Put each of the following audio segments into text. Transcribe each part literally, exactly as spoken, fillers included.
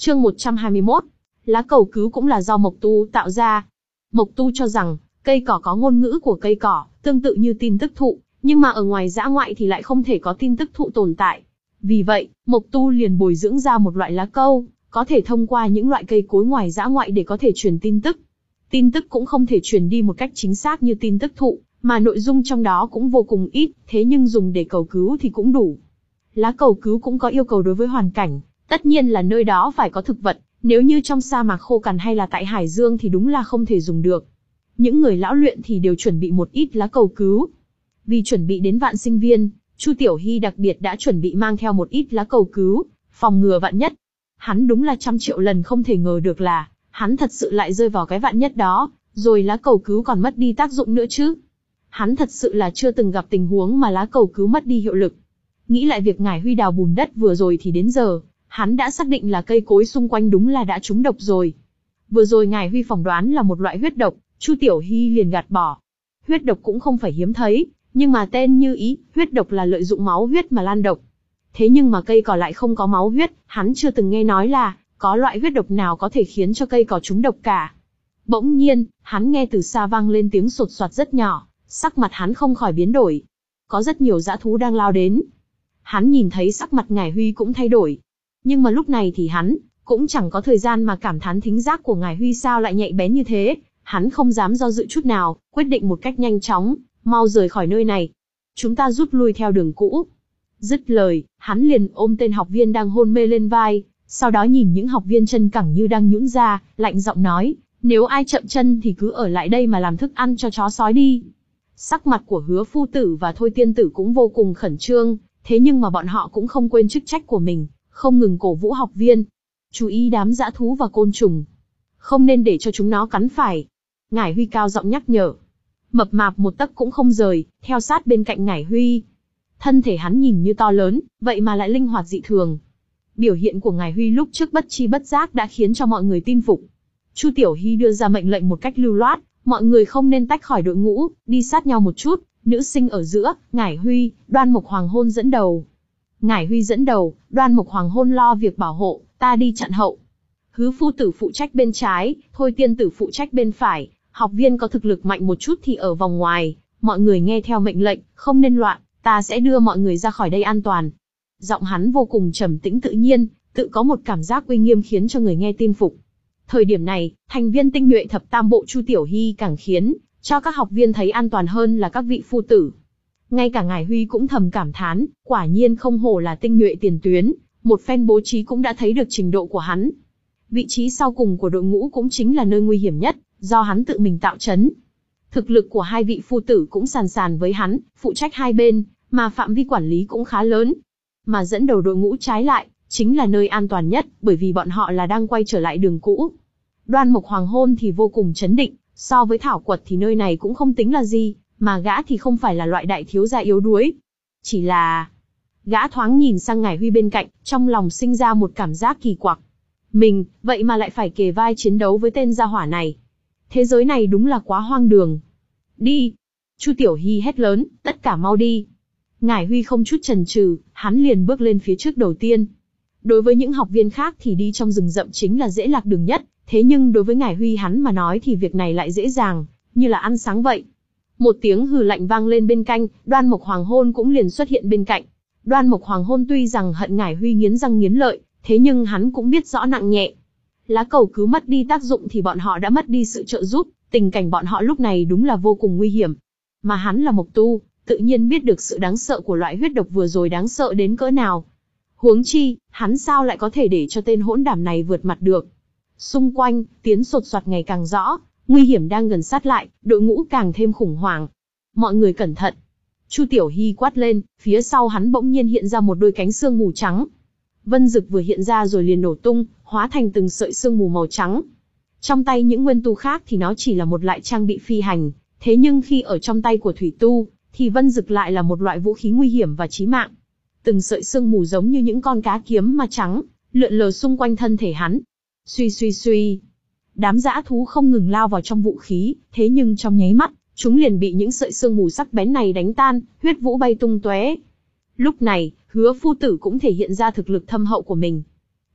Chương một trăm hai mươi mốt. Lá cầu cứu cũng là do Mộc Tu tạo ra. Mộc Tu cho rằng, cây cỏ có ngôn ngữ của cây cỏ, tương tự như tin tức thụ, nhưng mà ở ngoài dã ngoại thì lại không thể có tin tức thụ tồn tại. Vì vậy, Mộc Tu liền bồi dưỡng ra một loại lá câu, có thể thông qua những loại cây cối ngoài dã ngoại để có thể truyền tin tức. Tin tức cũng không thể truyền đi một cách chính xác như tin tức thụ, mà nội dung trong đó cũng vô cùng ít, thế nhưng dùng để cầu cứu thì cũng đủ. Lá cầu cứu cũng có yêu cầu đối với hoàn cảnh, tất nhiên là nơi đó phải có thực vật, nếu như trong sa mạc khô cằn hay là tại hải dương thì đúng là không thể dùng được. Những người lão luyện thì đều chuẩn bị một ít lá cầu cứu. Vì chuẩn bị đến vạn sinh viên, Chu Tiểu Hy đặc biệt đã chuẩn bị mang theo một ít lá cầu cứu, phòng ngừa vạn nhất. Hắn đúng là trăm triệu lần không thể ngờ được là, hắn thật sự lại rơi vào cái vạn nhất đó, rồi lá cầu cứu còn mất đi tác dụng nữa chứ. Hắn thật sự là chưa từng gặp tình huống mà lá cầu cứu mất đi hiệu lực. Nghĩ lại việc Ngải Huy đào bùn đất vừa rồi thì đến giờ, hắn đã xác định là cây cối xung quanh đúng là đã trúng độc rồi. Vừa rồi Ngải Huy phỏng đoán là một loại huyết độc, Chu Tiểu Hy liền gạt bỏ. Huyết độc cũng không phải hiếm thấy, nhưng mà tên như ý, huyết độc là lợi dụng máu huyết mà lan độc. Thế nhưng mà cây cỏ lại không có máu huyết, hắn chưa từng nghe nói là có loại huyết độc nào có thể khiến cho cây cỏ trúng độc cả. Bỗng nhiên, hắn nghe từ xa vang lên tiếng sột soạt rất nhỏ, sắc mặt hắn không khỏi biến đổi. Có rất nhiều dã thú đang lao đến. Hắn nhìn thấy sắc mặt Ngải Huy cũng thay đổi. Nhưng mà lúc này thì hắn cũng chẳng có thời gian mà cảm thán thính giác của Ngải Huy sao lại nhạy bén như thế. Hắn không dám do dự chút nào, quyết định một cách nhanh chóng, mau rời khỏi nơi này. Chúng ta rút lui theo đường cũ. Dứt lời, hắn liền ôm tên học viên đang hôn mê lên vai, sau đó nhìn những học viên chân cẳng như đang nhũn ra, lạnh giọng nói, nếu ai chậm chân thì cứ ở lại đây mà làm thức ăn cho chó sói đi. Sắc mặt của Hứa Phu Tử và Thôi Tiên Tử cũng vô cùng khẩn trương, thế nhưng mà bọn họ cũng không quên chức trách của mình, không ngừng cổ vũ học viên. Chú ý đám dã thú và côn trùng, không nên để cho chúng nó cắn phải. Ngải Huy cao giọng nhắc nhở. Mập mạp một tấc cũng không rời, theo sát bên cạnh Ngải Huy. Thân thể hắn nhìn như to lớn, vậy mà lại linh hoạt dị thường. Biểu hiện của Ngải Huy lúc trước bất chi bất giác đã khiến cho mọi người tin phục. Chu Tiểu Hy đưa ra mệnh lệnh một cách lưu loát, mọi người không nên tách khỏi đội ngũ, đi sát nhau một chút, nữ sinh ở giữa, Ngải Huy, Đoan Mộc Hoàng Hôn dẫn đầu. Ngải Huy dẫn đầu, Đoan Mộc Hoàng Hôn lo việc bảo hộ, ta đi chặn hậu. Hứa Phu Tử phụ trách bên trái, Thôi Tiên Tử phụ trách bên phải, học viên có thực lực mạnh một chút thì ở vòng ngoài, mọi người nghe theo mệnh lệnh, không nên loạn, ta sẽ đưa mọi người ra khỏi đây an toàn. Giọng hắn vô cùng trầm tĩnh tự nhiên, tự có một cảm giác uy nghiêm khiến cho người nghe tin phục. Thời điểm này, thành viên tinh nhuệ thập tam bộ Chu Tiểu Hy càng khiến cho các học viên thấy an toàn hơn là các vị phu tử. Ngay cả Ngải Huy cũng thầm cảm thán, quả nhiên không hổ là tinh nhuệ tiền tuyến, một phen bố trí cũng đã thấy được trình độ của hắn. Vị trí sau cùng của đội ngũ cũng chính là nơi nguy hiểm nhất, do hắn tự mình tạo trấn. Thực lực của hai vị phu tử cũng sàn sàn với hắn, phụ trách hai bên, mà phạm vi quản lý cũng khá lớn. Mà dẫn đầu đội ngũ trái lại, chính là nơi an toàn nhất, bởi vì bọn họ là đang quay trở lại đường cũ. Đoan Mộc Hoàng Hôn thì vô cùng chấn định, so với Thảo Quật thì nơi này cũng không tính là gì, mà gã thì không phải là loại đại thiếu gia yếu đuối. Chỉ là... Gã thoáng nhìn sang Ngải Huy bên cạnh, trong lòng sinh ra một cảm giác kỳ quặc. Mình, vậy mà lại phải kề vai chiến đấu với tên gia hỏa này. Thế giới này đúng là quá hoang đường. Đi! Chu Tiểu Hy hét lớn, tất cả mau đi. Ngải Huy không chút chần chừ, hắn liền bước lên phía trước đầu tiên. Đối với những học viên khác thì đi trong rừng rậm chính là dễ lạc đường nhất, thế nhưng đối với Ngải Huy hắn mà nói thì việc này lại dễ dàng, như là ăn sáng vậy. Một tiếng hừ lạnh vang lên bên cạnh, Đoan Mộc Hoàng Hôn cũng liền xuất hiện bên cạnh. Đoan Mộc Hoàng Hôn tuy rằng hận Ngải Huy nghiến răng nghiến lợi, thế nhưng hắn cũng biết rõ nặng nhẹ. Lá cầu cứu mất đi tác dụng thì bọn họ đã mất đi sự trợ giúp, tình cảnh bọn họ lúc này đúng là vô cùng nguy hiểm. Mà hắn là Mộc Tu, tự nhiên biết được sự đáng sợ của loại huyết độc vừa rồi đáng sợ đến cỡ nào. Huống chi, hắn sao lại có thể để cho tên hỗn đản này vượt mặt được. Xung quanh, tiếng sột soạt ngày càng rõ, nguy hiểm đang gần sát lại, đội ngũ càng thêm khủng hoảng. Mọi người cẩn thận. Chu Tiểu Hy quát lên, phía sau hắn bỗng nhiên hiện ra một đôi cánh sương mù trắng. Vân Dực vừa hiện ra rồi liền nổ tung, hóa thành từng sợi sương mù màu trắng. Trong tay những nguyên tu khác thì nó chỉ là một loại trang bị phi hành, thế nhưng khi ở trong tay của thủy tu, thì Vân Dực lại là một loại vũ khí nguy hiểm và chí mạng. Từng sợi sương mù giống như những con cá kiếm ma trắng, lượn lờ xung quanh thân thể hắn. Suy suy suy. Đám dã thú không ngừng lao vào trong vũ khí, thế nhưng trong nháy mắt, chúng liền bị những sợi sương mù sắc bén này đánh tan, huyết vũ bay tung tóe. Lúc này, Hứa Phu Tử cũng thể hiện ra thực lực thâm hậu của mình.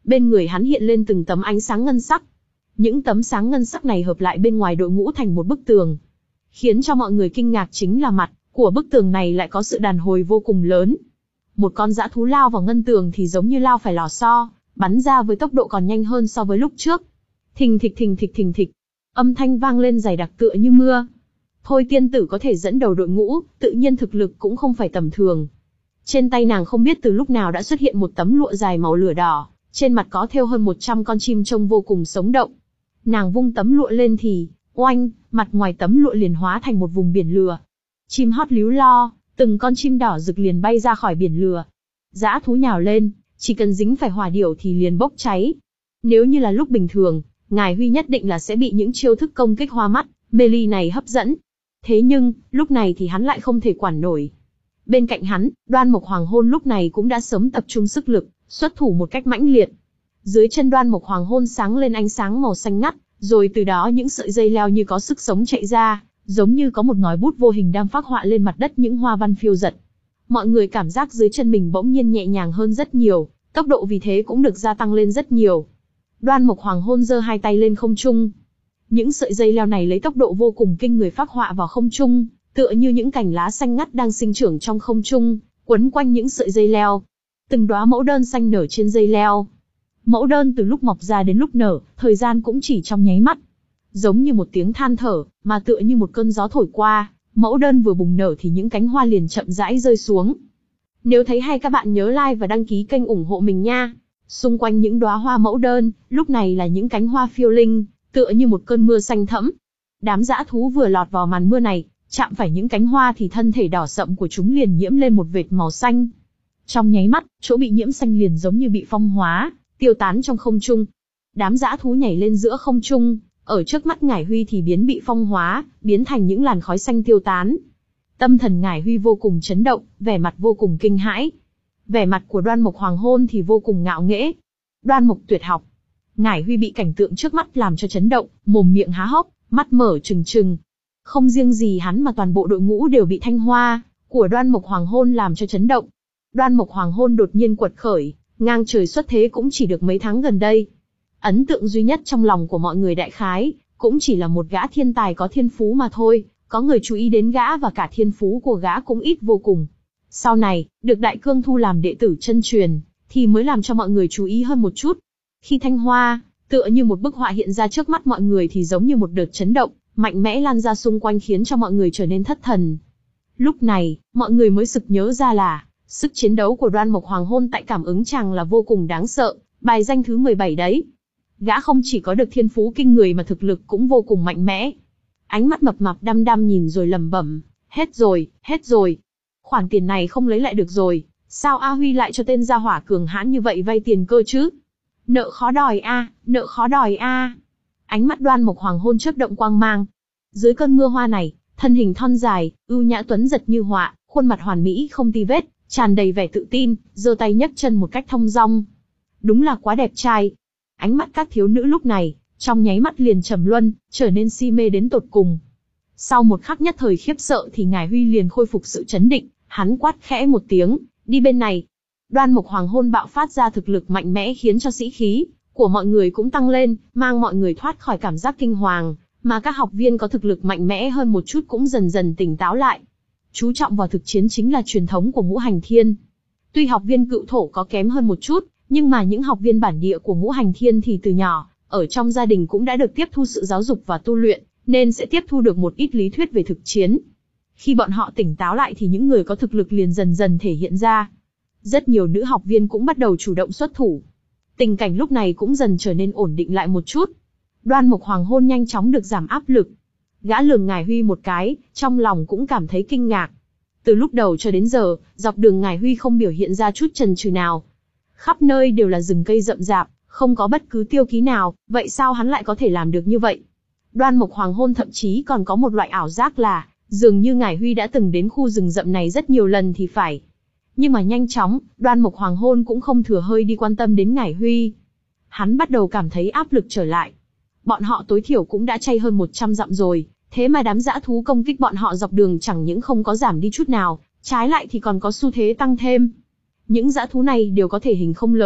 Bên người hắn hiện lên từng tấm ánh sáng ngân sắc. Những tấm sáng ngân sắc này hợp lại bên ngoài đội ngũ thành một bức tường. Khiến cho mọi người kinh ngạc chính là mặt của bức tường này lại có sự đàn hồi vô cùng lớn. Một con dã thú lao vào ngân tường thì giống như lao phải lò xo, bắn ra với tốc độ còn nhanh hơn so với lúc trước. Thình thịch thình thịch thình thịch, âm thanh vang lên dày đặc tựa như mưa. Thôi tiên tử có thể dẫn đầu đội ngũ, tự nhiên thực lực cũng không phải tầm thường. Trên tay nàng không biết từ lúc nào đã xuất hiện một tấm lụa dài màu lửa đỏ, trên mặt có thêu hơn một trăm con chim trông vô cùng sống động. Nàng vung tấm lụa lên thì, oanh, mặt ngoài tấm lụa liền hóa thành một vùng biển lửa. Chim hót líu lo, từng con chim đỏ rực liền bay ra khỏi biển lửa. Dã thú nhào lên, chỉ cần dính phải hỏa điểu thì liền bốc cháy. Nếu như là lúc bình thường, Ngải Huy nhất định là sẽ bị những chiêu thức công kích hoa mắt, mê ly này hấp dẫn. Thế nhưng, lúc này thì hắn lại không thể quản nổi. Bên cạnh hắn, Đoan Mộc Hoàng Hôn lúc này cũng đã sớm tập trung sức lực, xuất thủ một cách mãnh liệt. Dưới chân Đoan Mộc Hoàng Hôn sáng lên ánh sáng màu xanh ngắt, rồi từ đó những sợi dây leo như có sức sống chạy ra, giống như có một ngòi bút vô hình đang phác họa lên mặt đất những hoa văn phiêu dật. Mọi người cảm giác dưới chân mình bỗng nhiên nhẹ nhàng hơn rất nhiều, tốc độ vì thế cũng được gia tăng lên rất nhiều. Đoan Mộc Hoàng Hôn giơ hai tay lên không trung. Những sợi dây leo này lấy tốc độ vô cùng kinh người phác họa vào không trung, tựa như những cành lá xanh ngắt đang sinh trưởng trong không trung, quấn quanh những sợi dây leo. Từng đóa mẫu đơn xanh nở trên dây leo. Mẫu đơn từ lúc mọc ra đến lúc nở, thời gian cũng chỉ trong nháy mắt. Giống như một tiếng than thở, mà tựa như một cơn gió thổi qua, mẫu đơn vừa bùng nở thì những cánh hoa liền chậm rãi rơi xuống. Nếu thấy hay các bạn nhớ like và đăng ký kênh ủng hộ mình nha. Xung quanh những đóa hoa mẫu đơn, lúc này là những cánh hoa phiêu linh, tựa như một cơn mưa xanh thẫm. Đám dã thú vừa lọt vào màn mưa này, chạm phải những cánh hoa thì thân thể đỏ sậm của chúng liền nhiễm lên một vệt màu xanh. Trong nháy mắt, chỗ bị nhiễm xanh liền giống như bị phong hóa, tiêu tán trong không trung. Đám dã thú nhảy lên giữa không trung, ở trước mắt Ngải Huy thì biến bị phong hóa, biến thành những làn khói xanh tiêu tán. Tâm thần Ngải Huy vô cùng chấn động, vẻ mặt vô cùng kinh hãi. Vẻ mặt của Đoan Mộc Hoàng Hôn thì vô cùng ngạo nghễ. Đoan Mộc tuyệt học. Ngải Huy bị cảnh tượng trước mắt làm cho chấn động, mồm miệng há hốc, mắt mở trừng trừng. Không riêng gì hắn mà toàn bộ đội ngũ đều bị thanh hoa của Đoan Mộc Hoàng Hôn làm cho chấn động. Đoan Mộc Hoàng Hôn đột nhiên quật khởi, ngang trời xuất thế cũng chỉ được mấy tháng gần đây. Ấn tượng duy nhất trong lòng của mọi người đại khái, cũng chỉ là một gã thiên tài có thiên phú mà thôi, có người chú ý đến gã và cả thiên phú của gã cũng ít vô cùng. Sau này, được Đại Cương thu làm đệ tử chân truyền, thì mới làm cho mọi người chú ý hơn một chút. Khi thanh hoa, tựa như một bức họa hiện ra trước mắt mọi người thì giống như một đợt chấn động, mạnh mẽ lan ra xung quanh khiến cho mọi người trở nên thất thần. Lúc này, mọi người mới sực nhớ ra là, sức chiến đấu của Đoan Mộc Hoàng Hôn tại cảm ứng chàng là vô cùng đáng sợ, bài danh thứ mười bảy đấy. Gã không chỉ có được thiên phú kinh người mà thực lực cũng vô cùng mạnh mẽ. Ánh mắt mập mạp đăm đăm nhìn rồi lẩm bẩm, hết rồi, hết rồi. Khoản tiền này không lấy lại được rồi, sao A Huy lại cho tên gia hỏa cường hãn như vậy vay tiền cơ chứ? Nợ khó đòi a, nợ khó đòi a. Ánh mắt Đoan Mộc Hoàng Hôn chớp động quang mang. Dưới cơn mưa hoa này, thân hình thon dài, ưu nhã tuấn giật như họa, khuôn mặt hoàn mỹ không tì vết, tràn đầy vẻ tự tin, giơ tay nhấc chân một cách thong dong. Đúng là quá đẹp trai. Ánh mắt các thiếu nữ lúc này, trong nháy mắt liền trầm luân, trở nên si mê đến tột cùng. Sau một khắc nhất thời khiếp sợ thì Ngải Huy liền khôi phục sự chấn định, hắn quát khẽ một tiếng, đi bên này. Đoan Mộc Hoàng Hôn bạo phát ra thực lực mạnh mẽ khiến cho sĩ khí của mọi người cũng tăng lên, mang mọi người thoát khỏi cảm giác kinh hoàng, mà các học viên có thực lực mạnh mẽ hơn một chút cũng dần dần tỉnh táo lại. Chú trọng vào thực chiến chính là truyền thống của Ngũ Hành Thiên. Tuy học viên cựu thổ có kém hơn một chút, nhưng mà những học viên bản địa của Ngũ Hành Thiên thì từ nhỏ, ở trong gia đình cũng đã được tiếp thu sự giáo dục và tu luyện, nên sẽ tiếp thu được một ít lý thuyết về thực chiến. Khi bọn họ tỉnh táo lại thì những người có thực lực liền dần dần thể hiện ra. Rất nhiều nữ học viên cũng bắt đầu chủ động xuất thủ. Tình cảnh lúc này cũng dần trở nên ổn định lại một chút. Đoan Mộc Hoàng Hôn nhanh chóng được giảm áp lực. Gã lườm Ngải Huy một cái, trong lòng cũng cảm thấy kinh ngạc. Từ lúc đầu cho đến giờ, dọc đường Ngải Huy không biểu hiện ra chút chần chừ nào. Khắp nơi đều là rừng cây rậm rạp, không có bất cứ tiêu ký nào, vậy sao hắn lại có thể làm được như vậy? Đoan Mộc Hoàng Hôn thậm chí còn có một loại ảo giác là, dường như Ngải Huy đã từng đến khu rừng rậm này rất nhiều lần thì phải. Nhưng mà nhanh chóng, Đoan Mộc Hoàng Hôn cũng không thừa hơi đi quan tâm đến Ngải Huy. Hắn bắt đầu cảm thấy áp lực trở lại. Bọn họ tối thiểu cũng đã chay hơn một trăm dặm rồi, thế mà đám dã thú công kích bọn họ dọc đường chẳng những không có giảm đi chút nào, trái lại thì còn có xu thế tăng thêm. Những dã thú này đều có thể hình không lớn,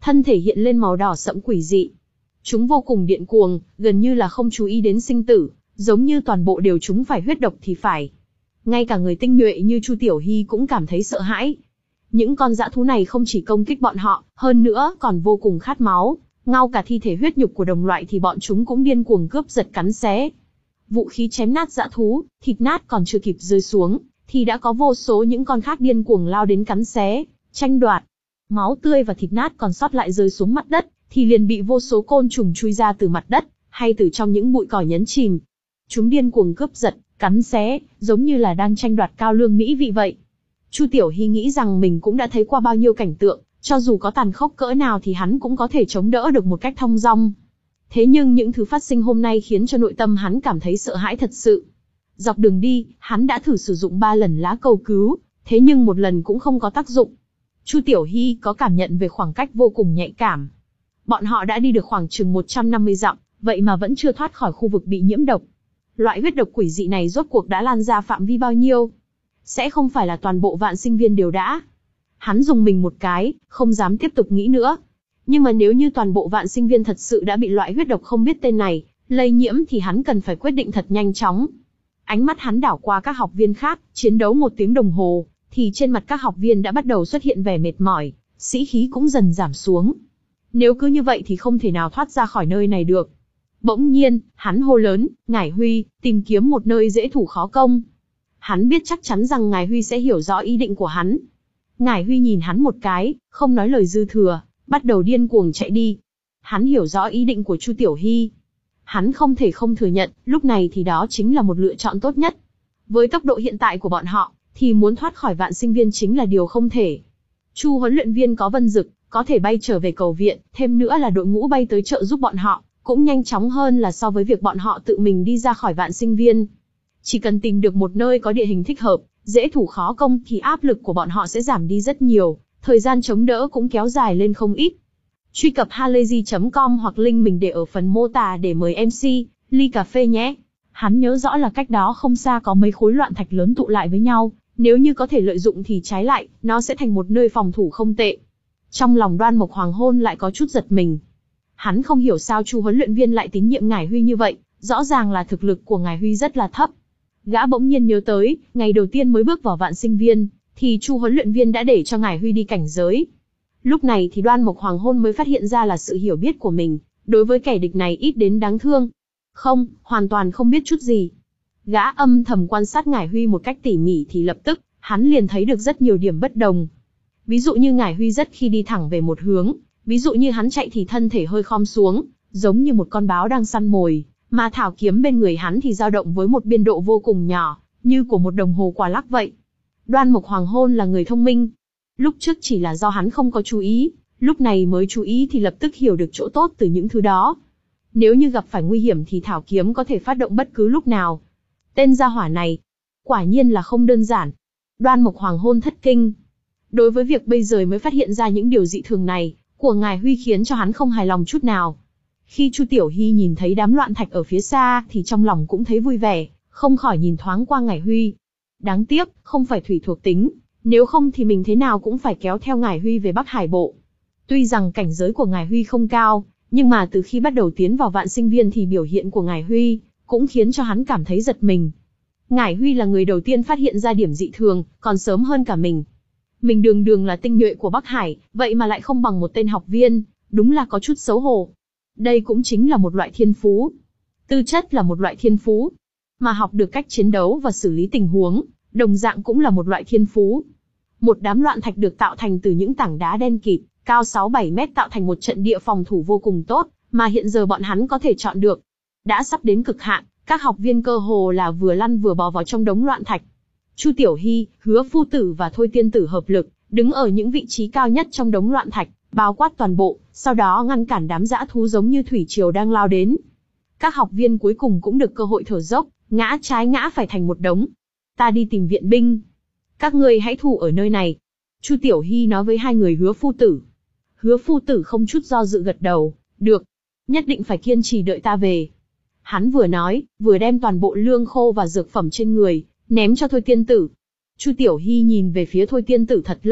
thân thể hiện lên màu đỏ sẫm quỷ dị. Chúng vô cùng điên cuồng, gần như là không chú ý đến sinh tử, giống như toàn bộ đều chúng phải huyết độc thì phải. Ngay cả người tinh nhuệ như Chu Tiểu Hy cũng cảm thấy sợ hãi. Những con dã thú này không chỉ công kích bọn họ, hơn nữa còn vô cùng khát máu, ngao cả thi thể huyết nhục của đồng loại thì bọn chúng cũng điên cuồng cướp giật cắn xé. Vũ khí chém nát dã thú, thịt nát còn chưa kịp rơi xuống, thì đã có vô số những con khác điên cuồng lao đến cắn xé, tranh đoạt. Máu tươi và thịt nát còn sót lại rơi xuống mặt đất, thì liền bị vô số côn trùng chui ra từ mặt đất, hay từ trong những bụi cỏ nhấn chìm. Chúng điên cuồng cướp giật, cắn xé, giống như là đang tranh đoạt cao lương mỹ vị vậy. Chu Tiểu Hy nghĩ rằng mình cũng đã thấy qua bao nhiêu cảnh tượng, cho dù có tàn khốc cỡ nào thì hắn cũng có thể chống đỡ được một cách thong dong. Thế nhưng những thứ phát sinh hôm nay khiến cho nội tâm hắn cảm thấy sợ hãi thật sự. Dọc đường đi, hắn đã thử sử dụng ba lần lá cầu cứu, thế nhưng một lần cũng không có tác dụng. Chu Tiểu Hy có cảm nhận về khoảng cách vô cùng nhạy cảm. Bọn họ đã đi được khoảng chừng một trăm năm mươi dặm, vậy mà vẫn chưa thoát khỏi khu vực bị nhiễm độc. Loại huyết độc quỷ dị này rốt cuộc đã lan ra phạm vi bao nhiêu? Sẽ không phải là toàn bộ Vạn Sinh Viên đều đã. Hắn dùng mình một cái, không dám tiếp tục nghĩ nữa. Nhưng mà nếu như toàn bộ Vạn Sinh Viên thật sự đã bị loại huyết độc không biết tên này lây nhiễm thì hắn cần phải quyết định thật nhanh chóng. Ánh mắt hắn đảo qua các học viên khác, chiến đấu một tiếng đồng hồ, thì trên mặt các học viên đã bắt đầu xuất hiện vẻ mệt mỏi, sĩ khí cũng dần giảm xuống. Nếu cứ như vậy thì không thể nào thoát ra khỏi nơi này được. Bỗng nhiên, hắn hô lớn, Ngải Huy, tìm kiếm một nơi dễ thủ khó công. Hắn biết chắc chắn rằng Ngải Huy sẽ hiểu rõ ý định của hắn. Ngải Huy nhìn hắn một cái, không nói lời dư thừa, bắt đầu điên cuồng chạy đi. Hắn hiểu rõ ý định của Chu Tiểu Hy. Hắn không thể không thừa nhận, lúc này thì đó chính là một lựa chọn tốt nhất. Với tốc độ hiện tại của bọn họ, thì muốn thoát khỏi Vạn Sinh Viên chính là điều không thể. Chu huấn luyện viên có Vân Dực, có thể bay trở về cầu viện, thêm nữa là đội ngũ bay tới trợ giúp bọn họ, cũng nhanh chóng hơn là so với việc bọn họ tự mình đi ra khỏi Vạn Sinh Viên. Chỉ cần tìm được một nơi có địa hình thích hợp, dễ thủ khó công thì áp lực của bọn họ sẽ giảm đi rất nhiều, thời gian chống đỡ cũng kéo dài lên không ít. Truy cập halayzi chấm com hoặc link mình để ở phần mô tả để mời em xê, ly cà phê nhé. Hắn nhớ rõ là cách đó không xa có mấy khối loạn thạch lớn tụ lại với nhau, nếu như có thể lợi dụng thì trái lại, nó sẽ thành một nơi phòng thủ không tệ. Trong lòng Đoan Mộc Hoàng Hôn lại có chút giật mình. Hắn không hiểu sao Chu huấn luyện viên lại tín nhiệm Ngải Huy như vậy, rõ ràng là thực lực của Ngải Huy rất là thấp. Gã bỗng nhiên nhớ tới, ngày đầu tiên mới bước vào Vạn Sinh Viên, thì Chu huấn luyện viên đã để cho Ngải Huy đi cảnh giới. Lúc này thì Đoan Mộc Hoàng Hôn mới phát hiện ra là sự hiểu biết của mình, đối với kẻ địch này ít đến đáng thương. Không, hoàn toàn không biết chút gì. Gã âm thầm quan sát Ngải Huy một cách tỉ mỉ thì lập tức, hắn liền thấy được rất nhiều điểm bất đồng. Ví dụ như Ngải Huy rất khi đi thẳng về một hướng, ví dụ như hắn chạy thì thân thể hơi khom xuống, giống như một con báo đang săn mồi, mà thảo kiếm bên người hắn thì dao động với một biên độ vô cùng nhỏ, như của một đồng hồ quả lắc vậy. Đoan Mộc Hoàng Hôn là người thông minh. Lúc trước chỉ là do hắn không có chú ý, lúc này mới chú ý thì lập tức hiểu được chỗ tốt từ những thứ đó. Nếu như gặp phải nguy hiểm thì thảo kiếm có thể phát động bất cứ lúc nào. Tên gia hỏa này, quả nhiên là không đơn giản. Đoan Mộc Hoàng Hôn thất kinh. Đối với việc bây giờ mới phát hiện ra những điều dị thường này, của Ngải Huy khiến cho hắn không hài lòng chút nào. Khi Chu Tiểu Hy nhìn thấy đám loạn thạch ở phía xa thì trong lòng cũng thấy vui vẻ, không khỏi nhìn thoáng qua Ngải Huy. Đáng tiếc, không phải thủy thuộc tính, nếu không thì mình thế nào cũng phải kéo theo Ngải Huy về Bắc Hải Bộ. Tuy rằng cảnh giới của Ngải Huy không cao, nhưng mà từ khi bắt đầu tiến vào Vạn Sinh Viên thì biểu hiện của Ngải Huy cũng khiến cho hắn cảm thấy giật mình. Ngải Huy là người đầu tiên phát hiện ra điểm dị thường, còn sớm hơn cả mình. Mình đường đường là tinh nhuệ của Bắc Hải, vậy mà lại không bằng một tên học viên, đúng là có chút xấu hổ. Đây cũng chính là một loại thiên phú. Tư chất là một loại thiên phú, mà học được cách chiến đấu và xử lý tình huống, đồng dạng cũng là một loại thiên phú. Một đám loạn thạch được tạo thành từ những tảng đá đen kịt, cao sáu bảy mét tạo thành một trận địa phòng thủ vô cùng tốt, mà hiện giờ bọn hắn có thể chọn được. Đã sắp đến cực hạn, các học viên cơ hồ là vừa lăn vừa bò vào trong đống loạn thạch. Chu Tiểu Hy, Hứa Phu Tử và Thôi Tiên Tử hợp lực, đứng ở những vị trí cao nhất trong đống loạn thạch, bao quát toàn bộ, sau đó ngăn cản đám dã thú giống như thủy triều đang lao đến. Các học viên cuối cùng cũng được cơ hội thở dốc, ngã trái ngã phải thành một đống. Ta đi tìm viện binh. Các ngươi hãy thủ ở nơi này. Chu Tiểu Hy nói với hai người Hứa Phu Tử. Hứa Phu Tử không chút do dự gật đầu, được, nhất định phải kiên trì đợi ta về. Hắn vừa nói, vừa đem toàn bộ lương khô và dược phẩm trên người ném cho Thôi Tiên Tử. Chu Tiểu Hy nhìn về phía Thôi Tiên Tử thật lâu,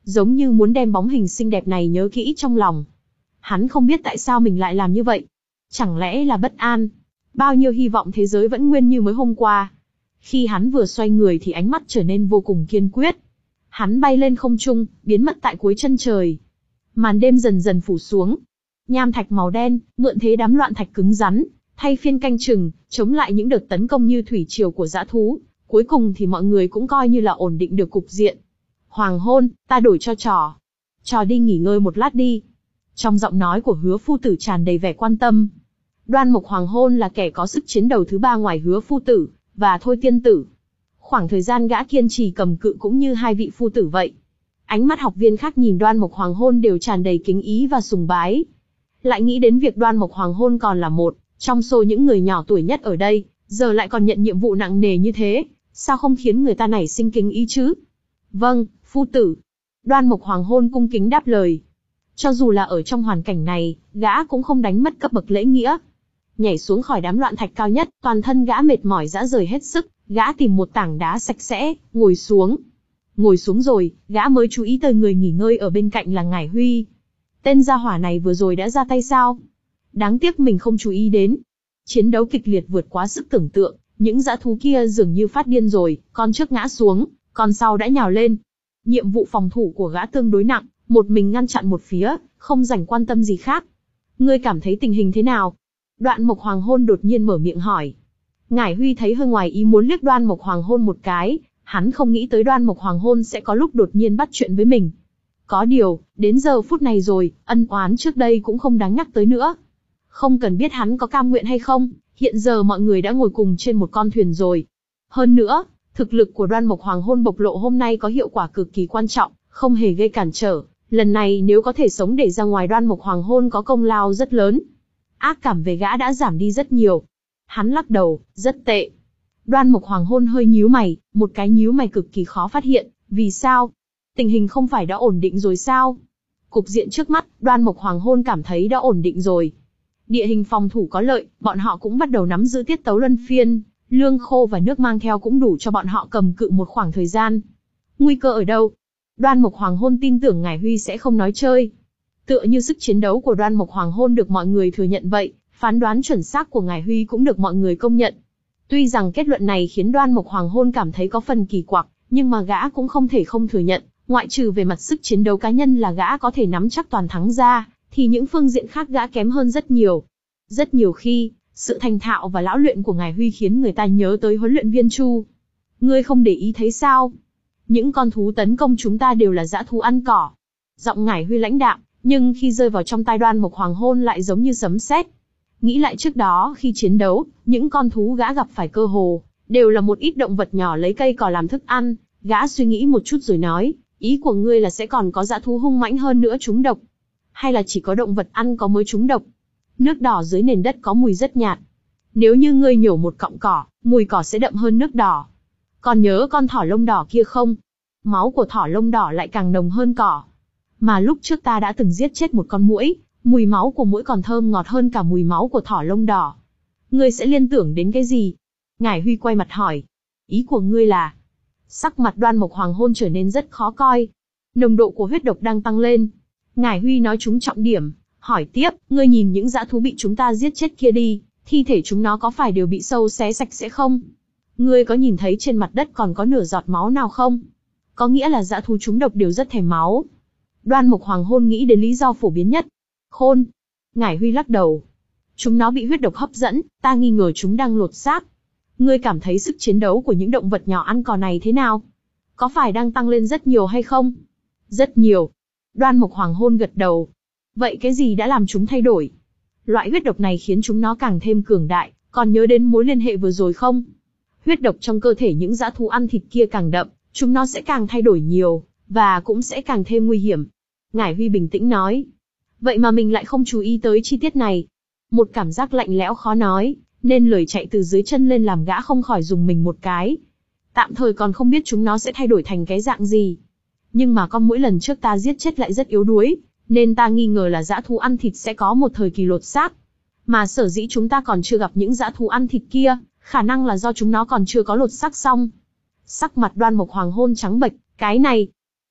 giống như muốn đem bóng hình xinh đẹp này nhớ kỹ trong lòng. Hắn không biết tại sao mình lại làm như vậy. Chẳng lẽ là bất an? Bao nhiêu hy vọng thế giới vẫn nguyên như mới hôm qua. Khi hắn vừa xoay người thì ánh mắt trở nên vô cùng kiên quyết. Hắn bay lên không trung, biến mất tại cuối chân trời. Màn đêm dần dần phủ xuống. Nham thạch màu đen, mượn thế đám loạn thạch cứng rắn, thay phiên canh chừng, chống lại những đợt tấn công như thủy triều của dã thú. Cuối cùng thì mọi người cũng coi như là ổn định được cục diện. Hoàng hôn, ta đổi cho trò. Trò đi nghỉ ngơi một lát đi. Trong giọng nói của Hứa Phu Tử tràn đầy vẻ quan tâm. Đoan Mộc Hoàng hôn là kẻ có sức chiến đầu thứ ba ngoài Hứa Phu Tử và Thôi Tiên Tử. Khoảng thời gian gã kiên trì cầm cự cũng như hai vị phu tử vậy. Ánh mắt học viên khác nhìn Đoan Mộc Hoàng hôn đều tràn đầy kính ý và sùng bái. Lại nghĩ đến việc Đoan Mộc Hoàng hôn còn là một trong số những người nhỏ tuổi nhất ở đây, giờ lại còn nhận nhiệm vụ nặng nề như thế, sao không khiến người ta nảy sinh kính ý chứ? Vâng, phu tử. Đoan Mộc Hoàng hôn cung kính đáp lời. Cho dù là ở trong hoàn cảnh này, gã cũng không đánh mất cấp bậc lễ nghĩa. Nhảy xuống khỏi đám loạn thạch cao nhất, toàn thân gã mệt mỏi rã rời hết sức, gã tìm một tảng đá sạch sẽ, ngồi xuống. Ngồi xuống rồi, gã mới chú ý tới người nghỉ ngơi ở bên cạnh là Ngải Huy. Tên gia hỏa này vừa rồi đã ra tay sao? Đáng tiếc mình không chú ý đến. Chiến đấu kịch liệt vượt quá sức tưởng tượng, những dã thú kia dường như phát điên rồi, con trước ngã xuống, con sau đã nhào lên. Nhiệm vụ phòng thủ của gã tương đối nặng, một mình ngăn chặn một phía, không rảnh quan tâm gì khác. Ngươi cảm thấy tình hình thế nào? Đoạn Mộc Hoàng hôn đột nhiên mở miệng hỏi. Ngải Huy thấy hơi ngoài ý muốn liếc Đoan Mộc Hoàng hôn một cái, hắn không nghĩ tới Đoan Mộc Hoàng hôn sẽ có lúc đột nhiên bắt chuyện với mình. Có điều, đến giờ phút này rồi, ân oán trước đây cũng không đáng nhắc tới nữa. Không cần biết hắn có cam nguyện hay không, hiện giờ mọi người đã ngồi cùng trên một con thuyền rồi. Hơn nữa, thực lực của Đoan Mộc Hoàng hôn bộc lộ hôm nay có hiệu quả cực kỳ quan trọng, không hề gây cản trở. Lần này nếu có thể sống để ra ngoài, Đoan Mộc Hoàng hôn có công lao rất lớn. Ác cảm về gã đã giảm đi rất nhiều. Hắn lắc đầu, rất tệ. Đoan Mộc Hoàng hôn hơi nhíu mày, một cái nhíu mày cực kỳ khó phát hiện. Vì sao? Tình hình không phải đã ổn định rồi sao? Cục diện trước mắt, Đoan Mộc Hoàng hôn cảm thấy đã ổn định rồi. Địa hình phòng thủ có lợi, bọn họ cũng bắt đầu nắm giữ tiết tấu luân phiên, lương khô và nước mang theo cũng đủ cho bọn họ cầm cự một khoảng thời gian. Nguy cơ ở đâu? Đoan Mộc Hoàng hôn tin tưởng Ngải Huy sẽ không nói chơi. Tựa như sức chiến đấu của Đoan Mộc Hoàng hôn được mọi người thừa nhận vậy, phán đoán chuẩn xác của Ngải Huy cũng được mọi người công nhận. Tuy rằng kết luận này khiến Đoan Mộc Hoàng hôn cảm thấy có phần kỳ quặc, nhưng mà gã cũng không thể không thừa nhận, ngoại trừ về mặt sức chiến đấu cá nhân là gã có thể nắm chắc toàn thắng ra, thì những phương diện khác gã kém hơn rất nhiều. Rất nhiều khi, sự thành thạo và lão luyện của Ngải Huy khiến người ta nhớ tới huấn luyện viên Chu. Ngươi không để ý thấy sao? Những con thú tấn công chúng ta đều là dã thú ăn cỏ. Giọng Ngải Huy lãnh đạm, nhưng khi rơi vào trong tai Đoan Mộc Hoàng hôn lại giống như sấm sét. Nghĩ lại trước đó khi chiến đấu, những con thú gã gặp phải cơ hồ đều là một ít động vật nhỏ lấy cây cỏ làm thức ăn. Gã suy nghĩ một chút rồi nói, ý của ngươi là sẽ còn có dã thú hung mãnh hơn nữa trúng độc, hay là chỉ có động vật ăn có mới trúng độc? Nước đỏ dưới nền đất có mùi rất nhạt. Nếu như ngươi nhổ một cọng cỏ, mùi cỏ sẽ đậm hơn nước đỏ. Còn nhớ con thỏ lông đỏ kia không? Máu của thỏ lông đỏ lại càng nồng hơn cỏ. Mà lúc trước ta đã từng giết chết một con muỗi, mùi máu của muỗi còn thơm ngọt hơn cả mùi máu của thỏ lông đỏ. Ngươi sẽ liên tưởng đến cái gì? Ngải Huy quay mặt hỏi. Ý của ngươi là? Sắc mặt Đoan Mộc Hoàng hôn trở nên rất khó coi. Nồng độ của huyết độc đang tăng lên. Ngải Huy nói trúng trọng điểm, hỏi tiếp, ngươi nhìn những dã thú bị chúng ta giết chết kia đi, thi thể chúng nó có phải đều bị sâu xé sạch sẽ không? Ngươi có nhìn thấy trên mặt đất còn có nửa giọt máu nào không? Có nghĩa là dã thú trúng độc đều rất thèm máu. Đoan Mộc Hoàng hôn nghĩ đến lý do phổ biến nhất. Khôn. Ngải Huy lắc đầu. Chúng nó bị huyết độc hấp dẫn, ta nghi ngờ chúng đang lột xác. Ngươi cảm thấy sức chiến đấu của những động vật nhỏ ăn cỏ này thế nào? Có phải đang tăng lên rất nhiều hay không? Rất nhiều. Đoan Mộc Hoàng hôn gật đầu. Vậy cái gì đã làm chúng thay đổi? Loại huyết độc này khiến chúng nó càng thêm cường đại, còn nhớ đến mối liên hệ vừa rồi không? Huyết độc trong cơ thể những dã thú ăn thịt kia càng đậm, chúng nó sẽ càng thay đổi nhiều, và cũng sẽ càng thêm nguy hiểm. Ngải Huy bình tĩnh nói. Vậy mà mình lại không chú ý tới chi tiết này. Một cảm giác lạnh lẽo khó nói, nên lời chạy từ dưới chân lên làm gã không khỏi dùng mình một cái. Tạm thời còn không biết chúng nó sẽ thay đổi thành cái dạng gì. Nhưng mà con muỗi lần trước ta giết chết lại rất yếu đuối, nên ta nghi ngờ là dã thú ăn thịt sẽ có một thời kỳ lột xác. Mà sở dĩ chúng ta còn chưa gặp những dã thú ăn thịt kia, khả năng là do chúng nó còn chưa có lột xác xong. Sắc mặt Đoan Mộc Hoàng hôn trắng bệch, cái này.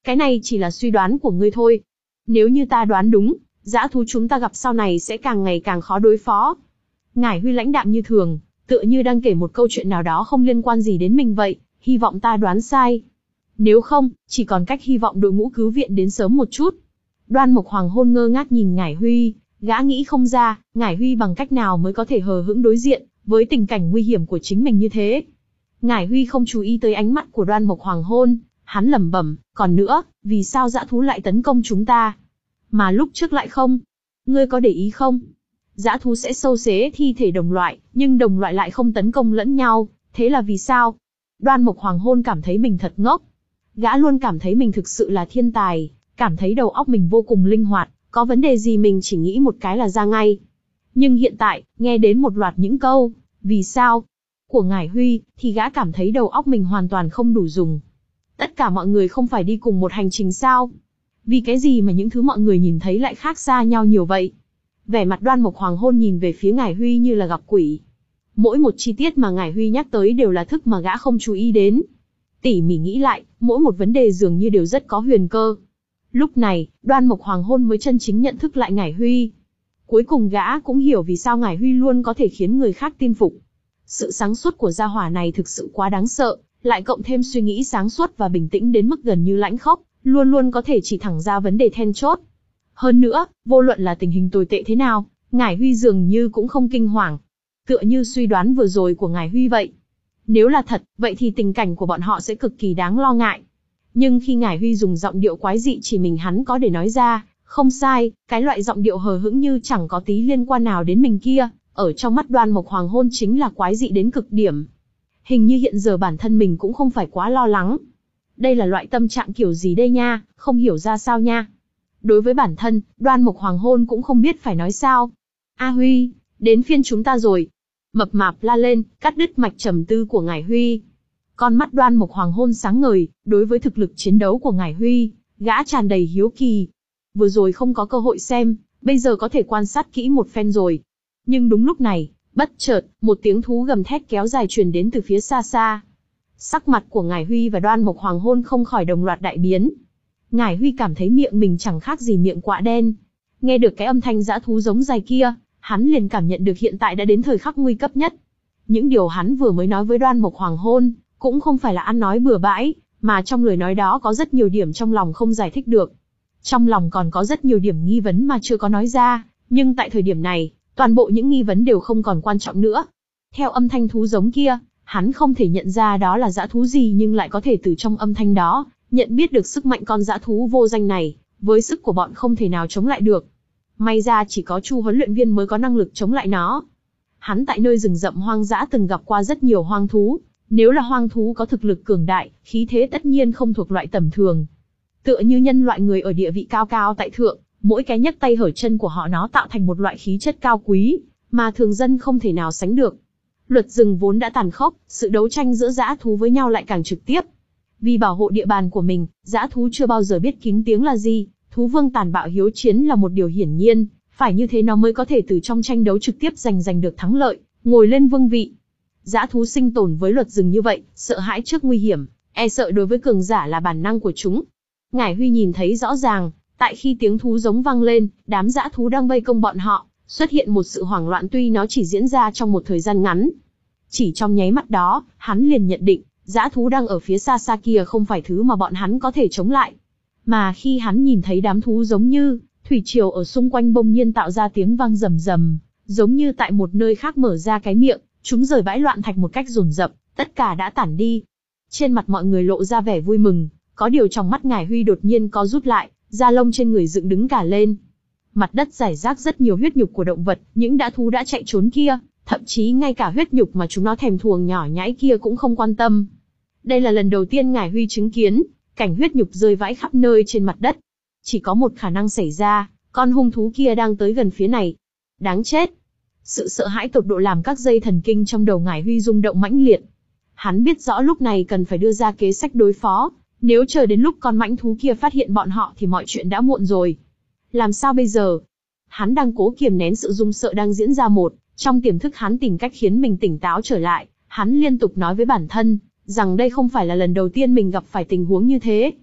Cái này chỉ là suy đoán của ngươi thôi. Nếu như ta đoán đúng, dã thú chúng ta gặp sau này sẽ càng ngày càng khó đối phó. Ngải Huy lãnh đạm như thường, tựa như đang kể một câu chuyện nào đó không liên quan gì đến mình vậy, hy vọng ta đoán sai. Nếu không, chỉ còn cách hy vọng đội ngũ cứu viện đến sớm một chút. Đoan Mộc Hoàng Hôn ngơ ngác nhìn Ngải Huy, gã nghĩ không ra, Ngải Huy bằng cách nào mới có thể hờ hững đối diện với tình cảnh nguy hiểm của chính mình như thế. Ngải Huy không chú ý tới ánh mắt của Đoan Mộc Hoàng Hôn, hắn lẩm bẩm, còn nữa, vì sao dã thú lại tấn công chúng ta? Mà lúc trước lại không? Ngươi có để ý không? Dã thú sẽ sâu xé thi thể đồng loại, nhưng đồng loại lại không tấn công lẫn nhau, thế là vì sao? Đoan Mộc Hoàng Hôn cảm thấy mình thật ngốc. Gã luôn cảm thấy mình thực sự là thiên tài, cảm thấy đầu óc mình vô cùng linh hoạt, có vấn đề gì mình chỉ nghĩ một cái là ra ngay. Nhưng hiện tại, nghe đến một loạt những câu, vì sao? Của Ngải Huy, thì gã cảm thấy đầu óc mình hoàn toàn không đủ dùng. Tất cả mọi người không phải đi cùng một hành trình sao? Vì cái gì mà những thứ mọi người nhìn thấy lại khác xa nhau nhiều vậy? Vẻ mặt Đoan Mộc Hoàng Hôn nhìn về phía Ngải Huy như là gặp quỷ. Mỗi một chi tiết mà Ngải Huy nhắc tới đều là thức mà gã không chú ý đến. Tỉ mỉ nghĩ lại, mỗi một vấn đề dường như đều rất có huyền cơ. Lúc này, Đoan Mộc Hoàng Hôn mới chân chính nhận thức lại Ngải Huy. Cuối cùng gã cũng hiểu vì sao Ngải Huy luôn có thể khiến người khác tin phục. Sự sáng suốt của gia hỏa này thực sự quá đáng sợ, lại cộng thêm suy nghĩ sáng suốt và bình tĩnh đến mức gần như lãnh khốc, luôn luôn có thể chỉ thẳng ra vấn đề then chốt. Hơn nữa, vô luận là tình hình tồi tệ thế nào, Ngải Huy dường như cũng không kinh hoàng. Tựa như suy đoán vừa rồi của Ngải Huy vậy. Nếu là thật, vậy thì tình cảnh của bọn họ sẽ cực kỳ đáng lo ngại. Nhưng khi Ngải Huy dùng giọng điệu quái dị chỉ mình hắn có để nói ra, không sai, cái loại giọng điệu hờ hững như chẳng có tí liên quan nào đến mình kia, ở trong mắt Đoan Mộc Hoàng Hôn chính là quái dị đến cực điểm. Hình như hiện giờ bản thân mình cũng không phải quá lo lắng. Đây là loại tâm trạng kiểu gì đây nha, không hiểu ra sao nha. Đối với bản thân, Đoan Mộc Hoàng Hôn cũng không biết phải nói sao. A Huy, đến phiên chúng ta rồi. Mập mạp la lên, cắt đứt mạch trầm tư của Ngải Huy. Con mắt Đoan Mộc Hoàng Hôn sáng ngời, đối với thực lực chiến đấu của Ngải Huy, gã tràn đầy hiếu kỳ. Vừa rồi không có cơ hội xem, bây giờ có thể quan sát kỹ một phen rồi. Nhưng đúng lúc này, bất chợt, một tiếng thú gầm thét kéo dài truyền đến từ phía xa xa. Sắc mặt của Ngải Huy và Đoan Mộc Hoàng Hôn không khỏi đồng loạt đại biến. Ngải Huy cảm thấy miệng mình chẳng khác gì miệng quạ đen. Nghe được cái âm thanh dã thú giống dài kia, hắn liền cảm nhận được hiện tại đã đến thời khắc nguy cấp nhất. Những điều hắn vừa mới nói với Đoan Mộc Hoàng Hôn, cũng không phải là ăn nói bừa bãi, mà trong lời nói đó có rất nhiều điểm trong lòng không giải thích được. Trong lòng còn có rất nhiều điểm nghi vấn mà chưa có nói ra, nhưng tại thời điểm này, toàn bộ những nghi vấn đều không còn quan trọng nữa. Theo âm thanh thú giống kia, hắn không thể nhận ra đó là dã thú gì nhưng lại có thể từ trong âm thanh đó, nhận biết được sức mạnh con dã thú vô danh này, với sức của bọn không thể nào chống lại được. May ra chỉ có Chu huấn luyện viên mới có năng lực chống lại nó. Hắn tại nơi rừng rậm hoang dã từng gặp qua rất nhiều hoang thú, nếu là hoang thú có thực lực cường đại, khí thế tất nhiên không thuộc loại tầm thường. Tựa như nhân loại người ở địa vị cao cao tại thượng, mỗi cái nhấc tay hở chân của họ nó tạo thành một loại khí chất cao quý, mà thường dân không thể nào sánh được. Luật rừng vốn đã tàn khốc, sự đấu tranh giữa dã thú với nhau lại càng trực tiếp. Vì bảo hộ địa bàn của mình, dã thú chưa bao giờ biết kín tiếng là gì, thú vương tàn bạo hiếu chiến là một điều hiển nhiên, phải như thế nó mới có thể từ trong tranh đấu trực tiếp giành giành được thắng lợi, ngồi lên vương vị. Dã thú sinh tồn với luật rừng như vậy, sợ hãi trước nguy hiểm, e sợ đối với cường giả là bản năng của chúng. Ngải Huy nhìn thấy rõ ràng, tại khi tiếng thú giống vang lên, đám dã thú đang vây công bọn họ, xuất hiện một sự hoảng loạn tuy nó chỉ diễn ra trong một thời gian ngắn. Chỉ trong nháy mắt đó, hắn liền nhận định, dã thú đang ở phía xa xa kia không phải thứ mà bọn hắn có thể chống lại. Mà khi hắn nhìn thấy đám thú giống như thủy triều ở xung quanh bỗng nhiên tạo ra tiếng vang rầm rầm, giống như tại một nơi khác mở ra cái miệng, chúng rời bãi loạn thạch một cách dồn dập, tất cả đã tản đi. Trên mặt mọi người lộ ra vẻ vui mừng, có điều trong mắt Ngải Huy đột nhiên co rút lại, da lông trên người dựng đứng cả lên. Mặt đất rải rác rất nhiều huyết nhục của động vật, những dã thú đã chạy trốn kia, thậm chí ngay cả huyết nhục mà chúng nó thèm thuồng nhỏ nhãi kia cũng không quan tâm. Đây là lần đầu tiên Ngải Huy chứng kiến cảnh huyết nhục rơi vãi khắp nơi trên mặt đất. Chỉ có một khả năng xảy ra, con hung thú kia đang tới gần phía này. Đáng chết! Sự sợ hãi tột độ làm các dây thần kinh trong đầu Ngải Huy rung động mãnh liệt. Hắn biết rõ lúc này cần phải đưa ra kế sách đối phó, nếu chờ đến lúc con mãnh thú kia phát hiện bọn họ thì mọi chuyện đã muộn rồi. Làm sao bây giờ? Hắn đang cố kiềm nén sự run sợ đang diễn ra một, trong tiềm thức hắn tìm cách khiến mình tỉnh táo trở lại, hắn liên tục nói với bản thân, rằng đây không phải là lần đầu tiên mình gặp phải tình huống như thế.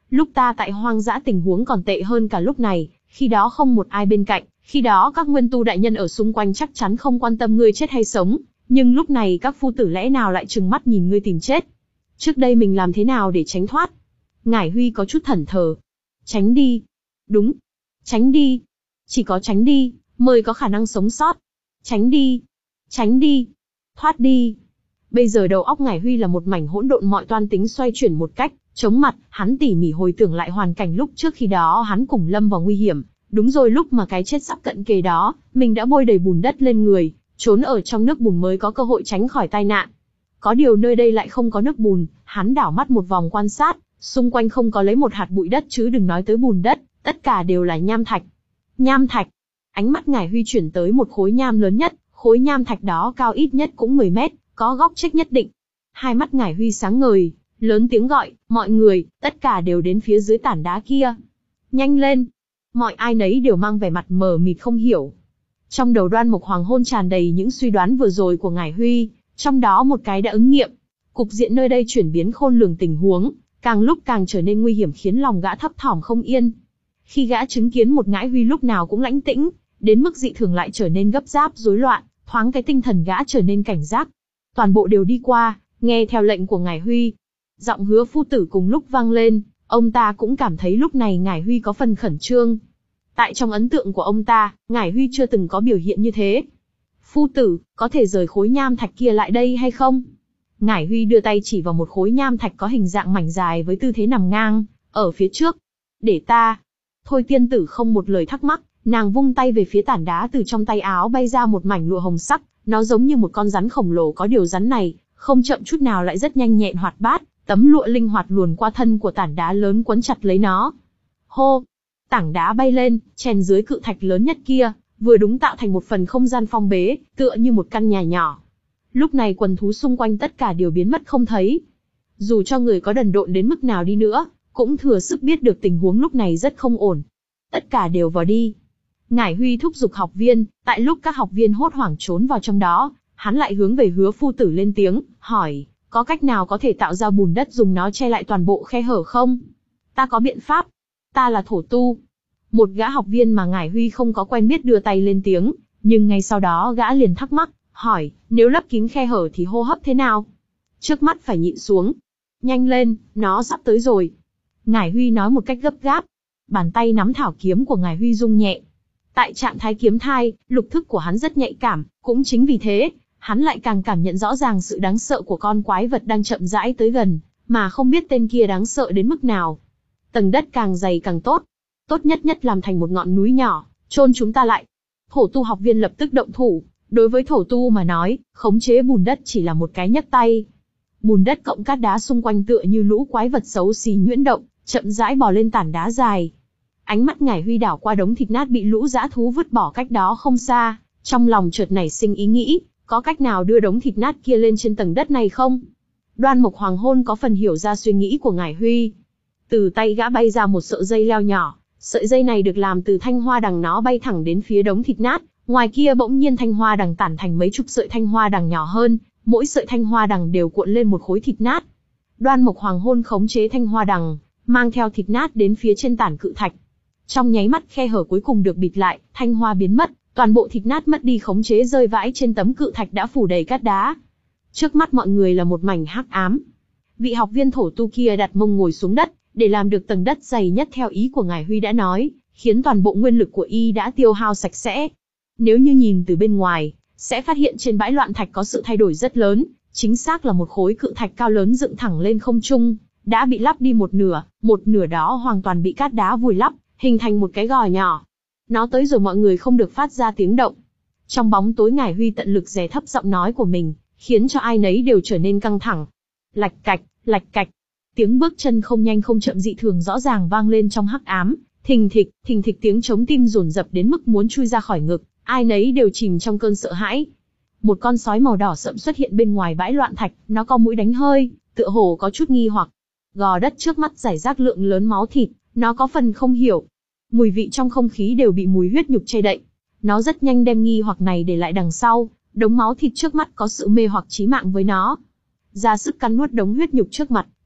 Lúc ta tại hoang dã tình huống còn tệ hơn cả lúc này, khi đó không một ai bên cạnh, khi đó các nguyên tu đại nhân ở xung quanh chắc chắn không quan tâm ngươi chết hay sống, nhưng lúc này các phu tử lẽ nào lại trừng mắt nhìn ngươi tìm chết. Trước đây mình làm thế nào để tránh thoát? Ngải Huy có chút thẫn thờ. Tránh đi. Đúng. Tránh đi. Chỉ có tránh đi, mới có khả năng sống sót. Tránh đi. Tránh đi. Thoát đi. Bây giờ đầu óc Ngải Huy là một mảnh hỗn độn, mọi toan tính xoay chuyển một cách chóng mặt, hắn tỉ mỉ hồi tưởng lại hoàn cảnh lúc trước khi đó hắn cùng lâm vào nguy hiểm. Đúng rồi, lúc mà cái chết sắp cận kề đó, mình đã bôi đầy bùn đất lên người, trốn ở trong nước bùn mới có cơ hội tránh khỏi tai nạn. Có điều nơi đây lại không có nước bùn, hắn đảo mắt một vòng quan sát, xung quanh không có lấy một hạt bụi đất chứ đừng nói tới bùn đất, tất cả đều là nham thạch. Nham thạch. Ánh mắt Ngải Huy chuyển tới một khối nham lớn nhất, khối nham thạch đó cao ít nhất cũng mười mét, có góc chết nhất định. Hai mắt Ngải Huy sáng ngời, lớn tiếng gọi, mọi người, tất cả đều đến phía dưới tảng đá kia. Nhanh lên. Mọi ai nấy đều mang vẻ mặt mờ mịt không hiểu. Trong đầu Đoan Mộc Hoàng Hôn tràn đầy những suy đoán vừa rồi của Ngải Huy, trong đó một cái đã ứng nghiệm. Cục diện nơi đây chuyển biến khôn lường, tình huống càng lúc càng trở nên nguy hiểm khiến lòng gã thấp thỏm không yên. Khi gã chứng kiến một Ngải Huy lúc nào cũng lãnh tĩnh, đến mức dị thường lại trở nên gấp gáp rối loạn, thoáng cái tinh thần gã trở nên cảnh giác. Toàn bộ đều đi qua, nghe theo lệnh của Ngải Huy. Giọng Hứa phu tử cùng lúc vang lên, ông ta cũng cảm thấy lúc này Ngải Huy có phần khẩn trương. Tại trong ấn tượng của ông ta, Ngải Huy chưa từng có biểu hiện như thế. Phu tử, có thể rời khối nham thạch kia lại đây hay không? Ngải Huy đưa tay chỉ vào một khối nham thạch có hình dạng mảnh dài với tư thế nằm ngang, ở phía trước. Để ta. Thôi tiên tử không một lời thắc mắc, nàng vung tay về phía tảng đá, từ trong tay áo bay ra một mảnh lụa hồng sắc, nó giống như một con rắn khổng lồ, có điều rắn này, không chậm chút nào lại rất nhanh nhẹn hoạt bát, tấm lụa linh hoạt luồn qua thân của tảng đá lớn quấn chặt lấy nó. Hô! Tảng đá bay lên, chèn dưới cự thạch lớn nhất kia, vừa đúng tạo thành một phần không gian phong bế, tựa như một căn nhà nhỏ. Lúc này quần thú xung quanh tất cả đều biến mất không thấy. Dù cho người có đần độn đến mức nào đi nữa, cũng thừa sức biết được tình huống lúc này rất không ổn. Tất cả đều vào đi. Ngải Huy thúc giục học viên, tại lúc các học viên hốt hoảng trốn vào trong đó, hắn lại hướng về Hứa phu tử lên tiếng, hỏi, có cách nào có thể tạo ra bùn đất dùng nó che lại toàn bộ khe hở không? Ta có biện pháp. Ta là thổ tu. Một gã học viên mà Ngải Huy không có quen biết đưa tay lên tiếng, nhưng ngay sau đó gã liền thắc mắc, hỏi, nếu lấp kín khe hở thì hô hấp thế nào? Trước mắt phải nhịn xuống. Nhanh lên, nó sắp tới rồi. Ngải Huy nói một cách gấp gáp. Bàn tay nắm thảo kiếm của Ngải Huy rung nhẹ. Tại trạng thái kiếm thai, lục thức của hắn rất nhạy cảm, cũng chính vì thế, hắn lại càng cảm nhận rõ ràng sự đáng sợ của con quái vật đang chậm rãi tới gần, mà không biết tên kia đáng sợ đến mức nào. Tầng đất càng dày càng tốt. Tốt nhất nhất làm thành một ngọn núi nhỏ, chôn chúng ta lại. Thổ tu học viên lập tức động thủ. Đối với thổ tu mà nói, khống chế bùn đất chỉ là một cái nhấc tay. Bùn đất cộng cát đá xung quanh tựa như lũ quái vật xấu xí nhuyễn động, chậm rãi bò lên tảng đá dài. Ánh mắt Ngải Huy đảo qua đống thịt nát bị lũ dã thú vứt bỏ cách đó không xa, trong lòng chợt nảy sinh ý nghĩ, có cách nào đưa đống thịt nát kia lên trên tầng đất này không? Đoan Mộc Hoàng Hôn có phần hiểu ra suy nghĩ của Ngải Huy. Từ tay gã bay ra một sợi dây leo nhỏ, sợi dây này được làm từ thanh hoa đằng, nó bay thẳng đến phía đống thịt nát. Ngoài kia bỗng nhiên thanh hoa đằng tản thành mấy chục sợi thanh hoa đằng nhỏ hơn, mỗi sợi thanh hoa đằng đều cuộn lên một khối thịt nát. Đoan Mộc Hoàng Hôn khống chế thanh hoa đằng, mang theo thịt nát đến phía trên tản cự thạch. Trong nháy mắt khe hở cuối cùng được bịt lại, thanh hoa biến mất, toàn bộ thịt nát mất đi khống chế rơi vãi trên tấm cự thạch đã phủ đầy cát đá. Trước mắt mọi người là một mảnh hắc ám. Vị học viên thổ tu kia đặt mông ngồi xuống đất, để làm được tầng đất dày nhất theo ý của Ngải Huy đã nói, khiến toàn bộ nguyên lực của y đã tiêu hao sạch sẽ. Nếu như nhìn từ bên ngoài, sẽ phát hiện trên bãi loạn thạch có sự thay đổi rất lớn, chính xác là một khối cự thạch cao lớn dựng thẳng lên không trung, đã bị lắp đi một nửa, một nửa đó hoàn toàn bị cát đá vùi lấp, hình thành một cái gò nhỏ. Nó tới rồi, mọi người không được phát ra tiếng động. Trong bóng tối, Ngải Huy tận lực đè thấp giọng nói của mình, khiến cho ai nấy đều trở nên căng thẳng. Lạch cạch, lạch cạch. Tiếng bước chân không nhanh không chậm dị thường rõ ràng vang lên trong hắc ám, thình thịch, thình thịch, tiếng trống tim dồn dập đến mức muốn chui ra khỏi ngực, ai nấy đều chìm trong cơn sợ hãi. Một con sói màu đỏ sậm xuất hiện bên ngoài bãi loạn thạch, nó co mũi đánh hơi, tựa hồ có chút nghi hoặc. Gò đất trước mắt rải rác lượng lớn máu thịt, nó có phần không hiểu. Mùi vị trong không khí đều bị mùi huyết nhục che đậy. Nó rất nhanh đem nghi hoặc này để lại đằng sau, đống máu thịt trước mắt có sự mê hoặc chí mạng với nó. Ra sức cắn nuốt đống huyết nhục trước mặt,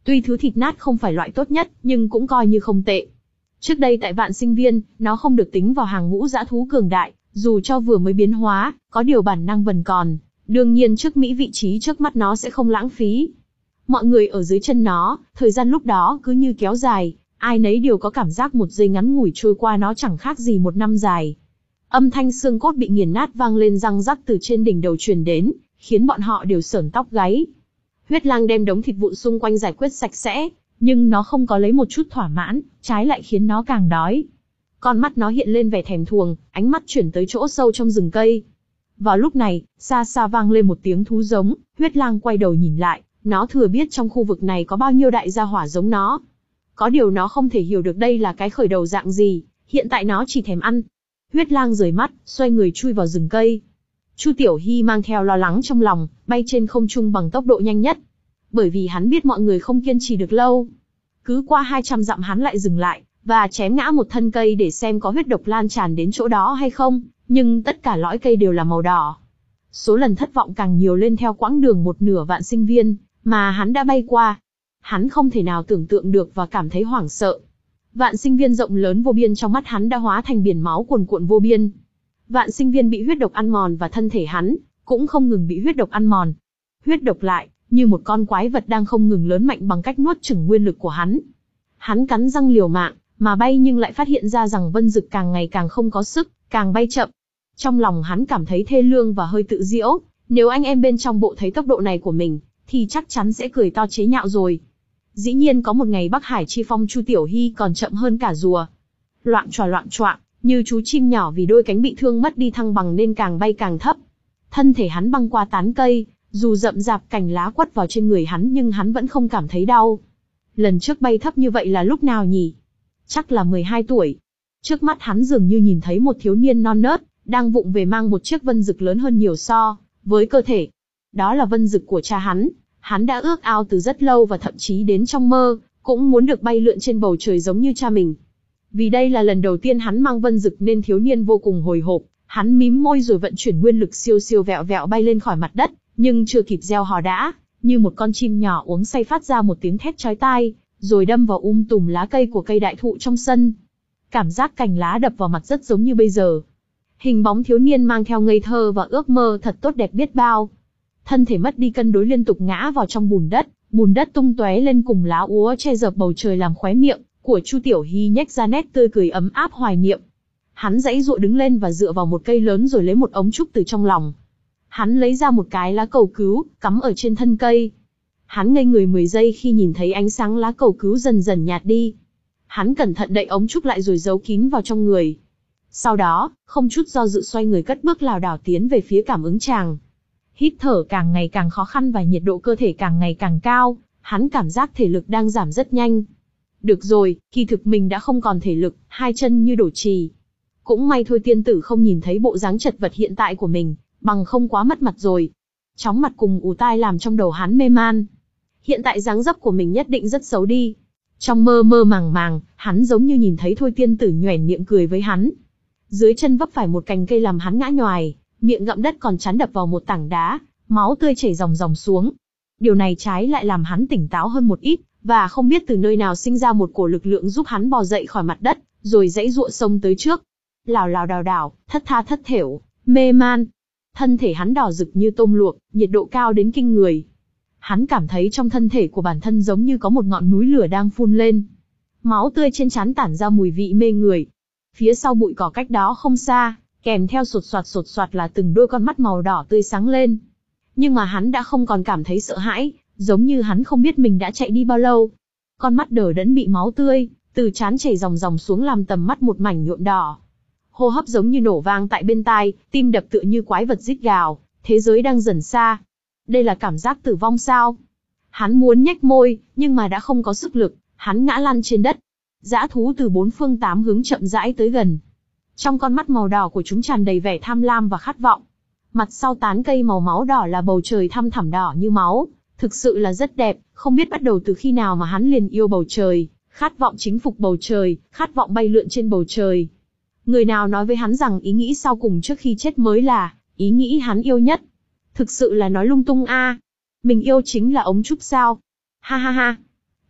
Tuy thứ thịt nát không phải loại tốt nhất, nhưng cũng coi như không tệ. Trước đây tại Vạn Sinh Viên, nó không được tính vào hàng ngũ dã thú cường đại, dù cho vừa mới biến hóa, có điều bản năng vẫn còn. Đương nhiên trước mỹ vị trí trước mắt nó sẽ không lãng phí. Mọi người ở dưới chân nó, thời gian lúc đó cứ như kéo dài, ai nấy đều có cảm giác một giây ngắn ngủi trôi qua nó chẳng khác gì một năm dài. Âm thanh xương cốt bị nghiền nát vang lên răng rắc từ trên đỉnh đầu truyền đến, khiến bọn họ đều sởn tóc gáy. Huyết lang đem đống thịt vụn xung quanh giải quyết sạch sẽ, nhưng nó không có lấy một chút thỏa mãn, trái lại khiến nó càng đói. Con mắt nó hiện lên vẻ thèm thuồng, ánh mắt chuyển tới chỗ sâu trong rừng cây. Vào lúc này, xa xa vang lên một tiếng thú giống, huyết lang quay đầu nhìn lại, nó thừa biết trong khu vực này có bao nhiêu đại gia hỏa giống nó. Có điều nó không thể hiểu được đây là cái khởi đầu dạng gì, hiện tại nó chỉ thèm ăn. Huyết lang rời mắt, xoay người chui vào rừng cây. Chu Tiểu Hy mang theo lo lắng trong lòng, bay trên không trung bằng tốc độ nhanh nhất. Bởi vì hắn biết mọi người không kiên trì được lâu. Cứ qua hai trăm dặm hắn lại dừng lại, và chém ngã một thân cây để xem có huyết độc lan tràn đến chỗ đó hay không, nhưng tất cả lõi cây đều là màu đỏ. Số lần thất vọng càng nhiều lên theo quãng đường một nửa Vạn Sinh Viên, mà hắn đã bay qua. Hắn không thể nào tưởng tượng được và cảm thấy hoảng sợ. Vạn Sinh Viên rộng lớn vô biên trong mắt hắn đã hóa thành biển máu cuồn cuộn vô biên. Vạn Sinh Viên bị huyết độc ăn mòn và thân thể hắn cũng không ngừng bị huyết độc ăn mòn. Huyết độc lại, như một con quái vật đang không ngừng lớn mạnh bằng cách nuốt chửng nguyên lực của hắn. Hắn cắn răng liều mạng, mà bay nhưng lại phát hiện ra rằng Vân Dực càng ngày càng không có sức, càng bay chậm. Trong lòng hắn cảm thấy thê lương và hơi tự giễu, nếu anh em bên trong bộ thấy tốc độ này của mình, thì chắc chắn sẽ cười to chế nhạo rồi. Dĩ nhiên có một ngày Bắc Hải chi phong Chu Tiểu Hy còn chậm hơn cả rùa. Loạng choạng loạng choạng, như chú chim nhỏ vì đôi cánh bị thương mất đi thăng bằng nên càng bay càng thấp. Thân thể hắn băng qua tán cây, dù rậm rạp cành lá quất vào trên người hắn nhưng hắn vẫn không cảm thấy đau. Lần trước bay thấp như vậy là lúc nào nhỉ? Chắc là mười hai tuổi. Trước mắt hắn dường như nhìn thấy một thiếu niên non nớt, đang vụng về mang một chiếc vân dực lớn hơn nhiều so với cơ thể. Đó là vân dực của cha hắn, hắn đã ước ao từ rất lâu và thậm chí đến trong mơ, cũng muốn được bay lượn trên bầu trời giống như cha mình. Vì đây là lần đầu tiên hắn mang vân dực nên thiếu niên vô cùng hồi hộp, hắn mím môi rồi vận chuyển nguyên lực siêu siêu vẹo vẹo bay lên khỏi mặt đất, nhưng chưa kịp gieo hò đã, như một con chim nhỏ uống say phát ra một tiếng thét chói tai, rồi đâm vào um tùm lá cây của cây đại thụ trong sân. Cảm giác cành lá đập vào mặt rất giống như bây giờ. Hình bóng thiếu niên mang theo ngây thơ và ước mơ thật tốt đẹp biết bao. Thân thể mất đi cân đối liên tục ngã vào trong bùn đất, bùn đất tung tóe lên cùng lá úa che dập bầu trời làm khóe miệng của Chu Tiểu Hy nhếch ra nét tươi cười ấm áp hoài niệm. Hắn giãy giụa đứng lên và dựa vào một cây lớn rồi lấy một ống trúc từ trong lòng. Hắn lấy ra một cái lá cầu cứu, cắm ở trên thân cây. Hắn ngây người mười giây khi nhìn thấy ánh sáng lá cầu cứu dần dần nhạt đi. Hắn cẩn thận đậy ống trúc lại rồi giấu kín vào trong người. Sau đó, không chút do dự xoay người cất bước lảo đảo tiến về phía cảm ứng tràng. Hít thở càng ngày càng khó khăn và nhiệt độ cơ thể càng ngày càng cao, hắn cảm giác thể lực đang giảm rất nhanh. Được rồi, kỳ thực mình đã không còn thể lực, hai chân như đổ chì. Cũng may thôi tiên tử không nhìn thấy bộ dáng chật vật hiện tại của mình, bằng không quá mất mặt rồi. Chóng mặt cùng ù tai làm trong đầu hắn mê man. Hiện tại dáng dấp của mình nhất định rất xấu đi. Trong mơ mơ màng màng, hắn giống như nhìn thấy thôi tiên tử nhoẻn miệng cười với hắn. Dưới chân vấp phải một cành cây làm hắn ngã nhoài, miệng ngậm đất còn chán đập vào một tảng đá, máu tươi chảy ròng ròng xuống. Điều này trái lại làm hắn tỉnh táo hơn một ít, và không biết từ nơi nào sinh ra một cổ lực lượng giúp hắn bò dậy khỏi mặt đất, rồi giãy giụa xông tới trước. Lảo lảo đảo đảo, thất tha thất thểu, mê man. Thân thể hắn đỏ rực như tôm luộc, nhiệt độ cao đến kinh người. Hắn cảm thấy trong thân thể của bản thân giống như có một ngọn núi lửa đang phun lên. Máu tươi trên trán tản ra mùi vị mê người. Phía sau bụi cỏ cách đó không xa, kèm theo sột soạt sột soạt là từng đôi con mắt màu đỏ tươi sáng lên. Nhưng mà hắn đã không còn cảm thấy sợ hãi, giống như hắn không biết mình đã chạy đi bao lâu. Con mắt đờ đẫn bị máu tươi từ trán chảy ròng ròng xuống làm tầm mắt một mảnh nhuộm đỏ. Hô hấp giống như nổ vang tại bên tai, tim đập tựa như quái vật rít gào, thế giới đang dần xa. Đây là cảm giác tử vong sao? Hắn muốn nhếch môi, nhưng mà đã không có sức lực, hắn ngã lăn trên đất. Dã thú từ bốn phương tám hướng chậm rãi tới gần. Trong con mắt màu đỏ của chúng tràn đầy vẻ tham lam và khát vọng. Mặt sau tán cây màu máu đỏ là bầu trời thăm thẳm đỏ như máu, thực sự là rất đẹp, không biết bắt đầu từ khi nào mà hắn liền yêu bầu trời, khát vọng chính phục bầu trời, khát vọng bay lượn trên bầu trời. Người nào nói với hắn rằng ý nghĩ sau cùng trước khi chết mới là ý nghĩ hắn yêu nhất? Thực sự là nói lung tung a. À. Mình yêu chính là ống trúc sao? Ha ha ha.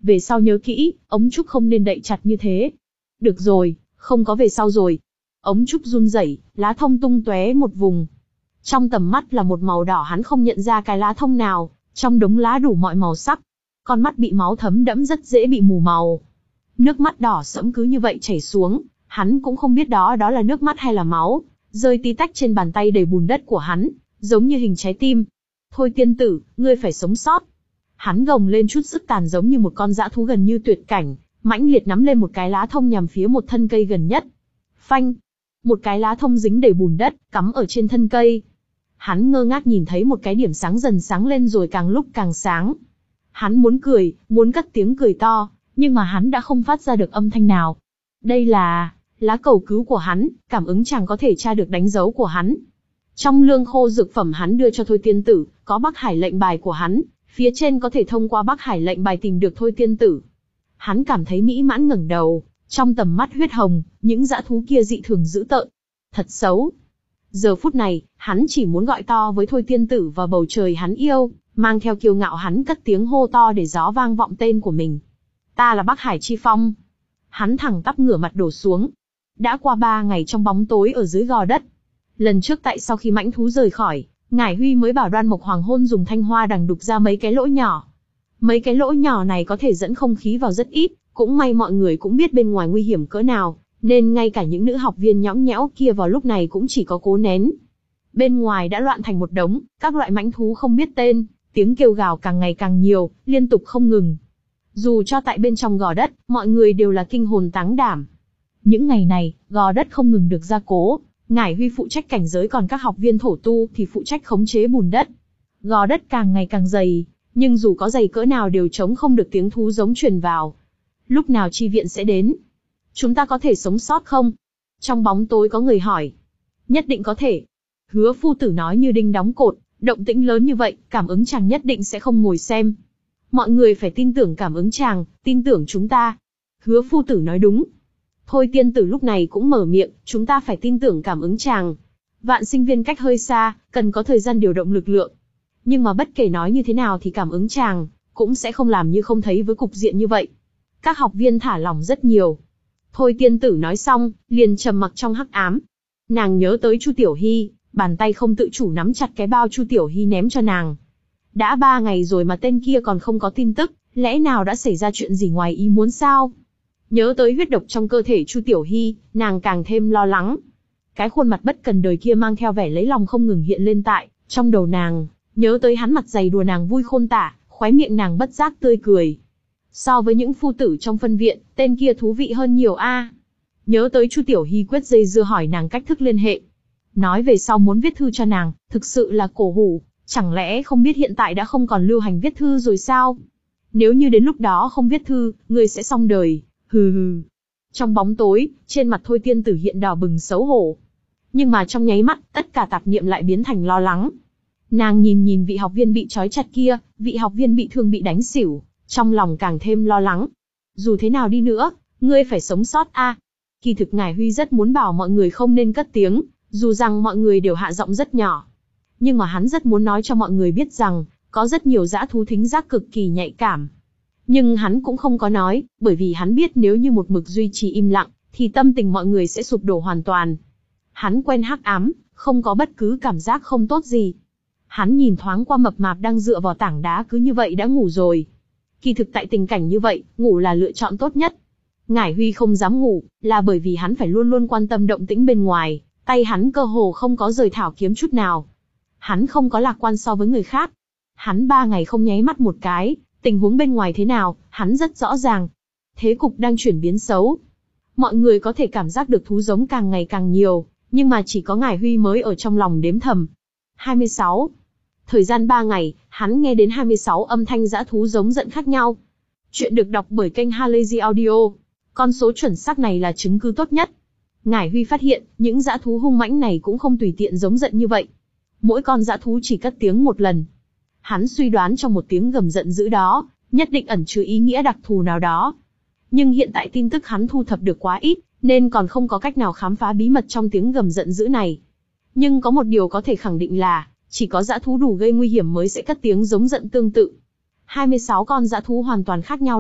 Về sau nhớ kỹ, ống trúc không nên đậy chặt như thế. Được rồi, không có về sau rồi. Ống trúc run rẩy, lá thông tung tóe một vùng. Trong tầm mắt là một màu đỏ, hắn không nhận ra cái lá thông nào, trong đống lá đủ mọi màu sắc. Con mắt bị máu thấm đẫm rất dễ bị mù màu. Nước mắt đỏ sẫm cứ như vậy chảy xuống, hắn cũng không biết đó đó là nước mắt hay là máu, rơi tí tách trên bàn tay đầy bùn đất của hắn, giống như hình trái tim. Thôi tiên tử, ngươi phải sống sót. Hắn gồng lên chút sức tàn giống như một con dã thú gần như tuyệt cảnh, mãnh liệt nắm lên một cái lá thông nhằm phía một thân cây gần nhất. Phanh! Một cái lá thông dính đầy bùn đất, cắm ở trên thân cây. Hắn ngơ ngác nhìn thấy một cái điểm sáng dần sáng lên rồi càng lúc càng sáng. Hắn muốn cười, muốn cất tiếng cười to, nhưng mà hắn đã không phát ra được âm thanh nào. Đây là lá cầu cứu của hắn, cảm ứng chàng có thể tra được đánh dấu của hắn. Trong lương khô dược phẩm hắn đưa cho Thôi tiên tử, có Bắc Hải lệnh bài của hắn, phía trên có thể thông qua Bắc Hải lệnh bài tìm được Thôi tiên tử. Hắn cảm thấy mỹ mãn ngẩng đầu, trong tầm mắt huyết hồng, những dã thú kia dị thường dữ tợn. Thật xấu. Giờ phút này, hắn chỉ muốn gọi to với Thôi tiên tử và bầu trời hắn yêu, mang theo kiêu ngạo hắn cất tiếng hô to để gió vang vọng tên của mình. Ta là Bắc Hải Chi Phong. Hắn thẳng tắp ngửa mặt đổ xuống. Đã qua ba ngày trong bóng tối ở dưới gò đất. Lần trước tại sau khi mãnh thú rời khỏi, Ngải Huy mới bảo Đoan Mộc Hoàng Hôn dùng thanh hoa đằng đục ra mấy cái lỗ nhỏ. Mấy cái lỗ nhỏ này có thể dẫn không khí vào rất ít, cũng may mọi người cũng biết bên ngoài nguy hiểm cỡ nào, nên ngay cả những nữ học viên nhõng nhẽo kia vào lúc này cũng chỉ có cố nén. Bên ngoài đã loạn thành một đống, các loại mãnh thú không biết tên, tiếng kêu gào càng ngày càng nhiều, liên tục không ngừng. Dù cho tại bên trong gò đất, mọi người đều là kinh hồn táng đảm. Những ngày này, gò đất không ngừng được gia cố, Ngải Huy phụ trách cảnh giới còn các học viên thổ tu thì phụ trách khống chế bùn đất. Gò đất càng ngày càng dày, nhưng dù có dày cỡ nào đều chống không được tiếng thú giống truyền vào. Lúc nào chi viện sẽ đến? Chúng ta có thể sống sót không? Trong bóng tối có người hỏi. Nhất định có thể. Hứa phu tử nói như đinh đóng cột, động tĩnh lớn như vậy, cảm ứng chàng nhất định sẽ không ngồi xem. Mọi người phải tin tưởng cảm ứng chàng, tin tưởng chúng ta. Hứa phu tử nói đúng. Thôi tiên tử lúc này cũng mở miệng, chúng ta phải tin tưởng cảm ứng chàng. Vạn sinh viên cách hơi xa, cần có thời gian điều động lực lượng. Nhưng mà bất kể nói như thế nào thì cảm ứng chàng, cũng sẽ không làm như không thấy với cục diện như vậy. Các học viên thả lỏng rất nhiều. Thôi tiên tử nói xong, liền trầm mặc trong hắc ám. Nàng nhớ tới Chu Tiểu Hy, bàn tay không tự chủ nắm chặt cái bao Chu Tiểu Hy ném cho nàng. Đã ba ngày rồi mà tên kia còn không có tin tức, lẽ nào đã xảy ra chuyện gì ngoài ý muốn sao? Nhớ tới huyết độc trong cơ thể Chu Tiểu Hy, nàng càng thêm lo lắng. Cái khuôn mặt bất cần đời kia mang theo vẻ lấy lòng không ngừng hiện lên tại trong đầu nàng, nhớ tới hắn mặt dày đùa nàng vui khôn tả, khóe miệng nàng bất giác tươi cười. So với những phu tử trong phân viện, tên kia thú vị hơn nhiều a. Nhớ tới Chu Tiểu Hy quyết dây dưa hỏi nàng cách thức liên hệ. Nói về sau muốn viết thư cho nàng, thực sự là cổ hủ, chẳng lẽ không biết hiện tại đã không còn lưu hành viết thư rồi sao? Nếu như đến lúc đó không viết thư, ngươi sẽ xong đời, hừ hừ. Trong bóng tối, trên mặt Thôi tiên tử hiện đỏ bừng xấu hổ. Nhưng mà trong nháy mắt, tất cả tạp niệm lại biến thành lo lắng. Nàng nhìn nhìn vị học viên bị trói chặt kia, vị học viên bị thương bị đánh xỉu, trong lòng càng thêm lo lắng. Dù thế nào đi nữa, ngươi phải sống sót a. À. Kỳ thực Ngải Huy rất muốn bảo mọi người không nên cất tiếng, dù rằng mọi người đều hạ giọng rất nhỏ. Nhưng mà hắn rất muốn nói cho mọi người biết rằng, có rất nhiều dã thú thính giác cực kỳ nhạy cảm. Nhưng hắn cũng không có nói, bởi vì hắn biết nếu như một mực duy trì im lặng, thì tâm tình mọi người sẽ sụp đổ hoàn toàn. Hắn quen hắc ám, không có bất cứ cảm giác không tốt gì. Hắn nhìn thoáng qua mập mạp đang dựa vào tảng đá cứ như vậy đã ngủ rồi. Kỳ thực tại tình cảnh như vậy, ngủ là lựa chọn tốt nhất. Ngải Huy không dám ngủ, là bởi vì hắn phải luôn luôn quan tâm động tĩnh bên ngoài, tay hắn cơ hồ không có rời thảo kiếm chút nào. Hắn không có lạc quan so với người khác. Hắn ba ngày không nháy mắt một cái, tình huống bên ngoài thế nào, hắn rất rõ ràng. Thế cục đang chuyển biến xấu. Mọi người có thể cảm giác được thú giống càng ngày càng nhiều, nhưng mà chỉ có Ngải Huy mới ở trong lòng đếm thầm. hai mươi sáu. Thời gian ba ngày, hắn nghe đến hai mươi sáu âm thanh dã thú giống giận khác nhau. Chuyện được đọc bởi kênh Halazy Audio. Con số chuẩn xác này là chứng cứ tốt nhất. Ngải Huy phát hiện, những dã thú hung mãnh này cũng không tùy tiện giống giận như vậy. Mỗi con dã thú chỉ cất tiếng một lần. Hắn suy đoán trong một tiếng gầm giận dữ đó, nhất định ẩn chứa ý nghĩa đặc thù nào đó. Nhưng hiện tại tin tức hắn thu thập được quá ít, nên còn không có cách nào khám phá bí mật trong tiếng gầm giận dữ này. Nhưng có một điều có thể khẳng định là, chỉ có dã thú đủ gây nguy hiểm mới sẽ cất tiếng giống giận tương tự. hai mươi sáu con dã thú hoàn toàn khác nhau lại,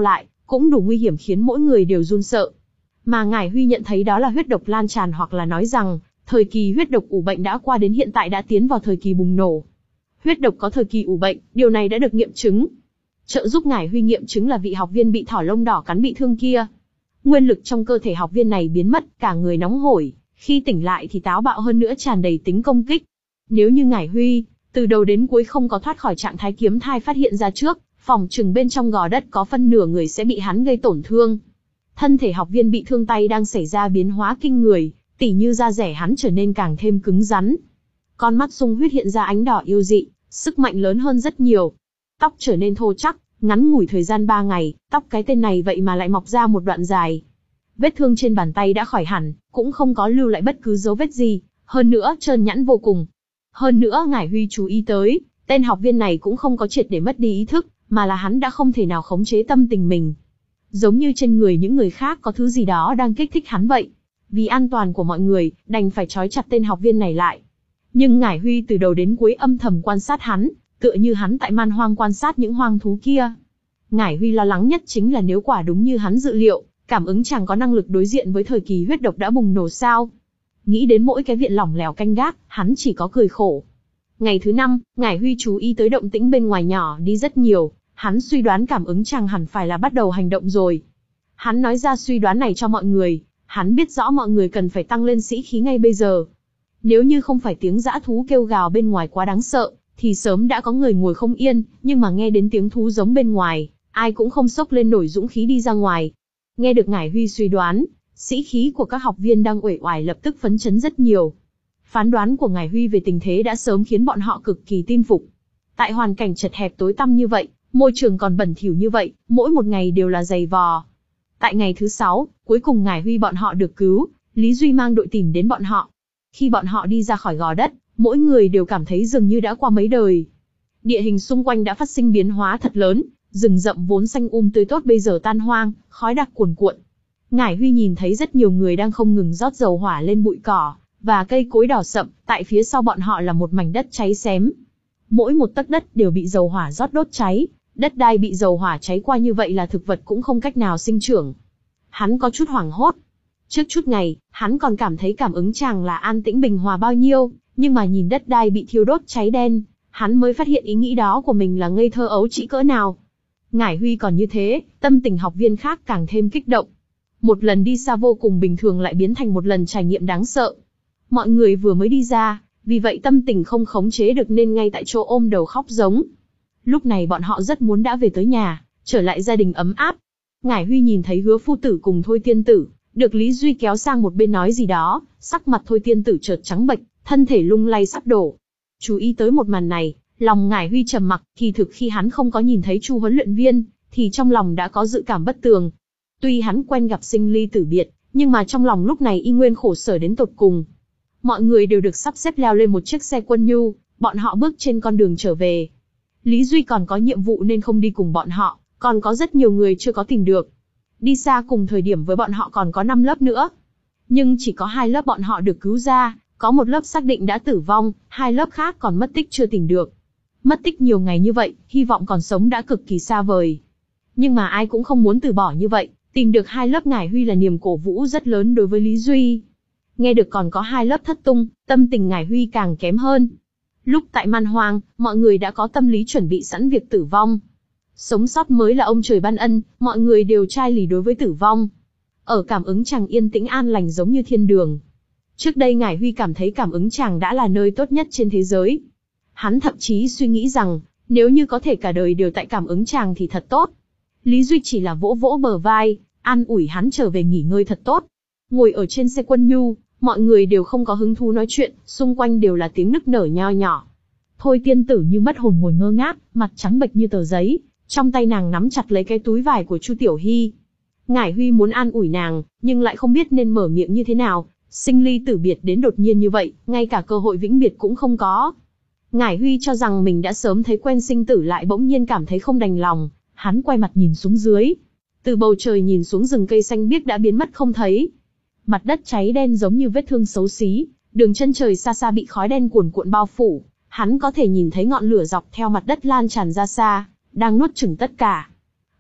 cũng đủ nguy hiểm khiến mỗi người đều run sợ. Mà Ngải Huy nhận thấy đó là huyết độc lan tràn, hoặc là nói rằng, thời kỳ huyết độc ủ bệnh đã qua đến hiện tại đã tiến vào thời kỳ bùng nổ. Huyết độc có thời kỳ ủ bệnh, điều này đã được nghiệm chứng. Trợ giúp Ngải Huy nghiệm chứng là vị học viên bị thỏ lông đỏ cắn bị thương kia. Nguyên lực trong cơ thể học viên này biến mất, cả người nóng hổi, khi tỉnh lại thì táo bạo hơn nữa, tràn đầy tính công kích. Nếu như Ngải Huy, từ đầu đến cuối không có thoát khỏi trạng thái kiếm thai phát hiện ra trước, phòng chừng bên trong gò đất có phân nửa người sẽ bị hắn gây tổn thương. Thân thể học viên bị thương tay đang xảy ra biến hóa kinh người, tỉ như da rẻ hắn trở nên càng thêm cứng rắn. Con mắt sung huyết hiện ra ánh đỏ yêu dị, sức mạnh lớn hơn rất nhiều. Tóc trở nên thô chắc, ngắn ngủi thời gian ba ngày, tóc cái tên này vậy mà lại mọc ra một đoạn dài. Vết thương trên bàn tay đã khỏi hẳn, cũng không có lưu lại bất cứ dấu vết gì, hơn nữa trơn nhẵn vô cùng. Hơn nữa Ngải Huy chú ý tới, tên học viên này cũng không có triệt để mất đi ý thức, mà là hắn đã không thể nào khống chế tâm tình mình. Giống như trên người những người khác có thứ gì đó đang kích thích hắn vậy. Vì an toàn của mọi người, đành phải trói chặt tên học viên này lại. Nhưng Ngải Huy từ đầu đến cuối âm thầm quan sát hắn, tựa như hắn tại man hoang quan sát những hoang thú kia. Ngải Huy lo lắng nhất chính là nếu quả đúng như hắn dự liệu, cảm ứng chàng có năng lực đối diện với thời kỳ huyết độc đã bùng nổ sao. Nghĩ đến mỗi cái viện lỏng lẻo canh gác, hắn chỉ có cười khổ. Ngày thứ năm, Ngải Huy chú ý tới động tĩnh bên ngoài nhỏ đi rất nhiều, hắn suy đoán cảm ứng chàng hẳn phải là bắt đầu hành động rồi. Hắn nói ra suy đoán này cho mọi người, hắn biết rõ mọi người cần phải tăng lên sĩ khí ngay bây giờ. Nếu như không phải tiếng dã thú kêu gào bên ngoài quá đáng sợ, thì sớm đã có người ngồi không yên, nhưng mà nghe đến tiếng thú giống bên ngoài, ai cũng không xốc lên nổi dũng khí đi ra ngoài. Nghe được Ngải Huy suy đoán, sĩ khí của các học viên đang uể oải lập tức phấn chấn rất nhiều. Phán đoán của Ngải Huy về tình thế đã sớm khiến bọn họ cực kỳ tin phục. Tại hoàn cảnh chật hẹp tối tăm như vậy, môi trường còn bẩn thỉu như vậy, mỗi một ngày đều là dày vò. Tại ngày thứ sáu, cuối cùng Ngải Huy bọn họ được cứu, Lý Duy mang đội tìm đến bọn họ. Khi bọn họ đi ra khỏi gò đất, mỗi người đều cảm thấy dường như đã qua mấy đời. Địa hình xung quanh đã phát sinh biến hóa thật lớn, rừng rậm vốn xanh um tươi tốt bây giờ tan hoang, khói đặc cuồn cuộn. Ngải Huy nhìn thấy rất nhiều người đang không ngừng rót dầu hỏa lên bụi cỏ và cây cối đỏ sậm, tại phía sau bọn họ là một mảnh đất cháy xém. Mỗi một tấc đất đều bị dầu hỏa rót đốt cháy, đất đai bị dầu hỏa cháy qua như vậy là thực vật cũng không cách nào sinh trưởng. Hắn có chút hoảng hốt. Trước chút ngày, hắn còn cảm thấy cảm ứng chàng là an tĩnh bình hòa bao nhiêu, nhưng mà nhìn đất đai bị thiêu đốt cháy đen, hắn mới phát hiện ý nghĩ đó của mình là ngây thơ ấu trĩ cỡ nào. Ngải Huy còn như thế, tâm tình học viên khác càng thêm kích động. Một lần đi xa vô cùng bình thường lại biến thành một lần trải nghiệm đáng sợ. Mọi người vừa mới đi ra, vì vậy tâm tình không khống chế được nên ngay tại chỗ ôm đầu khóc giống. Lúc này bọn họ rất muốn đã về tới nhà, trở lại gia đình ấm áp. Ngải Huy nhìn thấy Hứa phu tử cùng Thôi tiên tử, được Lý Duy kéo sang một bên nói gì đó, sắc mặt Thôi tiên tử chợt trắng bệch, thân thể lung lay sắp đổ. Chú ý tới một màn này, lòng Ngải Huy trầm mặc, kỳ thực khi hắn không có nhìn thấy Chu huấn luyện viên, thì trong lòng đã có dự cảm bất tường. Tuy hắn quen gặp sinh ly tử biệt, nhưng mà trong lòng lúc này y nguyên khổ sở đến tột cùng. Mọi người đều được sắp xếp leo lên một chiếc xe quân nhu, bọn họ bước trên con đường trở về. Lý Duy còn có nhiệm vụ nên không đi cùng bọn họ, còn có rất nhiều người chưa có tìm được. Đi xa cùng thời điểm với bọn họ còn có năm lớp nữa. Nhưng chỉ có hai lớp bọn họ được cứu ra, có một lớp xác định đã tử vong, hai lớp khác còn mất tích chưa tìm được. Mất tích nhiều ngày như vậy, hy vọng còn sống đã cực kỳ xa vời. Nhưng mà ai cũng không muốn từ bỏ như vậy, tìm được hai lớp Ngải Huy là niềm cổ vũ rất lớn đối với Lý Duy. Nghe được còn có hai lớp thất tung, tâm tình Ngải Huy càng kém hơn. Lúc tại man hoang, mọi người đã có tâm lý chuẩn bị sẵn việc tử vong. Sống sót mới là ông trời ban ân, mọi người đều chai lì đối với tử vong. Ở cảm ứng chàng yên tĩnh an lành giống như thiên đường. Trước đây Ngải Huy cảm thấy cảm ứng chàng đã là nơi tốt nhất trên thế giới. Hắn thậm chí suy nghĩ rằng, nếu như có thể cả đời đều tại cảm ứng chàng thì thật tốt. Lý Duy chỉ là vỗ vỗ bờ vai, an ủi hắn trở về nghỉ ngơi thật tốt. Ngồi ở trên xe quân nhu, mọi người đều không có hứng thú nói chuyện, xung quanh đều là tiếng nức nở nho nhỏ. Thôi tiên tử như mất hồn ngồi ngơ ngác, mặt trắng bệch như tờ giấy, trong tay nàng nắm chặt lấy cái túi vải của Chu Tiểu Hy. Ngải Huy muốn an ủi nàng, nhưng lại không biết nên mở miệng như thế nào, sinh ly tử biệt đến đột nhiên như vậy, ngay cả cơ hội vĩnh biệt cũng không có. Ngải Huy cho rằng mình đã sớm thấy quen sinh tử lại bỗng nhiên cảm thấy không đành lòng, hắn quay mặt nhìn xuống dưới. Từ bầu trời nhìn xuống rừng cây xanh biếc đã biến mất không thấy. Mặt đất cháy đen giống như vết thương xấu xí, đường chân trời xa xa bị khói đen cuồn cuộn bao phủ, hắn có thể nhìn thấy ngọn lửa dọc theo mặt đất lan tràn ra xa, đang nuốt chửng tất cả.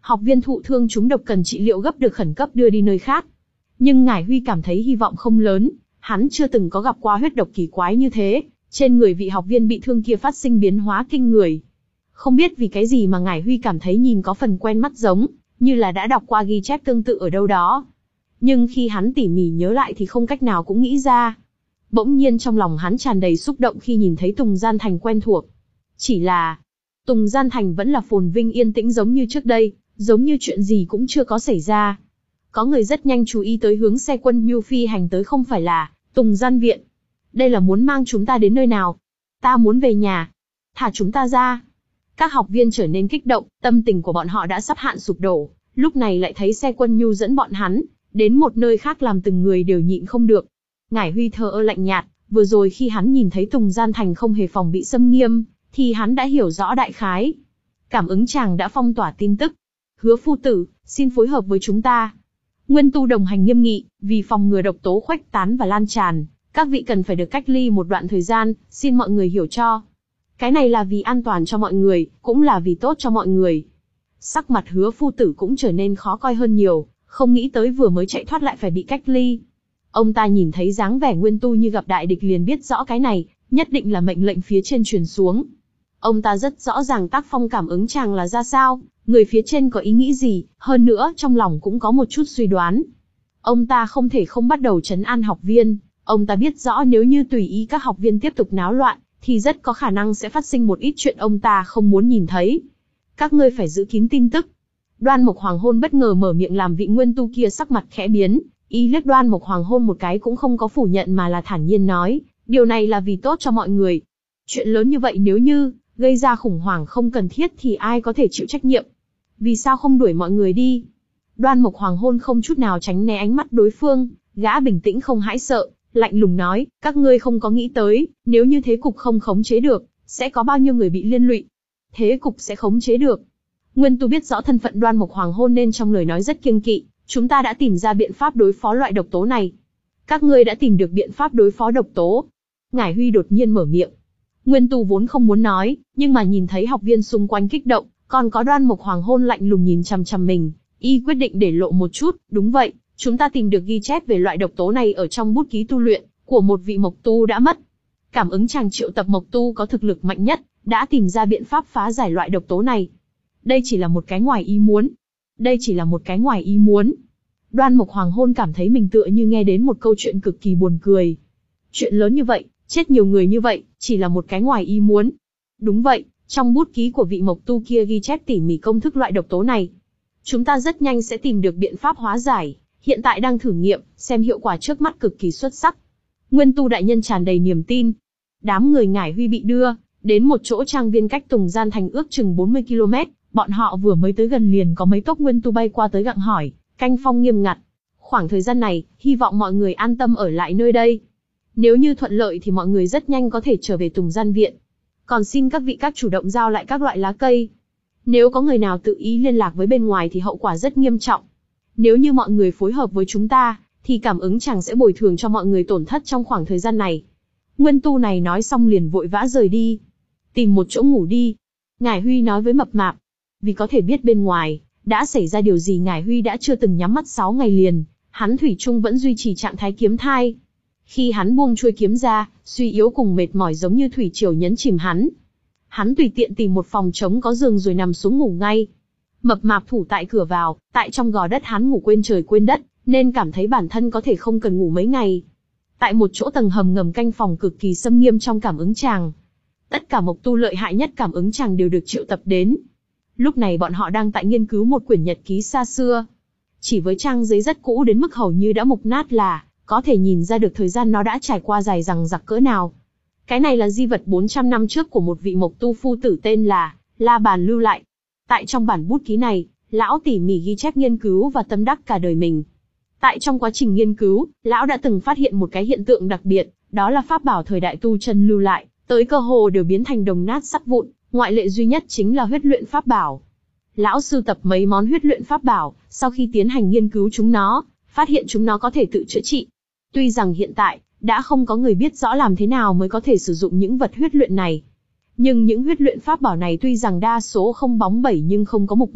học viên thụ thương trúng độc cần trị liệu gấp được khẩn cấp đưa đi nơi khác. Nhưng Ngải Huy cảm thấy hy vọng không lớn, hắn chưa từng có gặp qua huyết độc kỳ quái như thế, trên người vị học viên bị thương kia phát sinh biến hóa kinh người. Không biết vì cái gì mà Ngải Huy cảm thấy nhìn có phần quen mắt giống, như là đã đọc qua ghi chép tương tự ở đâu đó. Nhưng khi hắn tỉ mỉ nhớ lại thì không cách nào cũng nghĩ ra. Bỗng nhiên trong lòng hắn tràn đầy xúc động khi nhìn thấy Tùng Gian Thành quen thuộc. Chỉ là, Tùng Gian Thành vẫn là phồn vinh yên tĩnh giống như trước đây, giống như chuyện gì cũng chưa có xảy ra. Có người rất nhanh chú ý tới hướng xe quân Nhu phi hành tới không phải là Tùng Gian Viện. Đây là muốn mang chúng ta đến nơi nào? Ta muốn về nhà. Thả chúng ta ra. Các học viên trở nên kích động, tâm tình của bọn họ đã sắp hạn sụp đổ, lúc này lại thấy xe quân Nhu dẫn bọn hắn đến một nơi khác làm từng người đều nhịn không được. Ngải Huy thờ ơ lạnh nhạt, vừa rồi khi hắn nhìn thấy Tùng Gian Thành không hề phòng bị xâm nghiêm, thì hắn đã hiểu rõ đại khái. Cảm ứng chàng đã phong tỏa tin tức. Hứa phu tử, xin phối hợp với chúng ta. Nguyên tu đồng hành nghiêm nghị, vì phòng ngừa độc tố khuếch tán và lan tràn, các vị cần phải được cách ly một đoạn thời gian, xin mọi người hiểu cho. Cái này là vì an toàn cho mọi người, cũng là vì tốt cho mọi người. Sắc mặt Hứa phu tử cũng trở nên khó coi hơn nhiều, không nghĩ tới vừa mới chạy thoát lại phải bị cách ly. Ông ta nhìn thấy dáng vẻ Nguyên tu như gặp đại địch liền biết rõ cái này, nhất định là mệnh lệnh phía trên truyền xuống. Ông ta rất rõ ràng tác phong cảm ứng chàng là ra sao, người phía trên có ý nghĩ gì, hơn nữa trong lòng cũng có một chút suy đoán. Ông ta không thể không bắt đầu trấn an học viên, ông ta biết rõ nếu như tùy ý các học viên tiếp tục náo loạn, thì rất có khả năng sẽ phát sinh một ít chuyện ông ta không muốn nhìn thấy. Các ngươi phải giữ kín tin tức. Đoan Mộc Hoàng Hôn bất ngờ mở miệng làm vị Nguyên tu kia sắc mặt khẽ biến, y liếc Đoan Mộc Hoàng Hôn một cái cũng không có phủ nhận mà là thản nhiên nói, điều này là vì tốt cho mọi người. Chuyện lớn như vậy nếu như gây ra khủng hoảng không cần thiết thì ai có thể chịu trách nhiệm? Vì sao không đuổi mọi người đi? Đoan Mộc Hoàng Hôn không chút nào tránh né ánh mắt đối phương, gã bình tĩnh không hãi sợ, lạnh lùng nói, các ngươi không có nghĩ tới, nếu như thế cục không khống chế được, sẽ có bao nhiêu người bị liên lụy? Thế cục sẽ khống chế được. Nguyên tu biết rõ thân phận Đoan Mộc Hoàng Hôn nên trong lời nói rất kiêng kỵ, chúng ta đã tìm ra biện pháp đối phó loại độc tố này. Các ngươi đã tìm được biện pháp đối phó độc tố. Ngải Huy đột nhiên mở miệng. Nguyên tu vốn không muốn nói, nhưng mà nhìn thấy học viên xung quanh kích động, còn có Đoan Mộc Hoàng Hôn lạnh lùng nhìn chằm chằm mình, y quyết định để lộ một chút, đúng vậy, chúng ta tìm được ghi chép về loại độc tố này ở trong bút ký tu luyện của một vị mộc tu đã mất. Cảm ứng chàng triệu tập mộc tu có thực lực mạnh nhất, đã tìm ra biện pháp phá giải loại độc tố này. Đây chỉ là một cái ngoài ý muốn. Đây chỉ là một cái ngoài ý muốn. Đoan Mộc Hoàng Hôn cảm thấy mình tựa như nghe đến một câu chuyện cực kỳ buồn cười. Chuyện lớn như vậy, chết nhiều người như vậy, chỉ là một cái ngoài ý muốn. Đúng vậy, trong bút ký của vị mộc tu kia ghi chép tỉ mỉ công thức loại độc tố này. Chúng ta rất nhanh sẽ tìm được biện pháp hóa giải, hiện tại đang thử nghiệm, xem hiệu quả trước mắt cực kỳ xuất sắc. Nguyên tu đại nhân tràn đầy niềm tin. Đám người Ngải Huy bị đưa đến một chỗ trang viên cách Tùng Gian Thành ước chừng bốn mươi ki lô mét, bọn họ vừa mới tới gần liền có mấy tốc Nguyên tu bay qua tới gặng hỏi, canh phong nghiêm ngặt. Khoảng thời gian này, hy vọng mọi người an tâm ở lại nơi đây. Nếu như thuận lợi thì mọi người rất nhanh có thể trở về Tùng Gian Viện. Còn xin các vị các chủ động giao lại các loại lá cây. Nếu có người nào tự ý liên lạc với bên ngoài thì hậu quả rất nghiêm trọng. Nếu như mọi người phối hợp với chúng ta, thì cảm ứng chàng sẽ bồi thường cho mọi người tổn thất trong khoảng thời gian này. Nguyên tu này nói xong liền vội vã rời đi. Tìm một chỗ ngủ đi. Ngải Huy nói với Mập Mạp. Vì có thể biết bên ngoài đã xảy ra điều gì, Ngải Huy đã chưa từng nhắm mắt sáu ngày liền, hắn thủy chung vẫn duy trì trạng thái kiếm thai. Khi hắn buông chuôi kiếm ra, suy yếu cùng mệt mỏi giống như thủy triều nhấn chìm hắn. Hắn tùy tiện tìm một phòng trống có giường rồi nằm xuống ngủ ngay. Mập Mạp thủ tại cửa vào, tại trong gò đất hắn ngủ quên trời quên đất, nên cảm thấy bản thân có thể không cần ngủ mấy ngày. Tại một chỗ tầng hầm ngầm canh phòng cực kỳ xâm nghiêm trong cảm ứng tràng. Tất cả mộc tu lợi hại nhất cảm ứng tràng đều được triệu tập đến. Lúc này bọn họ đang tại nghiên cứu một quyển nhật ký xa xưa. Chỉ với trang giấy rất cũ đến mức hầu như đã mục nát là có thể nhìn ra được thời gian nó đã trải qua dài dằng dặc cỡ nào. Cái này là di vật bốn trăm năm trước của một vị mộc tu phu tử tên là La Bàn lưu lại. Tại trong bản bút ký này, lão tỉ mỉ ghi chép nghiên cứu và tâm đắc cả đời mình. Tại trong quá trình nghiên cứu, lão đã từng phát hiện một cái hiện tượng đặc biệt, đó là pháp bảo thời đại tu chân lưu lại, tới cơ hồ đều biến thành đồng nát sắt vụn, ngoại lệ duy nhất chính là huyết luyện pháp bảo. Lão sưu tập mấy món huyết luyện pháp bảo, sau khi tiến hành nghiên cứu chúng nó, phát hiện chúng nó có thể tự chữa trị. Tuy rằng hiện tại, đã không có người biết rõ làm thế nào mới có thể sử dụng những vật huyết luyện này. Nhưng những huyết luyện pháp bảo này tuy rằng đa số không bóng bẩy nhưng không có mục nát,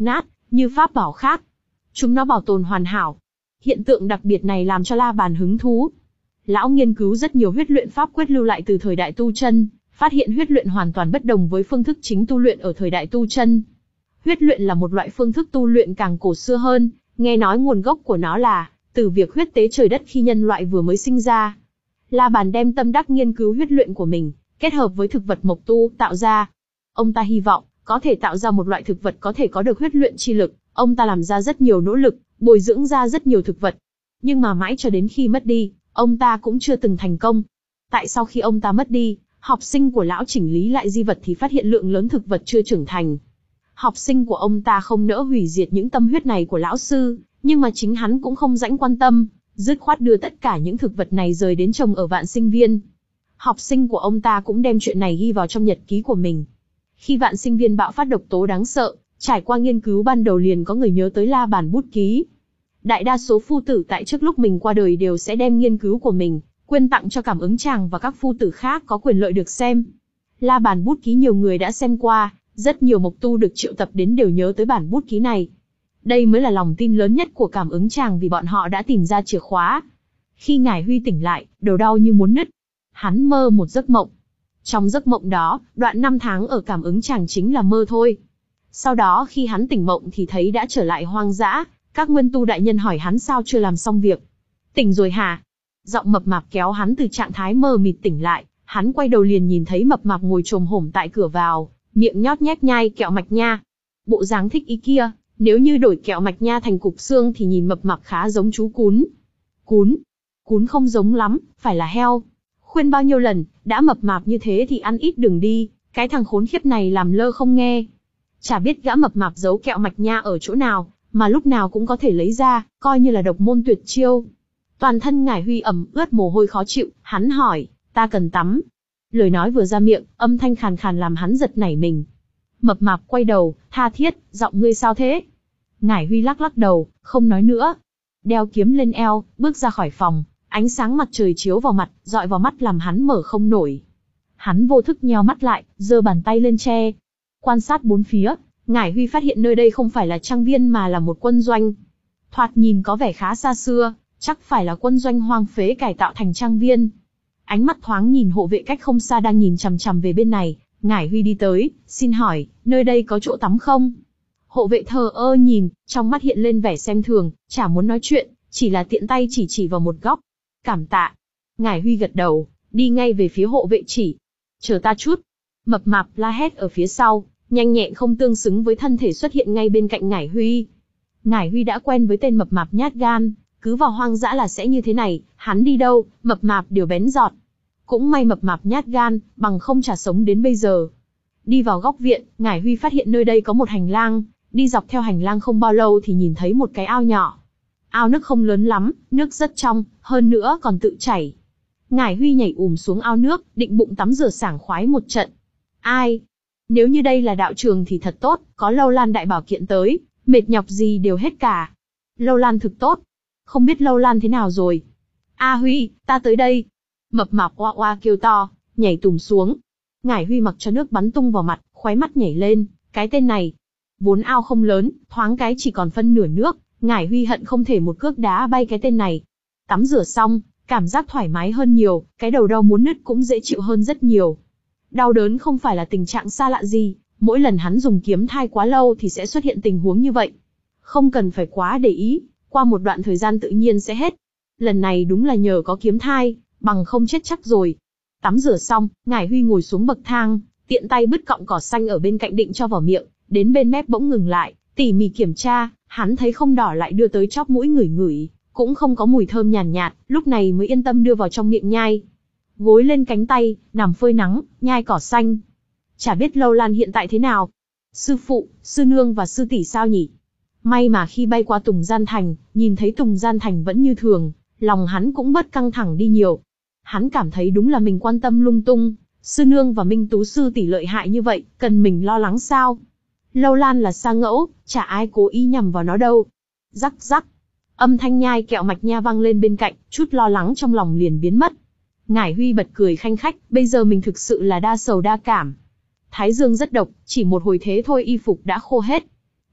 như pháp bảo khác. Chúng nó bảo tồn hoàn hảo. Hiện tượng đặc biệt này làm cho La Bàn hứng thú. Lão nghiên cứu rất nhiều huyết luyện pháp quyết lưu lại từ thời đại tu chân, phát hiện huyết luyện hoàn toàn bất đồng với phương thức chính tu luyện ở thời đại tu chân. Huyết luyện là một loại phương thức tu luyện càng cổ xưa hơn, nghe nói nguồn gốc của nó là từ việc huyết tế trời đất khi nhân loại vừa mới sinh ra. La Bàn đem tâm đắc nghiên cứu huyết luyện của mình, kết hợp với thực vật mộc tu tạo ra. Ông ta hy vọng có thể tạo ra một loại thực vật có thể có được huyết luyện chi lực. Ông ta làm ra rất nhiều nỗ lực, bồi dưỡng ra rất nhiều thực vật. Nhưng mà mãi cho đến khi mất đi, ông ta cũng chưa từng thành công. Tại sau khi ông ta mất đi, học sinh của lão chỉnh lý lại di vật thì phát hiện lượng lớn thực vật chưa trưởng thành. Học sinh của ông ta không nỡ hủy diệt những tâm huyết này của lão sư, nhưng mà chính hắn cũng không rãnh quan tâm, dứt khoát đưa tất cả những thực vật này rời đến trồng ở Vạn Sinh Viên. Học sinh của ông ta cũng đem chuyện này ghi vào trong nhật ký của mình. Khi Vạn Sinh Viên bạo phát độc tố đáng sợ, trải qua nghiên cứu ban đầu liền có người nhớ tới La Bàn bút ký. Đại đa số phu tử tại trước lúc mình qua đời đều sẽ đem nghiên cứu của mình quyên tặng cho Cảm Ứng Tràng và các phu tử khác có quyền lợi được xem. La Bàn bút ký nhiều người đã xem qua, rất nhiều mộc tu được triệu tập đến đều nhớ tới bản bút ký này. Đây mới là lòng tin lớn nhất của Cảm Ứng Tràng vì bọn họ đã tìm ra chìa khóa. Khi Ngải Huy tỉnh lại, đầu đau như muốn nứt. Hắn mơ một giấc mộng. Trong giấc mộng đó, đoạn năm tháng ở Cảm Ứng Tràng chính là mơ thôi. Sau đó khi hắn tỉnh mộng thì thấy đã trở lại hoang dã, các nguyên tu đại nhân hỏi hắn sao chưa làm xong việc. Tỉnh rồi hả? Giọng mập mạp kéo hắn từ trạng thái mơ mịt tỉnh lại, hắn quay đầu liền nhìn thấy mập mạp ngồi chồm hổm tại cửa vào, miệng nhót nhét nhai kẹo mạch nha. Bộ dáng thích ý kia, nếu như đổi kẹo mạch nha thành cục xương thì nhìn mập mạp khá giống chú cún. Cún? Cún không giống lắm, phải là heo. Khuyên bao nhiêu lần, đã mập mạp như thế thì ăn ít đừng đi, cái thằng khốn khiếp này làm lơ không nghe. Chả biết gã mập mạp giấu kẹo mạch nha ở chỗ nào, mà lúc nào cũng có thể lấy ra, coi như là độc môn tuyệt chiêu. Toàn thân Ngải Huy ẩm ướt mồ hôi khó chịu, hắn hỏi, ta cần tắm. Lời nói vừa ra miệng, âm thanh khàn khàn làm hắn giật nảy mình. Mập mạp quay đầu, tha thiết, giọng ngươi sao thế? Ngải Huy lắc lắc đầu, không nói nữa. Đeo kiếm lên eo, bước ra khỏi phòng, ánh sáng mặt trời chiếu vào mặt, dọi vào mắt làm hắn mở không nổi. Hắn vô thức nheo mắt lại, giơ bàn tay lên che. Quan sát bốn phía, Ngải Huy phát hiện nơi đây không phải là trang viên mà là một quân doanh. Thoạt nhìn có vẻ khá xa xưa, chắc phải là quân doanh hoang phế cải tạo thành trang viên. Ánh mắt thoáng nhìn hộ vệ cách không xa đang nhìn chằm chằm về bên này, Ngải Huy đi tới, xin hỏi, nơi đây có chỗ tắm không? Hộ vệ thờ ơ nhìn, trong mắt hiện lên vẻ xem thường, chả muốn nói chuyện, chỉ là tiện tay chỉ chỉ vào một góc. Cảm tạ. Ngải Huy gật đầu, đi ngay về phía hộ vệ chỉ. Chờ ta chút. Mập mạp la hét ở phía sau, nhanh nhẹn không tương xứng với thân thể xuất hiện ngay bên cạnh Ngải Huy. Ngải Huy đã quen với tên mập mạp nhát gan, cứ vào hoang dã là sẽ như thế này, hắn đi đâu, mập mạp đều bén giọt. Cũng may mập mạp nhát gan, bằng không chả sống đến bây giờ. Đi vào góc viện, Ngải Huy phát hiện nơi đây có một hành lang, đi dọc theo hành lang không bao lâu thì nhìn thấy một cái ao nhỏ. Ao nước không lớn lắm, nước rất trong, hơn nữa còn tự chảy. Ngải Huy nhảy ùm xuống ao nước, định bụng tắm rửa sảng khoái một trận. Ai? Nếu như đây là đạo trường thì thật tốt, có Lâu Lan đại bảo kiện tới, mệt nhọc gì đều hết cả. Lâu Lan thực tốt. Không biết Lâu Lan thế nào rồi? A Huy, ta tới đây. Mập mạp oa oa kêu to, nhảy tùm xuống. Ngải Huy mặc cho nước bắn tung vào mặt, khóe mắt nhảy lên, cái tên này. Vốn ao không lớn, thoáng cái chỉ còn phân nửa nước, Ngải Huy hận không thể một cước đá bay cái tên này. Tắm rửa xong, cảm giác thoải mái hơn nhiều, cái đầu đau muốn nứt cũng dễ chịu hơn rất nhiều. Đau đớn không phải là tình trạng xa lạ gì, mỗi lần hắn dùng kiếm thai quá lâu thì sẽ xuất hiện tình huống như vậy. Không cần phải quá để ý, qua một đoạn thời gian tự nhiên sẽ hết. Lần này đúng là nhờ có kiếm thai, bằng không chết chắc rồi. Tắm rửa xong, Ngải Huy ngồi xuống bậc thang, tiện tay bứt cọng cỏ xanh ở bên cạnh định cho vào miệng, đến bên mép bỗng ngừng lại, tỉ mỉ kiểm tra, hắn thấy không đỏ lại đưa tới chóp mũi ngửi ngửi, cũng không có mùi thơm nhàn nhạt, nhạt, lúc này mới yên tâm đưa vào trong miệng nhai. Gối lên cánh tay, nằm phơi nắng, nhai cỏ xanh. Chả biết Lâu Lan hiện tại thế nào. Sư phụ, sư nương và sư tỷ sao nhỉ? May mà khi bay qua Tùng Gian Thành, nhìn thấy Tùng Gian Thành vẫn như thường, lòng hắn cũng bớt căng thẳng đi nhiều. Hắn cảm thấy đúng là mình quan tâm lung tung, sư nương và Minh Tú sư tỷ lợi hại như vậy, cần mình lo lắng sao? Lâu Lan là sa ngẫu, chả ai cố ý nhằm vào nó đâu. Rắc rắc. Âm thanh nhai kẹo mạch nha vang lên bên cạnh, chút lo lắng trong lòng liền biến mất. Ngải Huy bật cười khanh khách, bây giờ mình thực sự là đa sầu đa cảm. Thái dương rất độc, chỉ một hồi thế thôi y phục đã khô hết.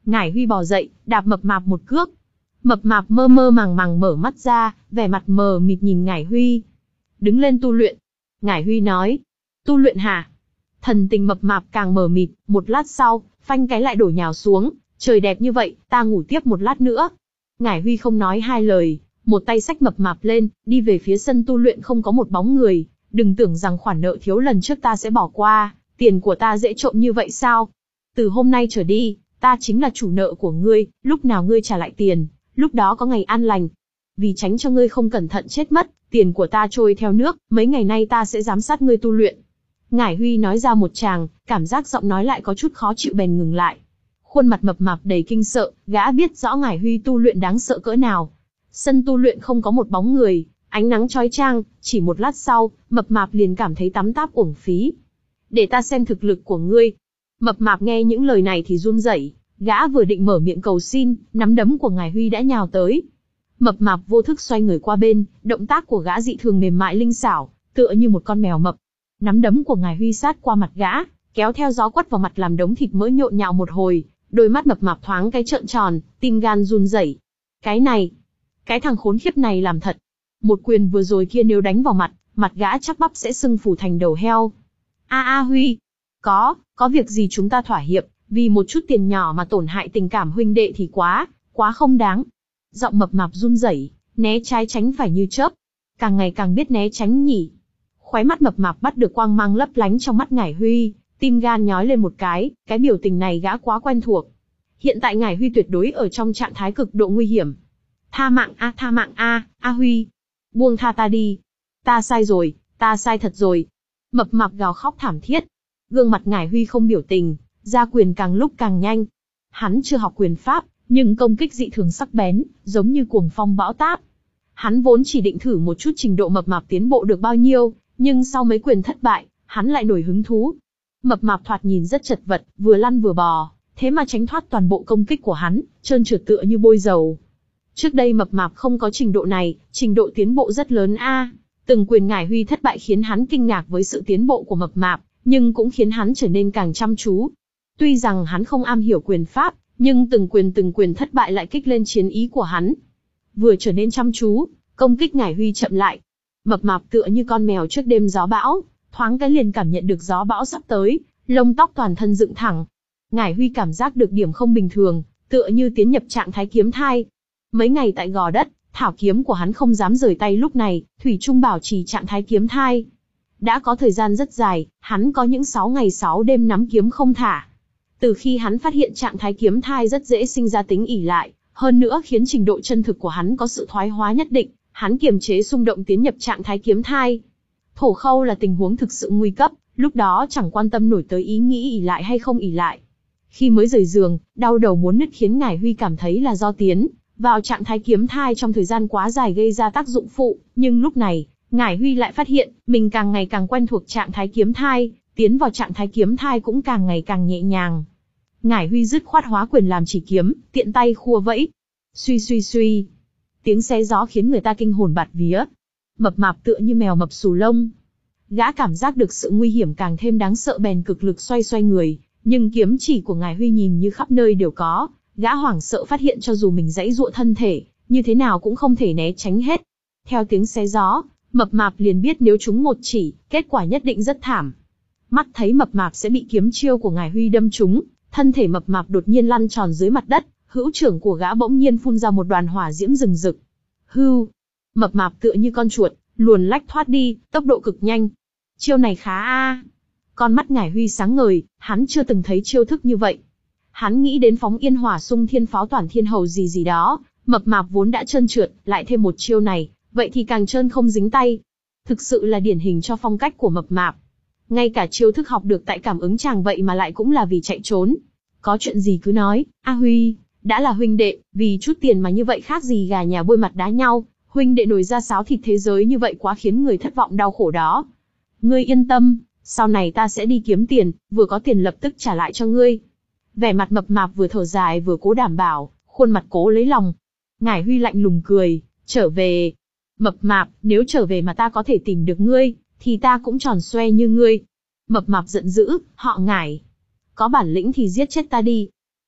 Ngải Huy bò dậy, đạp mập mạp một cước. Mập mạp mơ mơ màng màng mở mắt ra, vẻ mặt mờ mịt nhìn Ngải Huy. Đứng lên tu luyện. Ngải Huy nói. Tu luyện hả? Thần tình mập mạp càng mờ mịt, một lát sau, phanh cái lại đổ nhào xuống. Trời đẹp như vậy, ta ngủ tiếp một lát nữa. Ngải Huy không nói hai lời, một tay xách mập mạp lên, đi về phía sân tu luyện không có một bóng người. Đừng tưởng rằng khoản nợ thiếu lần trước ta sẽ bỏ qua, tiền của ta dễ trộm như vậy sao? Từ hôm nay trở đi, ta chính là chủ nợ của ngươi, lúc nào ngươi trả lại tiền, lúc đó có ngày an lành. Vì tránh cho ngươi không cẩn thận chết mất, tiền của ta trôi theo nước, mấy ngày nay ta sẽ giám sát ngươi tu luyện. Ngải Huy nói ra một tràng, cảm giác giọng nói lại có chút khó chịu bèn ngừng lại. Khuôn mặt mập mạp đầy kinh sợ, gã biết rõ Ngải Huy tu luyện đáng sợ cỡ nào. Sân tu luyện không có một bóng người, ánh nắng chói chang, chỉ một lát sau, mập mạp liền cảm thấy tắm táp uổng phí. Để ta xem thực lực của ngươi. Mập mạp nghe những lời này thì run rẩy, gã vừa định mở miệng cầu xin, nắm đấm của Ngải Huy đã nhào tới. Mập mạp vô thức xoay người qua bên, động tác của gã dị thường mềm mại linh xảo, tựa như một con mèo mập. Nắm đấm của Ngải Huy sát qua mặt gã, kéo theo gió quất vào mặt làm đống thịt mỡ nhộn nhạo một hồi, đôi mắt mập mạp thoáng cái trợn tròn, tim gan run rẩy. Cái này, cái thằng khốn khiếp này làm thật. Một quyền vừa rồi kia nếu đánh vào mặt, mặt gã chắc bắp sẽ sưng phù thành đầu heo. A A Huy, có, có việc gì chúng ta thỏa hiệp, vì một chút tiền nhỏ mà tổn hại tình cảm huynh đệ thì quá, quá không đáng. Giọng mập mạp run rẩy, né trái tránh phải như chớp, càng ngày càng biết né tránh nhỉ. Khóe mắt mập mạp bắt được quang mang lấp lánh trong mắt Ngải Huy, tim gan nhói lên một cái, cái biểu tình này gã quá quen thuộc. Hiện tại Ngải Huy tuyệt đối ở trong trạng thái cực độ nguy hiểm. Tha mạng a, tha mạng a, A Huy, buông tha ta đi. Ta sai rồi, ta sai thật rồi. Mập mạp gào khóc thảm thiết. Gương mặt Ngải Huy không biểu tình, ra quyền càng lúc càng nhanh. Hắn chưa học quyền pháp, nhưng công kích dị thường sắc bén, giống như cuồng phong bão táp. Hắn vốn chỉ định thử một chút trình độ mập mạp tiến bộ được bao nhiêu, nhưng sau mấy quyền thất bại, hắn lại nổi hứng thú. Mập mạp thoạt nhìn rất chật vật, vừa lăn vừa bò, thế mà tránh thoát toàn bộ công kích của hắn, trơn trượt tựa như bôi dầu. Trước đây mập mạp không có trình độ này, trình độ tiến bộ rất lớn a. Từng quyền Ngải Huy thất bại khiến hắn kinh ngạc với sự tiến bộ của mập mạp, nhưng cũng khiến hắn trở nên càng chăm chú. Tuy rằng hắn không am hiểu quyền pháp, nhưng từng quyền từng quyền thất bại lại kích lên chiến ý của hắn. Vừa trở nên chăm chú, công kích Ngải Huy chậm lại. Mập mạp tựa như con mèo trước đêm gió bão, thoáng cái liền cảm nhận được gió bão sắp tới, lông tóc toàn thân dựng thẳng. Ngải Huy cảm giác được điểm không bình thường, tựa như tiến nhập trạng thái kiếm thai. Mấy ngày tại Gò Đất, thảo kiếm của hắn không dám rời tay lúc này, thủy chung bảo trì trạng thái kiếm thai. Đã có thời gian rất dài, hắn có những sáu ngày sáu đêm nắm kiếm không thả. Từ khi hắn phát hiện trạng thái kiếm thai rất dễ sinh ra tính ỷ lại, hơn nữa khiến trình độ chân thực của hắn có sự thoái hóa nhất định, hắn kiềm chế xung động tiến nhập trạng thái kiếm thai. Thổ khâu là tình huống thực sự nguy cấp, lúc đó chẳng quan tâm nổi tới ý nghĩ ỷ lại hay không ỷ lại. Khi mới rời giường, đau đầu muốn nứt khiến Ngải Huy cảm thấy là do tiến vào trạng thái kiếm thai trong thời gian quá dài gây ra tác dụng phụ, nhưng lúc này, Ngải Huy lại phát hiện, mình càng ngày càng quen thuộc trạng thái kiếm thai, tiến vào trạng thái kiếm thai cũng càng ngày càng nhẹ nhàng. Ngải Huy dứt khoát hóa quyền làm chỉ kiếm, tiện tay khua vẫy. Suy suy suy. Tiếng xé gió khiến người ta kinh hồn bạt vía. Mập mạp tựa như mèo mập xù lông. Gã cảm giác được sự nguy hiểm càng thêm đáng sợ bèn cực lực xoay xoay người, nhưng kiếm chỉ của Ngải Huy nhìn như khắp nơi đều có. Gã hoảng sợ phát hiện cho dù mình giãy giụa thân thể, như thế nào cũng không thể né tránh hết. Theo tiếng xé gió, mập mạp liền biết nếu trúng một chỉ, kết quả nhất định rất thảm. Mắt thấy mập mạp sẽ bị kiếm chiêu của Ngải Huy đâm trúng, thân thể mập mạp đột nhiên lăn tròn dưới mặt đất, hữu trưởng của gã bỗng nhiên phun ra một đoàn hỏa diễm rừng rực. Hưu, mập mạp tựa như con chuột, luồn lách thoát đi, tốc độ cực nhanh. Chiêu này khá a. Con mắt Ngải Huy sáng ngời, hắn chưa từng thấy chiêu thức như vậy. Hắn nghĩ đến phóng yên hỏa xung thiên pháo toàn thiên hầu gì gì đó, mập mạp vốn đã trơn trượt, lại thêm một chiêu này, vậy thì càng trơn không dính tay. Thực sự là điển hình cho phong cách của mập mạp. Ngay cả chiêu thức học được tại cảm ứng chàng vậy mà lại cũng là vì chạy trốn. Có chuyện gì cứ nói, A Huy, đã là huynh đệ, vì chút tiền mà như vậy khác gì gà nhà bôi mặt đá nhau, huynh đệ nổi ra sáo thịt thế giới như vậy quá khiến người thất vọng đau khổ đó. Ngươi yên tâm, sau này ta sẽ đi kiếm tiền, vừa có tiền lập tức trả lại cho ngươi. Vẻ mặt mập mạp vừa thở dài vừa cố đảm bảo, khuôn mặt cố lấy lòng. Ngải Huy lạnh lùng cười, trở về. Mập mạp, nếu trở về mà ta có thể tìm được ngươi, thì ta cũng tròn xoe như ngươi. Mập mạp giận dữ, họ Ngải. Có bản lĩnh thì giết chết ta đi.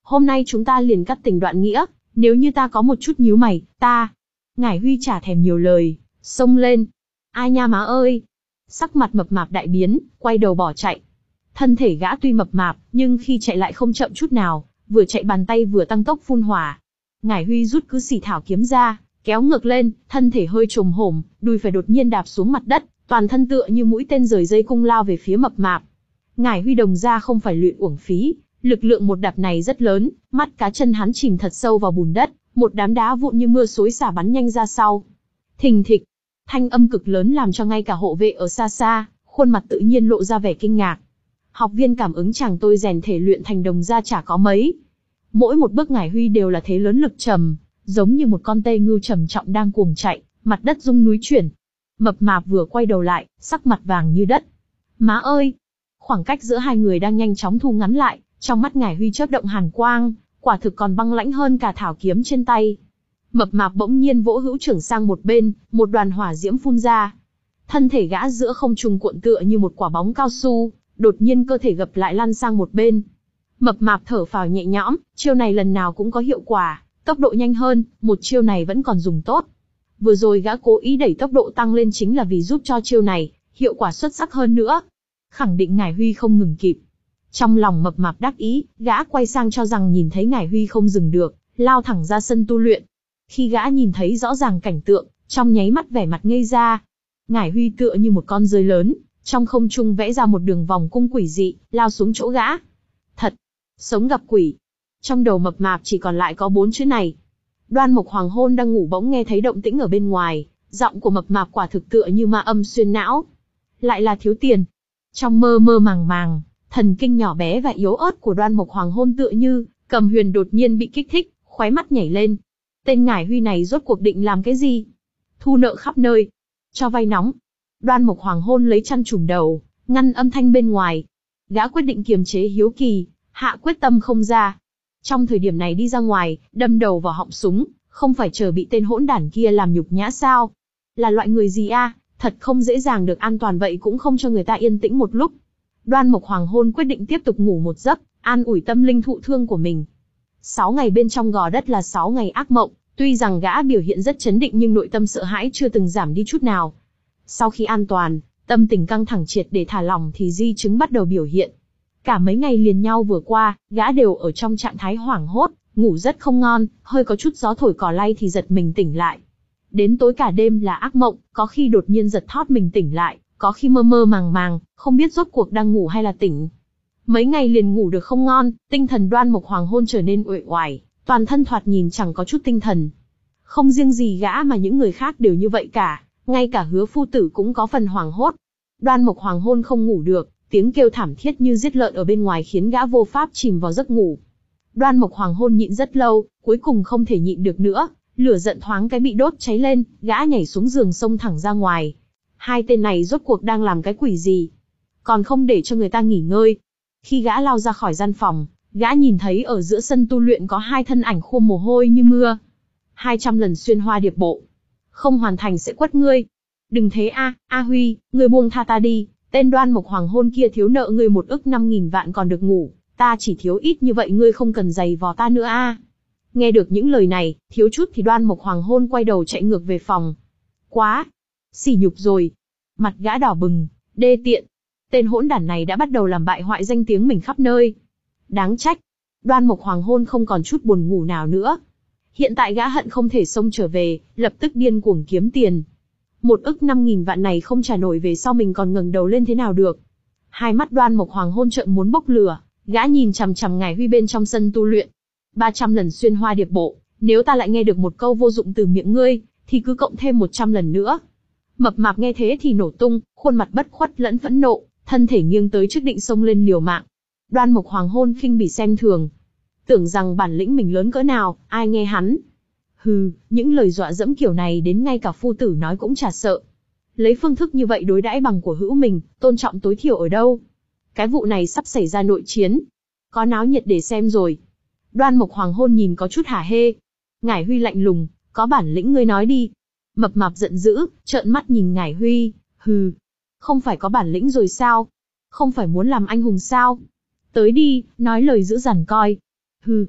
Hôm nay chúng ta liền cắt tình đoạn nghĩa, nếu như ta có một chút nhíu mày, ta... Ngải Huy chả thèm nhiều lời, xông lên. Ai nha má ơi! Sắc mặt mập mạp đại biến, quay đầu bỏ chạy. Thân thể gã tuy mập mạp, nhưng khi chạy lại không chậm chút nào, vừa chạy bàn tay vừa tăng tốc phun hỏa. Ngải Huy rút cứ xỉ thảo kiếm ra, kéo ngược lên, thân thể hơi trồm hổm, đùi phải đột nhiên đạp xuống mặt đất, toàn thân tựa như mũi tên rời dây cung lao về phía mập mạp. Ngải Huy đồng ra không phải luyện uổng phí, lực lượng một đạp này rất lớn, mắt cá chân hắn chìm thật sâu vào bùn đất, một đám đá vụn như mưa xối xả bắn nhanh ra sau. Thình thịch, thanh âm cực lớn làm cho ngay cả hộ vệ ở xa xa, khuôn mặt tự nhiên lộ ra vẻ kinh ngạc. Học viên cảm ứng chàng tôi rèn thể luyện thành đồng ra chả có mấy. Mỗi một bước Ngải Huy đều là thế lớn lực trầm, giống như một con tê ngưu trầm trọng đang cuồng chạy, mặt đất rung núi chuyển. Mập mạp vừa quay đầu lại, sắc mặt vàng như đất. Má ơi! Khoảng cách giữa hai người đang nhanh chóng thu ngắn lại, trong mắt Ngải Huy chớp động hàn quang, quả thực còn băng lãnh hơn cả thảo kiếm trên tay. Mập mạp bỗng nhiên vỗ hữu trưởng sang một bên, một đoàn hỏa diễm phun ra. Thân thể gã giữa không trung cuộn tựa như một quả bóng cao su, đột nhiên cơ thể gập lại lăn sang một bên. Mập mạp thở phào nhẹ nhõm, chiêu này lần nào cũng có hiệu quả, tốc độ nhanh hơn, một chiêu này vẫn còn dùng tốt. Vừa rồi gã cố ý đẩy tốc độ tăng lên chính là vì giúp cho chiêu này, hiệu quả xuất sắc hơn nữa. Khẳng định Ngải Huy không ngừng kịp. Trong lòng mập mạp đắc ý, gã quay sang cho rằng nhìn thấy Ngải Huy không dừng được, lao thẳng ra sân tu luyện. Khi gã nhìn thấy rõ ràng cảnh tượng, trong nháy mắt vẻ mặt ngây ra. Ngải Huy tựa như một con rơi lớn, trong không trung vẽ ra một đường vòng cung quỷ dị, lao xuống chỗ gã. Thật, sống gặp quỷ. Trong đầu mập mạp chỉ còn lại có bốn chữ này. Đoan Mộc Hoàng Hôn đang ngủ bỗng nghe thấy động tĩnh ở bên ngoài, giọng của mập mạp quả thực tựa như ma âm xuyên não. Lại là thiếu tiền. Trong mơ mơ màng màng, thần kinh nhỏ bé và yếu ớt của Đoan Mộc Hoàng Hôn tựa như Cầm Huyền đột nhiên bị kích thích, khóe mắt nhảy lên. Tên Ngải Huy này rốt cuộc định làm cái gì? Thu nợ khắp nơi, cho vay nóng. Đoan Mộc Hoàng Hôn lấy chăn trùm đầu, ngăn âm thanh bên ngoài. Gã quyết định kiềm chế hiếu kỳ, hạ quyết tâm không ra. Trong thời điểm này đi ra ngoài, đâm đầu vào họng súng, không phải chờ bị tên hỗn đản kia làm nhục nhã sao? Là loại người gì a? Thật không dễ dàng được an toàn vậy cũng không cho người ta yên tĩnh một lúc. Đoan Mộc Hoàng Hôn quyết định tiếp tục ngủ một giấc, an ủi tâm linh thụ thương của mình. Sáu ngày bên trong gò đất là sáu ngày ác mộng, tuy rằng gã biểu hiện rất chấn định nhưng nội tâm sợ hãi chưa từng giảm đi chút nào. Sau khi an toàn, tâm tình căng thẳng triệt để thả lỏng thì di chứng bắt đầu biểu hiện. Cả mấy ngày liền nhau vừa qua, gã đều ở trong trạng thái hoảng hốt, ngủ rất không ngon, hơi có chút gió thổi cỏ lay thì giật mình tỉnh lại. Đến tối cả đêm là ác mộng, có khi đột nhiên giật thót mình tỉnh lại, có khi mơ mơ màng màng, không biết rốt cuộc đang ngủ hay là tỉnh. Mấy ngày liền ngủ được không ngon, tinh thần Đoan Mộc Hoàng Hôn trở nên uể oải, toàn thân thoạt nhìn chẳng có chút tinh thần. Không riêng gì gã mà những người khác đều như vậy cả, ngay cả Hứa phu tử cũng có phần hoảng hốt. Đoan Mộc Hoàng Hôn không ngủ được, tiếng kêu thảm thiết như giết lợn ở bên ngoài khiến gã vô pháp chìm vào giấc ngủ. Đoan Mộc Hoàng Hôn nhịn rất lâu, cuối cùng không thể nhịn được nữa, lửa giận thoáng cái bị đốt cháy lên, gã nhảy xuống giường xông thẳng ra ngoài. Hai tên này rốt cuộc đang làm cái quỷ gì? Còn không để cho người ta nghỉ ngơi. Khi gã lao ra khỏi gian phòng, gã nhìn thấy ở giữa sân tu luyện có hai thân ảnh khô mồ hôi như mưa. Hai trăm lần xuyên hoa điệp bộ. Không hoàn thành sẽ quất ngươi. Đừng thế a, A Huy, ngươi buông tha ta đi, tên Đoan Mộc Hoàng Hôn kia thiếu nợ ngươi một ức năm nghìn vạn còn được ngủ, ta chỉ thiếu ít như vậy ngươi không cần giày vò ta nữa a. Nghe được những lời này, thiếu chút thì Đoan Mộc Hoàng Hôn quay đầu chạy ngược về phòng. Quá! Sỉ nhục rồi! Mặt gã đỏ bừng, đê tiện. Tên hỗn đản này đã bắt đầu làm bại hoại danh tiếng mình khắp nơi. Đáng trách! Đoan Mộc Hoàng Hôn không còn chút buồn ngủ nào nữa. Hiện tại gã hận không thể xông trở về, lập tức điên cuồng kiếm tiền. Một ức năm nghìn vạn này không trả nổi về sau mình còn ngẩng đầu lên thế nào được. Hai mắt Đoan Mộc Hoàng Hôn trợn muốn bốc lửa, gã nhìn chằm chằm Ngải Huy bên trong sân tu luyện. ba trăm lần xuyên hoa điệp bộ, nếu ta lại nghe được một câu vô dụng từ miệng ngươi, thì cứ cộng thêm một trăm lần nữa. Mập mạp nghe thế thì nổ tung, khuôn mặt bất khuất lẫn phẫn nộ, thân thể nghiêng tới trước định xông lên liều mạng. Đoan Mộc Hoàng Hôn khinh bỉ xem thường, tưởng rằng bản lĩnh mình lớn cỡ nào, ai nghe hắn. Hừ, những lời dọa dẫm kiểu này đến ngay cả phu tử nói cũng chả sợ. Lấy phương thức như vậy đối đãi bằng của hữu mình, tôn trọng tối thiểu ở đâu? Cái vụ này sắp xảy ra nội chiến, có náo nhiệt để xem rồi. Đoan Mộc Hoàng Hôn nhìn có chút hả hê. Ngải Huy lạnh lùng, có bản lĩnh ngươi nói đi. Mập mạp giận dữ, trợn mắt nhìn Ngải Huy, hừ, không phải có bản lĩnh rồi sao? Không phải muốn làm anh hùng sao? Tới đi, nói lời dữ dằn coi. Hừ,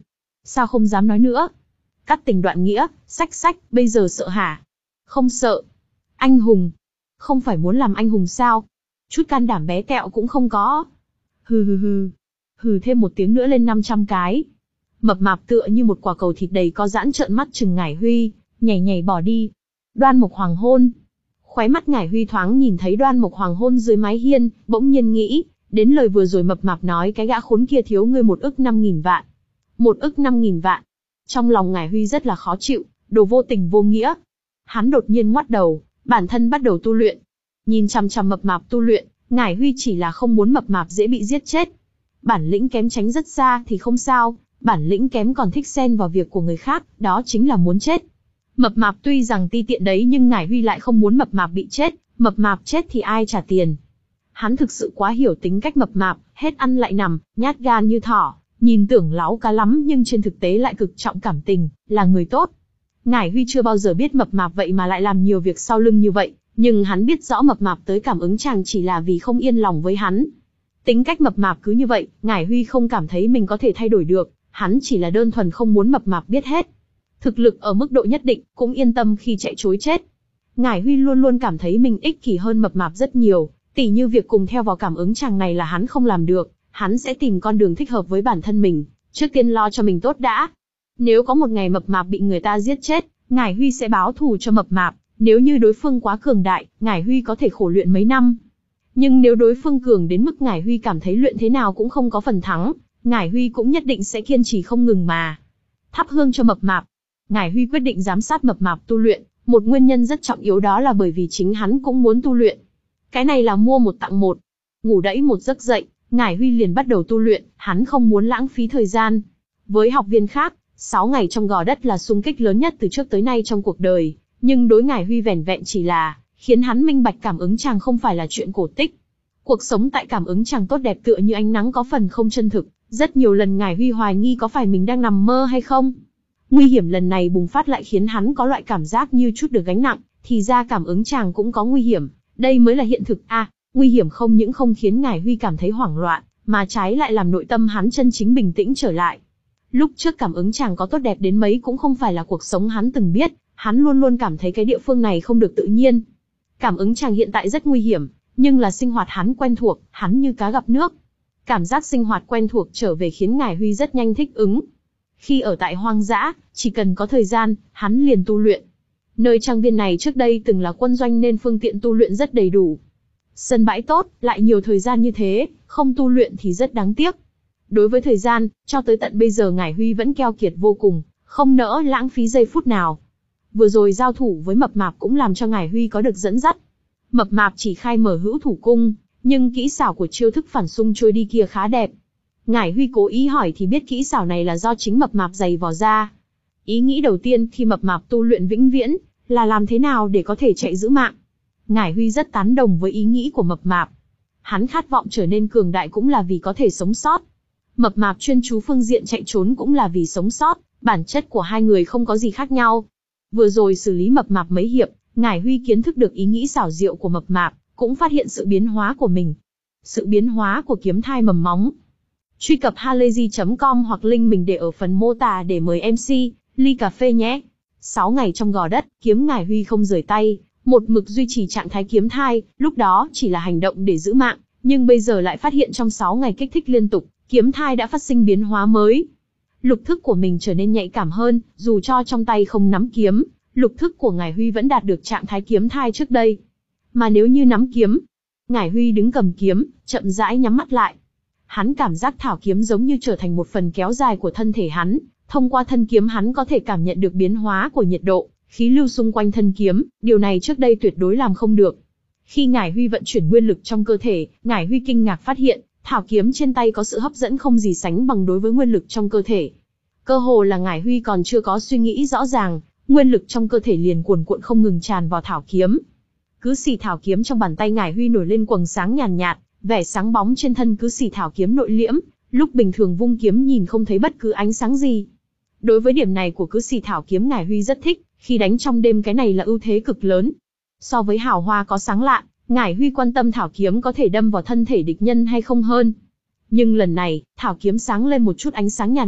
Sao không dám nói nữa? Cắt tình đoạn nghĩa, sách sách, bây giờ sợ hả? Không sợ. Anh hùng. Không phải muốn làm anh hùng sao? Chút can đảm bé tẹo cũng không có. Hừ hừ hừ. Hừ thêm một tiếng nữa lên năm trăm cái. Mập mạp tựa như một quả cầu thịt đầy có giãn trợn mắt chừng Ngải Huy, nhảy nhảy bỏ đi. Đoan Mộc Hoàng hôn. Khóe mắt Ngải Huy thoáng nhìn thấy Đoan Mộc Hoàng hôn dưới mái hiên, bỗng nhiên nghĩ, đến lời vừa rồi mập mạp nói cái gã khốn kia thiếu ngươi một ức năm nghìn vạn. Một ức năm nghìn vạn. Trong lòng Ngải Huy rất là khó chịu, đồ vô tình vô nghĩa. Hắn đột nhiên ngoắt đầu, bản thân bắt đầu tu luyện. Nhìn chằm chằm mập mạp tu luyện, Ngải Huy chỉ là không muốn mập mạp dễ bị giết chết. Bản lĩnh kém tránh rất xa thì không sao, bản lĩnh kém còn thích xen vào việc của người khác, đó chính là muốn chết. Mập mạp tuy rằng ti tiện đấy nhưng Ngải Huy lại không muốn mập mạp bị chết, mập mạp chết thì ai trả tiền. Hắn thực sự quá hiểu tính cách mập mạp, hết ăn lại nằm, nhát gan như thỏ, nhìn tưởng láo cá lắm nhưng trên thực tế lại cực trọng cảm tình, là người tốt. Ngải Huy chưa bao giờ biết mập mạp vậy mà lại làm nhiều việc sau lưng như vậy, nhưng hắn biết rõ mập mạp tới cảm ứng chàng chỉ là vì không yên lòng với hắn. Tính cách mập mạp cứ như vậy, Ngải Huy không cảm thấy mình có thể thay đổi được, hắn chỉ là đơn thuần không muốn mập mạp biết hết. Thực lực ở mức độ nhất định, cũng yên tâm khi chạy trối chết. Ngải Huy luôn luôn cảm thấy mình ích kỷ hơn mập mạp rất nhiều, tỉ như việc cùng theo vào cảm ứng chàng này là hắn không làm được, hắn sẽ tìm con đường thích hợp với bản thân mình, trước tiên lo cho mình tốt đã. Nếu có một ngày mập mạp bị người ta giết chết, Ngải Huy sẽ báo thù cho mập mạp, nếu như đối phương quá cường đại, Ngải Huy có thể khổ luyện mấy năm. Nhưng nếu đối phương cường đến mức Ngải Huy cảm thấy luyện thế nào cũng không có phần thắng, Ngải Huy cũng nhất định sẽ kiên trì không ngừng mà. Thắp hương cho mập mạp. Ngải Huy quyết định giám sát mập mạp tu luyện, một nguyên nhân rất trọng yếu đó là bởi vì chính hắn cũng muốn tu luyện. Cái này là mua một tặng một. Ngủ đẫy một giấc dậy, Ngải Huy liền bắt đầu tu luyện, hắn không muốn lãng phí thời gian. Với học viên khác, sáu ngày trong gò đất là xung kích lớn nhất từ trước tới nay trong cuộc đời, nhưng đối Ngải Huy vẻn vẹn chỉ là khiến hắn minh bạch cảm ứng chàng không phải là chuyện cổ tích. Cuộc sống tại cảm ứng chàng tốt đẹp tựa như ánh nắng có phần không chân thực, rất nhiều lần Ngải Huy hoài nghi có phải mình đang nằm mơ hay không. Nguy hiểm lần này bùng phát lại khiến hắn có loại cảm giác như chút được gánh nặng, thì ra cảm ứng chàng cũng có nguy hiểm, đây mới là hiện thực a. À, nguy hiểm không những không khiến Ngải Huy cảm thấy hoảng loạn, mà trái lại làm nội tâm hắn chân chính bình tĩnh trở lại. Lúc trước cảm ứng chàng có tốt đẹp đến mấy cũng không phải là cuộc sống hắn từng biết, hắn luôn luôn cảm thấy cái địa phương này không được tự nhiên. Cảm ứng chàng hiện tại rất nguy hiểm, nhưng là sinh hoạt hắn quen thuộc, hắn như cá gặp nước. Cảm giác sinh hoạt quen thuộc trở về khiến Ngải Huy rất nhanh thích ứng. Khi ở tại hoang dã, chỉ cần có thời gian, hắn liền tu luyện. Nơi trang viên này trước đây từng là quân doanh nên phương tiện tu luyện rất đầy đủ. Sân bãi tốt, lại nhiều thời gian như thế, không tu luyện thì rất đáng tiếc. Đối với thời gian, cho tới tận bây giờ Ngải Huy vẫn keo kiệt vô cùng, không nỡ lãng phí giây phút nào. Vừa rồi giao thủ với mập mạp cũng làm cho Ngải Huy có được dẫn dắt. Mập mạp chỉ khai mở hữu thủ cung, nhưng kỹ xảo của chiêu thức phản xung trôi đi kia khá đẹp. Ngải Huy cố ý hỏi thì biết kỹ xảo này là do chính mập mạp giày vò ra. Ý nghĩ đầu tiên khi mập mạp tu luyện vĩnh viễn là làm thế nào để có thể chạy giữ mạng. Ngải Huy rất tán đồng với ý nghĩ của mập mạp. Hắn khát vọng trở nên cường đại cũng là vì có thể sống sót. Mập mạp chuyên chú phương diện chạy trốn cũng là vì sống sót, bản chất của hai người không có gì khác nhau. Vừa rồi xử lý mập mạp mấy hiệp, Ngải Huy kiến thức được ý nghĩ xảo diệu của mập mạp, cũng phát hiện sự biến hóa của mình. Sự biến hóa của kiếm thai mầm móng. Truy cập halayzi chấm com hoặc link mình để ở phần mô tả để mời em xê, ly cà phê nhé. sáu ngày trong gò đất, kiếm Ngải Huy không rời tay, một mực duy trì trạng thái kiếm thai, lúc đó chỉ là hành động để giữ mạng, nhưng bây giờ lại phát hiện trong sáu ngày kích thích liên tục, kiếm thai đã phát sinh biến hóa mới. Lục thức của mình trở nên nhạy cảm hơn, dù cho trong tay không nắm kiếm, lục thức của Ngải Huy vẫn đạt được trạng thái kiếm thai trước đây. Mà nếu như nắm kiếm, Ngải Huy đứng cầm kiếm, chậm rãi nhắm mắt lại. Hắn cảm giác thảo kiếm giống như trở thành một phần kéo dài của thân thể hắn, thông qua thân kiếm hắn có thể cảm nhận được biến hóa của nhiệt độ, khí lưu xung quanh thân kiếm, điều này trước đây tuyệt đối làm không được. Khi Ngải Huy vận chuyển nguyên lực trong cơ thể, Ngải Huy kinh ngạc phát hiện, thảo kiếm trên tay có sự hấp dẫn không gì sánh bằng đối với nguyên lực trong cơ thể. Cơ hồ là Ngải Huy còn chưa có suy nghĩ rõ ràng, nguyên lực trong cơ thể liền cuồn cuộn không ngừng tràn vào thảo kiếm. Cứ xì thảo kiếm trong bàn tay Ngải Huy nổi lên quầng sáng nhàn nhạt, nhạt, vẻ sáng bóng trên thân cứ xì thảo kiếm nội liễm, lúc bình thường vung kiếm nhìn không thấy bất cứ ánh sáng gì. Đối với điểm này của cứ xì thảo kiếm Ngải Huy rất thích, khi đánh trong đêm cái này là ưu thế cực lớn. So với hào hoa có sáng lạ, Ngải Huy quan tâm thảo kiếm có thể đâm vào thân thể địch nhân hay không hơn. Nhưng lần này, thảo kiếm sáng lên một chút ánh sáng nhàn nhạt, nhạt,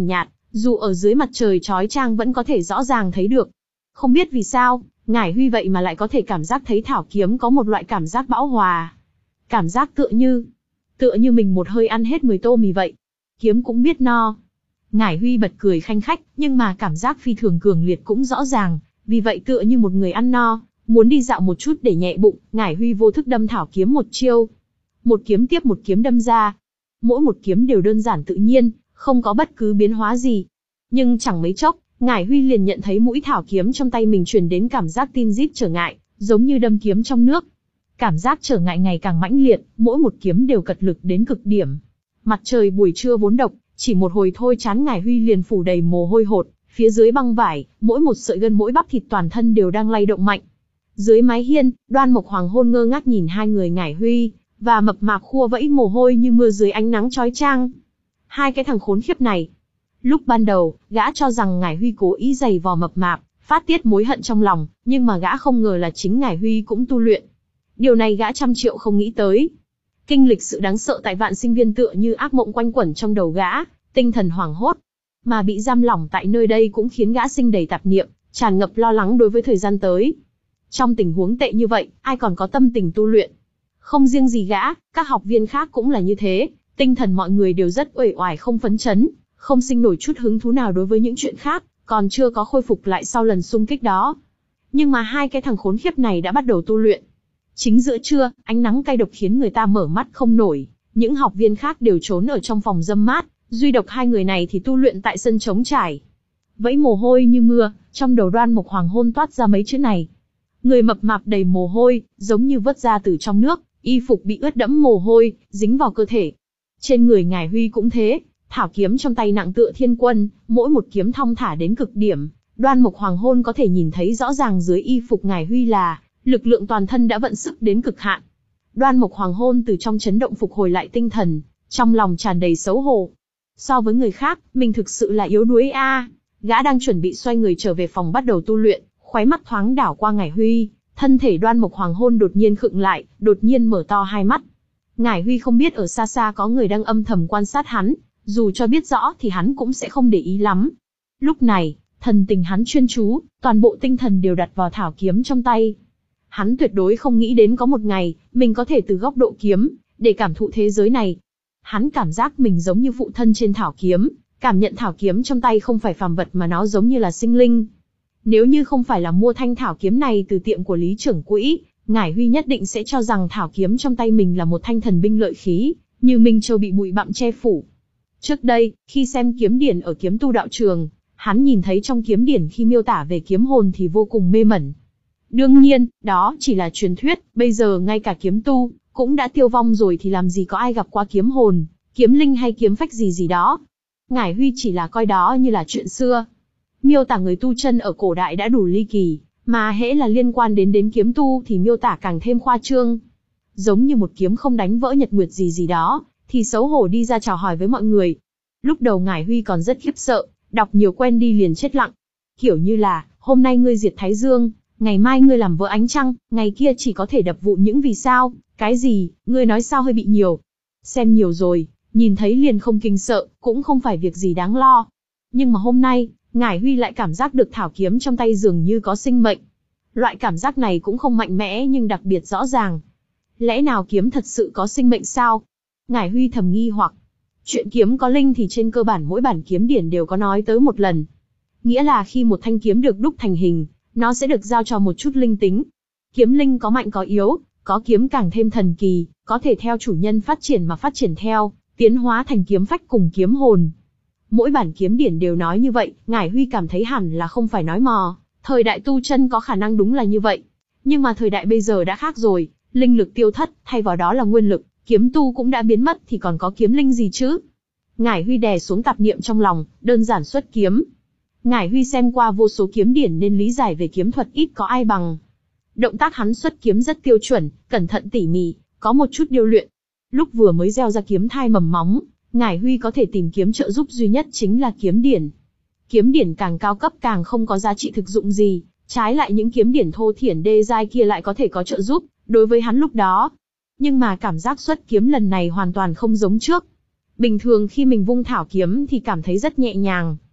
Dù ở dưới mặt trời chói chang vẫn có thể rõ ràng thấy được. Không biết vì sao, Ngải Huy vậy mà lại có thể cảm giác thấy thảo kiếm có một loại cảm giác bão hòa. Cảm giác tựa như, tựa như mình một hơi ăn hết mười tô mì vậy. Kiếm cũng biết no. Ngải Huy bật cười khanh khách, nhưng mà cảm giác phi thường cường liệt cũng rõ ràng, vì vậy tựa như một người ăn no, muốn đi dạo một chút để nhẹ bụng, Ngải Huy vô thức đâm thảo kiếm một chiêu. Một kiếm tiếp một kiếm đâm ra. Mỗi một kiếm đều đơn giản tự nhiên, không có bất cứ biến hóa gì. Nhưng chẳng mấy chốc, Ngải Huy liền nhận thấy mũi thảo kiếm trong tay mình truyền đến cảm giác tin rít trở ngại, giống như đâm kiếm trong nước. Cảm giác trở ngại ngày càng mãnh liệt, mỗi một kiếm đều cật lực đến cực điểm. Mặt trời buổi trưa vốn độc, chỉ một hồi thôi trán Ngải Huy liền phủ đầy mồ hôi hột, phía dưới băng vải, mỗi một sợi gân mỗi bắp thịt toàn thân đều đang lay động mạnh. Dưới mái hiên, Đoan Mộc Hoàng Hôn ngơ ngác nhìn hai người Ngải Huy, và mập mạp khua vẫy mồ hôi như mưa dưới ánh nắng chói chang. Hai cái thằng khốn khiếp này. Lúc ban đầu, gã cho rằng Ngải Huy cố ý giày vò mập mạp, phát tiết mối hận trong lòng, nhưng mà gã không ngờ là chính Ngải Huy cũng tu luyện. Điều này gã trăm triệu không nghĩ tới. Kinh lịch sự đáng sợ tại Vạn Sinh Viên tựa như ác mộng quanh quẩn trong đầu gã, tinh thần hoảng hốt. Mà bị giam lỏng tại nơi đây cũng khiến gã sinh đầy tạp niệm, tràn ngập lo lắng đối với thời gian tới. Trong tình huống tệ như vậy, ai còn có tâm tình tu luyện? Không riêng gì gã, các học viên khác cũng là như thế, tinh thần mọi người đều rất uể oải không phấn chấn, không sinh nổi chút hứng thú nào đối với những chuyện khác, còn chưa có khôi phục lại sau lần xung kích đó. Nhưng mà hai cái thằng khốn khiếp này đã bắt đầu tu luyện. Chính giữa trưa, ánh nắng cay độc khiến người ta mở mắt không nổi, những học viên khác đều trốn ở trong phòng râm mát, duy độc hai người này thì tu luyện tại sân trống trải. Vẫy mồ hôi như mưa, trong đầu Đoan Mộc Hoàng Hôn toát ra mấy chữ này. Người mập mạp đầy mồ hôi, giống như vớt ra từ trong nước, y phục bị ướt đẫm mồ hôi, dính vào cơ thể. Trên người Ngải Huy cũng thế, thảo kiếm trong tay nặng tựa thiên quân, mỗi một kiếm thong thả đến cực điểm. Đoan Mộc Hoàng Hôn có thể nhìn thấy rõ ràng dưới y phục Ngải Huy là lực lượng toàn thân đã vận sức đến cực hạn. Đoan Mộc Hoàng Hôn từ trong chấn động phục hồi lại tinh thần, trong lòng tràn đầy xấu hổ. So với người khác, mình thực sự là yếu đuối a. À. Gã đang chuẩn bị xoay người trở về phòng bắt đầu tu luyện, khóe mắt thoáng đảo qua Ngải Huy, thân thể Đoan Mộc Hoàng Hôn đột nhiên khựng lại, đột nhiên mở to hai mắt. Ngải Huy không biết ở xa xa có người đang âm thầm quan sát hắn, dù cho biết rõ thì hắn cũng sẽ không để ý lắm. Lúc này, thần tình hắn chuyên chú, toàn bộ tinh thần đều đặt vào thảo kiếm trong tay. Hắn tuyệt đối không nghĩ đến có một ngày, mình có thể từ góc độ kiếm, để cảm thụ thế giới này. Hắn cảm giác mình giống như phụ thân trên thảo kiếm, cảm nhận thảo kiếm trong tay không phải phàm vật mà nó giống như là sinh linh. Nếu như không phải là mua thanh thảo kiếm này từ tiệm của Lý trưởng quỹ, Ngải Huy nhất định sẽ cho rằng thảo kiếm trong tay mình là một thanh thần binh lợi khí, như Minh Châu bị bụi bặm che phủ. Trước đây, khi xem kiếm điển ở kiếm tu đạo trường, hắn nhìn thấy trong kiếm điển khi miêu tả về kiếm hồn thì vô cùng mê mẩn. Đương nhiên, đó chỉ là truyền thuyết, bây giờ ngay cả kiếm tu cũng đã tiêu vong rồi thì làm gì có ai gặp qua kiếm hồn, kiếm linh hay kiếm phách gì gì đó. Ngải Huy chỉ là coi đó như là chuyện xưa. Miêu tả người tu chân ở cổ đại đã đủ ly kỳ, mà hễ là liên quan đến đến kiếm tu thì miêu tả càng thêm khoa trương. Giống như một kiếm không đánh vỡ nhật nguyệt gì gì đó, thì xấu hổ đi ra chào hỏi với mọi người. Lúc đầu Ngải Huy còn rất khiếp sợ, đọc nhiều quen đi liền chết lặng. Kiểu như là, hôm nay ngươi diệt Thái Dương, ngày mai ngươi làm vỡ ánh trăng, ngày kia chỉ có thể đập vụn những vì sao, cái gì, ngươi nói sao hơi bị nhiều. Xem nhiều rồi, nhìn thấy liền không kinh sợ, cũng không phải việc gì đáng lo. Nhưng mà hôm nay, Ngải Huy lại cảm giác được thảo kiếm trong tay dường như có sinh mệnh. Loại cảm giác này cũng không mạnh mẽ nhưng đặc biệt rõ ràng. Lẽ nào kiếm thật sự có sinh mệnh sao? Ngải Huy thầm nghi hoặc. Chuyện kiếm có linh thì trên cơ bản mỗi bản kiếm điển đều có nói tới một lần. Nghĩa là khi một thanh kiếm được đúc thành hình, nó sẽ được giao cho một chút linh tính. Kiếm linh có mạnh có yếu, có kiếm càng thêm thần kỳ, có thể theo chủ nhân phát triển mà phát triển theo, tiến hóa thành kiếm phách cùng kiếm hồn. Mỗi bản kiếm điển đều nói như vậy, Ngải Huy cảm thấy hẳn là không phải nói mò, thời đại tu chân có khả năng đúng là như vậy. Nhưng mà thời đại bây giờ đã khác rồi, linh lực tiêu thất, thay vào đó là nguyên lực, kiếm tu cũng đã biến mất thì còn có kiếm linh gì chứ? Ngải Huy đè xuống tạp niệm trong lòng, đơn giản xuất kiếm. Ngải Huy xem qua vô số kiếm điển nên lý giải về kiếm thuật ít có ai bằng. Động tác hắn xuất kiếm rất tiêu chuẩn, cẩn thận tỉ mỉ, có một chút điêu luyện. Lúc vừa mới gieo ra kiếm thai mầm móng, Ngải Huy có thể tìm kiếm trợ giúp duy nhất chính là kiếm điển. Kiếm điển càng cao cấp càng không có giá trị thực dụng gì, trái lại những kiếm điển thô thiển đê giai kia lại có thể có trợ giúp, đối với hắn lúc đó. Nhưng mà cảm giác xuất kiếm lần này hoàn toàn không giống trước. Bình thường khi mình vung thảo kiếm thì cảm thấy rất nhẹ nhàng.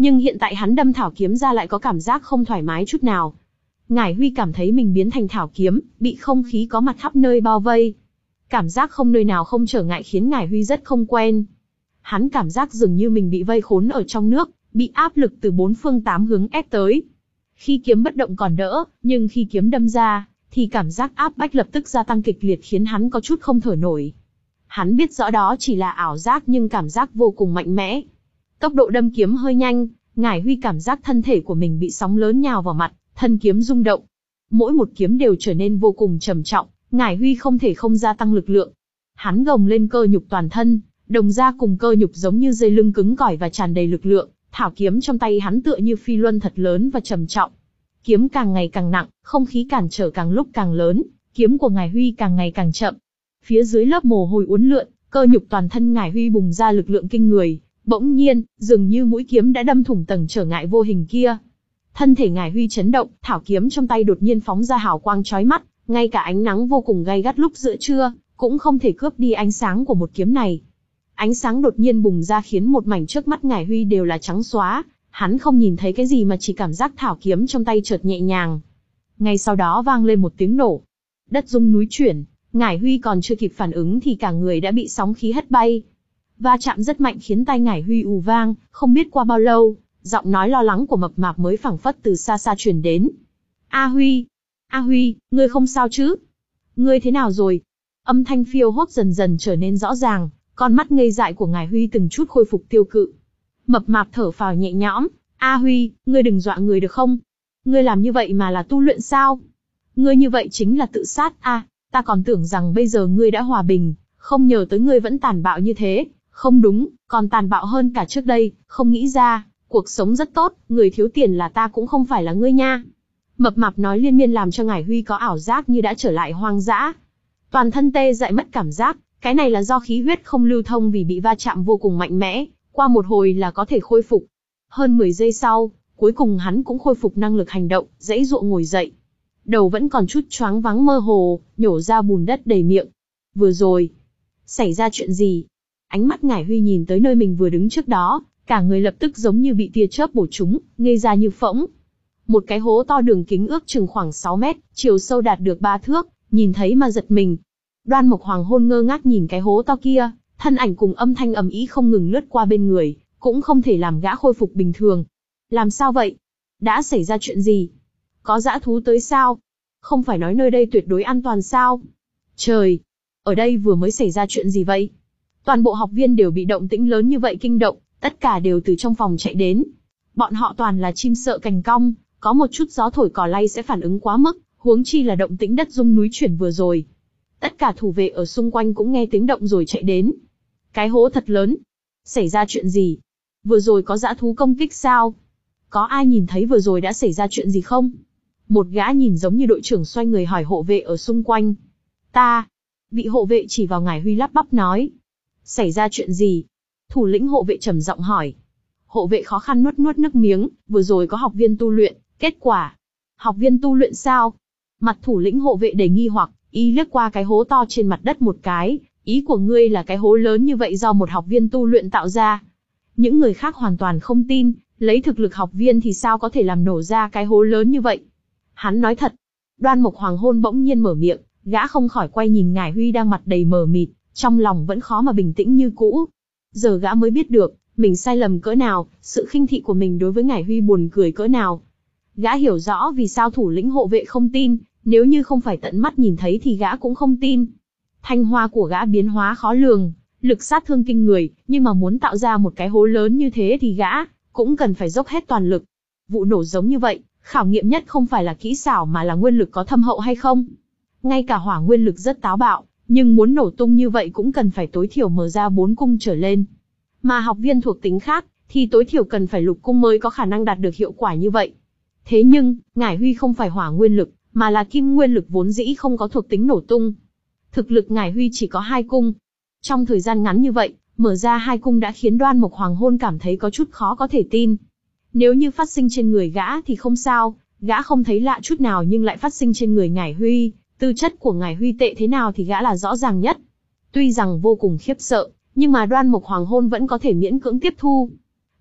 Nhưng hiện tại hắn đâm thảo kiếm ra lại có cảm giác không thoải mái chút nào. Ngải Huy cảm thấy mình biến thành thảo kiếm, bị không khí có mặt khắp nơi bao vây. Cảm giác không nơi nào không trở ngại khiến Ngải Huy rất không quen. Hắn cảm giác dường như mình bị vây khốn ở trong nước, bị áp lực từ bốn phương tám hướng ép tới. Khi kiếm bất động còn đỡ, nhưng khi kiếm đâm ra, thì cảm giác áp bách lập tức gia tăng kịch liệt khiến hắn có chút không thở nổi. Hắn biết rõ đó chỉ là ảo giác nhưng cảm giác vô cùng mạnh mẽ. Tốc độ đâm kiếm hơi nhanh, Ngải Huy cảm giác thân thể của mình bị sóng lớn nhào vào mặt, thân kiếm rung động. Mỗi một kiếm đều trở nên vô cùng trầm trọng, Ngải Huy không thể không gia tăng lực lượng. Hắn gồng lên cơ nhục toàn thân, đồng ra cùng cơ nhục giống như dây lưng cứng cỏi và tràn đầy lực lượng, thảo kiếm trong tay hắn tựa như phi luân thật lớn và trầm trọng. Kiếm càng ngày càng nặng, không khí cản trở càng lúc càng lớn, kiếm của Ngải Huy càng ngày càng chậm. Phía dưới lớp mồ hôi uốn lượn, cơ nhục toàn thân Ngải Huy bùng ra lực lượng kinh người, bỗng nhiên, dường như mũi kiếm đã đâm thủng tầng trở ngại vô hình kia. Thân thể Ngải Huy chấn động, thảo kiếm trong tay đột nhiên phóng ra hào quang chói mắt, ngay cả ánh nắng vô cùng gay gắt lúc giữa trưa, cũng không thể cướp đi ánh sáng của một kiếm này. Ánh sáng đột nhiên bùng ra khiến một mảnh trước mắt Ngải Huy đều là trắng xóa, hắn không nhìn thấy cái gì mà chỉ cảm giác thảo kiếm trong tay chợt nhẹ nhàng. Ngay sau đó vang lên một tiếng nổ. Đất rung núi chuyển, Ngải Huy còn chưa kịp phản ứng thì cả người đã bị sóng khí hất bay. Va chạm rất mạnh khiến tai Ngải Huy ù vang, không biết qua bao lâu, giọng nói lo lắng của Mập Mạp mới phảng phất từ xa xa truyền đến. A Huy! A Huy, ngươi không sao chứ? Ngươi thế nào rồi? Âm thanh phiêu hốt dần dần trở nên rõ ràng, con mắt ngây dại của Ngải Huy từng chút khôi phục tiêu cự. Mập Mạp thở phào nhẹ nhõm, A Huy, ngươi đừng dọa người được không? Ngươi làm như vậy mà là tu luyện sao? Ngươi như vậy chính là tự sát a, à, ta còn tưởng rằng bây giờ ngươi đã hòa bình, không ngờ tới ngươi vẫn tàn bạo như thế, không đúng, còn tàn bạo hơn cả trước đây, không nghĩ ra, cuộc sống rất tốt, người thiếu tiền là ta cũng không phải là ngươi nha. Mập Mạp nói liên miên làm cho Ngải Huy có ảo giác như đã trở lại hoang dã. Toàn thân tê dại mất cảm giác, cái này là do khí huyết không lưu thông vì bị va chạm vô cùng mạnh mẽ, qua một hồi là có thể khôi phục. Hơn mười giây sau, cuối cùng hắn cũng khôi phục năng lực hành động, giãy giụa ngồi dậy. Đầu vẫn còn chút choáng váng mơ hồ, nhổ ra bùn đất đầy miệng. Vừa rồi, xảy ra chuyện gì? Ánh mắt Ngải Huy nhìn tới nơi mình vừa đứng trước đó, cả người lập tức giống như bị tia chớp bổ trúng, ngây ra như phỗng. Một cái hố to đường kính ước chừng khoảng sáu mét, chiều sâu đạt được ba thước, nhìn thấy mà giật mình. Đoan Mộc Hoàng Hôn ngơ ngác nhìn cái hố to kia, thân ảnh cùng âm thanh ầm ĩ không ngừng lướt qua bên người, cũng không thể làm gã khôi phục bình thường. Làm sao vậy? Đã xảy ra chuyện gì? Có dã thú tới sao? Không phải nói nơi đây tuyệt đối an toàn sao? Trời! Ở đây vừa mới xảy ra chuyện gì vậy? Toàn bộ học viên đều bị động tĩnh lớn như vậy kinh động, tất cả đều từ trong phòng chạy đến. Bọn họ toàn là chim sợ cành cong, có một chút gió thổi cỏ lay sẽ phản ứng quá mức, huống chi là động tĩnh đất rung núi chuyển vừa rồi. Tất cả thủ vệ ở xung quanh cũng nghe tiếng động rồi chạy đến. Cái hố thật lớn. Xảy ra chuyện gì? Vừa rồi có dã thú công kích sao? Có ai nhìn thấy vừa rồi đã xảy ra chuyện gì không? Một gã nhìn giống như đội trưởng xoay người hỏi hộ vệ ở xung quanh. Ta. Vị hộ vệ chỉ vào Ngải Huy lắp bắp nói. Xảy ra chuyện gì? Thủ lĩnh hộ vệ trầm giọng hỏi. Hộ vệ khó khăn nuốt nuốt nước miếng, vừa rồi có học viên tu luyện, kết quả. Học viên tu luyện sao? Mặt thủ lĩnh hộ vệ đầy nghi hoặc, y liếc qua cái hố to trên mặt đất một cái, ý của ngươi là cái hố lớn như vậy do một học viên tu luyện tạo ra. Những người khác hoàn toàn không tin, lấy thực lực học viên thì sao có thể làm nổ ra cái hố lớn như vậy. Hắn nói thật. Đoan Mộc Hoàng Hôn bỗng nhiên mở miệng, gã không khỏi quay nhìn Ngải Huy đang mặt đầy mờ mịt, trong lòng vẫn khó mà bình tĩnh như cũ. Giờ gã mới biết được, mình sai lầm cỡ nào, sự khinh thị của mình đối với Ngải Huy buồn cười cỡ nào. Gã hiểu rõ vì sao thủ lĩnh hộ vệ không tin, nếu như không phải tận mắt nhìn thấy thì gã cũng không tin. Thanh hoa của gã biến hóa khó lường, lực sát thương kinh người, nhưng mà muốn tạo ra một cái hố lớn như thế thì gã cũng cần phải dốc hết toàn lực. Vụ nổ giống như vậy, khảo nghiệm nhất không phải là kỹ xảo mà là nguyên lực có thâm hậu hay không. Ngay cả hỏa nguyên lực rất táo bạo, nhưng muốn nổ tung như vậy cũng cần phải tối thiểu mở ra bốn cung trở lên. Mà học viên thuộc tính khác, thì tối thiểu cần phải lục cung mới có khả năng đạt được hiệu quả như vậy. Thế nhưng, Ngải Huy không phải hỏa nguyên lực, mà là kim nguyên lực vốn dĩ không có thuộc tính nổ tung. Thực lực Ngải Huy chỉ có hai cung. Trong thời gian ngắn như vậy, mở ra hai cung đã khiến Đoan Mộc Hoàng Hôn cảm thấy có chút khó có thể tin. Nếu như phát sinh trên người gã thì không sao, gã không thấy lạ chút nào, nhưng lại phát sinh trên người Ngải Huy, tư chất của Ngải Huy tệ thế nào thì gã là rõ ràng nhất. Tuy rằng vô cùng khiếp sợ, nhưng mà Đoan Mộc Hoàng Hôn vẫn có thể miễn cưỡng tiếp thu.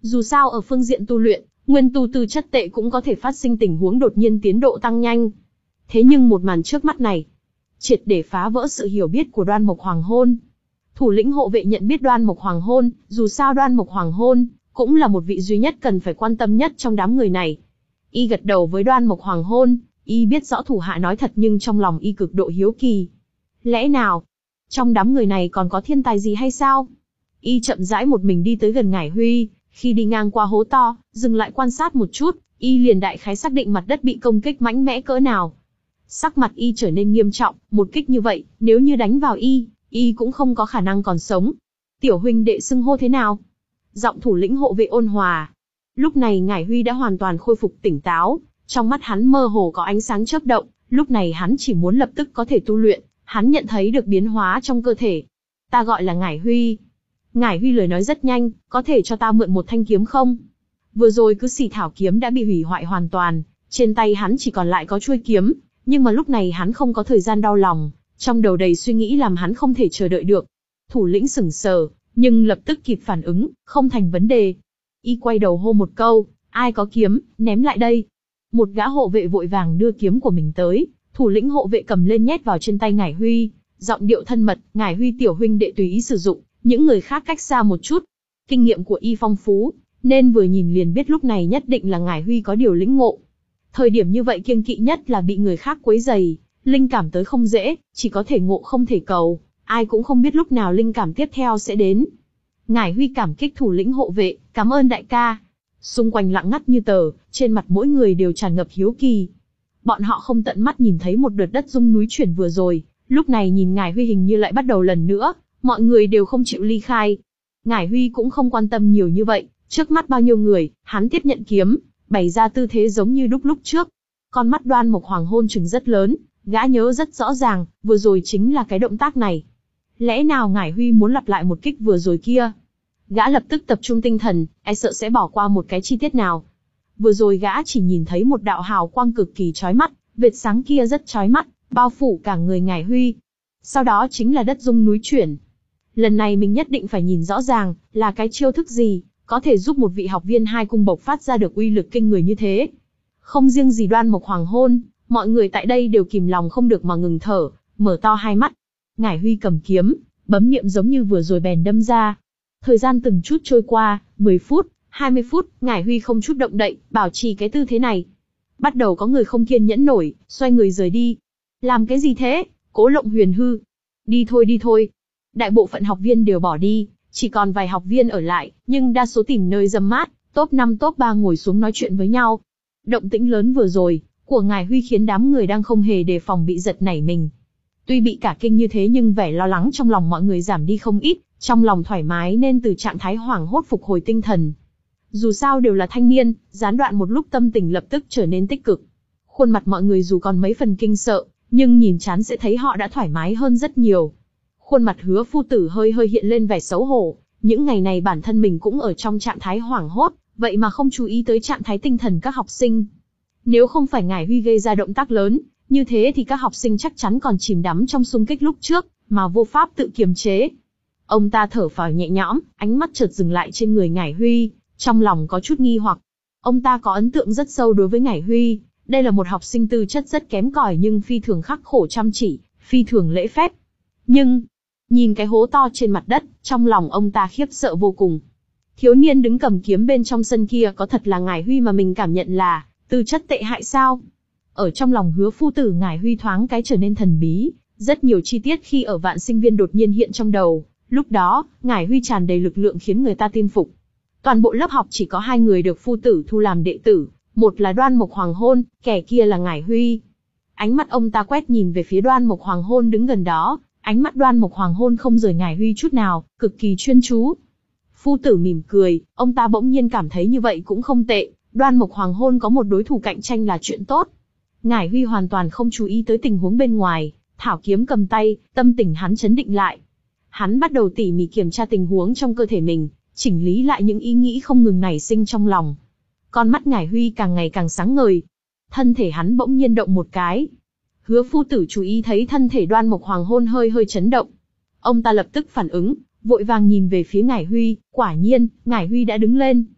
Dù sao ở phương diện tu luyện, nguyên tu tư chất tệ cũng có thể phát sinh tình huống đột nhiên tiến độ tăng nhanh. Thế nhưng một màn trước mắt này, triệt để phá vỡ sự hiểu biết của Đoan Mộc Hoàng Hôn. Thủ lĩnh hộ vệ nhận biết Đoan Mộc Hoàng Hôn, dù sao Đoan Mộc Hoàng Hôn cũng là một vị duy nhất cần phải quan tâm nhất trong đám người này. Y gật đầu với Đoan Mộc Hoàng Hôn, y biết rõ thủ hạ nói thật nhưng trong lòng y cực độ hiếu kỳ. Lẽ nào, trong đám người này còn có thiên tài gì hay sao? Y chậm rãi một mình đi tới gần Ngải Huy, khi đi ngang qua hố to, dừng lại quan sát một chút, y liền đại khái xác định mặt đất bị công kích mãnh mẽ cỡ nào. Sắc mặt y trở nên nghiêm trọng, một kích như vậy, nếu như đánh vào y, y cũng không có khả năng còn sống. Tiểu huynh đệ xưng hô thế nào? Giọng thủ lĩnh hộ vệ ôn hòa. Lúc này Ngải Huy đã hoàn toàn khôi phục tỉnh táo, trong mắt hắn mơ hồ có ánh sáng chớp động, lúc này hắn chỉ muốn lập tức có thể tu luyện, hắn nhận thấy được biến hóa trong cơ thể. Ta gọi là Ngải Huy. Ngải Huy lời nói rất nhanh, có thể cho ta mượn một thanh kiếm không? Vừa rồi cứ xì thảo kiếm đã bị hủy hoại hoàn toàn, trên tay hắn chỉ còn lại có chuôi kiếm, nhưng mà lúc này hắn không có thời gian đau lòng, trong đầu đầy suy nghĩ làm hắn không thể chờ đợi được. Thủ lĩnh sững sờ, nhưng lập tức kịp phản ứng, không thành vấn đề. Y quay đầu hô một câu, ai có kiếm, ném lại đây. Một gã hộ vệ vội vàng đưa kiếm của mình tới, thủ lĩnh hộ vệ cầm lên nhét vào trên tay Ngải Huy, giọng điệu thân mật, Ngải Huy tiểu huynh đệ tùy ý sử dụng, những người khác cách xa một chút. Kinh nghiệm của y phong phú, nên vừa nhìn liền biết lúc này nhất định là Ngải Huy có điều lĩnh ngộ. Thời điểm như vậy kiêng kỵ nhất là bị người khác quấy rầy, linh cảm tới không dễ, chỉ có thể ngộ không thể cầu, ai cũng không biết lúc nào linh cảm tiếp theo sẽ đến. Ngải Huy cảm kích thủ lĩnh hộ vệ, cảm ơn đại ca. Xung quanh lặng ngắt như tờ, trên mặt mỗi người đều tràn ngập hiếu kỳ. Bọn họ không tận mắt nhìn thấy một đợt đất rung núi chuyển vừa rồi, lúc này nhìn Ngải Huy hình như lại bắt đầu lần nữa, mọi người đều không chịu ly khai. Ngải Huy cũng không quan tâm nhiều như vậy, trước mắt bao nhiêu người, hắn tiếp nhận kiếm, bày ra tư thế giống như đúc lúc trước. Con mắt Đoan Mộc Hoàng Hôn trừng rất lớn, gã nhớ rất rõ ràng, vừa rồi chính là cái động tác này. Lẽ nào Ngải Huy muốn lặp lại một kích vừa rồi kia? Gã lập tức tập trung tinh thần, e sợ sẽ bỏ qua một cái chi tiết nào. Vừa rồi gã chỉ nhìn thấy một đạo hào quang cực kỳ chói mắt, vệt sáng kia rất chói mắt, bao phủ cả người Ngải Huy. Sau đó chính là đất rung núi chuyển. Lần này mình nhất định phải nhìn rõ ràng, là cái chiêu thức gì, có thể giúp một vị học viên hai cung bộc phát ra được uy lực kinh người như thế. Không riêng gì Đoan Mộc Hoàng Hôn, mọi người tại đây đều kìm lòng không được mà ngừng thở, mở to hai mắt. Ngải Huy cầm kiếm, bấm niệm giống như vừa rồi bèn đâm ra. Thời gian từng chút trôi qua, mười phút, hai mươi phút, Ngải Huy không chút động đậy, bảo trì cái tư thế này. Bắt đầu có người không kiên nhẫn nổi, xoay người rời đi. Làm cái gì thế? Cố Lộng Huyền hư. Đi thôi đi thôi. Đại bộ phận học viên đều bỏ đi, chỉ còn vài học viên ở lại, nhưng đa số tìm nơi râm mát, top năm top ba ngồi xuống nói chuyện với nhau. Động tĩnh lớn vừa rồi, của Ngải Huy khiến đám người đang không hề đề phòng bị giật nảy mình. Tuy bị cả kinh như thế nhưng vẻ lo lắng trong lòng mọi người giảm đi không ít, trong lòng thoải mái nên từ trạng thái hoảng hốt phục hồi tinh thần. Dù sao đều là thanh niên, gián đoạn một lúc tâm tình lập tức trở nên tích cực. Khuôn mặt mọi người dù còn mấy phần kinh sợ, nhưng nhìn chán sẽ thấy họ đã thoải mái hơn rất nhiều. Khuôn mặt Hứa phu tử hơi hơi hiện lên vẻ xấu hổ, những ngày này bản thân mình cũng ở trong trạng thái hoảng hốt, vậy mà không chú ý tới trạng thái tinh thần các học sinh. Nếu không phải Ngải Huy gây ra động tác lớn, như thế thì các học sinh chắc chắn còn chìm đắm trong xung kích lúc trước, mà vô pháp tự kiềm chế. Ông ta thở phào nhẹ nhõm, ánh mắt chợt dừng lại trên người Ngải Huy, trong lòng có chút nghi hoặc. Ông ta có ấn tượng rất sâu đối với Ngải Huy, đây là một học sinh tư chất rất kém cỏi nhưng phi thường khắc khổ chăm chỉ, phi thường lễ phép. Nhưng, nhìn cái hố to trên mặt đất, trong lòng ông ta khiếp sợ vô cùng. Thiếu niên đứng cầm kiếm bên trong sân kia có thật là Ngải Huy mà mình cảm nhận là tư chất tệ hại sao? Ở trong lòng Hứa phu tử, Ngải Huy thoáng cái trở nên thần bí, rất nhiều chi tiết khi ở Vạn Sinh Viên đột nhiên hiện trong đầu. Lúc đó, Ngải Huy tràn đầy lực lượng khiến người ta tin phục. Toàn bộ lớp học chỉ có hai người được phu tử thu làm đệ tử, một là Đoan Mộc Hoàng Hôn, kẻ kia là Ngải Huy. Ánh mắt ông ta quét nhìn về phía Đoan Mộc Hoàng Hôn đứng gần đó, ánh mắt Đoan Mộc Hoàng Hôn không rời Ngải Huy chút nào, cực kỳ chuyên chú. Phu tử mỉm cười, ông ta bỗng nhiên cảm thấy như vậy cũng không tệ, Đoan Mộc Hoàng Hôn có một đối thủ cạnh tranh là chuyện tốt. Ngải Huy hoàn toàn không chú ý tới tình huống bên ngoài, thảo kiếm cầm tay, tâm tình hắn chấn định lại. Hắn bắt đầu tỉ mỉ kiểm tra tình huống trong cơ thể mình, chỉnh lý lại những ý nghĩ không ngừng nảy sinh trong lòng. Con mắt Ngải Huy càng ngày càng sáng ngời. Thân thể hắn bỗng nhiên động một cái. Hứa phu tử chú ý thấy thân thể Đoan Mộc Hoàng Hôn hơi hơi chấn động. Ông ta lập tức phản ứng, vội vàng nhìn về phía Ngải Huy, quả nhiên, Ngải Huy đã đứng lên.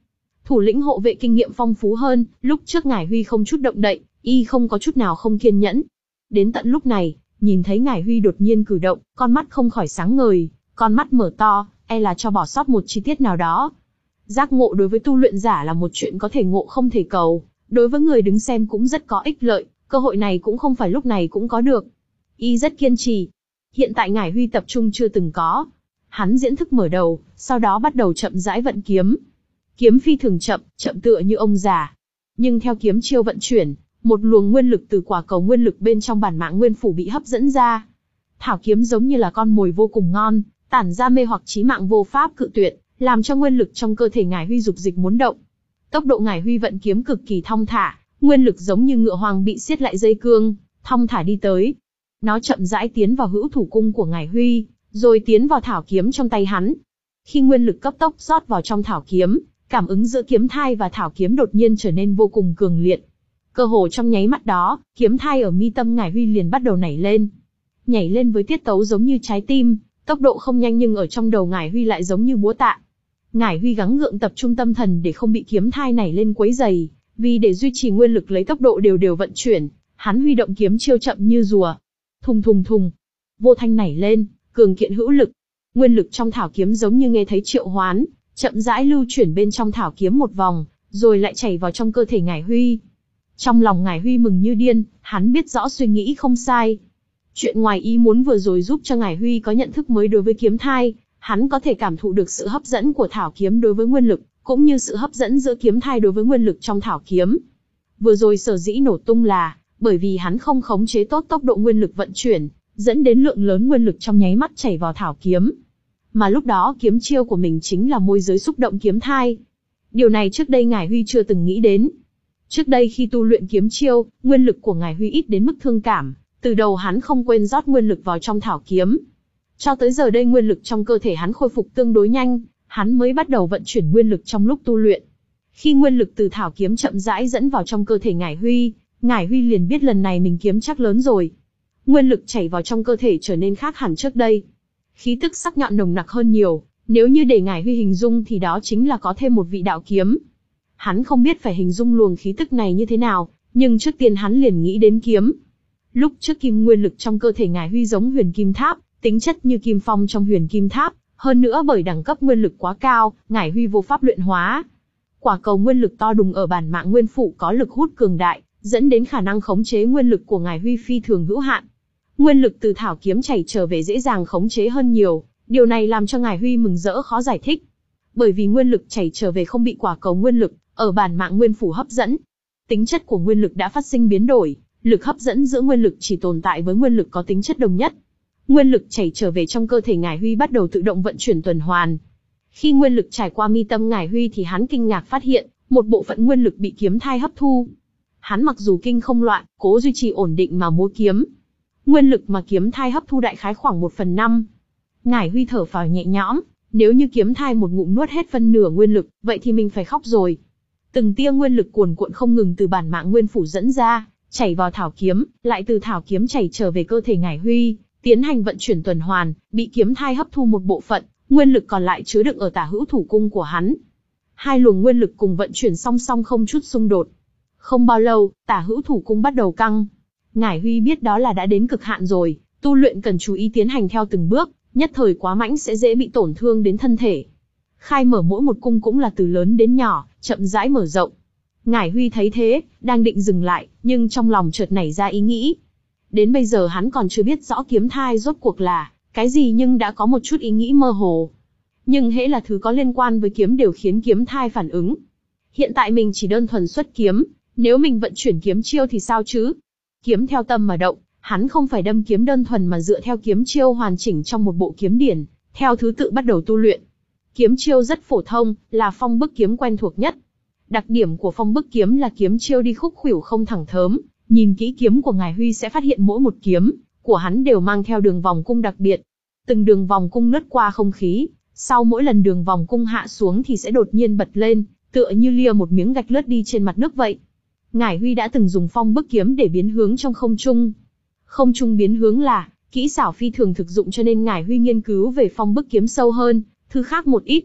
thủ lĩnh hộ vệ kinh nghiệm phong phú hơn, lúc trước Ngải Huy không chút động đậy, y không có chút nào không kiên nhẫn. Đến tận lúc này, nhìn thấy Ngải Huy đột nhiên cử động, con mắt không khỏi sáng ngời, con mắt mở to, e là cho bỏ sót một chi tiết nào đó. Giác ngộ đối với tu luyện giả là một chuyện có thể ngộ không thể cầu, đối với người đứng xem cũng rất có ích lợi, cơ hội này cũng không phải lúc này cũng có được. Y rất kiên trì. Hiện tại Ngải Huy tập trung chưa từng có. Hắn diễn thức mở đầu, sau đó bắt đầu chậm rãi vận kiếm. Kiếm phi thường chậm, chậm tựa như ông già. Nhưng theo kiếm chiêu vận chuyển, một luồng nguyên lực từ quả cầu nguyên lực bên trong bản mạng nguyên phủ bị hấp dẫn ra. Thảo kiếm giống như là con mồi vô cùng ngon, tản ra mê hoặc chí mạng vô pháp cự tuyệt, làm cho nguyên lực trong cơ thể Ngải Huy dục dịch muốn động. Tốc độ Ngải Huy vận kiếm cực kỳ thong thả, nguyên lực giống như ngựa hoang bị siết lại dây cương, thong thả đi tới. Nó chậm rãi tiến vào hữu thủ cung của Ngải Huy, rồi tiến vào thảo kiếm trong tay hắn. Khi nguyên lực cấp tốc rót vào trong thảo kiếm, cảm ứng giữa kiếm thai và thảo kiếm đột nhiên trở nên vô cùng cường liệt. Cơ hồ trong nháy mắt đó, kiếm thai ở mi tâm Ngải Huy liền bắt đầu nảy lên. Nhảy lên với tiết tấu giống như trái tim, tốc độ không nhanh nhưng ở trong đầu Ngải Huy lại giống như búa tạ. Ngải Huy gắng gượng tập trung tâm thần để không bị kiếm thai nảy lên quấy rầy, vì để duy trì nguyên lực lấy tốc độ đều đều vận chuyển, hắn huy động kiếm chiêu chậm như rùa. Thùng thùng thùng, vô thanh nảy lên, cường kiện hữu lực. Nguyên lực trong thảo kiếm giống như nghe thấy triệu hoán, chậm rãi lưu chuyển bên trong thảo kiếm một vòng, rồi lại chảy vào trong cơ thể Ngải Huy. Trong lòng Ngải Huy mừng như điên, hắn biết rõ suy nghĩ không sai. Chuyện ngoài ý muốn vừa rồi giúp cho Ngải Huy có nhận thức mới đối với kiếm thai, hắn có thể cảm thụ được sự hấp dẫn của thảo kiếm đối với nguyên lực, cũng như sự hấp dẫn giữa kiếm thai đối với nguyên lực trong thảo kiếm. Vừa rồi sở dĩ nổ tung là, bởi vì hắn không khống chế tốt tốc độ nguyên lực vận chuyển, dẫn đến lượng lớn nguyên lực trong nháy mắt chảy vào thảo kiếm. Mà lúc đó kiếm chiêu của mình chính là môi giới xúc động kiếm thai. Điều này trước đây Ngải Huy chưa từng nghĩ đến. Trước đây khi tu luyện kiếm chiêu, nguyên lực của Ngải Huy ít đến mức thương cảm, từ đầu hắn không quên rót nguyên lực vào trong thảo kiếm. Cho tới giờ đây nguyên lực trong cơ thể hắn khôi phục tương đối nhanh, hắn mới bắt đầu vận chuyển nguyên lực trong lúc tu luyện. Khi nguyên lực từ thảo kiếm chậm rãi dẫn vào trong cơ thể Ngải Huy, Ngải Huy liền biết lần này mình kiếm chắc lớn rồi. Nguyên lực chảy vào trong cơ thể trở nên khác hẳn trước đây. Khí tức sắc nhọn nồng nặc hơn nhiều, nếu như để Ngải Huy hình dung thì đó chính là có thêm một vị đạo kiếm. Hắn không biết phải hình dung luồng khí tức này như thế nào, nhưng trước tiên hắn liền nghĩ đến kiếm. Lúc trước kim nguyên lực trong cơ thể Ngải Huy giống huyền kim tháp, tính chất như kim phong trong huyền kim tháp, hơn nữa bởi đẳng cấp nguyên lực quá cao, Ngải Huy vô pháp luyện hóa. Quả cầu nguyên lực to đùng ở bản mạng nguyên phủ có lực hút cường đại, dẫn đến khả năng khống chế nguyên lực của Ngải Huy phi thường hữu hạn. Nguyên lực từ thảo kiếm chảy trở về dễ dàng khống chế hơn nhiều, điều này làm cho Ngải Huy mừng rỡ khó giải thích. Bởi vì nguyên lực chảy trở về không bị quả cầu nguyên lực ở bản mạng nguyên phủ hấp dẫn. Tính chất của nguyên lực đã phát sinh biến đổi, lực hấp dẫn giữa nguyên lực chỉ tồn tại với nguyên lực có tính chất đồng nhất. Nguyên lực chảy trở về trong cơ thể Ngải Huy bắt đầu tự động vận chuyển tuần hoàn. Khi nguyên lực trải qua mi tâm Ngải Huy thì hắn kinh ngạc phát hiện, một bộ phận nguyên lực bị kiếm thai hấp thu. Hắn mặc dù kinh không loạn, cố duy trì ổn định mà múa kiếm. Nguyên lực mà kiếm thai hấp thu đại khái khoảng một phần năm. Ngải Huy thở phào nhẹ nhõm, nếu như kiếm thai một ngụm nuốt hết phân nửa nguyên lực, vậy thì mình phải khóc rồi. Từng tia nguyên lực cuồn cuộn không ngừng từ bản mạng nguyên phủ dẫn ra, chảy vào thảo kiếm, lại từ thảo kiếm chảy trở về cơ thể Ngải Huy, tiến hành vận chuyển tuần hoàn, bị kiếm thai hấp thu một bộ phận, nguyên lực còn lại chứa đựng ở tả hữu thủ cung của hắn. Hai luồng nguyên lực cùng vận chuyển song song không chút xung đột. Không bao lâu, tả hữu thủ cung bắt đầu căng. Ngải Huy biết đó là đã đến cực hạn rồi, tu luyện cần chú ý tiến hành theo từng bước, nhất thời quá mãnh sẽ dễ bị tổn thương đến thân thể. Khai mở mỗi một cung cũng là từ lớn đến nhỏ, chậm rãi mở rộng. Ngải Huy thấy thế, đang định dừng lại, nhưng trong lòng chợt nảy ra ý nghĩ. Đến bây giờ hắn còn chưa biết rõ kiếm thai rốt cuộc là cái gì nhưng đã có một chút ý nghĩ mơ hồ. Nhưng hễ là thứ có liên quan với kiếm đều khiến kiếm thai phản ứng. Hiện tại mình chỉ đơn thuần xuất kiếm, nếu mình vận chuyển kiếm chiêu thì sao chứ? Kiếm theo tâm mà động, hắn không phải đâm kiếm đơn thuần mà dựa theo kiếm chiêu hoàn chỉnh trong một bộ kiếm điển, theo thứ tự bắt đầu tu luyện. Kiếm chiêu rất phổ thông, là phong bức kiếm quen thuộc nhất. Đặc điểm của phong bức kiếm là kiếm chiêu đi khúc khuỷu không thẳng thớm, nhìn kỹ kiếm của Ngải Huy sẽ phát hiện mỗi một kiếm của hắn đều mang theo đường vòng cung đặc biệt. Từng đường vòng cung lướt qua không khí, sau mỗi lần đường vòng cung hạ xuống thì sẽ đột nhiên bật lên, tựa như lia một miếng gạch lướt đi trên mặt nước vậy. Ngải Huy đã từng dùng phong bức kiếm để biến hướng trong không trung. Không trung biến hướng là kỹ xảo phi thường thực dụng cho nên Ngải Huy nghiên cứu về phong bức kiếm sâu hơn, thứ khác một ít.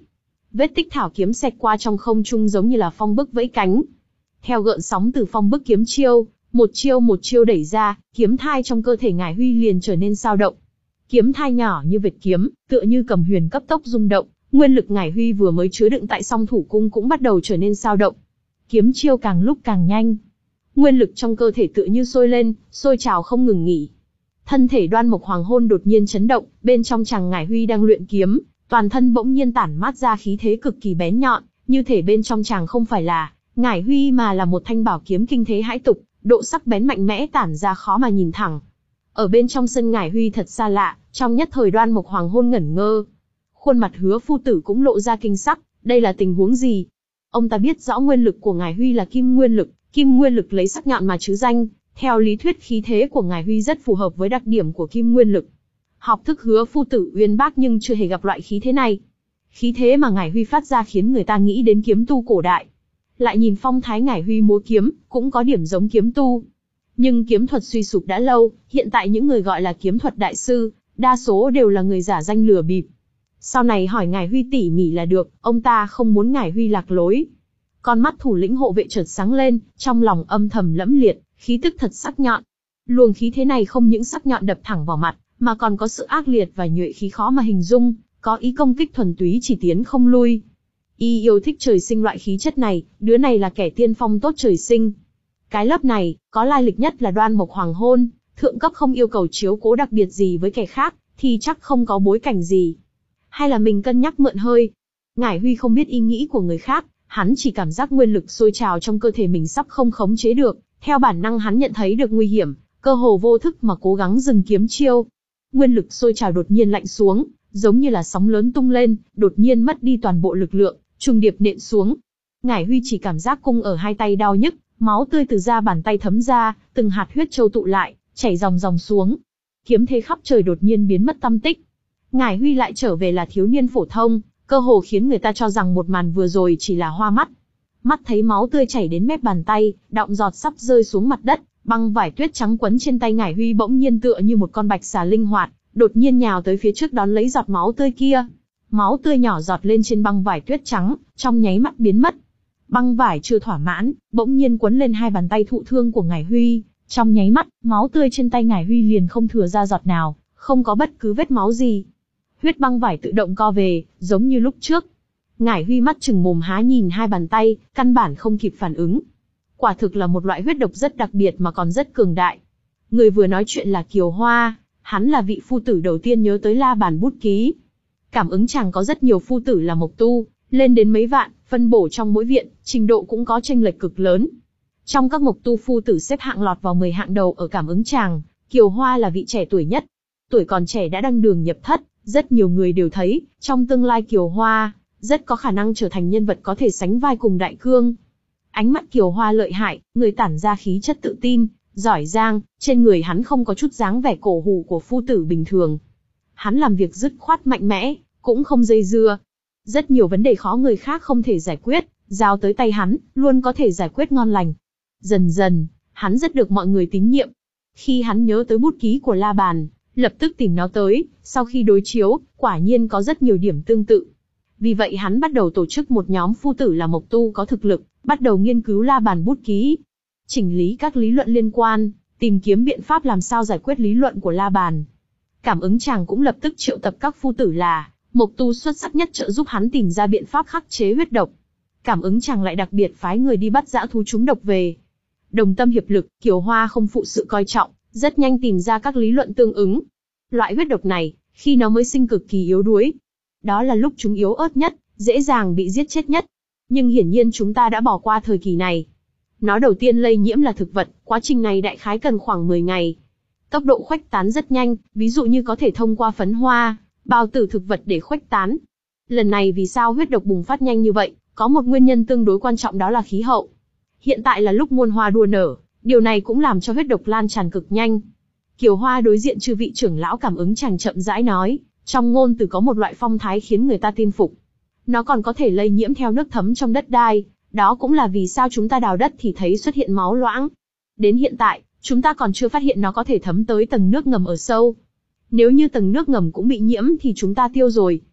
Vết tích thảo kiếm xẹt qua trong không trung giống như là phong bức vẫy cánh. Theo gợn sóng từ phong bức kiếm chiêu, một chiêu một chiêu đẩy ra, kiếm thai trong cơ thể Ngải Huy liền trở nên dao động. Kiếm thai nhỏ như vệt kiếm, tựa như cầm huyền cấp tốc rung động, nguyên lực Ngải Huy vừa mới chứa đựng tại song thủ cung cũng bắt đầu trở nên dao động. Kiếm chiêu càng lúc càng nhanh. Nguyên lực trong cơ thể tựa như sôi lên, sôi trào không ngừng nghỉ. Thân thể Đoan Mộc Hoàng Hôn đột nhiên chấn động, bên trong chàng Ngải Huy đang luyện kiếm, toàn thân bỗng nhiên tản mát ra khí thế cực kỳ bén nhọn, như thể bên trong chàng không phải là Ngải Huy mà là một thanh bảo kiếm kinh thế hãi tục, độ sắc bén mạnh mẽ tản ra khó mà nhìn thẳng. Ở bên trong sân Ngải Huy thật xa lạ, trong nhất thời Đoan Mộc Hoàng Hôn ngẩn ngơ. Khuôn mặt Hứa phu tử cũng lộ ra kinh sắc, đây là tình huống gì? Ông ta biết rõ nguyên lực của Ngải Huy là kim nguyên lực, kim nguyên lực lấy sắc nhọn mà chứ danh, theo lý thuyết khí thế của Ngải Huy rất phù hợp với đặc điểm của kim nguyên lực. Học thức Hứa phu tử uyên bác nhưng chưa hề gặp loại khí thế này. Khí thế mà Ngải Huy phát ra khiến người ta nghĩ đến kiếm tu cổ đại. Lại nhìn phong thái Ngải Huy múa kiếm, cũng có điểm giống kiếm tu. Nhưng kiếm thuật suy sụp đã lâu, hiện tại những người gọi là kiếm thuật đại sư, đa số đều là người giả danh lừa bịp. Sau này hỏi Ngải Huy tỉ mỉ là được, ông ta không muốn Ngải Huy lạc lối. Con mắt thủ lĩnh hộ vệ chợt sáng lên, trong lòng âm thầm lẫm liệt, khí tức thật sắc nhọn. Luồng khí thế này không những sắc nhọn đập thẳng vào mặt, mà còn có sự ác liệt và nhuệ khí khó mà hình dung, có ý công kích thuần túy chỉ tiến không lui. Y yêu thích trời sinh loại khí chất này, đứa này là kẻ tiên phong tốt trời sinh. Cái lớp này, có lai lịch nhất là Đoan Mộc Hoàng Hôn, thượng cấp không yêu cầu chiếu cố đặc biệt gì với kẻ khác, thì chắc không có bối cảnh gì. Hay là mình cân nhắc mượn hơi? Ngải Huy không biết ý nghĩ của người khác, hắn chỉ cảm giác nguyên lực sôi trào trong cơ thể mình sắp không khống chế được, theo bản năng hắn nhận thấy được nguy hiểm, cơ hồ vô thức mà cố gắng dừng kiếm chiêu. Nguyên lực sôi trào đột nhiên lạnh xuống, giống như là sóng lớn tung lên, đột nhiên mất đi toàn bộ lực lượng, trùng điệp nện xuống. Ngải Huy chỉ cảm giác cung ở hai tay đau nhức, máu tươi từ da bàn tay thấm ra, từng hạt huyết châu tụ lại, chảy ròng ròng xuống. Kiếm thế khắp trời đột nhiên biến mất tăm tích. Ngải Huy lại trở về là thiếu niên phổ thông, cơ hồ khiến người ta cho rằng một màn vừa rồi chỉ là hoa mắt. Mắt thấy máu tươi chảy đến mép bàn tay, đọng giọt sắp rơi xuống mặt đất, băng vải tuyết trắng quấn trên tay Ngải Huy bỗng nhiên tựa như một con bạch xà linh hoạt, đột nhiên nhào tới phía trước đón lấy giọt máu tươi kia. Máu tươi nhỏ giọt lên trên băng vải tuyết trắng, trong nháy mắt biến mất. Băng vải chưa thỏa mãn, bỗng nhiên quấn lên hai bàn tay thụ thương của Ngải Huy, trong nháy mắt, máu tươi trên tay Ngải Huy liền không thừa ra giọt nào, không có bất cứ vết máu gì. Huyết băng vải tự động co về, giống như lúc trước. Ngải Huy mắt trừng mồm há nhìn hai bàn tay, căn bản không kịp phản ứng. Quả thực là một loại huyết độc rất đặc biệt mà còn rất cường đại. Người vừa nói chuyện là Kiều Hoa, hắn là vị phu tử đầu tiên nhớ tới La Bàn bút ký. Cảm ứng chàng có rất nhiều phu tử là mộc tu, lên đến mấy vạn, phân bổ trong mỗi viện, trình độ cũng có chênh lệch cực lớn. Trong các mộc tu phu tử xếp hạng lọt vào mười hạng đầu ở cảm ứng chàng, Kiều Hoa là vị trẻ tuổi nhất. Tuổi còn trẻ đã đăng đường nhập thất, rất nhiều người đều thấy, trong tương lai Kiều Hoa, rất có khả năng trở thành nhân vật có thể sánh vai cùng Đại Cương. Ánh mắt Kiều Hoa lợi hại, người tản ra khí chất tự tin, giỏi giang, trên người hắn không có chút dáng vẻ cổ hủ của phu tử bình thường. Hắn làm việc dứt khoát mạnh mẽ, cũng không dây dưa. Rất nhiều vấn đề khó người khác không thể giải quyết, giao tới tay hắn, luôn có thể giải quyết ngon lành. Dần dần, hắn rất được mọi người tín nhiệm. Khi hắn nhớ tới bút ký của La Bàn, lập tức tìm nó tới, sau khi đối chiếu, quả nhiên có rất nhiều điểm tương tự. Vì vậy hắn bắt đầu tổ chức một nhóm phu tử là mộc tu có thực lực, bắt đầu nghiên cứu La Bàn bút ký, chỉnh lý các lý luận liên quan, tìm kiếm biện pháp làm sao giải quyết lý luận của La Bàn. Cảm ứng chàng cũng lập tức triệu tập các phu tử là mộc tu xuất sắc nhất trợ giúp hắn tìm ra biện pháp khắc chế huyết độc. Cảm ứng chàng lại đặc biệt phái người đi bắt dã thú trúng độc về. Đồng tâm hiệp lực, Kiều Hoa không phụ sự coi trọng, rất nhanh tìm ra các lý luận tương ứng. Loại huyết độc này, khi nó mới sinh cực kỳ yếu đuối. Đó là lúc chúng yếu ớt nhất, dễ dàng bị giết chết nhất. Nhưng hiển nhiên chúng ta đã bỏ qua thời kỳ này. Nó đầu tiên lây nhiễm là thực vật, quá trình này đại khái cần khoảng mười ngày. Tốc độ khuếch tán rất nhanh, ví dụ như có thể thông qua phấn hoa, bào tử thực vật để khuếch tán. Lần này vì sao huyết độc bùng phát nhanh như vậy, có một nguyên nhân tương đối quan trọng đó là khí hậu. Hiện tại là lúc muôn hoa đua nở, điều này cũng làm cho huyết độc lan tràn cực nhanh. Kiều Hoa đối diện chư vị trưởng lão cảm ứng chàng chậm rãi nói, trong ngôn từ có một loại phong thái khiến người ta tin phục. Nó còn có thể lây nhiễm theo nước thấm trong đất đai, đó cũng là vì sao chúng ta đào đất thì thấy xuất hiện máu loãng. Đến hiện tại, chúng ta còn chưa phát hiện nó có thể thấm tới tầng nước ngầm ở sâu. Nếu như tầng nước ngầm cũng bị nhiễm thì chúng ta tiêu rồi.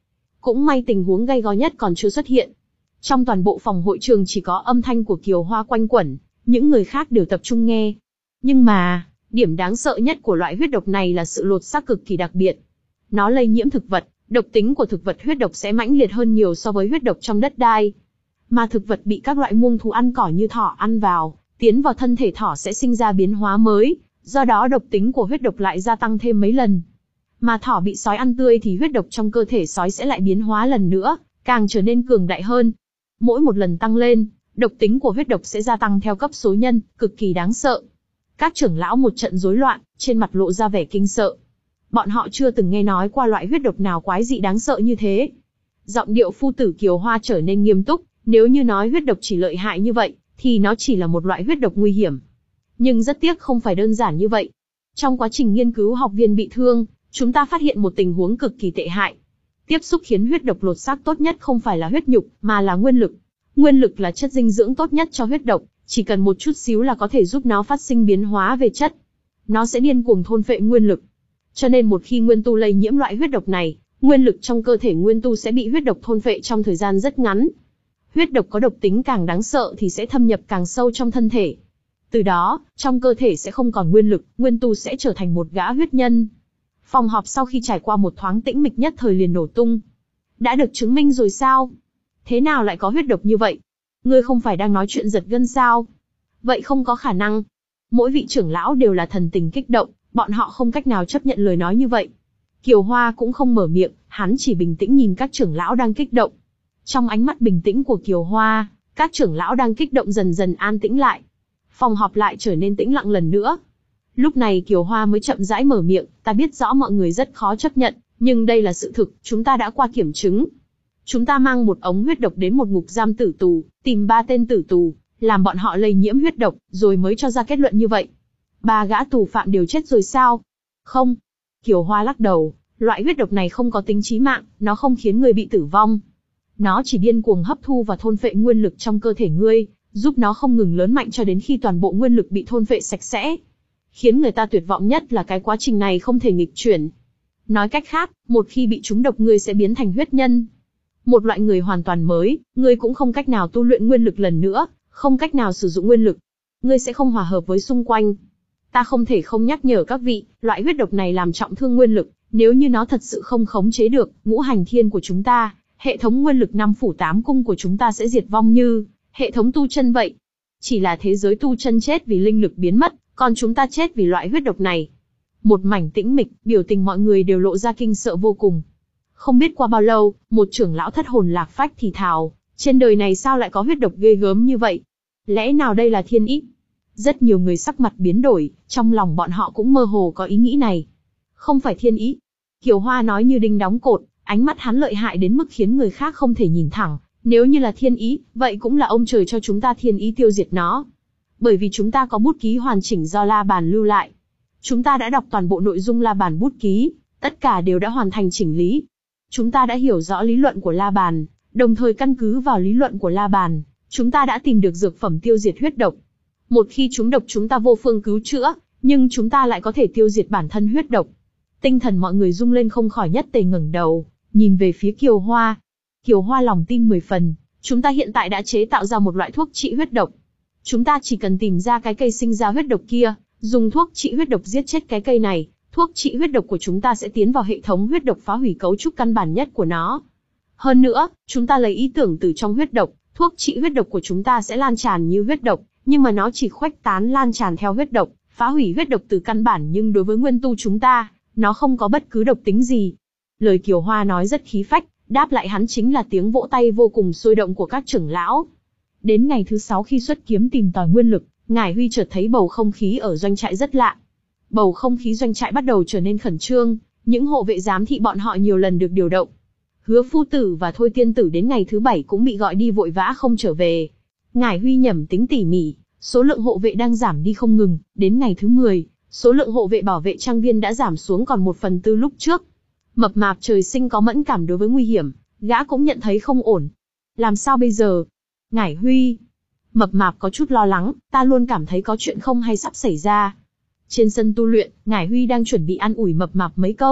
Cũng may tình huống gay go nhất còn chưa xuất hiện. Trong toàn bộ phòng hội trường chỉ có âm thanh của Kiều Hoa quanh quẩn, những người khác đều tập trung nghe. Nhưng mà, điểm đáng sợ nhất của loại huyết độc này là sự lột xác cực kỳ đặc biệt. Nó lây nhiễm thực vật, độc tính của thực vật huyết độc sẽ mãnh liệt hơn nhiều so với huyết độc trong đất đai. Mà thực vật bị các loại muông thú ăn cỏ như thỏ ăn vào, tiến vào thân thể thỏ sẽ sinh ra biến hóa mới, do đó độc tính của huyết độc lại gia tăng thêm mấy lần. Mà thỏ bị sói ăn tươi thì huyết độc trong cơ thể sói sẽ lại biến hóa lần nữa, càng trở nên cường đại hơn. Mỗi một lần tăng lên, độc tính của huyết độc sẽ gia tăng theo cấp số nhân, cực kỳ đáng sợ. Các trưởng lão một trận rối loạn, trên mặt lộ ra vẻ kinh sợ. Bọn họ chưa từng nghe nói qua loại huyết độc nào quái dị đáng sợ như thế. Giọng điệu phu tử Kiều Hoa trở nên nghiêm túc, nếu như nói huyết độc chỉ lợi hại như vậy, thì nó chỉ là một loại huyết độc nguy hiểm. Nhưng rất tiếc không phải đơn giản như vậy. Trong quá trình nghiên cứu học viên bị thương, chúng ta phát hiện một tình huống cực kỳ tệ hại. Tiếp xúc khiến huyết độc lột xác tốt nhất không phải là huyết nhục, mà là nguyên lực. Nguyên lực là chất dinh dưỡng tốt nhất cho huyết độc, chỉ cần một chút xíu là có thể giúp nó phát sinh biến hóa về chất. Nó sẽ điên cuồng thôn phệ nguyên lực. Cho nên một khi nguyên tu lây nhiễm loại huyết độc này, nguyên lực trong cơ thể nguyên tu sẽ bị huyết độc thôn phệ trong thời gian rất ngắn. Huyết độc có độc tính càng đáng sợ thì sẽ thâm nhập càng sâu trong thân thể. Từ đó, trong cơ thể sẽ không còn nguyên lực, nguyên tu sẽ trở thành một gã huyết nhân. Phòng họp sau khi trải qua một thoáng tĩnh mịch nhất thời liền nổ tung. Đã được chứng minh rồi sao? Thế nào lại có huyết độc như vậy? Ngươi không phải đang nói chuyện giật gân sao? Vậy không có khả năng. Mỗi vị trưởng lão đều là thần tình kích động, bọn họ không cách nào chấp nhận lời nói như vậy. Kiều Hoa cũng không mở miệng, hắn chỉ bình tĩnh nhìn các trưởng lão đang kích động. Trong ánh mắt bình tĩnh của Kiều Hoa, các trưởng lão đang kích động dần dần an tĩnh lại. Phòng họp lại trở nên tĩnh lặng lần nữa. Lúc này Kiều Hoa mới chậm rãi mở miệng, ta biết rõ mọi người rất khó chấp nhận, nhưng đây là sự thực, chúng ta đã qua kiểm chứng. Chúng ta mang một ống huyết độc đến một ngục giam tử tù, tìm ba tên tử tù, làm bọn họ lây nhiễm huyết độc, rồi mới cho ra kết luận như vậy. Ba gã tù phạm đều chết rồi sao? Không. Kiều Hoa lắc đầu, loại huyết độc này không có tính chí mạng, nó không khiến người bị tử vong. Nó chỉ điên cuồng hấp thu và thôn phệ nguyên lực trong cơ thể ngươi, giúp nó không ngừng lớn mạnh cho đến khi toàn bộ nguyên lực bị thôn phệ sạch sẽ. Khiến người ta tuyệt vọng nhất là cái quá trình này không thể nghịch chuyển. Nói cách khác, một khi bị trúng độc ngươi sẽ biến thành huyết nhân. Một loại người hoàn toàn mới, ngươi cũng không cách nào tu luyện nguyên lực lần nữa, không cách nào sử dụng nguyên lực. Ngươi sẽ không hòa hợp với xung quanh. Ta không thể không nhắc nhở các vị, loại huyết độc này làm trọng thương nguyên lực, nếu như nó thật sự không khống chế được, ngũ hành thiên của chúng ta, hệ thống nguyên lực năm phủ tám cung của chúng ta sẽ diệt vong như hệ thống tu chân vậy. Chỉ là thế giới tu chân chết vì linh lực biến mất, còn chúng ta chết vì loại huyết độc này. Một mảnh tĩnh mịch, biểu tình mọi người đều lộ ra kinh sợ vô cùng. Không biết qua bao lâu, một trưởng lão thất hồn lạc phách thì thào, trên đời này sao lại có huyết độc ghê gớm như vậy? Lẽ nào đây là thiên ý? Rất nhiều người sắc mặt biến đổi, trong lòng bọn họ cũng mơ hồ có ý nghĩ này. Không phải thiên ý. Kiều Hoa nói như đinh đóng cột, ánh mắt hắn lợi hại đến mức khiến người khác không thể nhìn thẳng. Nếu như là thiên ý, vậy cũng là ông trời cho chúng ta thiên ý tiêu diệt nó. Bởi vì chúng ta có bút ký hoàn chỉnh do La Bàn lưu lại. Chúng ta đã đọc toàn bộ nội dung La Bàn bút ký, tất cả đều đã hoàn thành chỉnh lý. Chúng ta đã hiểu rõ lý luận của La Bàn, đồng thời căn cứ vào lý luận của La Bàn, chúng ta đã tìm được dược phẩm tiêu diệt huyết độc. Một khi trúng độc chúng ta vô phương cứu chữa, nhưng chúng ta lại có thể tiêu diệt bản thân huyết độc. Tinh thần mọi người rung lên không khỏi nhất tề ngẩng đầu, nhìn về phía Kiều Hoa. Kiều Hoa lòng tin mười phần, chúng ta hiện tại đã chế tạo ra một loại thuốc trị huyết độc. Chúng ta chỉ cần tìm ra cái cây sinh ra huyết độc kia, dùng thuốc trị huyết độc giết chết cái cây này, thuốc trị huyết độc của chúng ta sẽ tiến vào hệ thống huyết độc phá hủy cấu trúc căn bản nhất của nó. Hơn nữa, chúng ta lấy ý tưởng từ trong huyết độc, thuốc trị huyết độc của chúng ta sẽ lan tràn như huyết độc, nhưng mà nó chỉ khuếch tán lan tràn theo huyết độc, phá hủy huyết độc từ căn bản, nhưng đối với nguyên tu chúng ta, nó không có bất cứ độc tính gì. Lời Kiều Hoa nói rất khí phách, đáp lại hắn chính là tiếng vỗ tay vô cùng sôi động của các trưởng lão. Đến ngày thứ sáu khi xuất kiếm tìm tòi nguyên lực, Ngải Huy chợt thấy bầu không khí ở doanh trại rất lạ. Bầu không khí doanh trại bắt đầu trở nên khẩn trương, những hộ vệ giám thị bọn họ nhiều lần được điều động. Hứa Phu Tử và Thôi Tiên Tử đến ngày thứ bảy cũng bị gọi đi vội vã không trở về. Ngải Huy nhẩm tính tỉ mỉ, số lượng hộ vệ đang giảm đi không ngừng, đến ngày thứ mười, số lượng hộ vệ bảo vệ trang viên đã giảm xuống còn một phần tư lúc trước. Mập Mạp trời sinh có mẫn cảm đối với nguy hiểm, gã cũng nhận thấy không ổn. Làm sao bây giờ? Ngải Huy. Mập Mạp có chút lo lắng, ta luôn cảm thấy có chuyện không hay sắp xảy ra. Trên sân tu luyện, Ngải Huy đang chuẩn bị an ủi Mập Mạp mấy câu,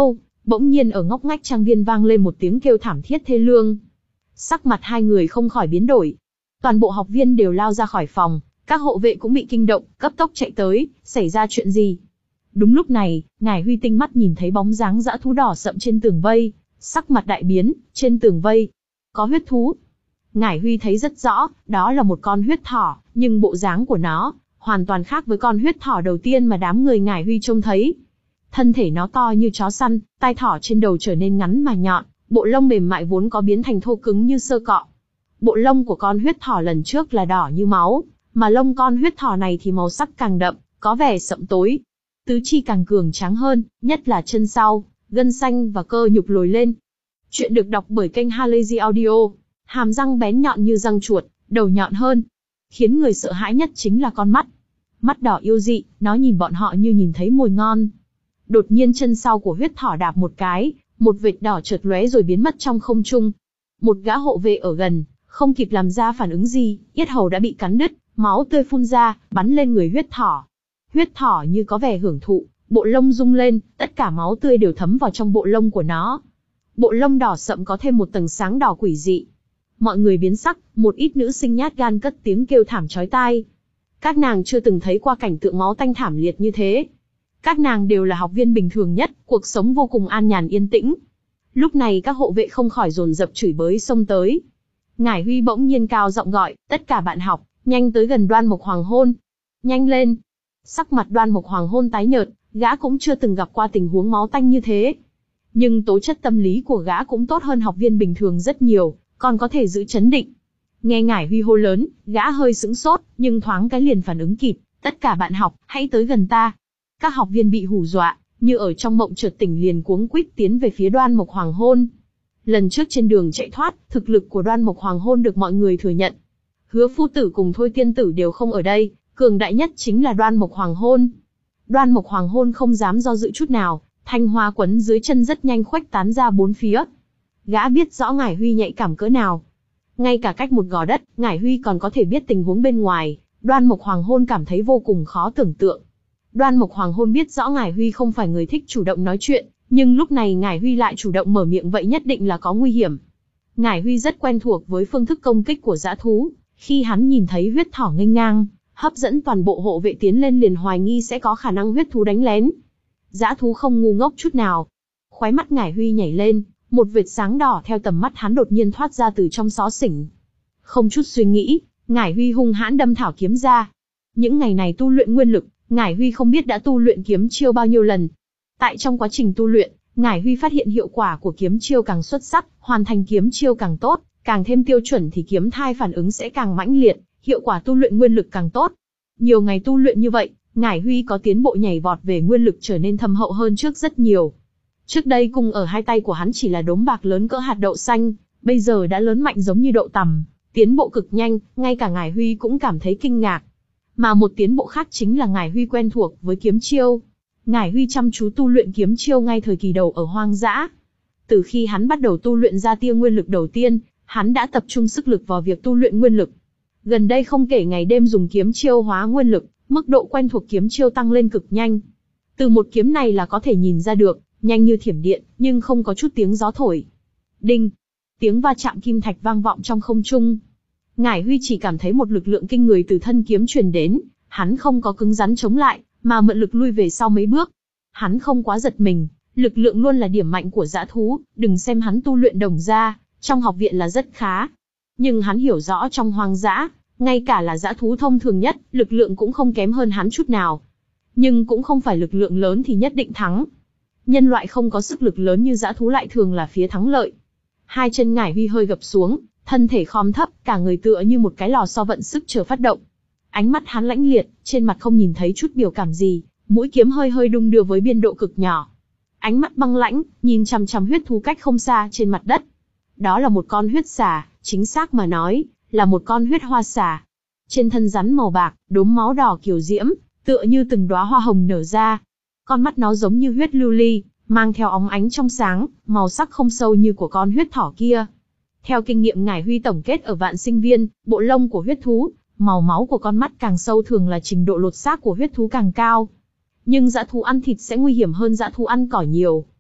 Bỗng nhiên ở ngóc ngách trang viên vang lên một tiếng kêu thảm thiết thê lương. Sắc mặt hai người không khỏi biến đổi. Toàn bộ học viên đều lao ra khỏi phòng, các hộ vệ cũng bị kinh động, cấp tốc chạy tới, xảy ra chuyện gì? Đúng lúc này, Ngải Huy tinh mắt nhìn thấy bóng dáng dã thú đỏ sậm trên tường vây, sắc mặt đại biến, trên tường vây có huyết thú. Ngải Huy thấy rất rõ, đó là một con huyết thỏ, nhưng bộ dáng của nó hoàn toàn khác với con huyết thỏ đầu tiên mà đám người Ngải Huy trông thấy. Thân thể nó to như chó săn, tai thỏ trên đầu trở nên ngắn mà nhọn, bộ lông mềm mại vốn có biến thành thô cứng như sơ cọ. Bộ lông của con huyết thỏ lần trước là đỏ như máu, mà lông con huyết thỏ này thì màu sắc càng đậm, có vẻ sậm tối. Tứ chi càng cường tráng hơn, nhất là chân sau, gân xanh và cơ nhục lồi lên. Chuyện được đọc bởi kênh Halazy Audio. Hàm răng bén nhọn như răng chuột, đầu nhọn hơn. Khiến người sợ hãi nhất chính là con mắt. Mắt đỏ yêu dị, nó nhìn bọn họ như nhìn thấy mồi ngon. Đột nhiên chân sau của huyết thỏ đạp một cái, một vệt đỏ chợt lóe rồi biến mất trong không trung. Một gã hộ vệ ở gần, không kịp làm ra phản ứng gì, yết hầu đã bị cắn đứt, máu tươi phun ra, bắn lên người huyết thỏ. Huyết thỏ như có vẻ hưởng thụ, bộ lông rung lên, tất cả máu tươi đều thấm vào trong bộ lông của nó. Bộ lông đỏ sậm có thêm một tầng sáng đỏ quỷ dị. Mọi người biến sắc, một ít nữ sinh nhát gan cất tiếng kêu thảm chói tai. Các nàng chưa từng thấy qua cảnh tượng máu tanh thảm liệt như thế. Các nàng đều là học viên bình thường nhất, cuộc sống vô cùng an nhàn yên tĩnh. Lúc này các hộ vệ không khỏi dồn dập chửi bới xông tới. Ngải Huy bỗng nhiên cao giọng gọi, tất cả bạn học, nhanh tới gần Đoan Mộc Hoàng Hôn. Nhanh lên. Sắc mặt Đoan Mộc Hoàng Hôn tái nhợt, gã cũng chưa từng gặp qua tình huống máu tanh như thế. Nhưng tố chất tâm lý của gã cũng tốt hơn học viên bình thường rất nhiều, còn có thể giữ chấn định. Nghe Ngải Huy hô lớn, gã hơi sững sốt, nhưng thoáng cái liền phản ứng kịp, tất cả bạn học, hãy tới gần ta. Các học viên bị hù dọa, như ở trong mộng chợt tỉnh liền cuống quýt tiến về phía Đoan Mộc Hoàng Hôn. Lần trước trên đường chạy thoát, thực lực của Đoan Mộc Hoàng Hôn được mọi người thừa nhận. Hứa Phu Tử cùng Thôi Tiên Tử đều không ở đây, cường đại nhất chính là Đoan Mộc Hoàng Hôn. Đoan Mộc Hoàng Hôn không dám do dự chút nào, thanh hoa quấn dưới chân rất nhanh khuếch tán ra bốn phía. Gã biết rõ Ngải Huy nhạy cảm cỡ nào. Ngay cả cách một gò đất, Ngải Huy còn có thể biết tình huống bên ngoài, Đoan Mộc Hoàng Hôn cảm thấy vô cùng khó tưởng tượng. Đoan Mộc Hoàng Hôn biết rõ Ngải Huy không phải người thích chủ động nói chuyện, nhưng lúc này Ngải Huy lại chủ động mở miệng vậy nhất định là có nguy hiểm. Ngải Huy rất quen thuộc với phương thức công kích của dã thú, khi hắn nhìn thấy huyết thỏ nghênh ngang, hấp dẫn toàn bộ hộ vệ tiến lên liền hoài nghi sẽ có khả năng huyết thú đánh lén. Dã thú không ngu ngốc chút nào. Khóe mắt Ngải Huy nhảy lên, một vệt sáng đỏ theo tầm mắt hắn đột nhiên thoát ra từ trong xó xỉnh. Không chút suy nghĩ, Ngải Huy hung hãn đâm thảo kiếm ra. Những ngày này tu luyện nguyên lực, Ngải Huy không biết đã tu luyện kiếm chiêu bao nhiêu lần. Tại trong quá trình tu luyện, Ngải Huy phát hiện hiệu quả của kiếm chiêu càng xuất sắc, hoàn thành kiếm chiêu càng tốt, càng thêm tiêu chuẩn thì kiếm thai phản ứng sẽ càng mãnh liệt, hiệu quả tu luyện nguyên lực càng tốt. Nhiều ngày tu luyện như vậy, Ngải Huy có tiến bộ nhảy vọt về nguyên lực trở nên thâm hậu hơn trước rất nhiều. Trước đây cung ở hai tay của hắn chỉ là đốm bạc lớn cỡ hạt đậu xanh, bây giờ đã lớn mạnh giống như đậu tằm, tiến bộ cực nhanh, ngay cả Ngải Huy cũng cảm thấy kinh ngạc. Mà một tiến bộ khác chính là Ngải Huy quen thuộc với kiếm chiêu. Ngải Huy chăm chú tu luyện kiếm chiêu ngay thời kỳ đầu ở hoang dã. Từ khi hắn bắt đầu tu luyện ra tia nguyên lực đầu tiên, hắn đã tập trung sức lực vào việc tu luyện nguyên lực. Gần đây không kể ngày đêm dùng kiếm chiêu hóa nguyên lực, mức độ quen thuộc kiếm chiêu tăng lên cực nhanh. Từ một kiếm này là có thể nhìn ra được, nhanh như thiểm điện, nhưng không có chút tiếng gió thổi. Đinh! Tiếng va chạm kim thạch vang vọng trong không trung. Ngải Huy chỉ cảm thấy một lực lượng kinh người từ thân kiếm truyền đến, hắn không có cứng rắn chống lại, mà mượn lực lui về sau mấy bước. Hắn không quá giật mình, lực lượng luôn là điểm mạnh của dã thú, đừng xem hắn tu luyện đồng gia, trong học viện là rất khá. Nhưng hắn hiểu rõ trong hoang dã, ngay cả là dã thú thông thường nhất, lực lượng cũng không kém hơn hắn chút nào. Nhưng cũng không phải lực lượng lớn thì nhất định thắng. Nhân loại không có sức lực lớn như dã thú lại thường là phía thắng lợi. Hai chân Ngải Huy hơi gập xuống, thân thể khom thấp, cả người tựa như một cái lò xo vận sức chờ phát động. Ánh mắt hắn lãnh liệt, trên mặt không nhìn thấy chút biểu cảm gì, mũi kiếm hơi hơi đung đưa với biên độ cực nhỏ. Ánh mắt băng lãnh, nhìn chằm chằm huyết thú cách không xa trên mặt đất. Đó là một con huyết xà, chính xác mà nói, là một con huyết hoa xà. Trên thân rắn màu bạc, đốm máu đỏ kiều diễm, tựa như từng đóa hoa hồng nở ra. Con mắt nó giống như huyết lưu ly, mang theo óng ánh trong sáng, màu sắc không sâu như của con huyết thỏ kia. Theo kinh nghiệm Ngải Huy tổng kết ở Vạn Sinh Viên, bộ lông của huyết thú, màu máu của con mắt càng sâu thường là trình độ lột xác của huyết thú càng cao. Nhưng dã thú ăn thịt sẽ nguy hiểm hơn dã thú ăn cỏ nhiều.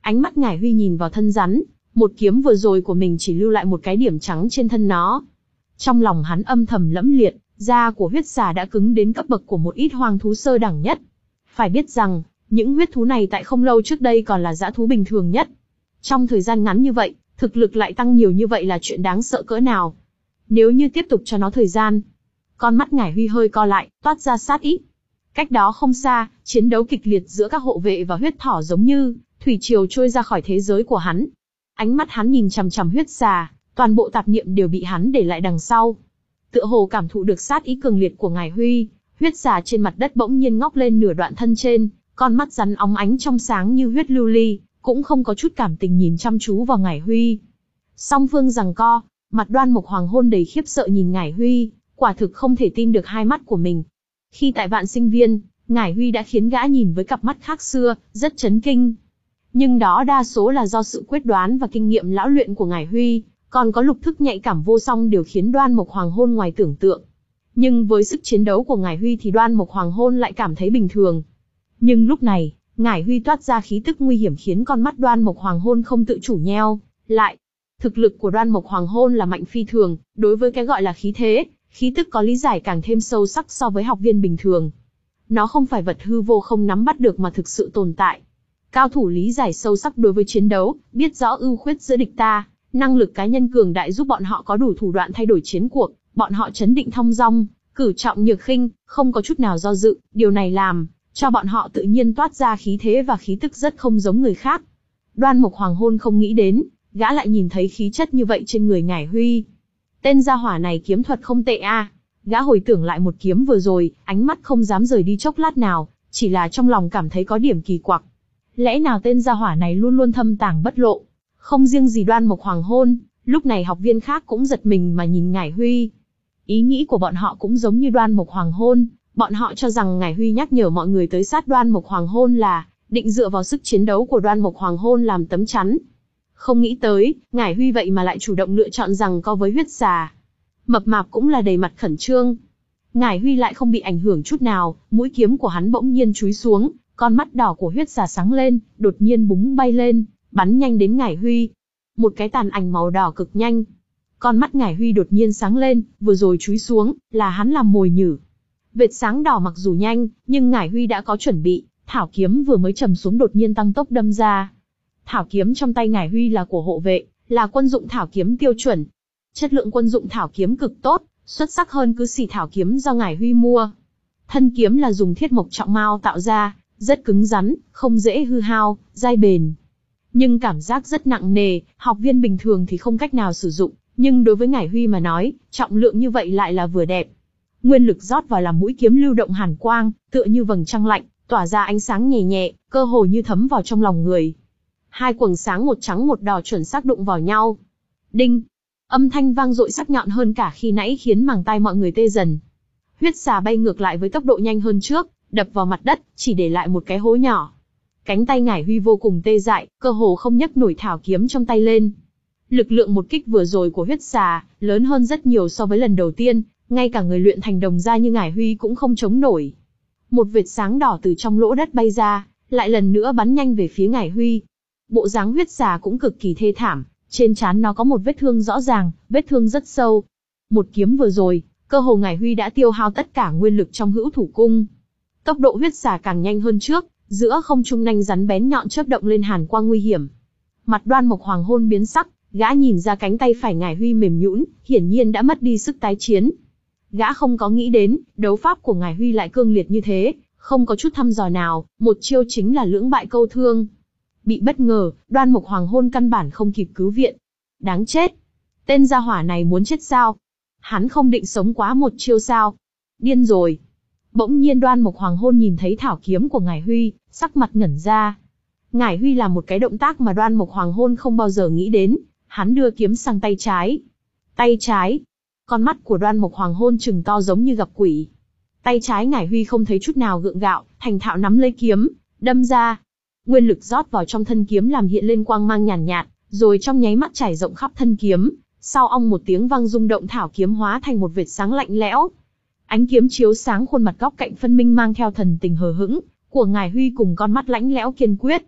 Ánh mắt Ngải Huy nhìn vào thân rắn, một kiếm vừa rồi của mình chỉ lưu lại một cái điểm trắng trên thân nó. Trong lòng hắn âm thầm lẫm liệt, da của huyết xà đã cứng đến cấp bậc của một ít hoang thú sơ đẳng nhất. Phải biết rằng, những huyết thú này tại không lâu trước đây còn là dã thú bình thường nhất. Trong thời gian ngắn như vậy, thực lực lại tăng nhiều như vậy là chuyện đáng sợ cỡ nào. Nếu như tiếp tục cho nó thời gian. Con mắt Ngải Huy hơi co lại, toát ra sát ý. Cách đó không xa, chiến đấu kịch liệt giữa các hộ vệ và huyết thỏ giống như thủy triều trôi ra khỏi thế giới của hắn. Ánh mắt hắn nhìn chằm chằm huyết xà, toàn bộ tạp niệm đều bị hắn để lại đằng sau. Tựa hồ cảm thụ được sát ý cường liệt của Ngải Huy, huyết xà trên mặt đất bỗng nhiên ngóc lên nửa đoạn thân trên, con mắt rắn óng ánh trong sáng như huyết lưu ly, cũng không có chút cảm tình nhìn chăm chú vào Ngải Huy. Song phương giằng co, mặt Đoan Mục Hoàng Hôn đầy khiếp sợ nhìn Ngải Huy, quả thực không thể tin được hai mắt của mình. Khi tại Vạn Sinh Viên, Ngải Huy đã khiến gã nhìn với cặp mắt khác xưa, rất chấn kinh. Nhưng đó đa số là do sự quyết đoán và kinh nghiệm lão luyện của Ngải Huy, còn có lục thức nhạy cảm vô song điều khiến Đoan Mục Hoàng Hôn ngoài tưởng tượng. Nhưng với sức chiến đấu của Ngải Huy thì Đoan Mục Hoàng Hôn lại cảm thấy bình thường. Nhưng lúc này, Ngải Huy toát ra khí tức nguy hiểm khiến con mắt Đoan Mục Hoàng Hôn không tự chủ nheo lại. Thực lực của Đoan Mục Hoàng Hôn là mạnh phi thường, đối với cái gọi là khí thế, khí tức có lý giải càng thêm sâu sắc so với học viên bình thường. Nó không phải vật hư vô không nắm bắt được mà thực sự tồn tại. Cao thủ lý giải sâu sắc đối với chiến đấu, biết rõ ưu khuyết giữa địch ta, năng lực cá nhân cường đại giúp bọn họ có đủ thủ đoạn thay đổi chiến cuộc, bọn họ chấn định thong dong, cử trọng nhược khinh, không có chút nào do dự, điều này làm cho bọn họ tự nhiên toát ra khí thế và khí tức rất không giống người khác. Đoan Mục Hoàng Hôn không nghĩ đến, gã lại nhìn thấy khí chất như vậy trên người Ngải Huy. Tên gia hỏa này kiếm thuật không tệ a. À. Gã hồi tưởng lại một kiếm vừa rồi, ánh mắt không dám rời đi chốc lát nào, chỉ là trong lòng cảm thấy có điểm kỳ quặc. Lẽ nào tên gia hỏa này luôn luôn thâm tàng bất lộ? Không riêng gì Đoan Mục Hoàng Hôn, lúc này học viên khác cũng giật mình mà nhìn Ngải Huy. Ý nghĩ của bọn họ cũng giống như Đoan Mục Hoàng Hôn, bọn họ cho rằng Ngải Huy nhắc nhở mọi người tới sát Đoan Mục Hoàng Hôn là định dựa vào sức chiến đấu của Đoan Mục Hoàng Hôn làm tấm chắn. Không nghĩ tới, Ngải Huy vậy mà lại chủ động lựa chọn rằng co với huyết xà. Mập mạp cũng là đầy mặt khẩn trương. Ngải Huy lại không bị ảnh hưởng chút nào, mũi kiếm của hắn bỗng nhiên chúi xuống, con mắt đỏ của huyết xà sáng lên, đột nhiên búng bay lên, bắn nhanh đến Ngải Huy. Một cái tàn ảnh màu đỏ cực nhanh. Con mắt Ngải Huy đột nhiên sáng lên, vừa rồi chúi xuống, là hắn làm mồi nhử. Vệt sáng đỏ mặc dù nhanh, nhưng Ngải Huy đã có chuẩn bị, thảo kiếm vừa mới trầm xuống đột nhiên tăng tốc đâm ra. Thảo kiếm trong tay Ngải Huy là của hộ vệ, là quân dụng thảo kiếm tiêu chuẩn. Chất lượng quân dụng thảo kiếm cực tốt, xuất sắc hơn cứ xỉ thảo kiếm do Ngải Huy mua. Thân kiếm là dùng thiết mộc trọng mao tạo ra, rất cứng rắn, không dễ hư hao, dai bền. Nhưng cảm giác rất nặng nề, học viên bình thường thì không cách nào sử dụng, nhưng đối với Ngải Huy mà nói, trọng lượng như vậy lại là vừa đẹp. Nguyên lực rót vào làm mũi kiếm lưu động hàn quang, tựa như vầng trăng lạnh, tỏa ra ánh sáng nhẹ nhẹ, cơ hồ như thấm vào trong lòng người. Hai quầng sáng một trắng một đỏ chuẩn xác đụng vào nhau. Đinh! Âm thanh vang dội sắc nhọn hơn cả khi nãy khiến màng tai mọi người tê dần. Huyết xà bay ngược lại với tốc độ nhanh hơn trước, đập vào mặt đất, chỉ để lại một cái hố nhỏ. Cánh tay Ngải Huy vô cùng tê dại, cơ hồ không nhấc nổi thảo kiếm trong tay lên. Lực lượng một kích vừa rồi của huyết xà, lớn hơn rất nhiều so với lần đầu tiên, ngay cả người luyện thành đồng gia như Ngải Huy cũng không chống nổi. Một vệt sáng đỏ từ trong lỗ đất bay ra, lại lần nữa bắn nhanh về phía Ngải Huy. Bộ dáng huyết xà cũng cực kỳ thê thảm, trên trán nó có một vết thương rõ ràng, vết thương rất sâu. Một kiếm vừa rồi, cơ hồ Ngải Huy đã tiêu hao tất cả nguyên lực trong hữu thủ cung. Tốc độ huyết xà càng nhanh hơn trước, giữa không trung nanh rắn bén nhọn chớp động lên hàn quang nguy hiểm. Mặt Đoan Mục Hoàng Hôn biến sắc, gã nhìn ra cánh tay phải Ngải Huy mềm nhũn, hiển nhiên đã mất đi sức tái chiến. Gã không có nghĩ đến, đấu pháp của Ngải Huy lại cương liệt như thế, không có chút thăm dò nào, một chiêu chính là lưỡng bại câu thương. Bị bất ngờ, Đoan Mục Hoàng Hôn căn bản không kịp cứu viện. Đáng chết! Tên gia hỏa này muốn chết sao? Hắn không định sống quá một chiêu sao? Điên rồi! Bỗng nhiên Đoan Mục Hoàng Hôn nhìn thấy thảo kiếm của Ngải Huy, sắc mặt ngẩn ra. Ngải Huy làm một cái động tác mà Đoan Mục Hoàng Hôn không bao giờ nghĩ đến, hắn đưa kiếm sang tay trái. Tay trái! Con mắt của Đoan Mục Hoàng Hôn trừng to giống như gặp quỷ. Tay trái Ngải Huy không thấy chút nào gượng gạo, thành thạo nắm lấy kiếm, đâm ra. Nguyên lực rót vào trong thân kiếm làm hiện lên quang mang nhàn nhạt, nhạt, rồi trong nháy mắt trải rộng khắp thân kiếm. Sau ong một tiếng vang rung động thảo kiếm hóa thành một vệt sáng lạnh lẽo. Ánh kiếm chiếu sáng khuôn mặt góc cạnh phân minh mang theo thần tình hờ hững của Ngải Huy cùng con mắt lãnh lẽo kiên quyết.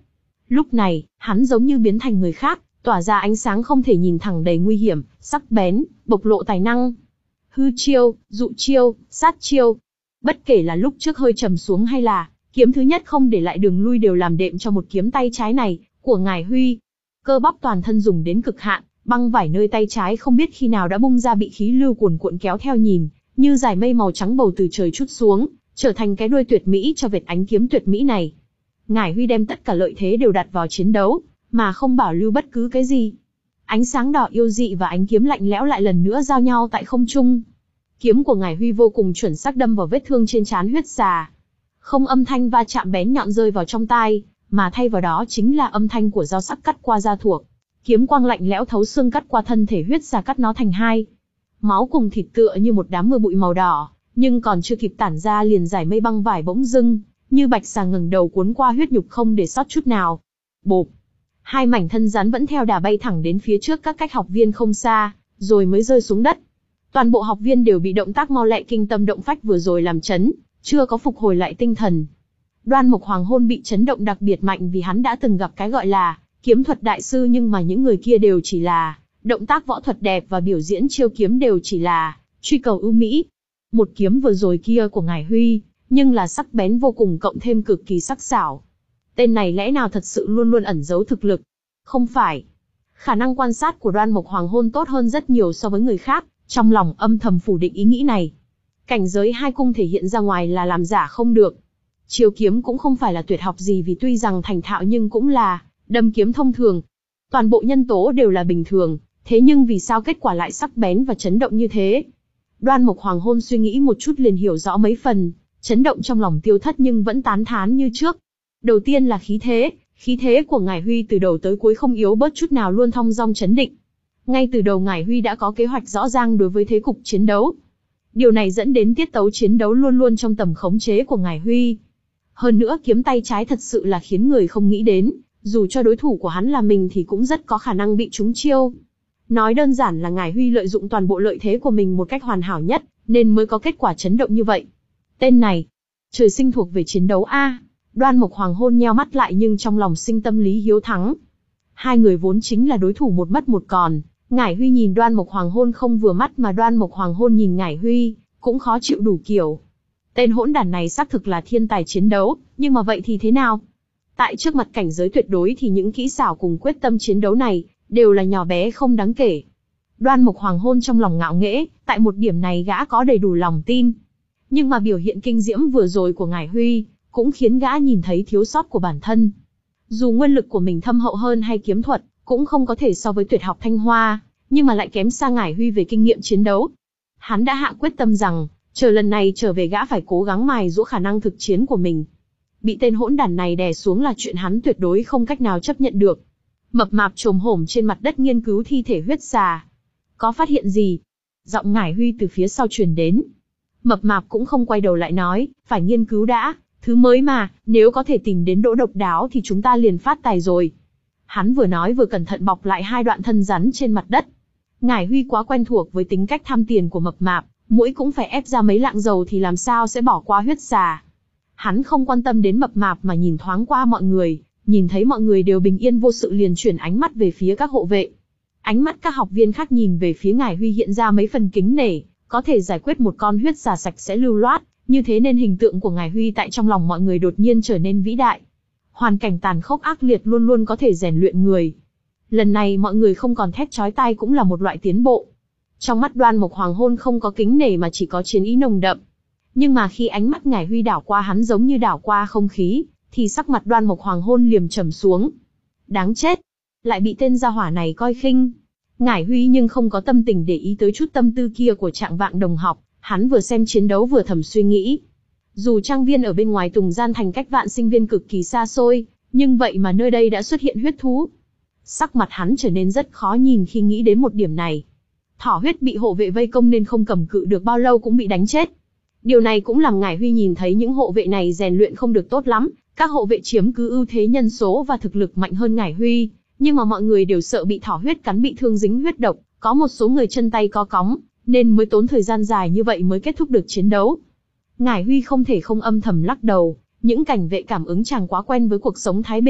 Lúc này, hắn giống như biến thành người khác, tỏa ra ánh sáng không thể nhìn thẳng đầy nguy hiểm, sắc bén, bộc lộ tài năng. Hư chiêu, dụ chiêu, sát chiêu. Bất kể là lúc trước hơi trầm xuống hay là kiếm thứ nhất không để lại đường lui đều làm đệm cho một kiếm tay trái này của Ngải Huy. Cơ bắp toàn thân dùng đến cực hạn, băng vải nơi tay trái không biết khi nào đã bung ra bị khí lưu cuồn cuộn kéo theo nhìn, như dải mây màu trắng bầu từ trời trút xuống, trở thành cái đuôi tuyệt mỹ cho vệt ánh kiếm tuyệt mỹ này. Ngải Huy đem tất cả lợi thế đều đặt vào chiến đấu, mà không bảo lưu bất cứ cái gì. Ánh sáng đỏ yêu dị và ánh kiếm lạnh lẽo lại lần nữa giao nhau tại không trung. Kiếm của Ngải Huy vô cùng chuẩn xác đâm vào vết thương trên trán huyết xà. Không âm thanh va chạm bén nhọn rơi vào trong tai, mà thay vào đó chính là âm thanh của dao sắc cắt qua da thuộc. Kiếm quang lạnh lẽo thấu xương cắt qua thân thể huyết xà, cắt nó thành hai. Máu cùng thịt tựa như một đám mưa bụi màu đỏ, nhưng còn chưa kịp tản ra liền dải mây băng vải bỗng dưng, như bạch xà ngẩng đầu cuốn qua huyết nhục không để sót chút nào. Bộp. Hai mảnh thân rắn vẫn theo đà bay thẳng đến phía trước các cách học viên không xa, rồi mới rơi xuống đất. Toàn bộ học viên đều bị động tác mau lẹ kinh tâm động phách vừa rồi làm chấn, chưa có phục hồi lại tinh thần. Đoan Mộc Hoàng Hôn bị chấn động đặc biệt mạnh vì hắn đã từng gặp cái gọi là kiếm thuật đại sư, nhưng mà những người kia đều chỉ là động tác võ thuật đẹp và biểu diễn chiêu kiếm đều chỉ là truy cầu ưu mỹ. Một kiếm vừa rồi kia của Ngải Huy, nhưng là sắc bén vô cùng cộng thêm cực kỳ sắc sảo. Tên này lẽ nào thật sự luôn luôn ẩn giấu thực lực? Không phải. Khả năng quan sát của Đoan Mộc Hoàng Hôn tốt hơn rất nhiều so với người khác, trong lòng âm thầm phủ định ý nghĩ này. Cảnh giới hai cung thể hiện ra ngoài là làm giả không được. Chiêu kiếm cũng không phải là tuyệt học gì, vì tuy rằng thành thạo nhưng cũng là đâm kiếm thông thường. Toàn bộ nhân tố đều là bình thường, thế nhưng vì sao kết quả lại sắc bén và chấn động như thế? Đoan Mộc Hoàng Hôn suy nghĩ một chút liền hiểu rõ mấy phần, chấn động trong lòng tiêu thất nhưng vẫn tán thán như trước. Đầu tiên là khí thế, khí thế của Ngải Huy từ đầu tới cuối không yếu bớt chút nào, luôn thong dong chấn định. Ngay từ đầu Ngải Huy đã có kế hoạch rõ ràng đối với thế cục chiến đấu. Điều này dẫn đến tiết tấu chiến đấu luôn luôn trong tầm khống chế của Ngải Huy. Hơn nữa kiếm tay trái thật sự là khiến người không nghĩ đến, dù cho đối thủ của hắn là mình thì cũng rất có khả năng bị trúng chiêu. Nói đơn giản là Ngải Huy lợi dụng toàn bộ lợi thế của mình một cách hoàn hảo nhất, nên mới có kết quả chấn động như vậy. Tên này, trời sinh thuộc về chiến đấu a. Đoan Mộc Hoàng Hôn nheo mắt lại nhưng trong lòng sinh tâm lý hiếu thắng. Hai người vốn chính là đối thủ một mất một còn. Ngải Huy nhìn Đoan Mộc Hoàng Hôn không vừa mắt mà Đoan Mộc Hoàng Hôn nhìn Ngải Huy, cũng khó chịu đủ kiểu. Tên hỗn đản này xác thực là thiên tài chiến đấu, nhưng mà vậy thì thế nào? Tại trước mặt cảnh giới tuyệt đối thì những kỹ xảo cùng quyết tâm chiến đấu này, đều là nhỏ bé không đáng kể. Đoan Mộc Hoàng Hôn trong lòng ngạo nghễ, tại một điểm này gã có đầy đủ lòng tin. Nhưng mà biểu hiện kinh diễm vừa rồi của Ngải Huy, cũng khiến gã nhìn thấy thiếu sót của bản thân. Dù nguyên lực của mình thâm hậu hơn hay kiếm thuật, cũng không có thể so với tuyệt học Thanh Hoa, nhưng mà lại kém xa Ngải Huy về kinh nghiệm chiến đấu. Hắn đã hạ quyết tâm rằng, chờ lần này trở về gã phải cố gắng mài giũa khả năng thực chiến của mình. Bị tên hỗn đản này đè xuống là chuyện hắn tuyệt đối không cách nào chấp nhận được. Mập mạp chồm hổm trên mặt đất nghiên cứu thi thể huyết xà. Có phát hiện gì? Giọng Ngải Huy từ phía sau truyền đến. Mập mạp cũng không quay đầu lại nói, phải nghiên cứu đã, thứ mới mà, nếu có thể tìm đến đỗ độc đáo thì chúng ta liền phát tài rồi. Hắn vừa nói vừa cẩn thận bọc lại hai đoạn thân rắn trên mặt đất. Ngải Huy quá quen thuộc với tính cách tham tiền của mập mạp, mũi cũng phải ép ra mấy lạng dầu thì làm sao sẽ bỏ qua huyết xà. Hắn không quan tâm đến mập mạp mà nhìn thoáng qua mọi người, nhìn thấy mọi người đều bình yên vô sự liền chuyển ánh mắt về phía các hộ vệ. Ánh mắt các học viên khác nhìn về phía Ngải Huy hiện ra mấy phần kính nể, có thể giải quyết một con huyết xà sạch sẽ lưu loát, như thế nên hình tượng của Ngải Huy tại trong lòng mọi người đột nhiên trở nên vĩ đại. Hoàn cảnh tàn khốc ác liệt luôn luôn có thể rèn luyện người. Lần này mọi người không còn thét chói tai cũng là một loại tiến bộ. Trong mắt Đoan Mộc Hoàng Hôn không có kính nể mà chỉ có chiến ý nồng đậm. Nhưng mà khi ánh mắt Ngải Huy đảo qua hắn giống như đảo qua không khí, thì sắc mặt Đoan Mộc Hoàng Hôn liềm trầm xuống. Đáng chết, lại bị tên gia hỏa này coi khinh. Ngải Huy nhưng không có tâm tình để ý tới chút tâm tư kia của Trạng Vạng đồng học, hắn vừa xem chiến đấu vừa thầm suy nghĩ. Dù trang viên ở bên ngoài Tùng Gian Thành cách Vạn Sinh Viên cực kỳ xa xôi, nhưng vậy mà nơi đây đã xuất hiện huyết thú. Sắc mặt hắn trở nên rất khó nhìn khi nghĩ đến một điểm này. Thỏ huyết bị hộ vệ vây công nên không cầm cự được bao lâu cũng bị đánh chết. Điều này cũng làm Ngải Huy nhìn thấy những hộ vệ này rèn luyện không được tốt lắm, các hộ vệ chiếm cứ ưu thế nhân số và thực lực mạnh hơn Ngải Huy, nhưng mà mọi người đều sợ bị thỏ huyết cắn bị thương dính huyết độc, có một số người chân tay co cóng, nên mới tốn thời gian dài như vậy mới kết thúc được chiến đấu. Ngải Huy không thể không âm thầm lắc đầu, những cảnh vệ cảm ứng chàng quá quen với cuộc sống thái bình,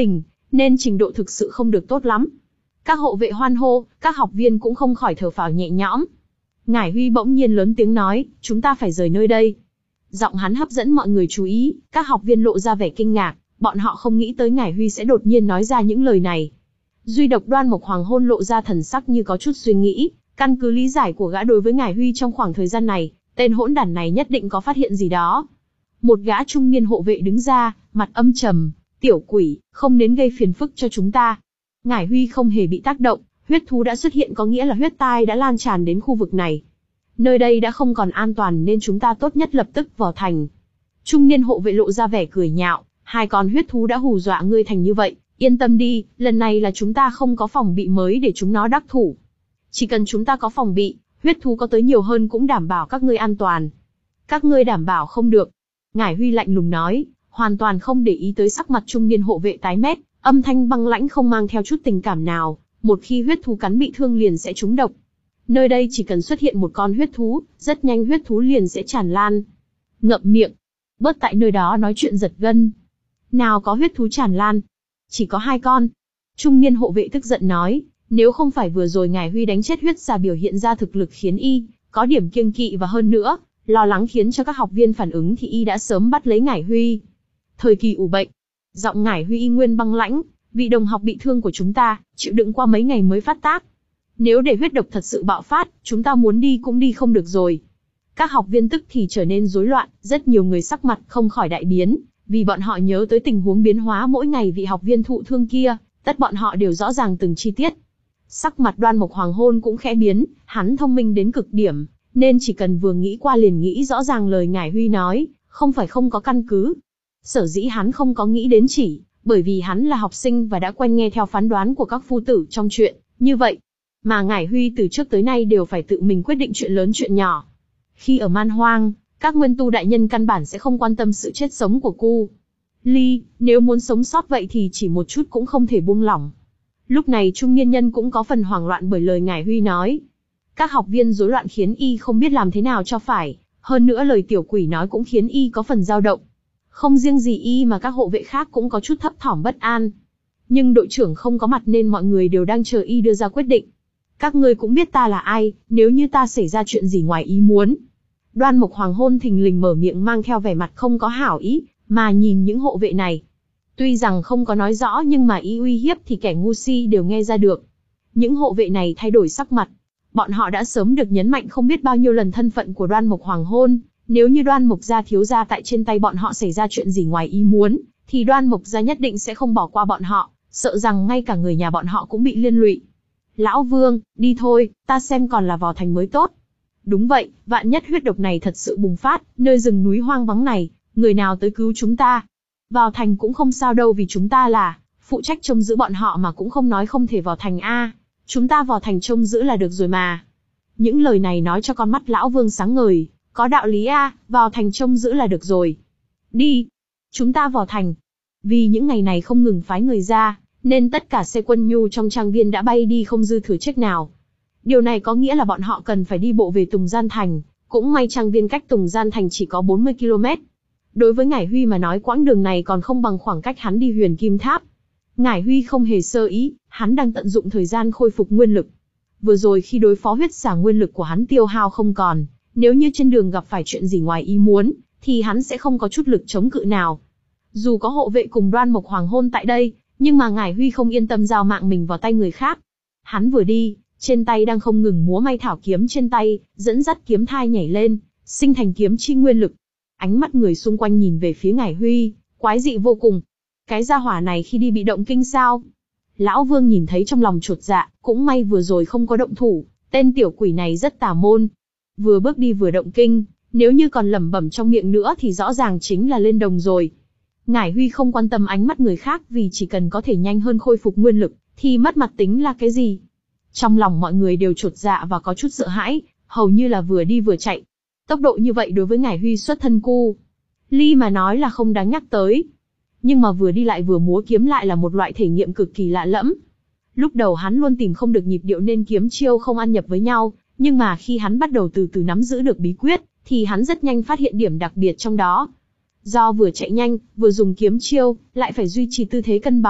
nên trình độ thực sự không được tốt lắm. Các hộ vệ hoan hô, các học viên cũng không khỏi thở phào nhẹ nhõm. Ngải Huy bỗng nhiên lớn tiếng nói, chúng ta phải rời nơi đây. Giọng hắn hấp dẫn mọi người chú ý, các học viên lộ ra vẻ kinh ngạc, bọn họ không nghĩ tới Ngải Huy sẽ đột nhiên nói ra những lời này. Duy độc Đoan Mộc Hoàng Hôn lộ ra thần sắc như có chút suy nghĩ, căn cứ lý giải của gã đối với Ngải Huy trong khoảng thời gian này, tên hỗn đản này nhất định có phát hiện gì đó. Một gã trung niên hộ vệ đứng ra, mặt âm trầm, tiểu quỷ, không đến gây phiền phức cho chúng ta. Ngải Huy không hề bị tác động, huyết thú đã xuất hiện có nghĩa là huyết tai đã lan tràn đến khu vực này. Nơi đây đã không còn an toàn nên chúng ta tốt nhất lập tức vào thành. Trung niên hộ vệ lộ ra vẻ cười nhạo, hai con huyết thú đã hù dọa ngươi thành như vậy, yên tâm đi, lần này là chúng ta không có phòng bị mới để chúng nó đắc thủ. Chỉ cần chúng ta có phòng bị, huyết thú có tới nhiều hơn cũng đảm bảo các ngươi an toàn. Các ngươi đảm bảo không được. Ngải Huy lạnh lùng nói, hoàn toàn không để ý tới sắc mặt trung niên hộ vệ tái mét, âm thanh băng lãnh không mang theo chút tình cảm nào, một khi huyết thú cắn bị thương liền sẽ trúng độc. Nơi đây chỉ cần xuất hiện một con huyết thú, rất nhanh huyết thú liền sẽ tràn lan. Ngậm miệng, bớt tại nơi đó nói chuyện giật gân. Nào có huyết thú tràn lan, chỉ có hai con. Trung niên hộ vệ tức giận nói, nếu không phải vừa rồi Ngải Huy đánh chết huyết xà biểu hiện ra thực lực khiến y có điểm kiêng kỵ và hơn nữa, lo lắng khiến cho các học viên phản ứng thì y đã sớm bắt lấy Ngải Huy. Thời kỳ ủ bệnh, giọng Ngải Huy y nguyên băng lãnh, vị đồng học bị thương của chúng ta, chịu đựng qua mấy ngày mới phát tác. Nếu để huyết độc thật sự bạo phát, chúng ta muốn đi cũng đi không được rồi. Các học viên tức thì trở nên rối loạn, rất nhiều người sắc mặt không khỏi đại biến, vì bọn họ nhớ tới tình huống biến hóa mỗi ngày vị học viên thụ thương kia, tất bọn họ đều rõ ràng từng chi tiết. Sắc mặt Đoan Mộc Hoàng Hôn cũng khẽ biến, hắn thông minh đến cực điểm, nên chỉ cần vừa nghĩ qua liền nghĩ rõ ràng lời Ngải Huy nói, không phải không có căn cứ. Sở dĩ hắn không có nghĩ đến chỉ, bởi vì hắn là học sinh và đã quen nghe theo phán đoán của các phu tử trong chuyện, như vậy. Mà Ngải Huy từ trước tới nay đều phải tự mình quyết định chuyện lớn chuyện nhỏ. Khi ở Man Hoang, các nguyên tu đại nhân căn bản sẽ không quan tâm sự chết sống của Cu Ly, nếu muốn sống sót vậy thì chỉ một chút cũng không thể buông lỏng. Lúc này trung niên nhân cũng có phần hoảng loạn bởi lời Ngải Huy nói. Các học viên rối loạn khiến y không biết làm thế nào cho phải, hơn nữa lời tiểu quỷ nói cũng khiến y có phần dao động. Không riêng gì y mà các hộ vệ khác cũng có chút thấp thỏm bất an. Nhưng đội trưởng không có mặt nên mọi người đều đang chờ y đưa ra quyết định. Các ngươi cũng biết ta là ai, nếu như ta xảy ra chuyện gì ngoài ý muốn. Đoan Mộc Hoàng Hôn thình lình mở miệng mang theo vẻ mặt không có hảo ý, mà nhìn những hộ vệ này. Tuy rằng không có nói rõ nhưng mà y uy hiếp thì kẻ ngu si đều nghe ra được. Những hộ vệ này thay đổi sắc mặt. Bọn họ đã sớm được nhấn mạnh không biết bao nhiêu lần thân phận của Đoan Mộc Hoàng Hôn. Nếu như Đoan Mộc gia thiếu gia tại trên tay bọn họ xảy ra chuyện gì ngoài ý muốn, thì Đoan Mộc gia nhất định sẽ không bỏ qua bọn họ, sợ rằng ngay cả người nhà bọn họ cũng bị liên lụy. Lão Vương, đi thôi, ta xem còn là vào thành mới tốt. Đúng vậy, vạn nhất huyết độc này thật sự bùng phát, nơi rừng núi hoang vắng này, người nào tới cứu chúng ta? Vào thành cũng không sao đâu vì chúng ta là phụ trách trông giữ bọn họ mà cũng không nói không thể vào thành a. Chúng ta vào thành trông giữ là được rồi mà. Những lời này nói cho con mắt Lão Vương sáng ngời, có đạo lý a, vào thành trông giữ là được rồi. Đi, chúng ta vào thành. Vì những ngày này không ngừng phái người ra, nên tất cả xe quân nhu trong trang viên đã bay đi không dư thừa chiếc nào. Điều này có nghĩa là bọn họ cần phải đi bộ về Tùng Gian Thành, cũng may trang viên cách Tùng Gian Thành chỉ có bốn mươi ki lô mét. Đối với Ngải Huy mà nói quãng đường này còn không bằng khoảng cách hắn đi Huyền Kim Tháp. Ngải Huy không hề sơ ý, hắn đang tận dụng thời gian khôi phục nguyên lực. Vừa rồi khi đối phó huyết xà nguyên lực của hắn tiêu hao không còn, nếu như trên đường gặp phải chuyện gì ngoài ý muốn, thì hắn sẽ không có chút lực chống cự nào. Dù có hộ vệ cùng Đoan Mộc Hoàng Hôn tại đây, nhưng mà Ngải Huy không yên tâm giao mạng mình vào tay người khác. Hắn vừa đi, trên tay đang không ngừng múa may thảo kiếm trên tay, dẫn dắt kiếm thai nhảy lên, sinh thành kiếm chi nguyên lực. Ánh mắt người xung quanh nhìn về phía Ngải Huy, quái dị vô cùng. Cái gia hỏa này khi đi bị động kinh sao? Lão Vương nhìn thấy trong lòng chột dạ, cũng may vừa rồi không có động thủ, tên tiểu quỷ này rất tà môn. Vừa bước đi vừa động kinh, nếu như còn lẩm bẩm trong miệng nữa thì rõ ràng chính là lên đồng rồi. Ngải Huy không quan tâm ánh mắt người khác vì chỉ cần có thể nhanh hơn khôi phục nguyên lực, thì mất mặt tính là cái gì? Trong lòng mọi người đều chột dạ và có chút sợ hãi, hầu như là vừa đi vừa chạy. Tốc độ như vậy đối với Ngải Huy xuất thân Cu Ly mà nói là không đáng nhắc tới. Nhưng mà vừa đi lại vừa múa kiếm lại là một loại thể nghiệm cực kỳ lạ lẫm. Lúc đầu hắn luôn tìm không được nhịp điệu nên kiếm chiêu không ăn nhập với nhau, nhưng mà khi hắn bắt đầu từ từ nắm giữ được bí quyết, thì hắn rất nhanh phát hiện điểm đặc biệt trong đó. Do vừa chạy nhanh, vừa dùng kiếm chiêu, lại phải duy trì tư thế cân bằng,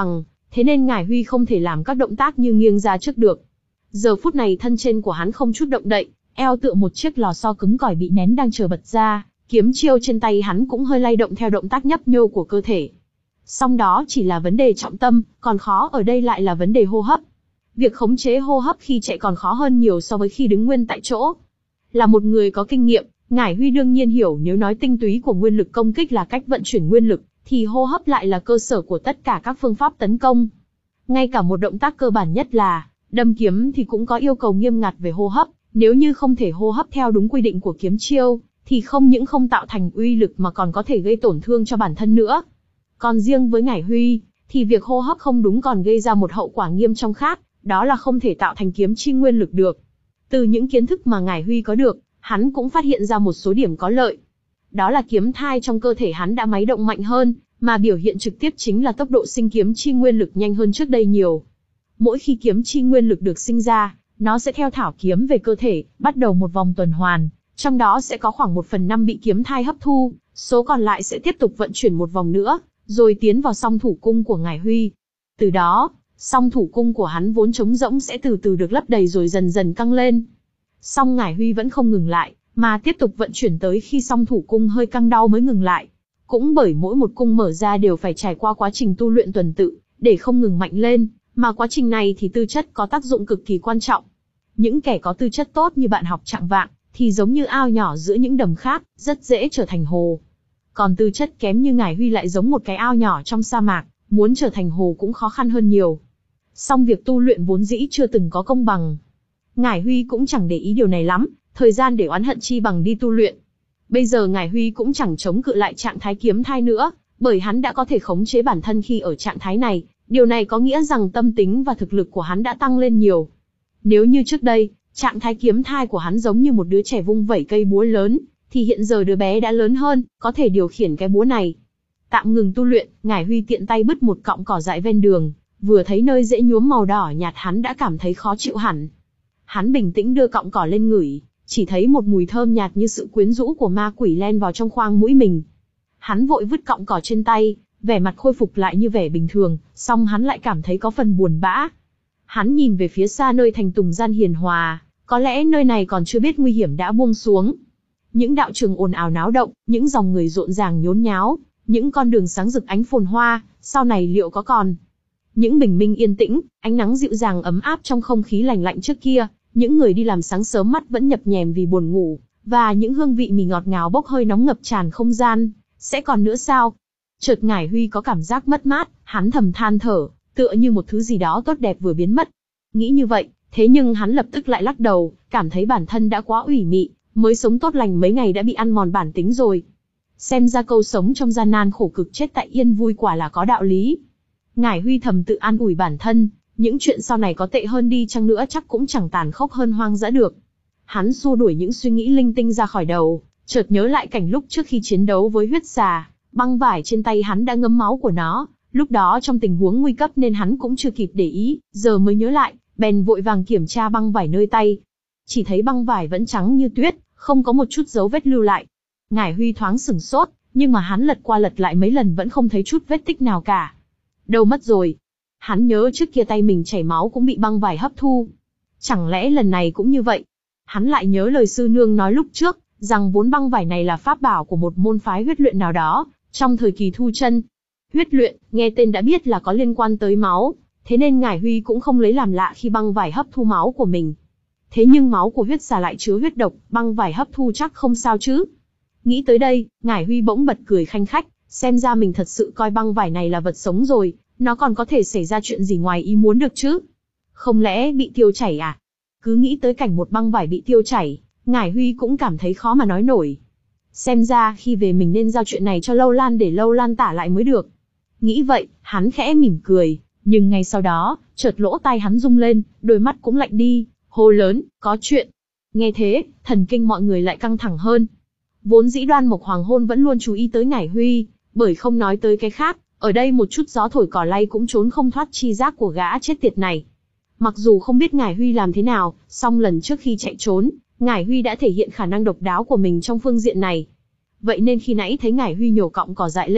thế nên Ngải Huy không thể làm các động tác như nghiêng ra trước được. Giờ phút này thân trên của hắn không chút động đậy, eo tựa một chiếc lò xo cứng cỏi bị nén đang chờ bật ra, kiếm chiêu trên tay hắn cũng hơi lay động theo động tác nhấp nhô của cơ thể. Song đó chỉ là vấn đề trọng tâm, còn khó ở đây lại là vấn đề hô hấp. Việc khống chế hô hấp khi chạy còn khó hơn nhiều so với khi đứng nguyên tại chỗ. Là một người có kinh nghiệm, Ngải Huy đương nhiên hiểu nếu nói tinh túy của nguyên lực công kích là cách vận chuyển nguyên lực, thì hô hấp lại là cơ sở của tất cả các phương pháp tấn công. Ngay cả một động tác cơ bản nhất là đâm kiếm thì cũng có yêu cầu nghiêm ngặt về hô hấp, nếu như không thể hô hấp theo đúng quy định của kiếm chiêu, thì không những không tạo thành uy lực mà còn có thể gây tổn thương cho bản thân nữa. Còn riêng với Ngải Huy, thì việc hô hấp không đúng còn gây ra một hậu quả nghiêm trọng khác, đó là không thể tạo thành kiếm chi nguyên lực được. Từ những kiến thức mà Ngải Huy có được, hắn cũng phát hiện ra một số điểm có lợi. Đó là kiếm thai trong cơ thể hắn đã máy động mạnh hơn, mà biểu hiện trực tiếp chính là tốc độ sinh kiếm chi nguyên lực nhanh hơn trước đây nhiều. Mỗi khi kiếm chi nguyên lực được sinh ra, nó sẽ theo thảo kiếm về cơ thể, bắt đầu một vòng tuần hoàn, trong đó sẽ có khoảng một phần năm bị kiếm thai hấp thu, số còn lại sẽ tiếp tục vận chuyển một vòng nữa, rồi tiến vào song thủ cung của Ngải Huy. Từ đó, song thủ cung của hắn vốn trống rỗng sẽ từ từ được lấp đầy rồi dần dần căng lên. Song Ngải Huy vẫn không ngừng lại, mà tiếp tục vận chuyển tới khi song thủ cung hơi căng đau mới ngừng lại. Cũng bởi mỗi một cung mở ra đều phải trải qua quá trình tu luyện tuần tự, để không ngừng mạnh lên, mà quá trình này thì tư chất có tác dụng cực kỳ quan trọng. Những kẻ có tư chất tốt như bạn học Trạng Vạng, thì giống như ao nhỏ giữa những đầm khác, rất dễ trở thành hồ. Còn tư chất kém như Ngải Huy lại giống một cái ao nhỏ trong sa mạc, muốn trở thành hồ cũng khó khăn hơn nhiều. Song việc tu luyện vốn dĩ chưa từng có công bằng. Ngải Huy cũng chẳng để ý điều này lắm, thời gian để oán hận chi bằng đi tu luyện. Bây giờ Ngải Huy cũng chẳng chống cự lại trạng thái kiếm thai nữa, bởi hắn đã có thể khống chế bản thân khi ở trạng thái này, điều này có nghĩa rằng tâm tính và thực lực của hắn đã tăng lên nhiều. Nếu như trước đây, trạng thái kiếm thai của hắn giống như một đứa trẻ vung vẩy cây búa lớn, thì hiện giờ đứa bé đã lớn hơn, có thể điều khiển cái búa này. Tạm ngừng tu luyện, Ngải Huy tiện tay bứt một cọng cỏ dại ven đường, vừa thấy nơi rễ nhuốm màu đỏ nhạt hắn đã cảm thấy khó chịu hẳn. Hắn bình tĩnh đưa cọng cỏ lên ngửi, chỉ thấy một mùi thơm nhạt như sự quyến rũ của ma quỷ len vào trong khoang mũi mình. Hắn vội vứt cọng cỏ trên tay, vẻ mặt khôi phục lại như vẻ bình thường, song hắn lại cảm thấy có phần buồn bã. Hắn nhìn về phía xa nơi thành tùng gian hiền hòa, có lẽ nơi này còn chưa biết nguy hiểm đã buông xuống. Những đạo trường ồn ào náo động, những dòng người rộn ràng nhốn nháo, những con đường sáng rực ánh phồn hoa, sau này liệu có còn những bình minh yên tĩnh, ánh nắng dịu dàng ấm áp trong không khí lành lạnh trước kia, những người đi làm sáng sớm mắt vẫn nhập nhèm vì buồn ngủ, và những hương vị mì ngọt ngào bốc hơi nóng ngập tràn không gian, sẽ còn nữa sao? Chợt Ngải Huy có cảm giác mất mát, hắn thầm than thở, tựa như một thứ gì đó tốt đẹp vừa biến mất. Nghĩ như vậy, thế nhưng hắn lập tức lại lắc đầu, cảm thấy bản thân đã quá ủy mị, mới sống tốt lành mấy ngày đã bị ăn mòn bản tính rồi. Xem ra câu sống trong gian nan khổ cực chết tại yên vui quả là có đạo lý. Ngải Huy thầm tự an ủi bản thân, những chuyện sau này có tệ hơn đi chăng nữa chắc cũng chẳng tàn khốc hơn hoang dã được. Hắn xua đuổi những suy nghĩ linh tinh ra khỏi đầu, chợt nhớ lại cảnh lúc trước khi chiến đấu với huyết xà, băng vải trên tay hắn đã ngấm máu của nó, lúc đó trong tình huống nguy cấp nên hắn cũng chưa kịp để ý, giờ mới nhớ lại, bèn vội vàng kiểm tra băng vải nơi tay. Chỉ thấy băng vải vẫn trắng như tuyết, không có một chút dấu vết lưu lại. Ngải Huy thoáng sửng sốt, nhưng mà hắn lật qua lật lại mấy lần vẫn không thấy chút vết tích nào cả. Đâu mất rồi? Hắn nhớ trước kia tay mình chảy máu cũng bị băng vải hấp thu. Chẳng lẽ lần này cũng như vậy? Hắn lại nhớ lời sư nương nói lúc trước, rằng vốn băng vải này là pháp bảo của một môn phái huyết luyện nào đó, trong thời kỳ thu chân. Huyết luyện, nghe tên đã biết là có liên quan tới máu, thế nên Ngải Huy cũng không lấy làm lạ khi băng vải hấp thu máu của mình. Thế nhưng máu của huyết xà lại chứa huyết độc, băng vải hấp thu chắc không sao chứ? Nghĩ tới đây, Ngải Huy bỗng bật cười khanh khách, xem ra mình thật sự coi băng vải này là vật sống rồi, nó còn có thể xảy ra chuyện gì ngoài ý muốn được chứ? Không lẽ bị tiêu chảy à? Cứ nghĩ tới cảnh một băng vải bị tiêu chảy, Ngải Huy cũng cảm thấy khó mà nói nổi. Xem ra khi về mình nên giao chuyện này cho Lâu Lan để Lâu Lan tả lại mới được. Nghĩ vậy, hắn khẽ mỉm cười, nhưng ngay sau đó, chợt lỗ tai hắn rung lên, đôi mắt cũng lạnh đi, hô lớn, có chuyện. Nghe thế, thần kinh mọi người lại căng thẳng hơn. Vốn dĩ Đoan Mộc Hoàng Hôn vẫn luôn chú ý tới Ngải Huy, bởi không nói tới cái khác, ở đây một chút gió thổi cỏ lay cũng trốn không thoát chi giác của gã chết tiệt này. Mặc dù không biết Ngải Huy làm thế nào, song lần trước khi chạy trốn, Ngải Huy đã thể hiện khả năng độc đáo của mình trong phương diện này. Vậy nên khi nãy thấy Ngải Huy nhổ cọng cỏ dại lên,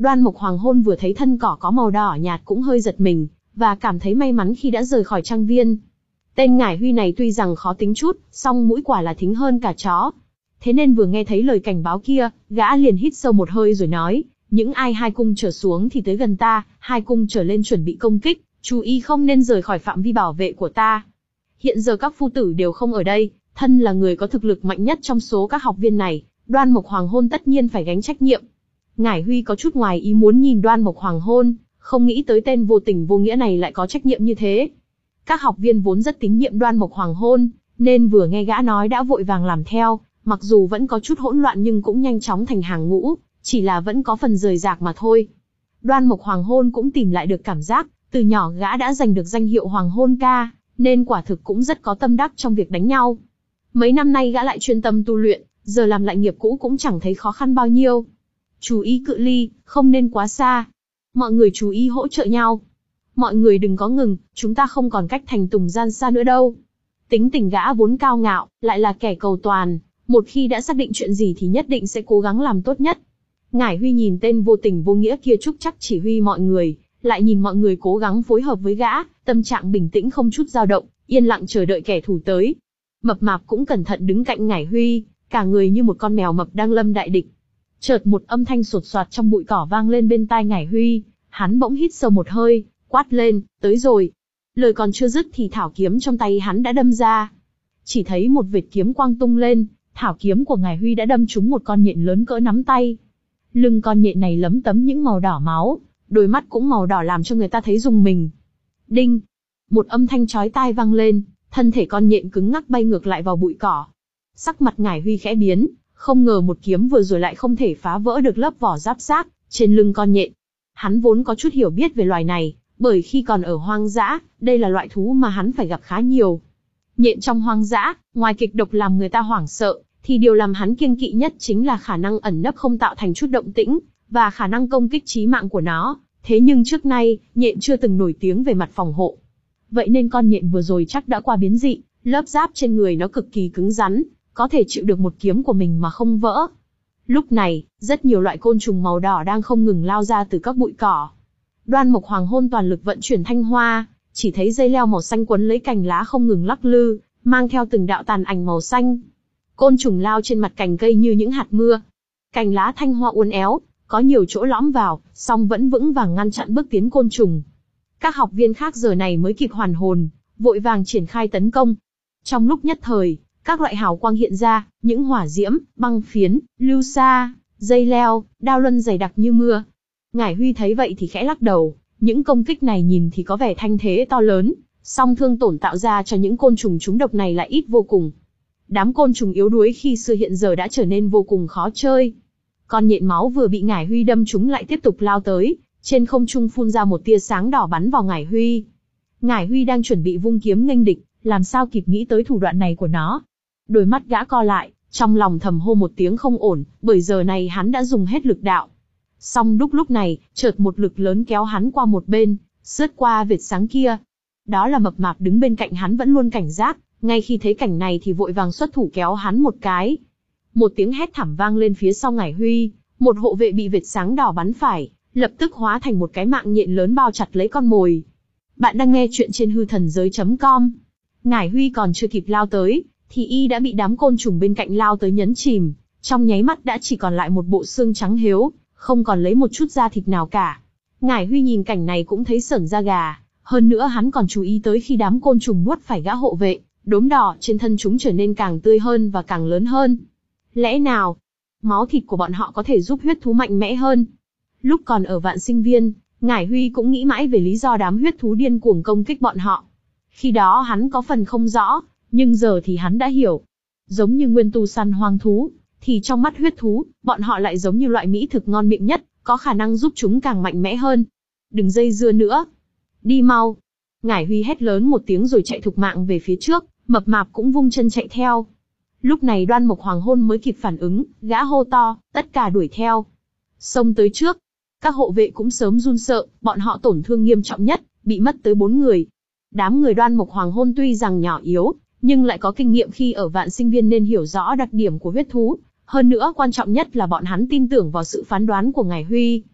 Đoan Mộc Hoàng Hôn vừa thấy thân cỏ có màu đỏ nhạt cũng hơi giật mình, và cảm thấy may mắn khi đã rời khỏi trang viên. Tên Ngải Huy này tuy rằng khó tính chút, song mũi quả là thính hơn cả chó. Thế nên vừa nghe thấy lời cảnh báo kia, gã liền hít sâu một hơi rồi nói, những ai hai cung trở xuống thì tới gần ta, hai cung trở lên chuẩn bị công kích, chú ý không nên rời khỏi phạm vi bảo vệ của ta. Hiện giờ các phu tử đều không ở đây, thân là người có thực lực mạnh nhất trong số các học viên này, Đoan Mộc Hoàng Hôn tất nhiên phải gánh trách nhiệm. Ngải Huy có chút ngoài ý muốn nhìn Đoan Mộc Hoàng Hôn, không nghĩ tới tên vô tình vô nghĩa này lại có trách nhiệm như thế. Các học viên vốn rất tín nhiệm Đoan Mộc Hoàng Hôn, nên vừa nghe gã nói đã vội vàng làm theo, mặc dù vẫn có chút hỗn loạn nhưng cũng nhanh chóng thành hàng ngũ, chỉ là vẫn có phần rời rạc mà thôi. Đoan Mộc Hoàng Hôn cũng tìm lại được cảm giác, từ nhỏ gã đã giành được danh hiệu Hoàng Hôn ca, nên quả thực cũng rất có tâm đắc trong việc đánh nhau. Mấy năm nay gã lại chuyên tâm tu luyện, giờ làm lại nghiệp cũ cũng chẳng thấy khó khăn bao nhiêu. Chú ý cự ly, không nên quá xa. Mọi người chú ý hỗ trợ nhau. Mọi người đừng có ngừng, chúng ta không còn cách thành tùng gian xa nữa đâu. Tính tình gã vốn cao ngạo, lại là kẻ cầu toàn, một khi đã xác định chuyện gì thì nhất định sẽ cố gắng làm tốt nhất. Ngải Huy nhìn tên vô tình vô nghĩa kia trúc chắc chỉ huy mọi người, lại nhìn mọi người cố gắng phối hợp với gã, tâm trạng bình tĩnh không chút dao động, yên lặng chờ đợi kẻ thù tới. Mập Mạp cũng cẩn thận đứng cạnh Ngải Huy, cả người như một con mèo mập đang lâm đại địch. Chợt một âm thanh sột soạt trong bụi cỏ vang lên bên tai Ngải Huy, hắn bỗng hít sâu một hơi, quát lên, tới rồi. Lời còn chưa dứt thì thảo kiếm trong tay hắn đã đâm ra. Chỉ thấy một vệt kiếm quang tung lên, thảo kiếm của Ngải Huy đã đâm trúng một con nhện lớn cỡ nắm tay. Lưng con nhện này lấm tấm những màu đỏ máu, đôi mắt cũng màu đỏ làm cho người ta thấy rùng mình. Đinh! Một âm thanh chói tai vang lên, thân thể con nhện cứng ngắc bay ngược lại vào bụi cỏ. Sắc mặt Ngải Huy khẽ biến, không ngờ một kiếm vừa rồi lại không thể phá vỡ được lớp vỏ giáp xác trên lưng con nhện. Hắn vốn có chút hiểu biết về loài này, bởi khi còn ở hoang dã, đây là loại thú mà hắn phải gặp khá nhiều. Nhện trong hoang dã, ngoài kịch độc làm người ta hoảng sợ, thì điều làm hắn kiêng kỵ nhất chính là khả năng ẩn nấp không tạo thành chút động tĩnh, và khả năng công kích chí mạng của nó. Thế nhưng trước nay, nhện chưa từng nổi tiếng về mặt phòng hộ. Vậy nên con nhện vừa rồi chắc đã qua biến dị, lớp giáp trên người nó cực kỳ cứng rắn, có thể chịu được một kiếm của mình mà không vỡ. Lúc này, rất nhiều loại côn trùng màu đỏ đang không ngừng lao ra từ các bụi cỏ. Đoan Mộc Hoàng Hôn toàn lực vận chuyển thanh hoa, chỉ thấy dây leo màu xanh quấn lấy cành lá không ngừng lắc lư, mang theo từng đạo tàn ảnh màu xanh. Côn trùng lao trên mặt cành cây như những hạt mưa. Cành lá thanh hoa uốn éo, có nhiều chỗ lõm vào, song vẫn vững vàng ngăn chặn bước tiến côn trùng. Các học viên khác giờ này mới kịp hoàn hồn, vội vàng triển khai tấn công. Trong lúc nhất thời, các loại hào quang hiện ra, những hỏa diễm, băng phiến, lưu sa, dây leo, đao luân dày đặc như mưa. Ngải Huy thấy vậy thì khẽ lắc đầu, những công kích này nhìn thì có vẻ thanh thế to lớn, song thương tổn tạo ra cho những côn trùng trúng độc này lại ít vô cùng. Đám côn trùng yếu đuối khi xưa hiện giờ đã trở nên vô cùng khó chơi. Con nhện máu vừa bị Ngải Huy đâm trúng lại tiếp tục lao tới, trên không trung phun ra một tia sáng đỏ bắn vào Ngải Huy. Ngải Huy đang chuẩn bị vung kiếm nghênh địch, làm sao kịp nghĩ tới thủ đoạn này của nó. Đôi mắt gã co lại, trong lòng thầm hô một tiếng không ổn, bởi giờ này hắn đã dùng hết lực đạo. Song đúc lúc này, chợt một lực lớn kéo hắn qua một bên, sướt qua vệt sáng kia. Đó là Mập Mạp đứng bên cạnh hắn vẫn luôn cảnh giác, ngay khi thấy cảnh này thì vội vàng xuất thủ kéo hắn một cái. Một tiếng hét thảm vang lên phía sau Ngải Huy, một hộ vệ bị vệt sáng đỏ bắn phải, lập tức hóa thành một cái mạng nhện lớn bao chặt lấy con mồi. Bạn đang nghe chuyện trên hư thần giới chấm com. Ngải Huy còn chưa kịp lao tới, thì y đã bị đám côn trùng bên cạnh lao tới nhấn chìm, trong nháy mắt đã chỉ còn lại một bộ xương trắng hếu, không còn lấy một chút da thịt nào cả. Ngải Huy nhìn cảnh này cũng thấy sởn da gà, hơn nữa hắn còn chú ý tới khi đám côn trùng nuốt phải gã hộ vệ, đốm đỏ trên thân chúng trở nên càng tươi hơn và càng lớn hơn. Lẽ nào, máu thịt của bọn họ có thể giúp huyết thú mạnh mẽ hơn? Lúc còn ở Vạn Sinh Viên, Ngải Huy cũng nghĩ mãi về lý do đám huyết thú điên cuồng công kích bọn họ. Khi đó hắn có phần không rõ, nhưng giờ thì hắn đã hiểu. Giống như nguyên tu săn hoang thú, thì trong mắt huyết thú, bọn họ lại giống như loại mỹ thực ngon miệng nhất, có khả năng giúp chúng càng mạnh mẽ hơn. Đừng dây dưa nữa. Đi mau. Ngải Huy hét lớn một tiếng rồi chạy thục mạng về phía trước, Mập Mạp cũng vung chân chạy theo. Lúc này Đoan Mộc Hoàng Hôn mới kịp phản ứng, gã hô to, tất cả đuổi theo. Xông tới trước. Các hộ vệ cũng sớm run sợ, bọn họ tổn thương nghiêm trọng nhất, bị mất tới bốn người. Đám người Đoan Mộc Hoàng Hôn tuy rằng nhỏ yếu, nhưng lại có kinh nghiệm khi ở Vạn Sinh Viên nên hiểu rõ đặc điểm của huyết thú. Hơn nữa quan trọng nhất là bọn hắn tin tưởng vào sự phán đoán của Ngải Huy.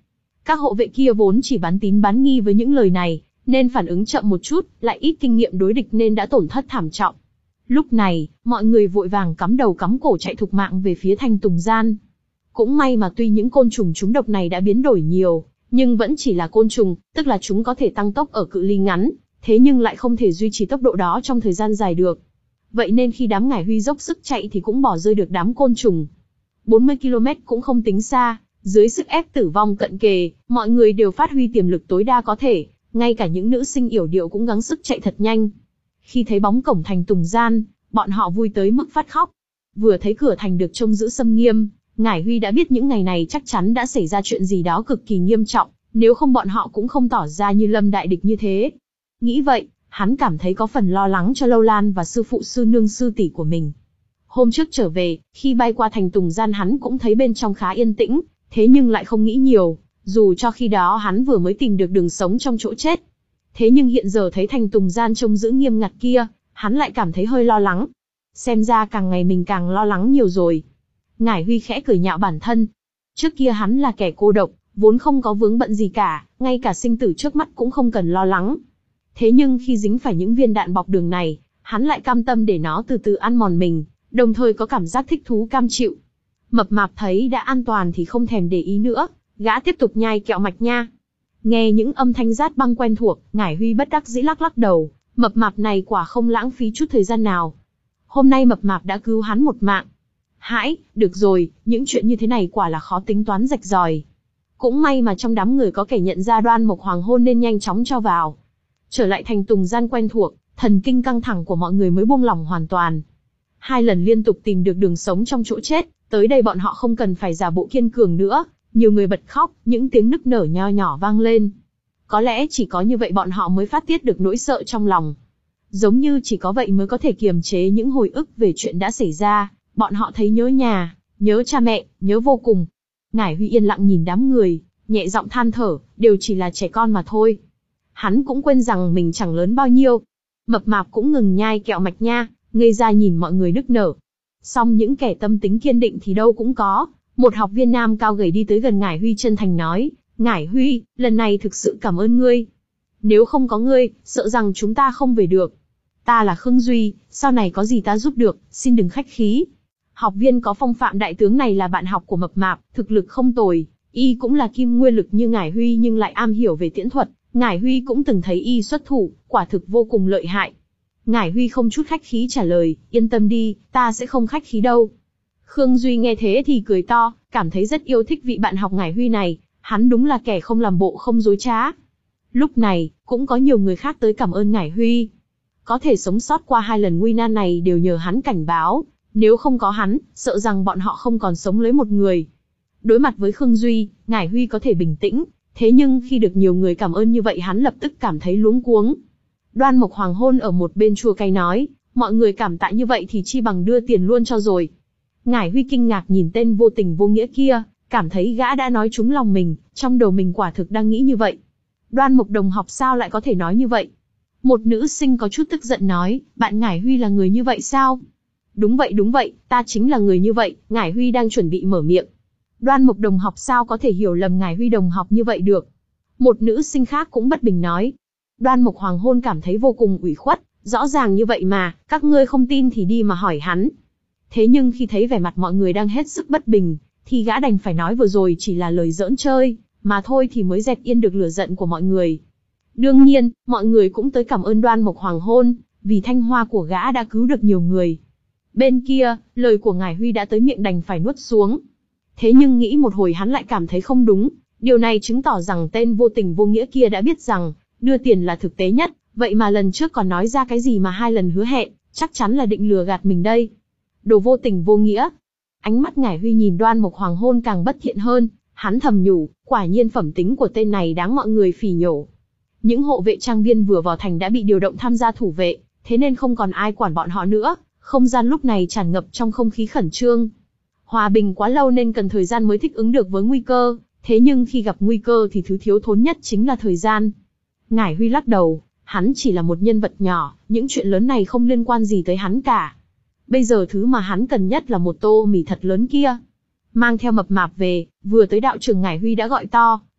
Các hộ vệ kia vốn chỉ bán tín bán nghi với những lời này, nên phản ứng chậm một chút, lại ít kinh nghiệm đối địch nên đã tổn thất thảm trọng. Lúc này, mọi người vội vàng cắm đầu cắm cổ chạy thục mạng về phía Thanh Tùng Gian. Cũng may mà tuy những côn trùng trúng độc này đã biến đổi nhiều, nhưng vẫn chỉ là côn trùng, tức là chúng có thể tăng tốc ở cự ly ngắn, thế nhưng lại không thể duy trì tốc độ đó trong thời gian dài được. Vậy nên khi đám Ngải Huy dốc sức chạy thì cũng bỏ rơi được đám côn trùng. bốn mươi ki lô mét cũng không tính xa, dưới sức ép tử vong cận kề, mọi người đều phát huy tiềm lực tối đa có thể, ngay cả những nữ sinh yểu điệu cũng gắng sức chạy thật nhanh. Khi thấy bóng cổng thành Tùng Gian, bọn họ vui tới mức phát khóc. Vừa thấy cửa thành được trông giữ xâm nghiêm, Ngải Huy đã biết những ngày này chắc chắn đã xảy ra chuyện gì đó cực kỳ nghiêm trọng, nếu không bọn họ cũng không tỏ ra như lâm đại địch như thế. Nghĩ vậy, hắn cảm thấy có phần lo lắng cho Lâu Lan và sư phụ sư nương sư tỷ của mình. Hôm trước trở về, khi bay qua thành Tùng Gian hắn cũng thấy bên trong khá yên tĩnh, thế nhưng lại không nghĩ nhiều, dù cho khi đó hắn vừa mới tìm được đường sống trong chỗ chết. Thế nhưng hiện giờ thấy thành Tùng Gian trông giữ nghiêm ngặt kia, hắn lại cảm thấy hơi lo lắng. Xem ra càng ngày mình càng lo lắng nhiều rồi. Ngải Huy khẽ cười nhạo bản thân. Trước kia hắn là kẻ cô độc, vốn không có vướng bận gì cả, ngay cả sinh tử trước mắt cũng không cần lo lắng. Thế nhưng khi dính phải những viên đạn bọc đường này, hắn lại cam tâm để nó từ từ ăn mòn mình, đồng thời có cảm giác thích thú cam chịu. Mập Mạp thấy đã an toàn thì không thèm để ý nữa, gã tiếp tục nhai kẹo mạch nha. Nghe những âm thanh rát băng quen thuộc, Ngải Huy bất đắc dĩ lắc lắc đầu, Mập Mạp này quả không lãng phí chút thời gian nào. Hôm nay Mập Mạp đã cứu hắn một mạng. Hãi, được rồi, những chuyện như thế này quả là khó tính toán rạch ròi. Cũng may mà trong đám người có kẻ nhận ra Đoan Mộc Hoàng Hôn nên nhanh chóng cho vào. Trở lại thành Tùng Gian quen thuộc, thần kinh căng thẳng của mọi người mới buông lỏng hoàn toàn. Hai lần liên tục tìm được đường sống trong chỗ chết, tới đây bọn họ không cần phải giả bộ kiên cường nữa, nhiều người bật khóc, những tiếng nức nở nho nhỏ vang lên. Có lẽ chỉ có như vậy bọn họ mới phát tiết được nỗi sợ trong lòng. Giống như chỉ có vậy mới có thể kiềm chế những hồi ức về chuyện đã xảy ra, bọn họ thấy nhớ nhà, nhớ cha mẹ, nhớ vô cùng. Ngải Huy yên lặng nhìn đám người, nhẹ giọng than thở, đều chỉ là trẻ con mà thôi. Hắn cũng quên rằng mình chẳng lớn bao nhiêu. Mập Mạp cũng ngừng nhai kẹo mạch nha, ngây ra nhìn mọi người nức nở. Song những kẻ tâm tính kiên định thì đâu cũng có. Một học viên nam cao gầy đi tới gần Ngải Huy chân thành nói, Ngải Huy, lần này thực sự cảm ơn ngươi. Nếu không có ngươi, sợ rằng chúng ta không về được. Ta là Khương Duy, sau này có gì ta giúp được, xin đừng khách khí. Học viên có phong phạm đại tướng này là bạn học của Mập Mạp, thực lực không tồi, y cũng là kim nguyên lực như Ngải Huy nhưng lại am hiểu về tiễn thuật. Ngải Huy cũng từng thấy y xuất thủ, quả thực vô cùng lợi hại. Ngải Huy không chút khách khí trả lời, yên tâm đi, ta sẽ không khách khí đâu. Khương Duy nghe thế thì cười to, cảm thấy rất yêu thích vị bạn học Ngải Huy này, hắn đúng là kẻ không làm bộ không dối trá. Lúc này, cũng có nhiều người khác tới cảm ơn Ngải Huy. Có thể sống sót qua hai lần nguy nan này đều nhờ hắn cảnh báo, nếu không có hắn, sợ rằng bọn họ không còn sống lấy một người. Đối mặt với Khương Duy, Ngải Huy có thể bình tĩnh, thế nhưng khi được nhiều người cảm ơn như vậy hắn lập tức cảm thấy luống cuống. Đoan Mộc Hoàng Hôn ở một bên chua cay nói, mọi người cảm tạ như vậy thì chi bằng đưa tiền luôn cho rồi. Ngải Huy kinh ngạc nhìn tên vô tình vô nghĩa kia, cảm thấy gã đã nói trúng lòng mình, trong đầu mình quả thực đang nghĩ như vậy. Đoan Mộc đồng học sao lại có thể nói như vậy? Một nữ sinh có chút tức giận nói, bạn Ngải Huy là người như vậy sao? Đúng vậy đúng vậy, ta chính là người như vậy, Ngải Huy đang chuẩn bị mở miệng. Đoan Mộc đồng học sao có thể hiểu lầm Ngải Huy đồng học như vậy được? Một nữ sinh khác cũng bất bình nói. Đoan Mộc Hoàng Hôn cảm thấy vô cùng ủy khuất, rõ ràng như vậy mà, các ngươi không tin thì đi mà hỏi hắn. Thế nhưng khi thấy vẻ mặt mọi người đang hết sức bất bình, thì gã đành phải nói vừa rồi chỉ là lời giỡn chơi, mà thôi thì mới dẹp yên được lửa giận của mọi người. Đương nhiên, mọi người cũng tới cảm ơn Đoan Mộc Hoàng Hôn, vì thanh hoa của gã đã cứu được nhiều người. Bên kia, lời của Ngải Huy đã tới miệng đành phải nuốt xuống. Thế nhưng nghĩ một hồi hắn lại cảm thấy không đúng, điều này chứng tỏ rằng tên vô tình vô nghĩa kia đã biết rằng, đưa tiền là thực tế nhất, vậy mà lần trước còn nói ra cái gì mà hai lần hứa hẹn, chắc chắn là định lừa gạt mình đây. Đồ vô tình vô nghĩa. Ánh mắt Ngải Huy nhìn Đoan Mộc Hoàng Hôn càng bất thiện hơn, hắn thầm nhủ, quả nhiên phẩm tính của tên này đáng mọi người phỉ nhổ. Những hộ vệ trang viên vừa vào thành đã bị điều động tham gia thủ vệ, thế nên không còn ai quản bọn họ nữa, không gian lúc này tràn ngập trong không khí khẩn trương. Hòa bình quá lâu nên cần thời gian mới thích ứng được với nguy cơ, thế nhưng khi gặp nguy cơ thì thứ thiếu thốn nhất chính là thời gian. Ngải Huy lắc đầu, hắn chỉ là một nhân vật nhỏ, những chuyện lớn này không liên quan gì tới hắn cả. Bây giờ thứ mà hắn cần nhất là một tô mì thật lớn kia. Mang theo Mập Mạp về, vừa tới đạo trường Ngải Huy đã gọi to,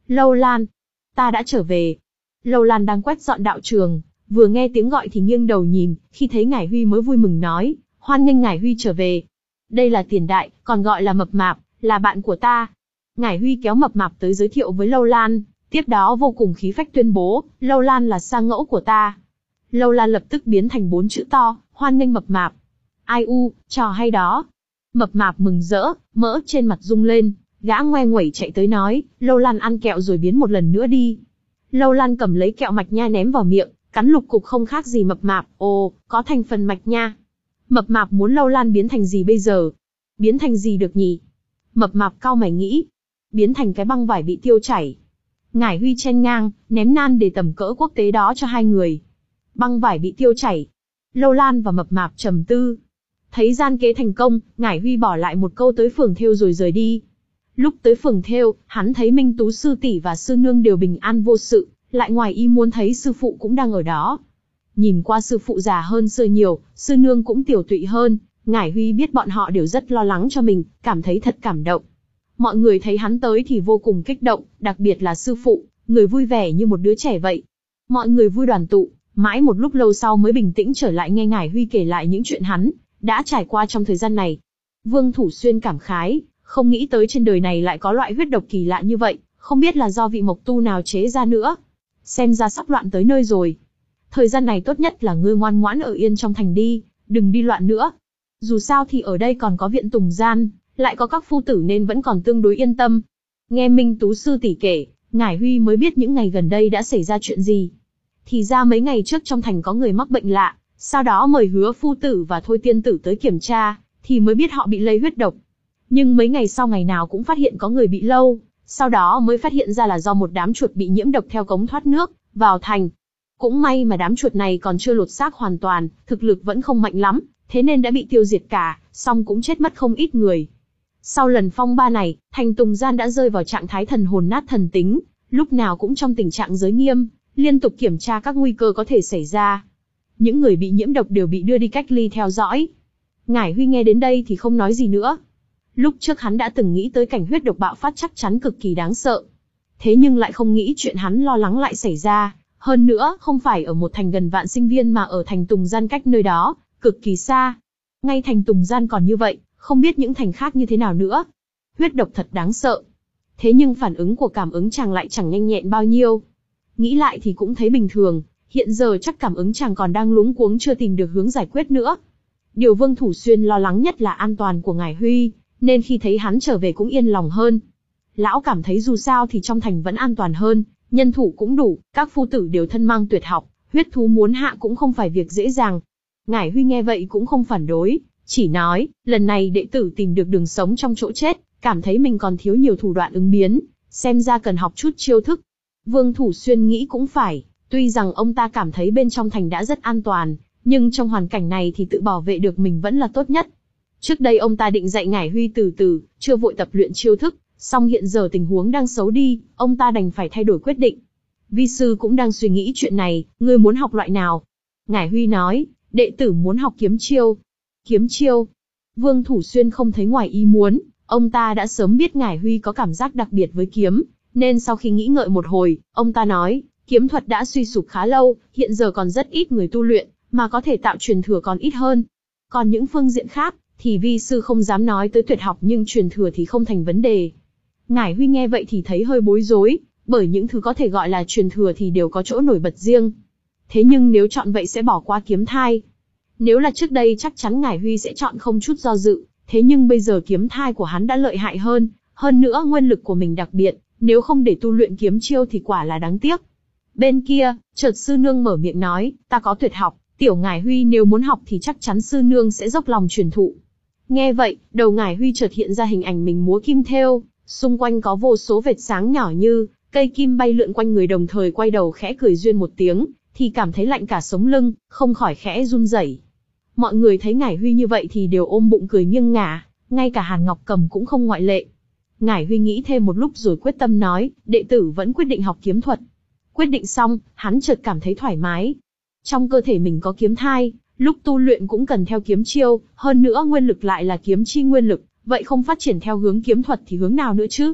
Lâu Lan, ta đã trở về. Lâu Lan đang quét dọn đạo trường, vừa nghe tiếng gọi thì nghiêng đầu nhìn, khi thấy Ngải Huy mới vui mừng nói, hoan nghênh Ngải Huy trở về. Đây là Tiền Đại, còn gọi là Mập Mạp, là bạn của ta. Ngải Huy kéo Mập Mạp tới giới thiệu với Lâu Lan, tiếp đó vô cùng khí phách tuyên bố, Lâu Lan là sang ngẫu của ta. Lâu Lan lập tức biến thành bốn chữ to, hoan nghênh Mập Mạp. Ai u, trò hay đó. Mập Mạp mừng rỡ, mỡ trên mặt rung lên, gã ngoe nguẩy chạy tới nói, Lâu Lan ăn kẹo rồi biến một lần nữa đi. Lâu Lan cầm lấy kẹo mạch nha ném vào miệng, cắn lục cục không khác gì Mập Mạp, ồ, có thành phần mạch nha. Mập Mạp muốn Lâu Lan biến thành gì bây giờ? Biến thành gì được nhỉ? Mập Mạp cau mày nghĩ. Biến thành cái băng vải bị tiêu chảy. Ngải Huy chen ngang, ném nan để tầm cỡ quốc tế đó cho hai người. Băng vải bị tiêu chảy. Lâu Lan và Mập Mạp trầm tư. Thấy gian kế thành công, Ngải Huy bỏ lại một câu tới phường thêu rồi rời đi. Lúc tới phường thêu, hắn thấy Minh Tú sư tỷ và sư nương đều bình an vô sự, lại ngoài ý muốn thấy sư phụ cũng đang ở đó. Nhìn qua sư phụ già hơn xưa nhiều, sư nương cũng tiểu tụy hơn, Ngải Huy biết bọn họ đều rất lo lắng cho mình, cảm thấy thật cảm động. Mọi người thấy hắn tới thì vô cùng kích động, đặc biệt là sư phụ, người vui vẻ như một đứa trẻ vậy. Mọi người vui đoàn tụ, mãi một lúc lâu sau mới bình tĩnh trở lại nghe Ngải Huy kể lại những chuyện hắn đã trải qua trong thời gian này. Vương Thủ Xuyên cảm khái, không nghĩ tới trên đời này lại có loại huyết độc kỳ lạ như vậy, không biết là do vị mộc tu nào chế ra nữa. Xem ra sắp loạn tới nơi rồi. Thời gian này tốt nhất là ngươi ngoan ngoãn ở yên trong thành đi, đừng đi loạn nữa. Dù sao thì ở đây còn có viện Tùng Gian, lại có các phu tử nên vẫn còn tương đối yên tâm. Nghe Minh Tú sư tỷ kể, Ngải Huy mới biết những ngày gần đây đã xảy ra chuyện gì. Thì ra mấy ngày trước trong thành có người mắc bệnh lạ, sau đó mời Hứa phu tử và Thôi tiên tử tới kiểm tra, thì mới biết họ bị lây huyết độc. Nhưng mấy ngày sau ngày nào cũng phát hiện có người bị lâu, sau đó mới phát hiện ra là do một đám chuột bị nhiễm độc theo cống thoát nước vào thành. Cũng may mà đám chuột này còn chưa lột xác hoàn toàn, thực lực vẫn không mạnh lắm, thế nên đã bị tiêu diệt cả, song cũng chết mất không ít người. Sau lần phong ba này, thành Tùng Gian đã rơi vào trạng thái thần hồn nát thần tính, lúc nào cũng trong tình trạng giới nghiêm, liên tục kiểm tra các nguy cơ có thể xảy ra. Những người bị nhiễm độc đều bị đưa đi cách ly theo dõi. Ngải Huy nghe đến đây thì không nói gì nữa. Lúc trước hắn đã từng nghĩ tới cảnh huyết độc bạo phát chắc chắn cực kỳ đáng sợ. Thế nhưng lại không nghĩ chuyện hắn lo lắng lại xảy ra. Hơn nữa, không phải ở một thành gần vạn sinh viên mà ở thành Tùng Gian cách nơi đó, cực kỳ xa. Ngay thành Tùng Gian còn như vậy, không biết những thành khác như thế nào nữa. Huyết độc thật đáng sợ. Thế nhưng phản ứng của cảm ứng chàng lại chẳng nhanh nhẹn bao nhiêu. Nghĩ lại thì cũng thấy bình thường, hiện giờ chắc cảm ứng chàng còn đang luống cuống chưa tìm được hướng giải quyết nữa. Điều Vương Thủ Xuyên lo lắng nhất là an toàn của Ngải Huy, nên khi thấy hắn trở về cũng yên lòng hơn. Lão cảm thấy dù sao thì trong thành vẫn an toàn hơn, nhân thủ cũng đủ, các phu tử đều thân mang tuyệt học, huyết thú muốn hạ cũng không phải việc dễ dàng. Ngải Huy nghe vậy cũng không phản đối, chỉ nói, lần này đệ tử tìm được đường sống trong chỗ chết, cảm thấy mình còn thiếu nhiều thủ đoạn ứng biến, xem ra cần học chút chiêu thức. Vương Thủ Xuyên nghĩ cũng phải, tuy rằng ông ta cảm thấy bên trong thành đã rất an toàn, nhưng trong hoàn cảnh này thì tự bảo vệ được mình vẫn là tốt nhất. Trước đây ông ta định dạy Ngải Huy từ từ, chưa vội tập luyện chiêu thức, song hiện giờ tình huống đang xấu đi, ông ta đành phải thay đổi quyết định. Vi sư cũng đang suy nghĩ chuyện này, ngươi muốn học loại nào? Ngải Huy nói, đệ tử muốn học kiếm chiêu. Kiếm chiêu? Vương Thủ Xuyên không thấy ngoài ý muốn, ông ta đã sớm biết Ngải Huy có cảm giác đặc biệt với kiếm, nên sau khi nghĩ ngợi một hồi, ông ta nói, kiếm thuật đã suy sụp khá lâu, hiện giờ còn rất ít người tu luyện, mà có thể tạo truyền thừa còn ít hơn. Còn những phương diện khác, thì vi sư không dám nói tới tuyệt học nhưng truyền thừa thì không thành vấn đề. Ngải Huy nghe vậy thì thấy hơi bối rối, bởi những thứ có thể gọi là truyền thừa thì đều có chỗ nổi bật riêng. Thế nhưng nếu chọn vậy sẽ bỏ qua kiếm thai. Nếu là trước đây chắc chắn Ngải Huy sẽ chọn không chút do dự, thế nhưng bây giờ kiếm thai của hắn đã lợi hại hơn, hơn nữa nguyên lực của mình đặc biệt, nếu không để tu luyện kiếm chiêu thì quả là đáng tiếc. Bên kia, chợt sư nương mở miệng nói, ta có tuyệt học, tiểu Ngải Huy nếu muốn học thì chắc chắn sư nương sẽ dốc lòng truyền thụ. Nghe vậy, đầu Ngải Huy chợt hiện ra hình ảnh mình múa kim thêu, xung quanh có vô số vệt sáng nhỏ như cây kim bay lượn quanh người, đồng thời quay đầu khẽ cười duyên một tiếng, thì cảm thấy lạnh cả sống lưng, không khỏi khẽ run rẩy. Mọi người thấy Ngải Huy như vậy thì đều ôm bụng cười nghiêng ngả, ngay cả Hàn Ngọc Cầm cũng không ngoại lệ. Ngải Huy nghĩ thêm một lúc rồi quyết tâm nói, đệ tử vẫn quyết định học kiếm thuật. Quyết định xong, hắn chợt cảm thấy thoải mái. Trong cơ thể mình có kiếm thai, lúc tu luyện cũng cần theo kiếm chiêu, hơn nữa nguyên lực lại là kiếm chi nguyên lực, vậy không phát triển theo hướng kiếm thuật thì hướng nào nữa chứ?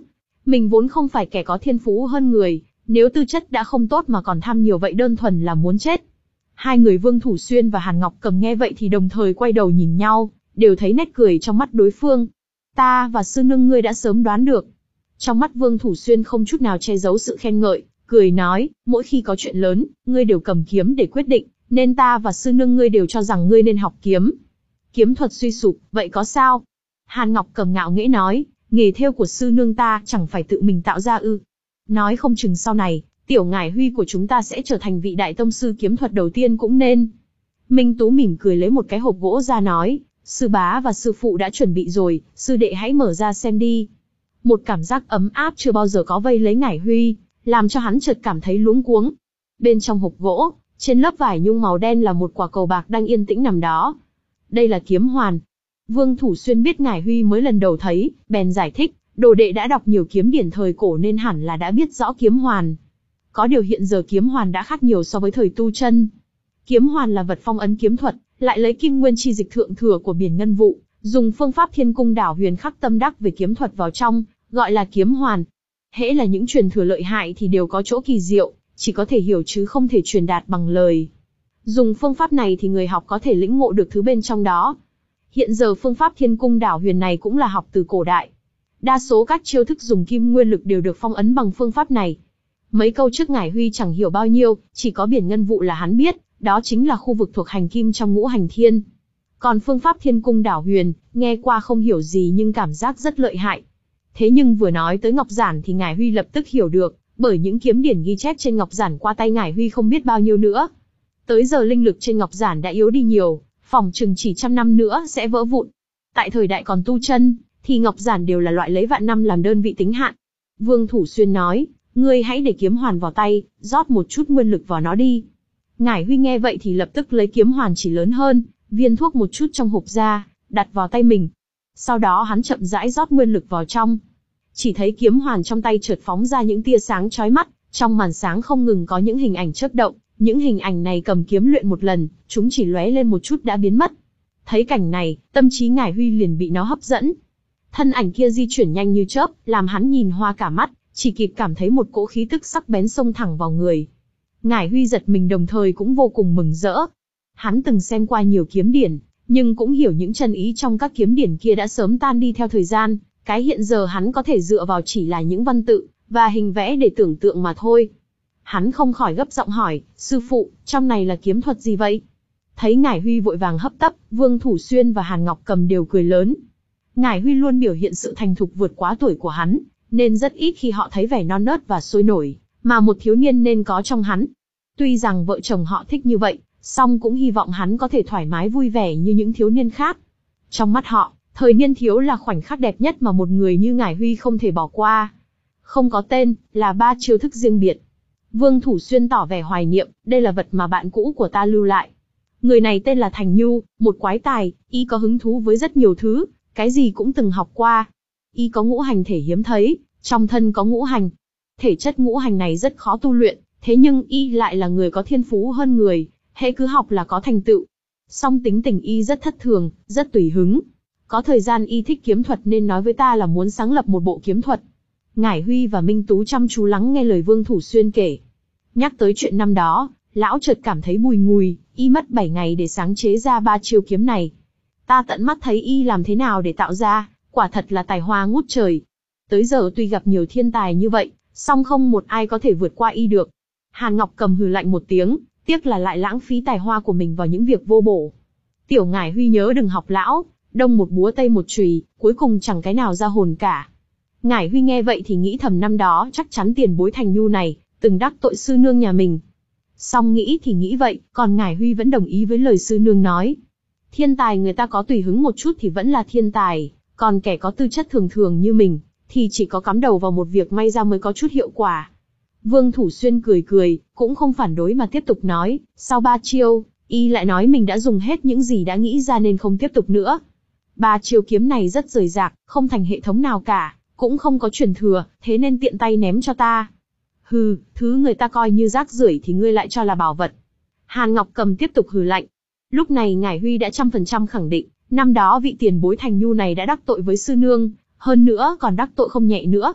Mình vốn không phải kẻ có thiên phú hơn người, nếu tư chất đã không tốt mà còn tham nhiều vậy đơn thuần là muốn chết. Hai người Vương Thủ Xuyên và Hàn Ngọc Cầm nghe vậy thì đồng thời quay đầu nhìn nhau, đều thấy nét cười trong mắt đối phương. Ta và sư nương ngươi đã sớm đoán được. Trong mắt Vương Thủ Xuyên không chút nào che giấu sự khen ngợi, cười nói, mỗi khi có chuyện lớn, ngươi đều cầm kiếm để quyết định, nên ta và sư nương ngươi đều cho rằng ngươi nên học kiếm. Kiếm thuật suy sụp, vậy có sao? Hàn Ngọc Cầm ngạo nghễ nói, nghề thêu của sư nương ta chẳng phải tự mình tạo ra ư? Nói không chừng sau này, tiểu ngải huy của chúng ta sẽ trở thành vị đại tông sư kiếm thuật đầu tiên cũng nên. Minh Tú mỉm cười lấy một cái hộp gỗ ra nói, sư bá và sư phụ đã chuẩn bị rồi, sư đệ hãy mở ra xem đi. Một cảm giác ấm áp chưa bao giờ có vây lấy ngải huy, làm cho hắn chợt cảm thấy luống cuống. Bên trong hộp gỗ, trên lớp vải nhung màu đen là một quả cầu bạc đang yên tĩnh nằm đó. Đây là kiếm hoàn. Vương Thủ Xuyên biết ngải huy mới lần đầu thấy, bèn giải thích, đồ đệ đã đọc nhiều kiếm điển thời cổ nên hẳn là đã biết rõ kiếm hoàn. Có điều hiện giờ kiếm hoàn đã khác nhiều so với thời tu chân. Kiếm hoàn là vật phong ấn kiếm thuật, lại lấy kim nguyên chi dịch thượng thừa của biển ngân vụ, dùng phương pháp thiên cung đảo huyền khắc tâm đắc về kiếm thuật vào trong, gọi là kiếm hoàn. Hễ là những truyền thừa lợi hại thì đều có chỗ kỳ diệu, chỉ có thể hiểu chứ không thể truyền đạt bằng lời. Dùng phương pháp này thì người học có thể lĩnh ngộ được thứ bên trong đó. Hiện giờ phương pháp thiên cung đảo huyền này cũng là học từ cổ đại. Đa số các chiêu thức dùng kim nguyên lực đều được phong ấn bằng phương pháp này. Mấy câu trước ngải huy chẳng hiểu bao nhiêu, chỉ có biển ngân vụ là hắn biết, đó chính là khu vực thuộc hành kim trong ngũ hành thiên. Còn phương pháp thiên cung đảo huyền, nghe qua không hiểu gì nhưng cảm giác rất lợi hại. Thế nhưng vừa nói tới ngọc giản thì ngải huy lập tức hiểu được, bởi những kiếm điển ghi chép trên ngọc giản qua tay ngải huy không biết bao nhiêu nữa. Tới giờ linh lực trên ngọc giản đã yếu đi nhiều, phỏng chừng chỉ trăm năm nữa sẽ vỡ vụn. Tại thời đại còn tu chân, thì ngọc giản đều là loại lấy vạn năm làm đơn vị tính hạn. Vương Thủ Xuyên nói, ngươi hãy để kiếm hoàn vào tay, rót một chút nguyên lực vào nó đi. Ngải huy nghe vậy thì lập tức lấy kiếm hoàn chỉ lớn hơn, viên thuốc một chút trong hộp ra, đặt vào tay mình. Sau đó hắn chậm rãi rót nguyên lực vào trong. Chỉ thấy kiếm hoàn trong tay chợt phóng ra những tia sáng chói mắt, trong màn sáng không ngừng có những hình ảnh chớp động, những hình ảnh này cầm kiếm luyện một lần, chúng chỉ lóe lên một chút đã biến mất. Thấy cảnh này, tâm trí ngải huy liền bị nó hấp dẫn. Thân ảnh kia di chuyển nhanh như chớp, làm hắn nhìn hoa cả mắt, chỉ kịp cảm thấy một cỗ khí tức sắc bén xông thẳng vào người. Ngải huy giật mình đồng thời cũng vô cùng mừng rỡ. Hắn từng xem qua nhiều kiếm điển, nhưng cũng hiểu những chân ý trong các kiếm điển kia đã sớm tan đi theo thời gian, cái hiện giờ hắn có thể dựa vào chỉ là những văn tự và hình vẽ để tưởng tượng mà thôi. Hắn không khỏi gấp giọng hỏi, sư phụ, trong này là kiếm thuật gì vậy? Thấy ngải huy vội vàng hấp tấp, Vương Thủ Xuyên và Hàn Ngọc Cầm đều cười lớn. Ngải huy luôn biểu hiện sự thành thục vượt quá tuổi của hắn, nên rất ít khi họ thấy vẻ non nớt và sôi nổi, mà một thiếu niên nên có trong hắn. Tuy rằng vợ chồng họ thích như vậy, song cũng hy vọng hắn có thể thoải mái vui vẻ như những thiếu niên khác. Trong mắt họ, thời niên thiếu là khoảnh khắc đẹp nhất mà một người như ngải huy không thể bỏ qua. Không có tên, là ba chiêu thức riêng biệt. Vương Thủ Xuyên tỏ vẻ hoài niệm, đây là vật mà bạn cũ của ta lưu lại. Người này tên là Thành Nhu, một quái tài, y có hứng thú với rất nhiều thứ, cái gì cũng từng học qua. Y có ngũ hành thể hiếm thấy, trong thân có ngũ hành. Thể chất ngũ hành này rất khó tu luyện, thế nhưng y lại là người có thiên phú hơn người, hễ cứ học là có thành tựu. Song tính tình y rất thất thường, rất tùy hứng. Có thời gian y thích kiếm thuật nên nói với ta là muốn sáng lập một bộ kiếm thuật. Ngải huy và Minh Tú chăm chú lắng nghe lời Vương Thủ Xuyên kể. Nhắc tới chuyện năm đó, lão chợt cảm thấy bùi ngùi, y mất bảy ngày để sáng chế ra ba chiêu kiếm này. Ta tận mắt thấy y làm thế nào để tạo ra, quả thật là tài hoa ngút trời. Tới giờ tuy gặp nhiều thiên tài như vậy, song không một ai có thể vượt qua y được. Hàn Ngọc Cầm hừ lạnh một tiếng, tiếc là lại lãng phí tài hoa của mình vào những việc vô bổ. Tiểu ngải huy nhớ đừng học lão, đông một búa tây một chùy, cuối cùng chẳng cái nào ra hồn cả. Ngải huy nghe vậy thì nghĩ thầm năm đó chắc chắn tiền bối Thành Nhu này từng đắc tội sư nương nhà mình. Song nghĩ thì nghĩ vậy, còn ngải huy vẫn đồng ý với lời sư nương nói. Thiên tài người ta có tùy hứng một chút thì vẫn là thiên tài, còn kẻ có tư chất thường thường như mình, thì chỉ có cắm đầu vào một việc may ra mới có chút hiệu quả. Vương Thủ Xuyên cười cười, cũng không phản đối mà tiếp tục nói, sau ba chiêu, y lại nói mình đã dùng hết những gì đã nghĩ ra nên không tiếp tục nữa. Ba chiêu kiếm này rất rời rạc, không thành hệ thống nào cả, cũng không có truyền thừa, thế nên tiện tay ném cho ta. Hừ, thứ người ta coi như rác rưởi thì ngươi lại cho là bảo vật. Hàn Ngọc Cầm tiếp tục hừ lạnh. Lúc này ngải huy đã trăm phần trăm khẳng định, năm đó vị tiền bối Thành Nhu này đã đắc tội với sư nương, hơn nữa còn đắc tội không nhẹ nữa.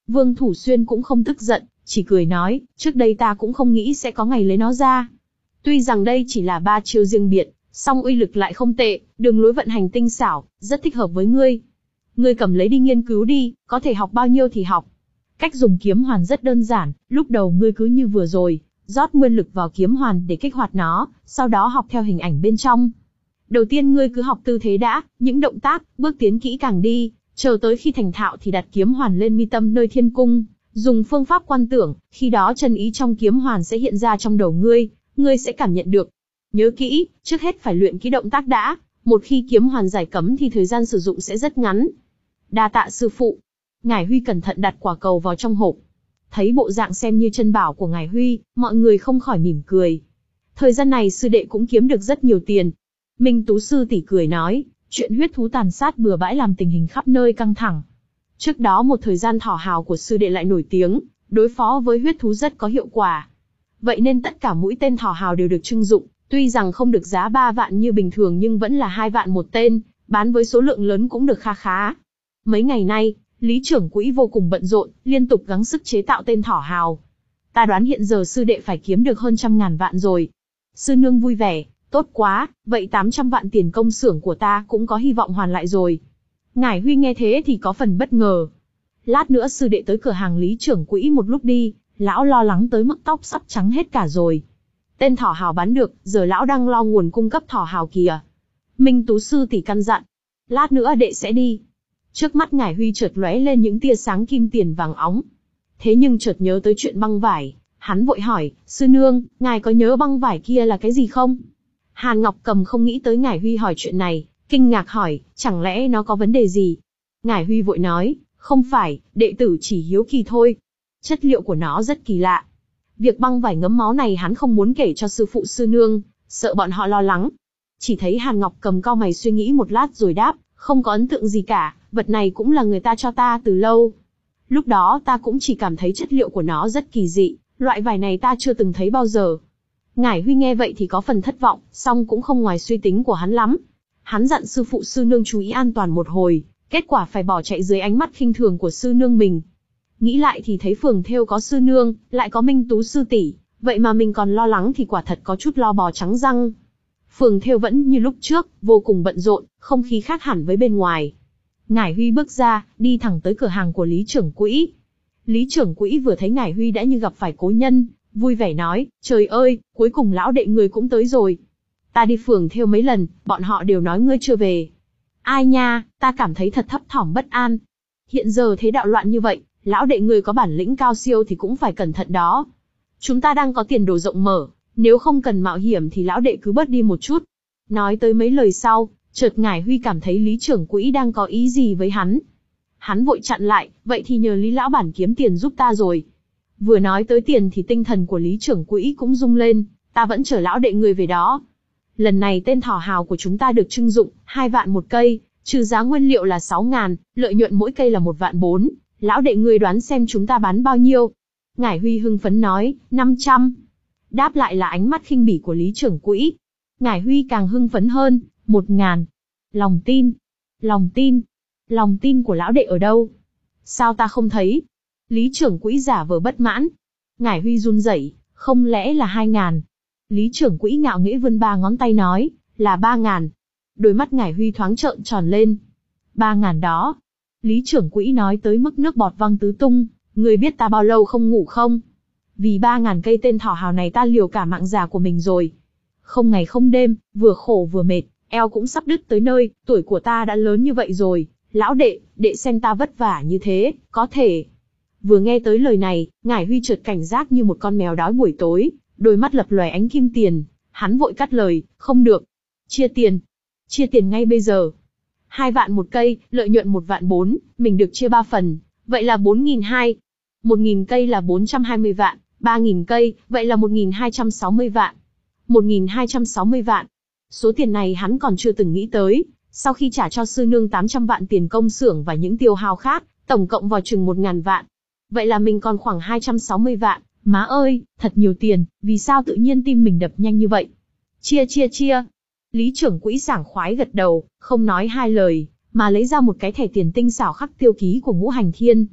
Vương Thủ Xuyên cũng không tức giận, chỉ cười nói, trước đây ta cũng không nghĩ sẽ có ngày lấy nó ra. Tuy rằng đây chỉ là ba chiêu riêng biệt, song uy lực lại không tệ, đường lối vận hành tinh xảo, rất thích hợp với ngươi. Ngươi cầm lấy đi nghiên cứu đi, có thể học bao nhiêu thì học. Cách dùng kiếm hoàn rất đơn giản, lúc đầu ngươi cứ như vừa rồi, rót nguyên lực vào kiếm hoàn để kích hoạt nó, sau đó học theo hình ảnh bên trong. Đầu tiên ngươi cứ học tư thế đã, những động tác, bước tiến kỹ càng đi, chờ tới khi thành thạo thì đặt kiếm hoàn lên mi tâm nơi thiên cung, dùng phương pháp quan tưởng, khi đó chân ý trong kiếm hoàn sẽ hiện ra trong đầu ngươi, ngươi sẽ cảm nhận được. Nhớ kỹ, trước hết phải luyện kỹ động tác đã, một khi kiếm hoàn giải cấm thì thời gian sử dụng sẽ rất ngắn. Đa tạ sư phụ. Ngải Huy cẩn thận đặt quả cầu vào trong hộp. Thấy bộ dạng xem như chân bảo của Ngải Huy, mọi người không khỏi mỉm cười. Thời gian này sư đệ cũng kiếm được rất nhiều tiền. Minh Tú sư tỷ cười nói, chuyện huyết thú tàn sát bừa bãi làm tình hình khắp nơi căng thẳng. Trước đó một thời gian thỏ hào của sư đệ lại nổi tiếng, đối phó với huyết thú rất có hiệu quả. Vậy nên tất cả mũi tên thỏ hào đều được trưng dụng, tuy rằng không được giá ba vạn như bình thường nhưng vẫn là hai vạn một tên, bán với số lượng lớn cũng được kha khá. Mấy ngày nay, Lý trưởng quỹ vô cùng bận rộn, liên tục gắng sức chế tạo tên thỏ hào. Ta đoán hiện giờ sư đệ phải kiếm được hơn trăm ngàn vạn rồi. Sư nương vui vẻ, tốt quá, vậy tám trăm vạn tiền công xưởng của ta cũng có hy vọng hoàn lại rồi. Ngải Huy nghe thế thì có phần bất ngờ. Lát nữa sư đệ tới cửa hàng Lý trưởng quỹ một lúc đi, lão lo lắng tới mức tóc sắp trắng hết cả rồi. Tên thỏ hào bán được, giờ lão đang lo nguồn cung cấp thỏ hào kìa. Minh Tú sư tỷ căn dặn. Lát nữa đệ sẽ đi. Trước mắt Ngải Huy chợt lóe lên những tia sáng kim tiền vàng óng. Thế nhưng chợt nhớ tới chuyện băng vải, hắn vội hỏi, sư nương, ngài có nhớ băng vải kia là cái gì không? Hàn Ngọc Cầm không nghĩ tới Ngải Huy hỏi chuyện này, kinh ngạc hỏi, chẳng lẽ nó có vấn đề gì? Ngải Huy vội nói, không phải, đệ tử chỉ hiếu kỳ thôi. Chất liệu của nó rất kỳ lạ. Việc băng vải ngấm máu này hắn không muốn kể cho sư phụ sư nương, sợ bọn họ lo lắng. Chỉ thấy Hàn Ngọc Cầm cau mày suy nghĩ một lát rồi đáp, không có ấn tượng gì cả, vật này cũng là người ta cho ta từ lâu. Lúc đó ta cũng chỉ cảm thấy chất liệu của nó rất kỳ dị, loại vải này ta chưa từng thấy bao giờ. Ngải Huy nghe vậy thì có phần thất vọng, song cũng không ngoài suy tính của hắn lắm. Hắn dặn sư phụ sư nương chú ý an toàn một hồi, kết quả phải bỏ chạy dưới ánh mắt khinh thường của sư nương mình. Nghĩ lại thì thấy phường thêu có sư nương, lại có Minh Tú sư tỷ, vậy mà mình còn lo lắng thì quả thật có chút lo bò trắng răng. Phường thêu vẫn như lúc trước, vô cùng bận rộn, không khí khác hẳn với bên ngoài. Ngải Huy bước ra, đi thẳng tới cửa hàng của Lý trưởng quỹ. Lý trưởng quỹ vừa thấy Ngải Huy đã như gặp phải cố nhân, vui vẻ nói, trời ơi, cuối cùng lão đệ người cũng tới rồi. Ta đi phường thêu mấy lần, bọn họ đều nói ngươi chưa về. Ai nha, ta cảm thấy thật thấp thỏm bất an. Hiện giờ thế đạo loạn như vậy, lão đệ người có bản lĩnh cao siêu thì cũng phải cẩn thận đó. Chúng ta đang có tiền đồ rộng mở, nếu không cần mạo hiểm thì lão đệ cứ bớt đi một chút. Nói tới mấy lời sau, chợt Ngải Huy cảm thấy Lý trưởng quỹ đang có ý gì với hắn. Hắn vội chặn lại, vậy thì nhờ Lý lão bản kiếm tiền giúp ta rồi. Vừa nói tới tiền thì tinh thần của Lý trưởng quỹ cũng rung lên, ta vẫn chờ lão đệ người về đó. Lần này tên thỏ hào của chúng ta được trưng dụng, hai vạn một cây, trừ giá nguyên liệu là sáu ngàn, lợi nhuận mỗi cây là một vạn bốn. Lão đệ người đoán xem chúng ta bán bao nhiêu? Ngải Huy hưng phấn nói, năm trăm. Đáp lại là ánh mắt khinh bỉ của Lý trưởng quỹ. Ngải Huy càng hưng phấn hơn, một ngàn. Lòng tin, lòng tin, lòng tin của lão đệ ở đâu? Sao ta không thấy? Lý trưởng quỹ giả vờ bất mãn. Ngải Huy run rẩy, không lẽ là hai ngàn? Lý trưởng quỹ ngạo nghễ vươn ba ngón tay nói, là ba ngàn. Đôi mắt Ngải Huy thoáng trợn tròn lên. Ba ngàn đó. Lý trưởng quỹ nói tới mức nước bọt văng tứ tung, người biết ta bao lâu không ngủ không? Vì ba ngàn cây tên thỏ hào này ta liều cả mạng già của mình rồi. Không ngày không đêm, vừa khổ vừa mệt, eo cũng sắp đứt tới nơi, tuổi của ta đã lớn như vậy rồi. Lão đệ, đệ xem ta vất vả như thế, có thể. Vừa nghe tới lời này, Ngải Huy chợt cảnh giác như một con mèo đói buổi tối, đôi mắt lập lòe ánh kim tiền. Hắn vội cắt lời, không được. Chia tiền. Chia tiền ngay bây giờ. Hai vạn một cây, lợi nhuận một vạn bốn, mình được chia ba phần, vậy là bốn nghìn hai. Một nghìn cây là bốn trăm hai mươi vạn, ba nghìn cây, vậy là một nghìn hai trăm sáu mươi vạn. Một nghìn hai trăm sáu mươi vạn. Số tiền này hắn còn chưa từng nghĩ tới, sau khi trả cho sư nương tám trăm vạn tiền công xưởng và những tiêu hao khác, tổng cộng vào chừng một nghìn vạn. Vậy là mình còn khoảng hai trăm sáu mươi vạn, má ơi, thật nhiều tiền, vì sao tự nhiên tim mình đập nhanh như vậy? Chia chia chia. Lý trưởng quỹ sảng khoái gật đầu, không nói hai lời, mà lấy ra một cái thẻ tiền tinh xảo khắc tiêu ký của Ngũ Hành Thiên.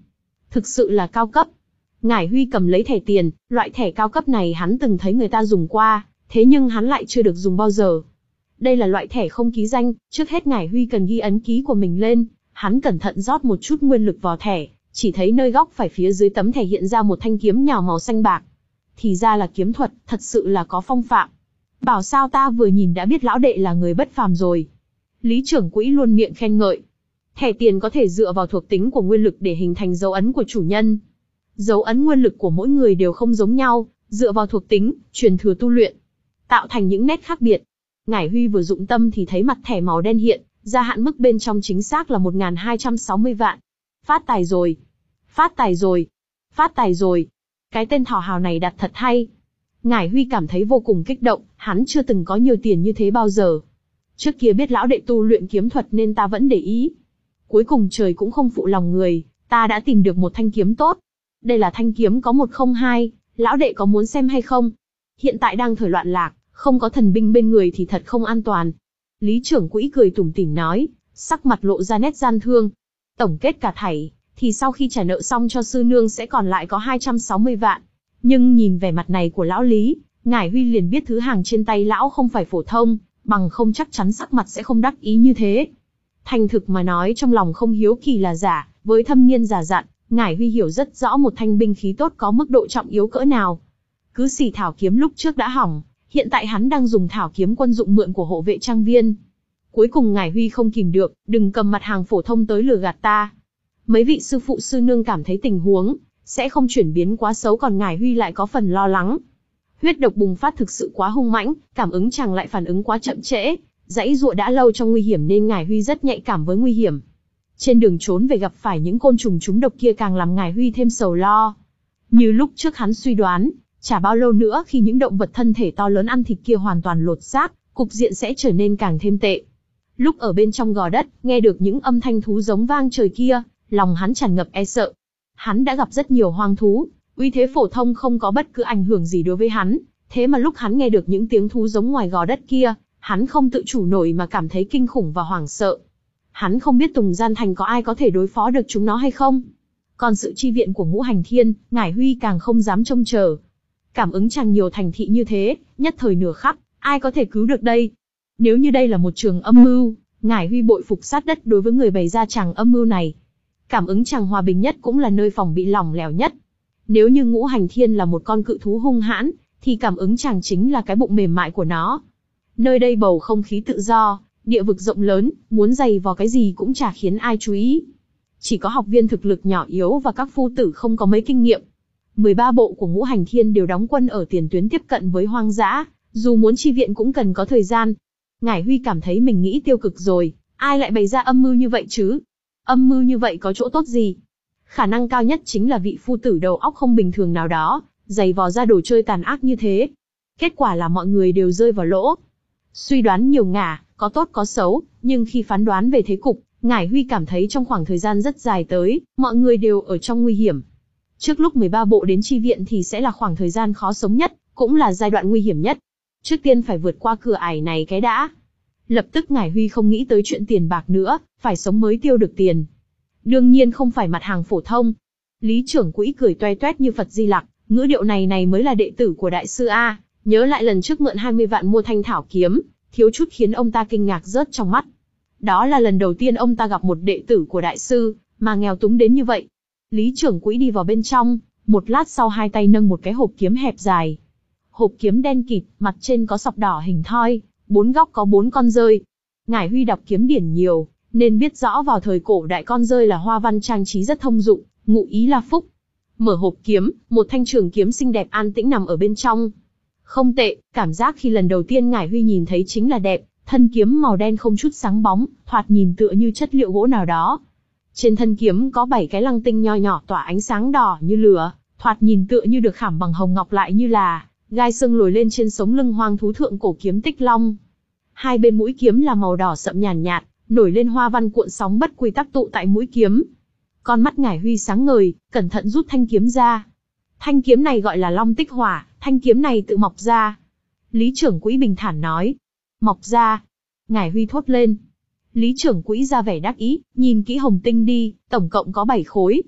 Thực sự là cao cấp. Ngải Huy cầm lấy thẻ tiền, loại thẻ cao cấp này hắn từng thấy người ta dùng qua, thế nhưng hắn lại chưa được dùng bao giờ. Đây là loại thẻ không ký danh, trước hết Ngải Huy cần ghi ấn ký của mình lên, hắn cẩn thận rót một chút nguyên lực vào thẻ, chỉ thấy nơi góc phải phía dưới tấm thẻ hiện ra một thanh kiếm nhỏ màu xanh bạc. Thì ra là kiếm thuật, thật sự là có phong phạm. Bảo sao ta vừa nhìn đã biết lão đệ là người bất phàm rồi. Lý trưởng quỹ luôn miệng khen ngợi. Thẻ tiền có thể dựa vào thuộc tính của nguyên lực để hình thành dấu ấn của chủ nhân. Dấu ấn nguyên lực của mỗi người đều không giống nhau, dựa vào thuộc tính, truyền thừa tu luyện, tạo thành những nét khác biệt. Ngải Huy vừa dụng tâm thì thấy mặt thẻ màu đen hiện, ra hạn mức bên trong chính xác là một nghìn hai trăm sáu mươi vạn. Phát tài rồi, phát tài rồi, phát tài rồi. Cái tên thỏ hào này đặt thật hay. Ngải Huy cảm thấy vô cùng kích động, hắn chưa từng có nhiều tiền như thế bao giờ. Trước kia biết lão đệ tu luyện kiếm thuật nên ta vẫn để ý. Cuối cùng trời cũng không phụ lòng người, ta đã tìm được một thanh kiếm tốt. Đây là thanh kiếm có một không hai, lão đệ có muốn xem hay không? Hiện tại đang thời loạn lạc, không có thần binh bên người thì thật không an toàn. Lý trưởng quỹ cười tủm tỉm nói, sắc mặt lộ ra nét gian thương. Tổng kết cả thảy, thì sau khi trả nợ xong cho sư nương sẽ còn lại có hai trăm sáu mươi vạn. Nhưng nhìn vẻ mặt này của lão Lý, Ngải Huy liền biết thứ hàng trên tay lão không phải phổ thông, bằng không chắc chắn sắc mặt sẽ không đắc ý như thế. Thành thực mà nói, trong lòng không hiếu kỳ là giả, với thâm niên già dặn, Ngải Huy hiểu rất rõ một thanh binh khí tốt có mức độ trọng yếu cỡ nào. Cứ xỉ thảo kiếm lúc trước đã hỏng, hiện tại hắn đang dùng thảo kiếm quân dụng mượn của hộ vệ trang viên. Cuối cùng Ngải Huy không kìm được, đừng cầm mặt hàng phổ thông tới lừa gạt ta. Mấy vị sư phụ sư nương cảm thấy tình huống sẽ không chuyển biến quá xấu, còn Ngải Huy lại có phần lo lắng. Huyết độc bùng phát thực sự quá hung mãnh, cảm ứng chàng lại phản ứng quá chậm trễ, dãy dụa đã lâu trong nguy hiểm nên Ngải Huy rất nhạy cảm với nguy hiểm. Trên đường trốn về gặp phải những côn trùng trúng độc kia càng làm Ngải Huy thêm sầu lo. Như lúc trước hắn suy đoán, chả bao lâu nữa khi những động vật thân thể to lớn ăn thịt kia hoàn toàn lột xác, cục diện sẽ trở nên càng thêm tệ. Lúc ở bên trong gò đất, nghe được những âm thanh thú giống vang trời kia, lòng hắn tràn ngập e sợ. Hắn đã gặp rất nhiều hoang thú, uy thế phổ thông không có bất cứ ảnh hưởng gì đối với hắn, thế mà lúc hắn nghe được những tiếng thú giống ngoài gò đất kia, hắn không tự chủ nổi mà cảm thấy kinh khủng và hoảng sợ. Hắn không biết Tùng Gian Thành có ai có thể đối phó được chúng nó hay không. Còn sự chi viện của Ngũ Hành Thiên, Ngải Huy càng không dám trông chờ. Cảm ứng chàng nhiều thành thị như thế, nhất thời nửa khắc, ai có thể cứu được đây? Nếu như đây là một trường âm mưu, Ngải Huy bội phục sát đất đối với người bày ra chàng âm mưu này. Cảm ứng chàng hòa bình nhất cũng là nơi phòng bị lỏng lẻo nhất. Nếu như Ngũ Hành Thiên là một con cự thú hung hãn, thì cảm ứng chàng chính là cái bụng mềm mại của nó. Nơi đây bầu không khí tự do, địa vực rộng lớn, muốn giày vào cái gì cũng chả khiến ai chú ý. Chỉ có học viên thực lực nhỏ yếu và các phu tử không có mấy kinh nghiệm. mười ba bộ của Ngũ Hành Thiên đều đóng quân ở tiền tuyến tiếp cận với hoang dã, dù muốn chi viện cũng cần có thời gian. Ngải Huy cảm thấy mình nghĩ tiêu cực rồi, ai lại bày ra âm mưu như vậy chứ? Âm mưu như vậy có chỗ tốt gì? Khả năng cao nhất chính là vị phu tử đầu óc không bình thường nào đó, giày vò ra đồ chơi tàn ác như thế. Kết quả là mọi người đều rơi vào lỗ. Suy đoán nhiều ngả, có tốt có xấu, nhưng khi phán đoán về thế cục, Ngải Huy cảm thấy trong khoảng thời gian rất dài tới, mọi người đều ở trong nguy hiểm. Trước lúc mười ba bộ đến chi viện thì sẽ là khoảng thời gian khó sống nhất, cũng là giai đoạn nguy hiểm nhất. Trước tiên phải vượt qua cửa ải này cái đã. Lập tức Ngải Huy không nghĩ tới chuyện tiền bạc nữa, phải sống mới tiêu được tiền. Đương nhiên không phải mặt hàng phổ thông. Lý trưởng quỹ cười toe toét như Phật Di Lặc, ngữ điệu này này mới là đệ tử của đại sư A. Nhớ lại lần trước mượn hai mươi vạn mua thanh thảo kiếm, thiếu chút khiến ông ta kinh ngạc rớt trong mắt. Đó là lần đầu tiên ông ta gặp một đệ tử của đại sư, mà nghèo túng đến như vậy. Lý trưởng quỹ đi vào bên trong, một lát sau hai tay nâng một cái hộp kiếm hẹp dài. Hộp kiếm đen kịt, mặt trên có sọc đỏ hình thoi, bốn góc có bốn con dơi. Ngải Huy đọc kiếm điển nhiều, nên biết rõ vào thời cổ đại con dơi là hoa văn trang trí rất thông dụng, ngụ ý là phúc. Mở hộp kiếm, một thanh trường kiếm xinh đẹp an tĩnh nằm ở bên trong. Không tệ, cảm giác khi lần đầu tiên Ngải Huy nhìn thấy chính là đẹp, thân kiếm màu đen không chút sáng bóng, thoạt nhìn tựa như chất liệu gỗ nào đó. Trên thân kiếm có bảy cái lăng tinh nho nhỏ tỏa ánh sáng đỏ như lửa, thoạt nhìn tựa như được khảm bằng hồng ngọc lại như là gai xương lồi lên trên sống lưng hoang thú thượng cổ kiếm Tích Long. Hai bên mũi kiếm là màu đỏ sậm nhàn nhạt, nhạt, nổi lên hoa văn cuộn sóng bất quy tắc tụ tại mũi kiếm. Con mắt Ngải Huy sáng ngời, cẩn thận rút thanh kiếm ra. Thanh kiếm này gọi là Long Tích Hỏa, thanh kiếm này tự mọc ra. Lý trưởng quỹ bình thản nói. Mọc ra. Ngải Huy thốt lên. Lý trưởng quỹ ra vẻ đắc ý, nhìn kỹ hồng tinh đi, tổng cộng có bảy khối.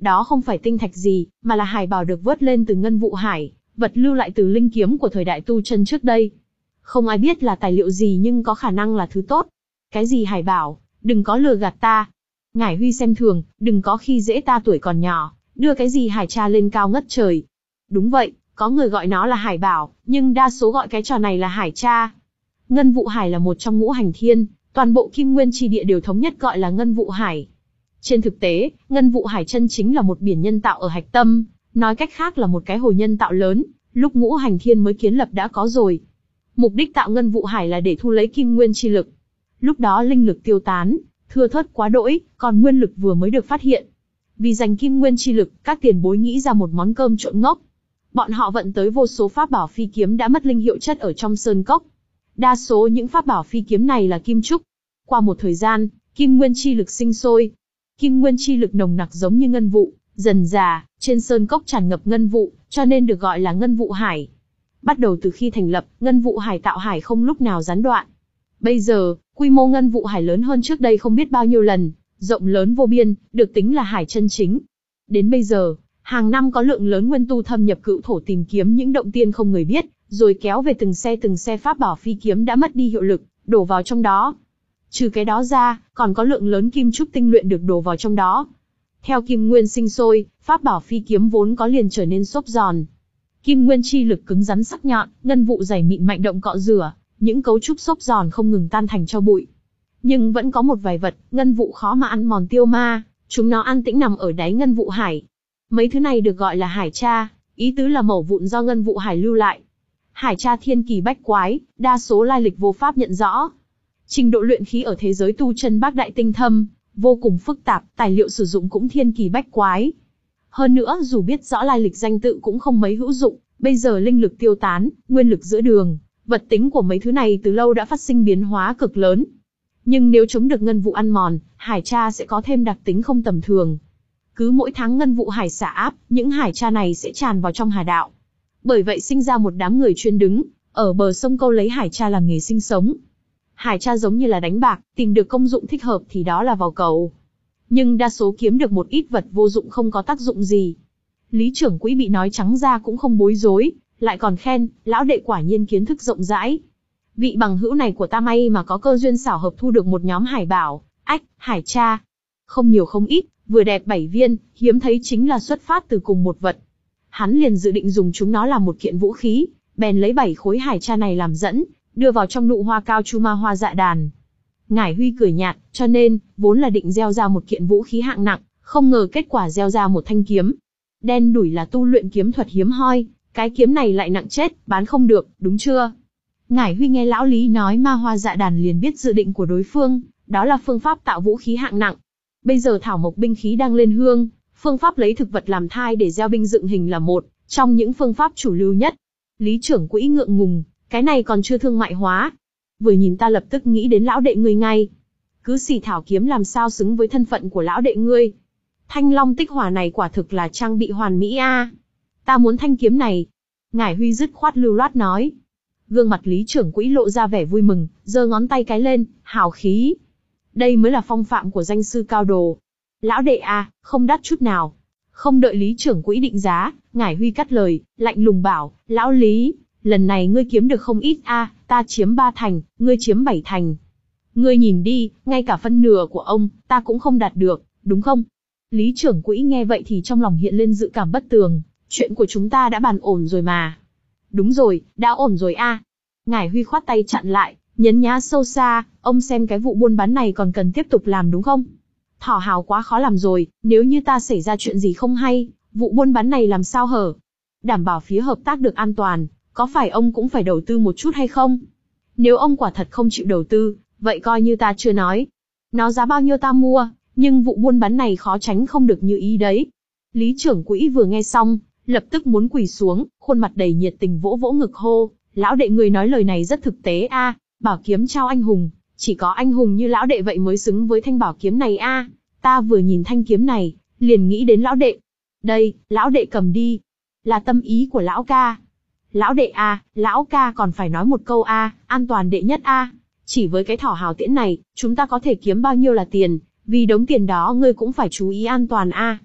Đó không phải tinh thạch gì, mà là hải bảo được vớt lên từ ngân vụ hải, vật lưu lại từ linh kiếm của thời đại tu chân trước đây. Không ai biết là tài liệu gì nhưng có khả năng là thứ tốt. Cái gì hải bảo, đừng có lừa gạt ta. Ngải Huy xem thường, đừng có khi dễ ta tuổi còn nhỏ, đưa cái gì hải tra lên cao ngất trời. Đúng vậy, có người gọi nó là hải bảo, nhưng đa số gọi cái trò này là hải tra. Ngân vụ hải là một trong ngũ hành thiên, toàn bộ Kim Nguyên chi địa đều thống nhất gọi là ngân vụ hải. Trên thực tế, ngân vụ hải chân chính là một biển nhân tạo ở hạch tâm, nói cách khác là một cái hồ nhân tạo lớn, lúc ngũ hành thiên mới kiến lập đã có rồi. Mục đích tạo ngân vụ hải là để thu lấy Kim Nguyên chi lực. Lúc đó linh lực tiêu tán, thưa thớt quá đỗi, còn nguyên lực vừa mới được phát hiện. Vì giành Kim Nguyên chi lực, các tiền bối nghĩ ra một món cơm trộn ngốc. Bọn họ vận tới vô số pháp bảo phi kiếm đã mất linh hiệu chất ở trong sơn cốc. Đa số những pháp bảo phi kiếm này là kim trúc. Qua một thời gian, Kim Nguyên chi lực sinh sôi. Kim Nguyên chi lực nồng nặc giống như ngân vụ, dần dà, trên sơn cốc tràn ngập ngân vụ, cho nên được gọi là ngân vụ hải. Bắt đầu từ khi thành lập, ngân vụ hải tạo hải không lúc nào gián đoạn. Bây giờ, quy mô ngân vụ hải lớn hơn trước đây không biết bao nhiêu lần, rộng lớn vô biên, được tính là hải chân chính. Đến bây giờ, hàng năm có lượng lớn nguyên tu thâm nhập cựu thổ tìm kiếm những động tiên không người biết, rồi kéo về từng xe từng xe pháp bảo phi kiếm đã mất đi hiệu lực, đổ vào trong đó. Trừ cái đó ra, còn có lượng lớn kim trúc tinh luyện được đổ vào trong đó. Theo Kim Nguyên sinh sôi, pháp bảo phi kiếm vốn có liền trở nên xốp giòn. Kim Nguyên chi lực cứng rắn sắc nhọn, ngân vụ dày mịn mạnh động cọ rửa, những cấu trúc xốp giòn không ngừng tan thành tro bụi. Nhưng vẫn có một vài vật, ngân vụ khó mà ăn mòn tiêu ma, chúng nó an tĩnh nằm ở đáy ngân vụ hải. Mấy thứ này được gọi là hải tra, ý tứ là mẩu vụn do ngân vụ hải lưu lại. Hải tra thiên kỳ bách quái, đa số lai lịch vô pháp nhận rõ. Trình độ luyện khí ở thế giới tu chân Bác Đại tinh thâm, vô cùng phức tạp, tài liệu sử dụng cũng thiên kỳ bách quái. Hơn nữa, dù biết rõ lai lịch danh tự cũng không mấy hữu dụng, bây giờ linh lực tiêu tán, nguyên lực giữa đường, vật tính của mấy thứ này từ lâu đã phát sinh biến hóa cực lớn. Nhưng nếu chống được ngân vụ ăn mòn, hải tra sẽ có thêm đặc tính không tầm thường. Cứ mỗi tháng ngân vụ hải xả áp, những hải tra này sẽ tràn vào trong hà đạo. Bởi vậy sinh ra một đám người chuyên đứng ở bờ sông câu lấy hải tra làm nghề sinh sống. Hải tra giống như là đánh bạc, tìm được công dụng thích hợp thì đó là vào cầu. Nhưng đa số kiếm được một ít vật vô dụng không có tác dụng gì. Lý trưởng quỹ bị nói trắng ra cũng không bối rối, lại còn khen, lão đệ quả nhiên kiến thức rộng rãi. Vị bằng hữu này của ta may mà có cơ duyên xảo hợp thu được một nhóm hải bảo, ách, hải tra. Không nhiều không ít, vừa đẹp bảy viên, hiếm thấy chính là xuất phát từ cùng một vật. Hắn liền dự định dùng chúng nó làm một kiện vũ khí, bèn lấy bảy khối hải tra này làm dẫn, đưa vào trong nụ hoa cao chu ma hoa dạ đàn. Ngải Huy cười nhạt, cho nên, vốn là định gieo ra một kiện vũ khí hạng nặng, không ngờ kết quả gieo ra một thanh kiếm. Đen đủi là tu luyện kiếm thuật hiếm hoi, cái kiếm này lại nặng chết, bán không được, đúng chưa? Ngải Huy nghe lão Lý nói ma hoa dạ đàn liền biết dự định của đối phương, đó là phương pháp tạo vũ khí hạng nặng. Bây giờ thảo mộc binh khí đang lên hương, phương pháp lấy thực vật làm thai để gieo binh dựng hình là một trong những phương pháp chủ lưu nhất. Lý trưởng quỹ ngượng ngùng, cái này còn chưa thương mại hóa. Vừa nhìn ta lập tức nghĩ đến lão đệ ngươi ngay. Cứ xì thảo kiếm làm sao xứng với thân phận của lão đệ ngươi. Thanh long tích hỏa này quả thực là trang bị hoàn mỹ a. Ta muốn thanh kiếm này. Ngải Huy dứt khoát lưu loát nói. Gương mặt Lý trưởng quỹ lộ ra vẻ vui mừng, giơ ngón tay cái lên, hào khí. Đây mới là phong phạm của danh sư cao đồ. Lão đệ a, không đắt chút nào. Không đợi Lý trưởng quỹ định giá, Ngải Huy cắt lời, lạnh lùng bảo, lão Lý, lần này ngươi kiếm được không ít a, ta chiếm ba thành, ngươi chiếm bảy thành. Ngươi nhìn đi, ngay cả phân nửa của ông, ta cũng không đạt được, đúng không? Lý trưởng quỹ nghe vậy thì trong lòng hiện lên dự cảm bất tường, chuyện của chúng ta đã bàn ổn rồi mà. Đúng rồi, đã ổn rồi a. Ngải Huy khoát tay chặn lại, nhấn nhá sâu xa, ông xem cái vụ buôn bán này còn cần tiếp tục làm đúng không? Thỏ hào quá khó làm rồi, nếu như ta xảy ra chuyện gì không hay, vụ buôn bán này làm sao hở? Đảm bảo phía hợp tác được an toàn, có phải ông cũng phải đầu tư một chút hay không? Nếu ông quả thật không chịu đầu tư, vậy coi như ta chưa nói. Nó giá bao nhiêu ta mua, nhưng vụ buôn bán này khó tránh không được như ý đấy. Lý trưởng quỹ vừa nghe xong, lập tức muốn quỳ xuống, khuôn mặt đầy nhiệt tình vỗ vỗ ngực hô, lão đệ người nói lời này rất thực tế a, bảo kiếm trao anh hùng, chỉ có anh hùng như lão đệ vậy mới xứng với thanh bảo kiếm này a. Ta vừa nhìn thanh kiếm này, liền nghĩ đến lão đệ. Đây, lão đệ cầm đi. Là tâm ý của lão ca. Lão đệ a, lão ca còn phải nói một câu a, an toàn đệ nhất a. Chỉ với cái thỏ hào tiễn này, chúng ta có thể kiếm bao nhiêu là tiền, vì đống tiền đó ngươi cũng phải chú ý an toàn a.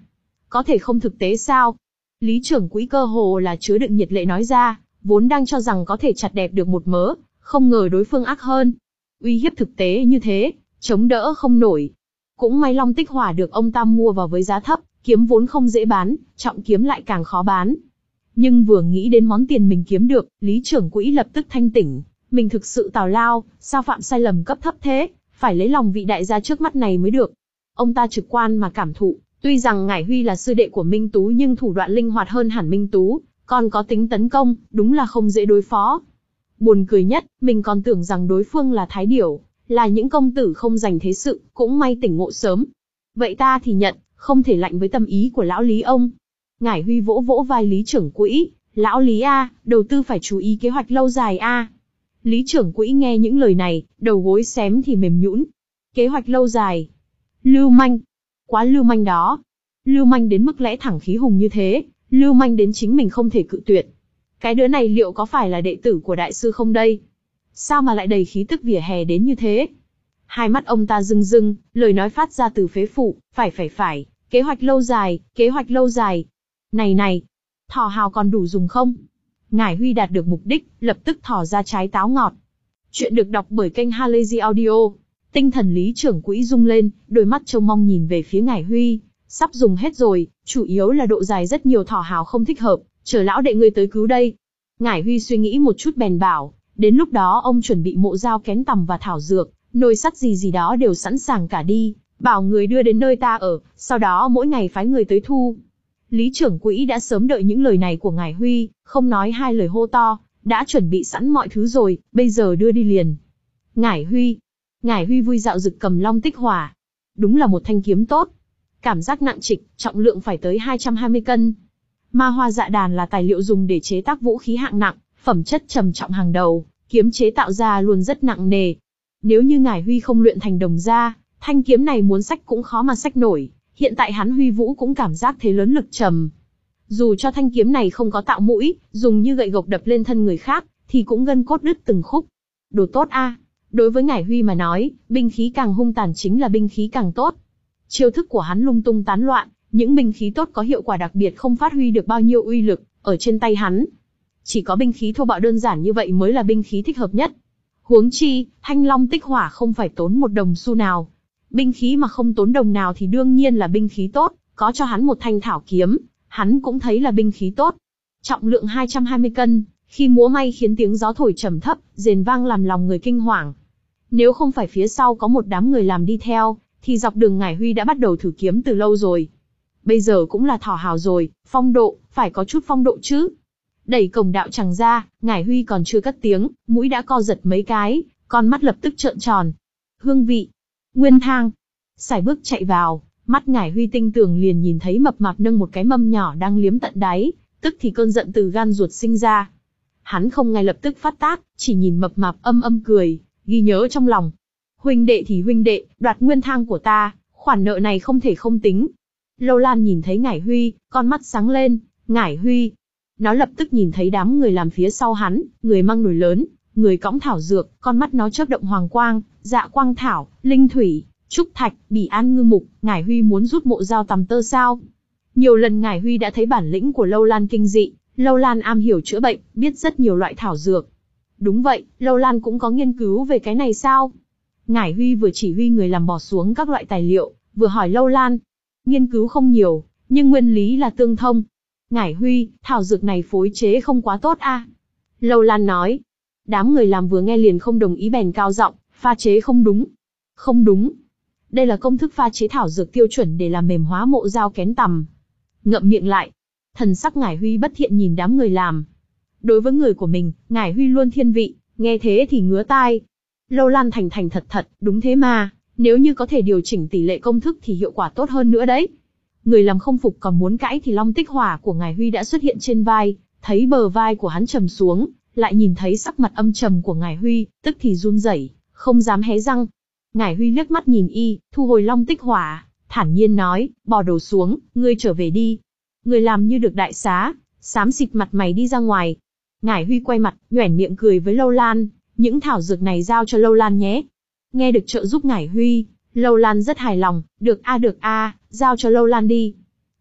có thể không thực tế sao? Lý trưởng quỹ cơ hồ là chứa đựng nhiệt lệ nói ra, vốn đang cho rằng có thể chặt đẹp được một mớ, không ngờ đối phương ác hơn. Uy hiếp thực tế như thế, chống đỡ không nổi. Cũng may long tích hỏa được ông ta mua vào với giá thấp, kiếm vốn không dễ bán, trọng kiếm lại càng khó bán. Nhưng vừa nghĩ đến món tiền mình kiếm được, Lý trưởng quỹ lập tức thanh tỉnh, mình thực sự tào lao, sao phạm sai lầm cấp thấp thế, phải lấy lòng vị đại gia trước mắt này mới được. Ông ta trực quan mà cảm thụ, tuy rằng Ngải Huy là sư đệ của Minh Tú nhưng thủ đoạn linh hoạt hơn hẳn Minh Tú, còn có tính tấn công, đúng là không dễ đối phó. Buồn cười nhất, mình còn tưởng rằng đối phương là thái điểu, là những công tử không dành thế sự, cũng may tỉnh ngộ sớm. Vậy ta thì nhận, không thể lạnh với tâm ý của lão Lý ông. Ngải Huy vỗ vỗ vai Lý trưởng quỹ, lão Lý a, đầu tư phải chú ý kế hoạch lâu dài a. Lý trưởng quỹ nghe những lời này, đầu gối xém thì mềm nhũn. Kế hoạch lâu dài. Lưu manh. Quá lưu manh đó. Lưu manh đến mức lẽ thẳng khí hùng như thế, lưu manh đến chính mình không thể cự tuyệt. Cái đứa này liệu có phải là đệ tử của đại sư không đây? Sao mà lại đầy khí tức vỉa hè đến như thế? Hai mắt ông ta rưng rưng, lời nói phát ra từ phế phủ, phải phải phải, kế hoạch lâu dài, kế hoạch lâu dài. Này này, thỏ hào còn đủ dùng không? Ngải Huy đạt được mục đích, lập tức thỏ ra trái táo ngọt. Chuyện được đọc bởi kênh Halazy Audio. Tinh thần Lý trưởng quỹ rung lên, đôi mắt trông mong nhìn về phía Ngải Huy. Sắp dùng hết rồi, chủ yếu là độ dài rất nhiều thỏ hào không thích hợp, chờ lão đệ ngươi tới cứu đây. Ngải Huy suy nghĩ một chút bèn bảo, đến lúc đó ông chuẩn bị mộ dao kén tằm và thảo dược, nồi sắt gì gì đó đều sẵn sàng cả đi, bảo người đưa đến nơi ta ở, sau đó mỗi ngày phái người tới thu. Lý trưởng quỹ đã sớm đợi những lời này của Ngải Huy, không nói hai lời hô to, đã chuẩn bị sẵn mọi thứ rồi, bây giờ đưa đi liền. Ngải Huy. Ngải Huy vui dạo dực cầm long tích hỏa. Đúng là một thanh kiếm tốt. Cảm giác nặng trịch, trọng lượng phải tới hai trăm hai mươi cân. Ma hoa dạ đàn là tài liệu dùng để chế tác vũ khí hạng nặng, phẩm chất trầm trọng hàng đầu, kiếm chế tạo ra luôn rất nặng nề. Nếu như Ngải Huy không luyện thành đồng gia, thanh kiếm này muốn xách cũng khó mà xách nổi. Hiện tại hắn Huy Vũ cũng cảm giác thế lớn lực trầm. Dù cho thanh kiếm này không có tạo mũi, dùng như gậy gộc đập lên thân người khác, thì cũng gân cốt đứt từng khúc. Đồ tốt a. Đối với Ngải Huy mà nói, binh khí càng hung tàn chính là binh khí càng tốt. Chiêu thức của hắn lung tung tán loạn, những binh khí tốt có hiệu quả đặc biệt không phát huy được bao nhiêu uy lực ở trên tay hắn. Chỉ có binh khí thô bạo đơn giản như vậy mới là binh khí thích hợp nhất. Huống chi, thanh long tích hỏa không phải tốn một đồng xu nào. Binh khí mà không tốn đồng nào thì đương nhiên là binh khí tốt, có cho hắn một thanh thảo kiếm, hắn cũng thấy là binh khí tốt. Trọng lượng hai trăm hai mươi cân, khi múa may khiến tiếng gió thổi trầm thấp, rền vang làm lòng người kinh hoàng. Nếu không phải phía sau có một đám người làm đi theo, thì dọc đường Ngải Huy đã bắt đầu thử kiếm từ lâu rồi. Bây giờ cũng là thỏ hào rồi, phong độ, phải có chút phong độ chứ. Đẩy cổng đạo tràng ra, Ngải Huy còn chưa cất tiếng, mũi đã co giật mấy cái, con mắt lập tức trợn tròn. Hương vị. Nguyên thang. Sải bước chạy vào, mắt Ngải Huy tinh tường liền nhìn thấy mập mạp nâng một cái mâm nhỏ đang liếm tận đáy, tức thì cơn giận từ gan ruột sinh ra. Hắn không ngay lập tức phát tác, chỉ nhìn mập mạp âm âm cười, ghi nhớ trong lòng. Huynh đệ thì huynh đệ, đoạt nguyên thang của ta, khoản nợ này không thể không tính. Lâu Lan nhìn thấy Ngải Huy, con mắt sáng lên, Ngải Huy. Nó lập tức nhìn thấy đám người làm phía sau hắn, người mang nồi lớn, người cõng thảo dược, con mắt nó chớp động hoàng quang, dạ quang thảo, linh thủy, trúc thạch, bỉ an ngư mục. Ngải Huy muốn rút mộ dao tằm tơ sao? Nhiều lần Ngải Huy đã thấy bản lĩnh của Lâu Lan kinh dị, Lâu Lan am hiểu chữa bệnh, biết rất nhiều loại thảo dược. Đúng vậy, Lâu Lan cũng có nghiên cứu về cái này sao? Ngải Huy vừa chỉ huy người làm bỏ xuống các loại tài liệu, vừa hỏi Lâu Lan. Nghiên cứu không nhiều, nhưng nguyên lý là tương thông. Ngải Huy, thảo dược này phối chế không quá tốt a. Lâu Lan nói. Đám người làm vừa nghe liền không đồng ý bèn cao giọng, pha chế không đúng. Không đúng. Đây là công thức pha chế thảo dược tiêu chuẩn để làm mềm hóa mộ dao kén tằm. Ngậm miệng lại. Thần sắc Ngải Huy bất thiện nhìn đám người làm. Đối với người của mình, Ngải Huy luôn thiên vị, nghe thế thì ngứa tai. Lâu Lan thành thành thật thật, đúng thế mà, nếu như có thể điều chỉnh tỷ lệ công thức thì hiệu quả tốt hơn nữa đấy. Người làm không phục còn muốn cãi thì long tích hỏa của Ngải Huy đã xuất hiện trên vai, thấy bờ vai của hắn trầm xuống, lại nhìn thấy sắc mặt âm trầm của Ngải Huy, tức thì run rẩy, không dám hé răng. Ngải Huy liếc mắt nhìn y, thu hồi long tích hỏa, thản nhiên nói, bỏ đồ xuống, ngươi trở về đi. Người làm như được đại xá, xám xịt mặt mày đi ra ngoài. Ngải Huy quay mặt, nhoẻn miệng cười với Lâu Lan, những thảo dược này giao cho Lâu Lan nhé. Nghe được trợ giúp Ngải Huy, Lâu Lan rất hài lòng, được a được a, giao cho Lâu Lan đi.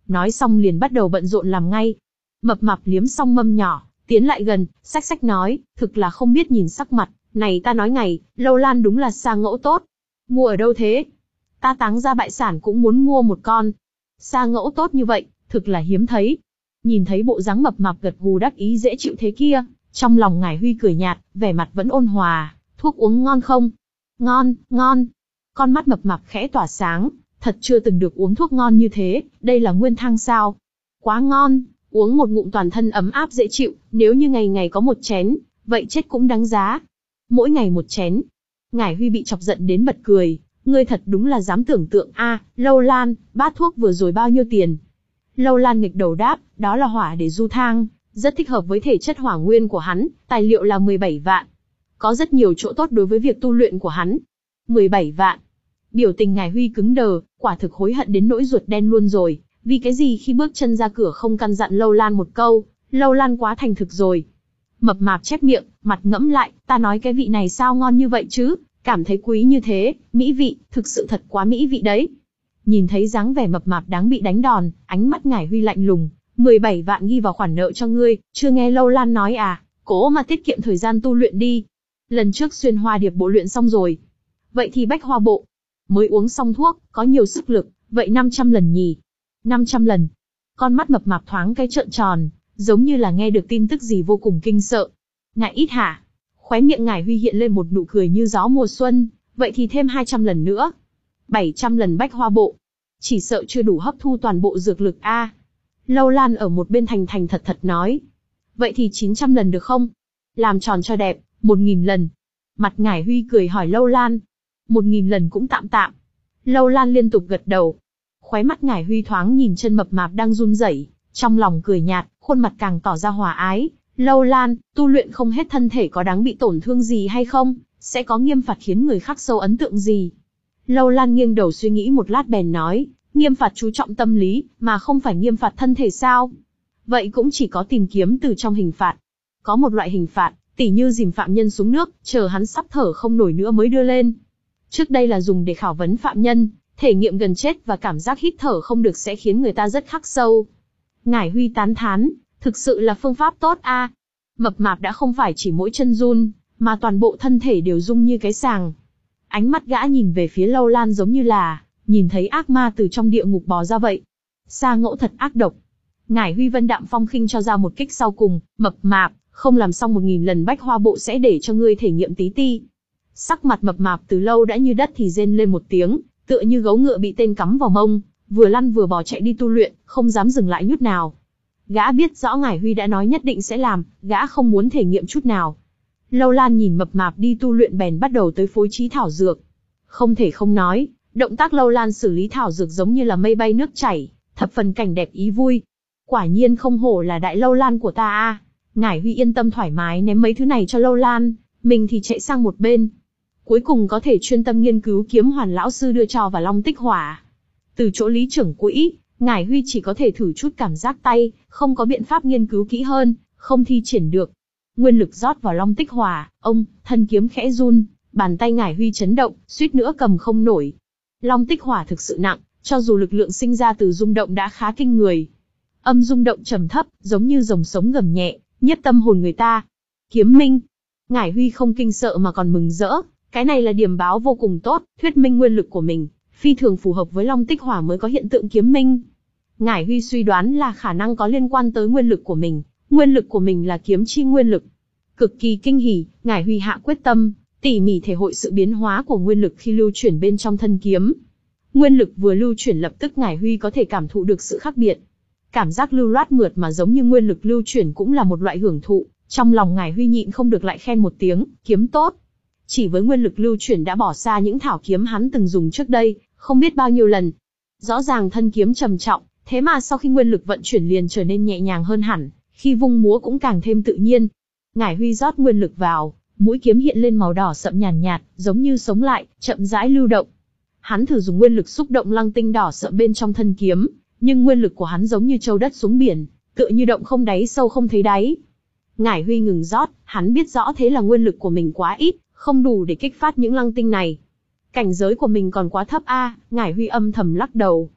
Nói xong liền bắt đầu bận rộn làm ngay. Mập mạp liếm xong mâm nhỏ, tiến lại gần, xách xách nói, thực là không biết nhìn sắc mặt, này ta nói ngày, Lâu Lan đúng là sa ngẫu tốt. Mua ở đâu thế? Ta táng ra bại sản cũng muốn mua một con. Sa ngẫu tốt như vậy, thực là hiếm thấy. Nhìn thấy bộ dáng mập mạp gật gù đắc ý dễ chịu thế kia, trong lòng Ngải Huy cười nhạt, vẻ mặt vẫn ôn hòa, thuốc uống ngon không? Ngon, ngon. Con mắt mập mạp khẽ tỏa sáng, thật chưa từng được uống thuốc ngon như thế, đây là nguyên thang sao? Quá ngon, uống một ngụm toàn thân ấm áp dễ chịu, nếu như ngày ngày có một chén, vậy chết cũng đáng giá. Mỗi ngày một chén. Ngải Huy bị chọc giận đến bật cười, ngươi thật đúng là dám tưởng tượng a, à, Lâu Lan, bát thuốc vừa rồi bao nhiêu tiền? Lâu Lan nghịch đầu đáp, đó là hỏa để du thang, rất thích hợp với thể chất hỏa nguyên của hắn, tài liệu là mười bảy vạn. Có rất nhiều chỗ tốt đối với việc tu luyện của hắn. mười bảy vạn. Biểu tình Ngải Huy cứng đờ, quả thực hối hận đến nỗi ruột đen luôn rồi, vì cái gì khi bước chân ra cửa không căn dặn Lâu Lan một câu, Lâu Lan quá thành thực rồi. Mập mạp chép miệng, mặt ngẫm lại, ta nói cái vị này sao ngon như vậy chứ, cảm thấy quý như thế, mỹ vị, thực sự thật quá mỹ vị đấy. Nhìn thấy dáng vẻ mập mạp đáng bị đánh đòn, ánh mắt Ngải Huy lạnh lùng, mười bảy vạn ghi vào khoản nợ cho ngươi, chưa nghe Lâu Lan nói à, cố mà tiết kiệm thời gian tu luyện đi. Lần trước xuyên hoa điệp bộ luyện xong rồi. Vậy thì bách hoa bộ, mới uống xong thuốc, có nhiều sức lực, vậy năm trăm lần nhỉ? năm trăm lần. Con mắt mập mạp thoáng cái trợn tròn, giống như là nghe được tin tức gì vô cùng kinh sợ. Ngại ít hả? Khóe miệng Ngải Huy hiện lên một nụ cười như gió mùa xuân, vậy thì thêm hai trăm lần nữa. bảy trăm lần bách hoa bộ. Chỉ sợ chưa đủ hấp thu toàn bộ dược lực a. À. Lâu Lan ở một bên thành thành thật thật nói. Vậy thì chín trăm lần được không? Làm tròn cho đẹp, một nghìn lần. Mặt Ngải Huy cười hỏi Lâu Lan. một nghìn lần cũng tạm tạm. Lâu Lan liên tục gật đầu. Khóe mắt Ngải Huy thoáng nhìn chân mập mạp đang run rẩy, trong lòng cười nhạt, khuôn mặt càng tỏ ra hòa ái. Lâu Lan, tu luyện không hết thân thể có đáng bị tổn thương gì hay không? Sẽ có nghiêm phạt khiến người khắc sâu ấn tượng gì? Lâu Lan nghiêng đầu suy nghĩ một lát bèn nói, nghiêm phạt chú trọng tâm lý, mà không phải nghiêm phạt thân thể sao? Vậy cũng chỉ có tìm kiếm từ trong hình phạt. Có một loại hình phạt, tỉ như dìm phạm nhân xuống nước, chờ hắn sắp thở không nổi nữa mới đưa lên. Trước đây là dùng để khảo vấn phạm nhân, thể nghiệm gần chết và cảm giác hít thở không được sẽ khiến người ta rất khắc sâu. Ngải Huy tán thán, thực sự là phương pháp tốt a. À. Mập mạp đã không phải chỉ mỗi chân run, mà toàn bộ thân thể đều rung như cái sàng. Ánh mắt gã nhìn về phía Lâu Lan giống như là nhìn thấy ác ma từ trong địa ngục bò ra vậy. Sa ngẫu thật ác độc. Ngải Huy vân đạm phong khinh cho ra một kích sau cùng, mập mạp, không làm xong một nghìn lần bách hoa bộ sẽ để cho ngươi thể nghiệm tí ti. Sắc mặt mập mạp từ lâu đã như đất thì rên lên một tiếng, tựa như gấu ngựa bị tên cắm vào mông, vừa lăn vừa bò chạy đi tu luyện, không dám dừng lại chút nào. Gã biết rõ Ngải Huy đã nói nhất định sẽ làm, gã không muốn thể nghiệm chút nào. Lâu Lan nhìn mập mạp đi tu luyện bèn bắt đầu tới phối trí thảo dược. Không thể không nói, động tác Lâu Lan xử lý thảo dược giống như là mây bay nước chảy, thập phần cảnh đẹp ý vui. Quả nhiên không hổ là đại Lâu Lan của ta a. Ngải Huy yên tâm thoải mái ném mấy thứ này cho Lâu Lan, mình thì chạy sang một bên. Cuối cùng có thể chuyên tâm nghiên cứu kiếm hoàn lão sư đưa cho và long tích hỏa. Từ chỗ lý trưởng quỹ, Ngải Huy chỉ có thể thử chút cảm giác tay, không có biện pháp nghiên cứu kỹ hơn, không thi triển được. Nguyên lực rót vào long tích hỏa, ông, thân kiếm khẽ run, bàn tay Ngải Huy chấn động, suýt nữa cầm không nổi. Long tích hỏa thực sự nặng, cho dù lực lượng sinh ra từ rung động đã khá kinh người. Âm rung động trầm thấp, giống như rồng sống gầm nhẹ, nhiếp tâm hồn người ta. Kiếm minh. Ngải Huy không kinh sợ mà còn mừng rỡ, cái này là điểm báo vô cùng tốt, thuyết minh nguyên lực của mình phi thường phù hợp với long tích hỏa mới có hiện tượng kiếm minh. Ngải Huy suy đoán là khả năng có liên quan tới nguyên lực của mình, nguyên lực của mình là kiếm chi nguyên lực. Cực kỳ kinh hỉ, Ngải Huy hạ quyết tâm, tỉ mỉ thể hội sự biến hóa của nguyên lực khi lưu chuyển bên trong thân kiếm. Nguyên lực vừa lưu chuyển lập tức Ngải Huy có thể cảm thụ được sự khác biệt. Cảm giác lưu loát mượt mà giống như nguyên lực lưu chuyển cũng là một loại hưởng thụ, trong lòng Ngải Huy nhịn không được lại khen một tiếng, kiếm tốt. Chỉ với nguyên lực lưu chuyển đã bỏ xa những thảo kiếm hắn từng dùng trước đây, không biết bao nhiêu lần. Rõ ràng thân kiếm trầm trọng, thế mà sau khi nguyên lực vận chuyển liền trở nên nhẹ nhàng hơn hẳn, khi vung múa cũng càng thêm tự nhiên. Ngải Huy rót nguyên lực vào, mũi kiếm hiện lên màu đỏ sậm nhàn nhạt, nhạt, giống như sống lại, chậm rãi lưu động. Hắn thử dùng nguyên lực xúc động lăng tinh đỏ sậm bên trong thân kiếm, nhưng nguyên lực của hắn giống như trâu đất xuống biển, tựa như động không đáy sâu không thấy đáy. Ngải Huy ngừng rót, hắn biết rõ thế là nguyên lực của mình quá ít, không đủ để kích phát những lăng tinh này. Cảnh giới của mình còn quá thấp a, à, Ngải Huy âm thầm lắc đầu.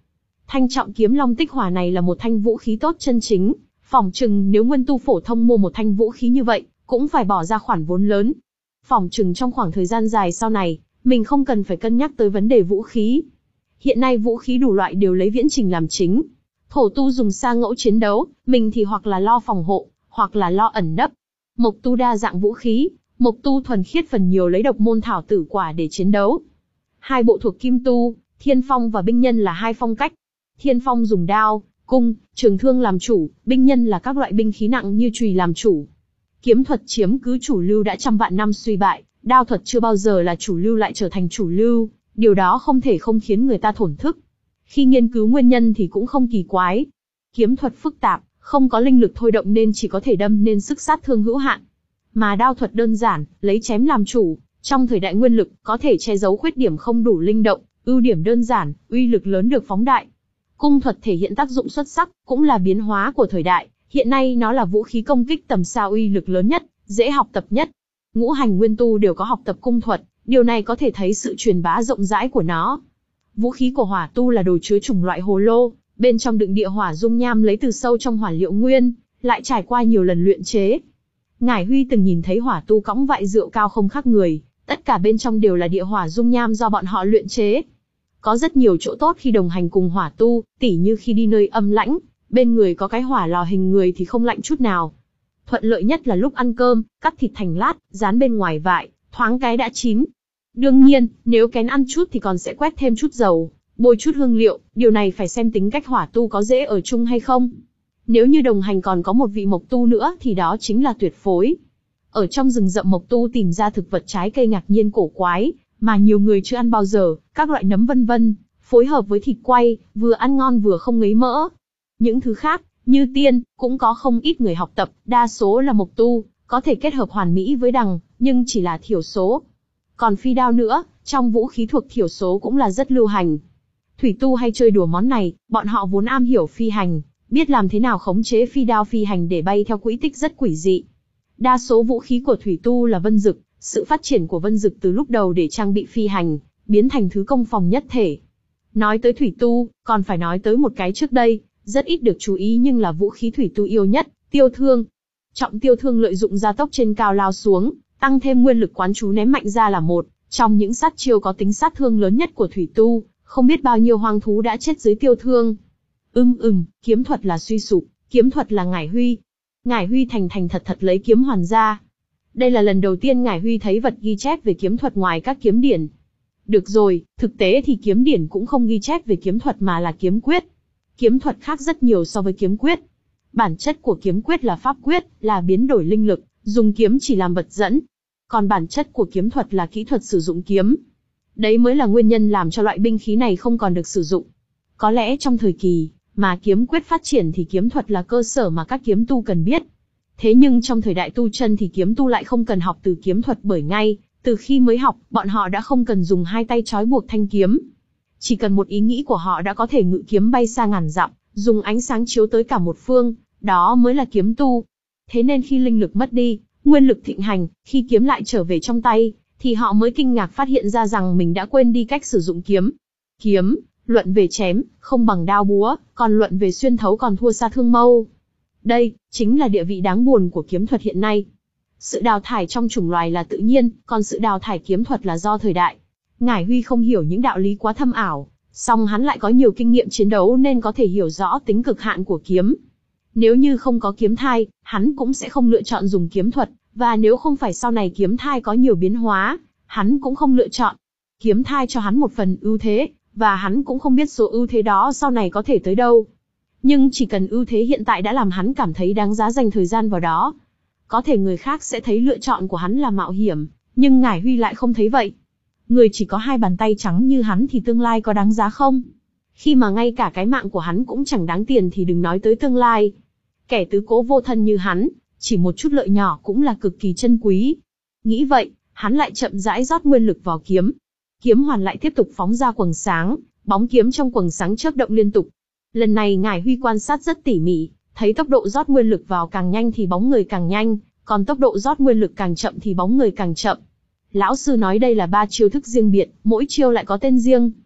Thanh trọng kiếm long tích hỏa này là một thanh vũ khí tốt chân chính, phỏng chừng nếu nguyên tu phổ thông mua một thanh vũ khí như vậy, cũng phải bỏ ra khoản vốn lớn. Phỏng chừng trong khoảng thời gian dài sau này, mình không cần phải cân nhắc tới vấn đề vũ khí. Hiện nay vũ khí đủ loại đều lấy viễn trình làm chính. Thổ tu dùng sa ngẫu chiến đấu, mình thì hoặc là lo phòng hộ, hoặc là lo ẩn nấp. Mộc tu đa dạng vũ khí, mộc tu thuần khiết phần nhiều lấy độc môn thảo tử quả để chiến đấu. Hai bộ thuộc kim tu, thiên phong và binh nhân là hai phong cách. Thiên phong dùng đao, cung, trường thương làm chủ, binh nhân là các loại binh khí nặng như chùy làm chủ. Kiếm thuật chiếm cứ chủ lưu đã trăm vạn năm suy bại, đao thuật chưa bao giờ là chủ lưu lại trở thành chủ lưu, điều đó không thể không khiến người ta thổn thức. Khi nghiên cứu nguyên nhân thì cũng không kỳ quái. Kiếm thuật phức tạp, không có linh lực thôi động nên chỉ có thể đâm nên sức sát thương hữu hạn. Mà đao thuật đơn giản, lấy chém làm chủ, trong thời đại nguyên lực, có thể che giấu khuyết điểm không đủ linh động, ưu điểm đơn giản, uy lực lớn được phóng đại. Cung thuật thể hiện tác dụng xuất sắc, cũng là biến hóa của thời đại, hiện nay nó là vũ khí công kích tầm xa uy lực lớn nhất, dễ học tập nhất. Ngũ hành nguyên tu đều có học tập cung thuật, điều này có thể thấy sự truyền bá rộng rãi của nó. Vũ khí của hỏa tu là đồ chứa chủng loại hồ lô, bên trong đựng địa hỏa dung nham lấy từ sâu trong hỏa liệu nguyên, lại trải qua nhiều lần luyện chế. Ngải Huy từng nhìn thấy hỏa tu cõng vại rượu cao không khác người, tất cả bên trong đều là địa hỏa dung nham do bọn họ luyện chế. Có rất nhiều chỗ tốt khi đồng hành cùng hỏa tu, tỉ như khi đi nơi âm lãnh, bên người có cái hỏa lò hình người thì không lạnh chút nào. Thuận lợi nhất là lúc ăn cơm, cắt thịt thành lát, dán bên ngoài vại, thoáng cái đã chín. Đương nhiên, nếu kén ăn chút thì còn sẽ quét thêm chút dầu, bôi chút hương liệu, điều này phải xem tính cách hỏa tu có dễ ở chung hay không. Nếu như đồng hành còn có một vị mộc tu nữa thì đó chính là tuyệt phối. Ở trong rừng rậm mộc tu tìm ra thực vật trái cây ngạc nhiên cổ quái, mà nhiều người chưa ăn bao giờ, các loại nấm vân vân, phối hợp với thịt quay, vừa ăn ngon vừa không ngấy mỡ. Những thứ khác, như tiên, cũng có không ít người học tập, đa số là mộc tu, có thể kết hợp hoàn mỹ với đằng, nhưng chỉ là thiểu số. Còn phi đao nữa, trong vũ khí thuộc thiểu số cũng là rất lưu hành. Thủy tu hay chơi đùa món này, bọn họ vốn am hiểu phi hành, biết làm thế nào khống chế phi đao phi hành để bay theo quỹ tích rất quỷ dị. Đa số vũ khí của thủy tu là vân dực, sự phát triển của vân dực từ lúc đầu để trang bị phi hành, biến thành thứ công phòng nhất thể. Nói tới thủy tu, còn phải nói tới một cái trước đây, rất ít được chú ý nhưng là vũ khí thủy tu yêu nhất, tiêu thương. Trọng tiêu thương lợi dụng gia tốc trên cao lao xuống, tăng thêm nguyên lực quán chú ném mạnh ra là một trong những sát chiêu có tính sát thương lớn nhất của thủy tu, không biết bao nhiêu hoang thú đã chết dưới tiêu thương. Ưm ừm, kiếm thuật là suy sụp, kiếm thuật là Ngải Huy. Ngải Huy thành thành thật thật lấy kiếm hoàn ra. Đây là lần đầu tiên Ngải Huy thấy vật ghi chép về kiếm thuật ngoài các kiếm điển. Được rồi, thực tế thì kiếm điển cũng không ghi chép về kiếm thuật mà là kiếm quyết. Kiếm thuật khác rất nhiều so với kiếm quyết. Bản chất của kiếm quyết là pháp quyết, là biến đổi linh lực, dùng kiếm chỉ làm vật dẫn. Còn bản chất của kiếm thuật là kỹ thuật sử dụng kiếm. Đấy mới là nguyên nhân làm cho loại binh khí này không còn được sử dụng. Có lẽ trong thời kỳ mà kiếm quyết phát triển thì kiếm thuật là cơ sở mà các kiếm tu cần biết. Thế nhưng trong thời đại tu chân thì kiếm tu lại không cần học từ kiếm thuật bởi ngay, từ khi mới học, bọn họ đã không cần dùng hai tay trói buộc thanh kiếm. Chỉ cần một ý nghĩ của họ đã có thể ngự kiếm bay xa ngàn dặm, dùng ánh sáng chiếu tới cả một phương, đó mới là kiếm tu. Thế nên khi linh lực mất đi, nguyên lực thịnh hành, khi kiếm lại trở về trong tay, thì họ mới kinh ngạc phát hiện ra rằng mình đã quên đi cách sử dụng kiếm. Kiếm, luận về chém, không bằng đao búa, còn luận về xuyên thấu còn thua xa thương mâu. Đây, chính là địa vị đáng buồn của kiếm thuật hiện nay. Sự đào thải trong chủng loài là tự nhiên, còn sự đào thải kiếm thuật là do thời đại. Ngải Huy không hiểu những đạo lý quá thâm ảo, song hắn lại có nhiều kinh nghiệm chiến đấu nên có thể hiểu rõ tính cực hạn của kiếm. Nếu như không có kiếm thai, hắn cũng sẽ không lựa chọn dùng kiếm thuật, và nếu không phải sau này kiếm thai có nhiều biến hóa, hắn cũng không lựa chọn. Kiếm thai cho hắn một phần ưu thế, và hắn cũng không biết số ưu thế đó sau này có thể tới đâu. Nhưng chỉ cần ưu thế hiện tại đã làm hắn cảm thấy đáng giá dành thời gian vào đó. Có thể người khác sẽ thấy lựa chọn của hắn là mạo hiểm, nhưng Ngải Huy lại không thấy vậy. Người chỉ có hai bàn tay trắng như hắn thì tương lai có đáng giá không? Khi mà ngay cả cái mạng của hắn cũng chẳng đáng tiền thì đừng nói tới tương lai. Kẻ tứ cố vô thân như hắn, chỉ một chút lợi nhỏ cũng là cực kỳ chân quý. Nghĩ vậy, hắn lại chậm rãi rót nguyên lực vào kiếm. Kiếm hoàn lại tiếp tục phóng ra quầng sáng, bóng kiếm trong quầng sáng chớp động liên tục. Lần này Ngải Huy quan sát rất tỉ mỉ, thấy tốc độ rót nguyên lực vào càng nhanh thì bóng người càng nhanh, còn tốc độ rót nguyên lực càng chậm thì bóng người càng chậm. Lão sư nói đây là ba chiêu thức riêng biệt, mỗi chiêu lại có tên riêng.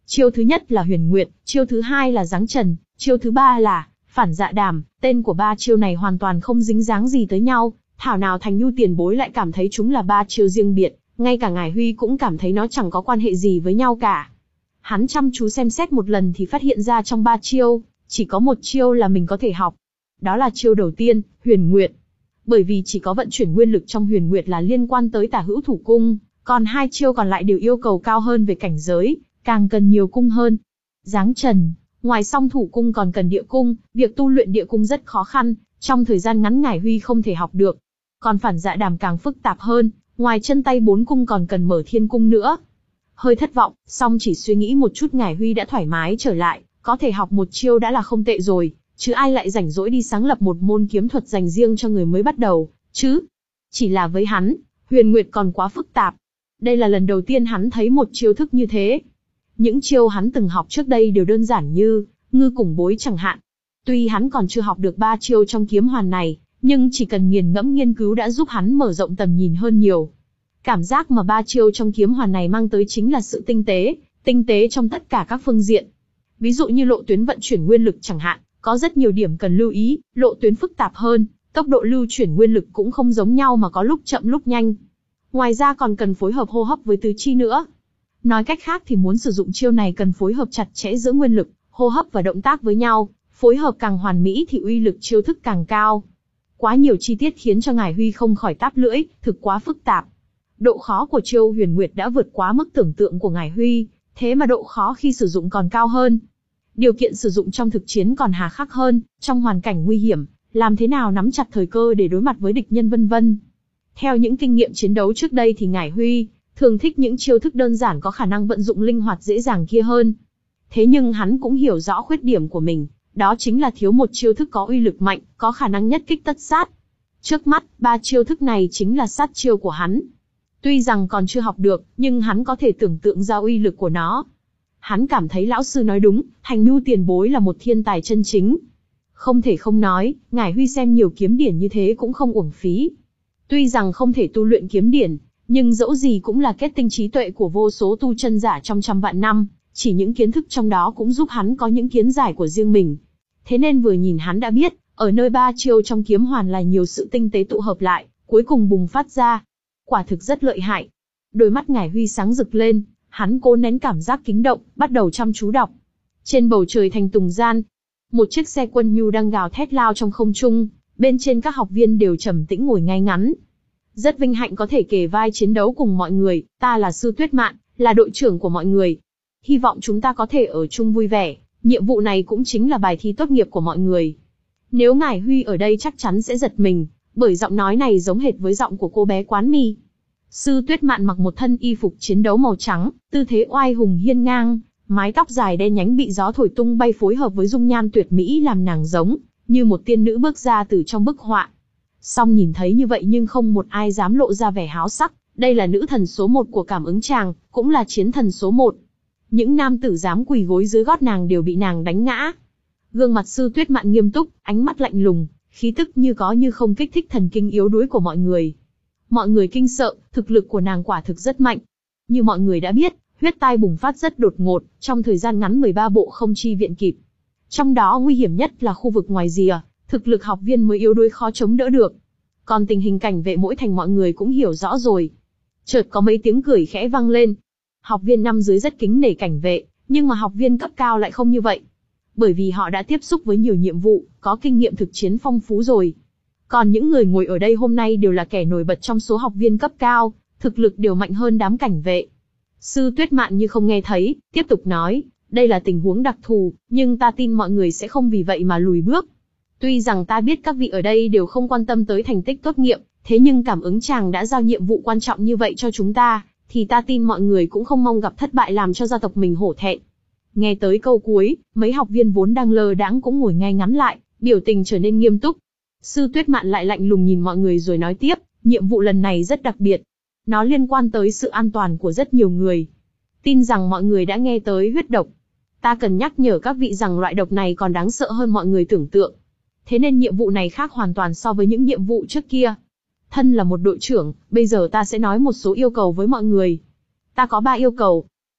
Chiêu thứ nhất là Huyền Nguyệt, chiêu thứ hai là Giáng Trần, chiêu thứ ba là Phản Dạ Đàm. Tên của ba chiêu này hoàn toàn không dính dáng gì tới nhau, thảo nào Thành Nhu tiền bối lại cảm thấy chúng là ba chiêu riêng biệt, ngay cả Ngải Huy cũng cảm thấy nó chẳng có quan hệ gì với nhau cả. Hắn chăm chú xem xét một lần thì phát hiện ra trong ba chiêu, chỉ có một chiêu là mình có thể học. Đó là chiêu đầu tiên, Huyền Nguyệt. Bởi vì chỉ có vận chuyển nguyên lực trong Huyền Nguyệt là liên quan tới Tả Hữu Thủ Cung, còn hai chiêu còn lại đều yêu cầu cao hơn về cảnh giới, càng cần nhiều cung hơn. Giáng Trần, ngoài song thủ cung còn cần địa cung, việc tu luyện địa cung rất khó khăn, trong thời gian ngắn Ngải Huy không thể học được. Còn Phản Dạ Đàm càng phức tạp hơn, ngoài chân tay bốn cung còn cần mở thiên cung nữa. Hơi thất vọng, song chỉ suy nghĩ một chút Ngải Huy đã thoải mái trở lại, có thể học một chiêu đã là không tệ rồi, chứ ai lại rảnh rỗi đi sáng lập một môn kiếm thuật dành riêng cho người mới bắt đầu, chứ. Chỉ là với hắn, Huyền Nguyệt còn quá phức tạp. Đây là lần đầu tiên hắn thấy một chiêu thức như thế. Những chiêu hắn từng học trước đây đều đơn giản như ngư củng bối chẳng hạn. Tuy hắn còn chưa học được ba chiêu trong kiếm hoàn này, nhưng chỉ cần nghiền ngẫm nghiên cứu đã giúp hắn mở rộng tầm nhìn hơn nhiều. Cảm giác mà ba chiêu trong kiếm hoàn này mang tới chính là sự tinh tế, tinh tế trong tất cả các phương diện. Ví dụ như lộ tuyến vận chuyển nguyên lực chẳng hạn, có rất nhiều điểm cần lưu ý, lộ tuyến phức tạp hơn, tốc độ lưu chuyển nguyên lực cũng không giống nhau mà có lúc chậm lúc nhanh. Ngoài ra còn cần phối hợp hô hấp với tứ chi nữa. Nói cách khác thì muốn sử dụng chiêu này cần phối hợp chặt chẽ giữa nguyên lực, hô hấp và động tác với nhau, phối hợp càng hoàn mỹ thì uy lực chiêu thức càng cao. Quá nhiều chi tiết khiến cho Ngải Huy không khỏi táp lưỡi, thực quá phức tạp. Độ khó của chiêu Huyền Nguyệt đã vượt quá mức tưởng tượng của Ngải Huy, thế mà độ khó khi sử dụng còn cao hơn. Điều kiện sử dụng trong thực chiến còn hà khắc hơn, trong hoàn cảnh nguy hiểm, làm thế nào nắm chặt thời cơ để đối mặt với địch nhân vân vân. Theo những kinh nghiệm chiến đấu trước đây thì Ngải Huy thường thích những chiêu thức đơn giản có khả năng vận dụng linh hoạt dễ dàng kia hơn. Thế nhưng hắn cũng hiểu rõ khuyết điểm của mình, đó chính là thiếu một chiêu thức có uy lực mạnh, có khả năng nhất kích tất sát. Trước mắt, ba chiêu thức này chính là sát chiêu của hắn. Tuy rằng còn chưa học được, nhưng hắn có thể tưởng tượng ra uy lực của nó. Hắn cảm thấy lão sư nói đúng, Thành Nhu tiền bối là một thiên tài chân chính. Không thể không nói, Ngải Huy xem nhiều kiếm điển như thế cũng không uổng phí. Tuy rằng không thể tu luyện kiếm điển, nhưng dẫu gì cũng là kết tinh trí tuệ của vô số tu chân giả trong trăm vạn năm, chỉ những kiến thức trong đó cũng giúp hắn có những kiến giải của riêng mình. Thế nên vừa nhìn hắn đã biết, ở nơi ba chiêu trong kiếm hoàn là nhiều sự tinh tế tụ hợp lại, cuối cùng bùng phát ra. Quả thực rất lợi hại. Đôi mắt Ngải Huy sáng rực lên, hắn cố nén cảm giác kính động, bắt đầu chăm chú đọc. Trên bầu trời thành Tùng Gian, một chiếc xe quân nhu đang gào thét lao trong không trung, bên trên các học viên đều trầm tĩnh ngồi ngay ngắn. Rất vinh hạnh có thể kề vai chiến đấu cùng mọi người, ta là Sư Tuyết Mạn, là đội trưởng của mọi người. Hy vọng chúng ta có thể ở chung vui vẻ, nhiệm vụ này cũng chính là bài thi tốt nghiệp của mọi người. Nếu Ngải Huy ở đây chắc chắn sẽ giật mình, bởi giọng nói này giống hệt với giọng của cô bé quán mì. Sư Tuyết Mạn mặc một thân y phục chiến đấu màu trắng, tư thế oai hùng hiên ngang, mái tóc dài đen nhánh bị gió thổi tung bay phối hợp với dung nhan tuyệt mỹ làm nàng giống như một tiên nữ bước ra từ trong bức họa. Song nhìn thấy như vậy nhưng không một ai dám lộ ra vẻ háo sắc, đây là nữ thần số một của cảm ứng tràng, cũng là chiến thần số một. Những nam tử dám quỳ gối dưới gót nàng đều bị nàng đánh ngã. Gương mặt Sư Tuyết Mạn nghiêm túc, ánh mắt lạnh lùng, khí tức như có như không kích thích thần kinh yếu đuối của mọi người. Mọi người kinh sợ, thực lực của nàng quả thực rất mạnh. Như mọi người đã biết, huyết tai bùng phát rất đột ngột, trong thời gian ngắn mười ba bộ không chi viện kịp. Trong đó nguy hiểm nhất là khu vực ngoài rìa, thực lực học viên mới yếu đuối khó chống đỡ được. Còn tình hình cảnh vệ mỗi thành mọi người cũng hiểu rõ rồi. Chợt có mấy tiếng cười khẽ vang lên. Học viên năm dưới rất kính nể cảnh vệ, nhưng mà học viên cấp cao lại không như vậy. Bởi vì họ đã tiếp xúc với nhiều nhiệm vụ, có kinh nghiệm thực chiến phong phú rồi. Còn những người ngồi ở đây hôm nay đều là kẻ nổi bật trong số học viên cấp cao, thực lực đều mạnh hơn đám cảnh vệ. Sư Tuyết Mạn như không nghe thấy, tiếp tục nói, đây là tình huống đặc thù, nhưng ta tin mọi người sẽ không vì vậy mà lùi bước. Tuy rằng ta biết các vị ở đây đều không quan tâm tới thành tích tốt nghiệp, thế nhưng cảm ứng chàng đã giao nhiệm vụ quan trọng như vậy cho chúng ta, thì ta tin mọi người cũng không mong gặp thất bại làm cho gia tộc mình hổ thẹn. Nghe tới câu cuối, mấy học viên vốn đang lơ đãng cũng ngồi ngay ngắn lại, biểu tình trở nên nghiêm túc. Sư Tuyết Mạn lại lạnh lùng nhìn mọi người rồi nói tiếp, nhiệm vụ lần này rất đặc biệt. Nó liên quan tới sự an toàn của rất nhiều người. Tin rằng mọi người đã nghe tới huyết độc. Ta cần nhắc nhở các vị rằng loại độc này còn đáng sợ hơn mọi người tưởng tượng. Thế nên nhiệm vụ này khác hoàn toàn so với những nhiệm vụ trước kia. Thân là một đội trưởng, bây giờ ta sẽ nói một số yêu cầu với mọi người. Ta có ba yêu cầu.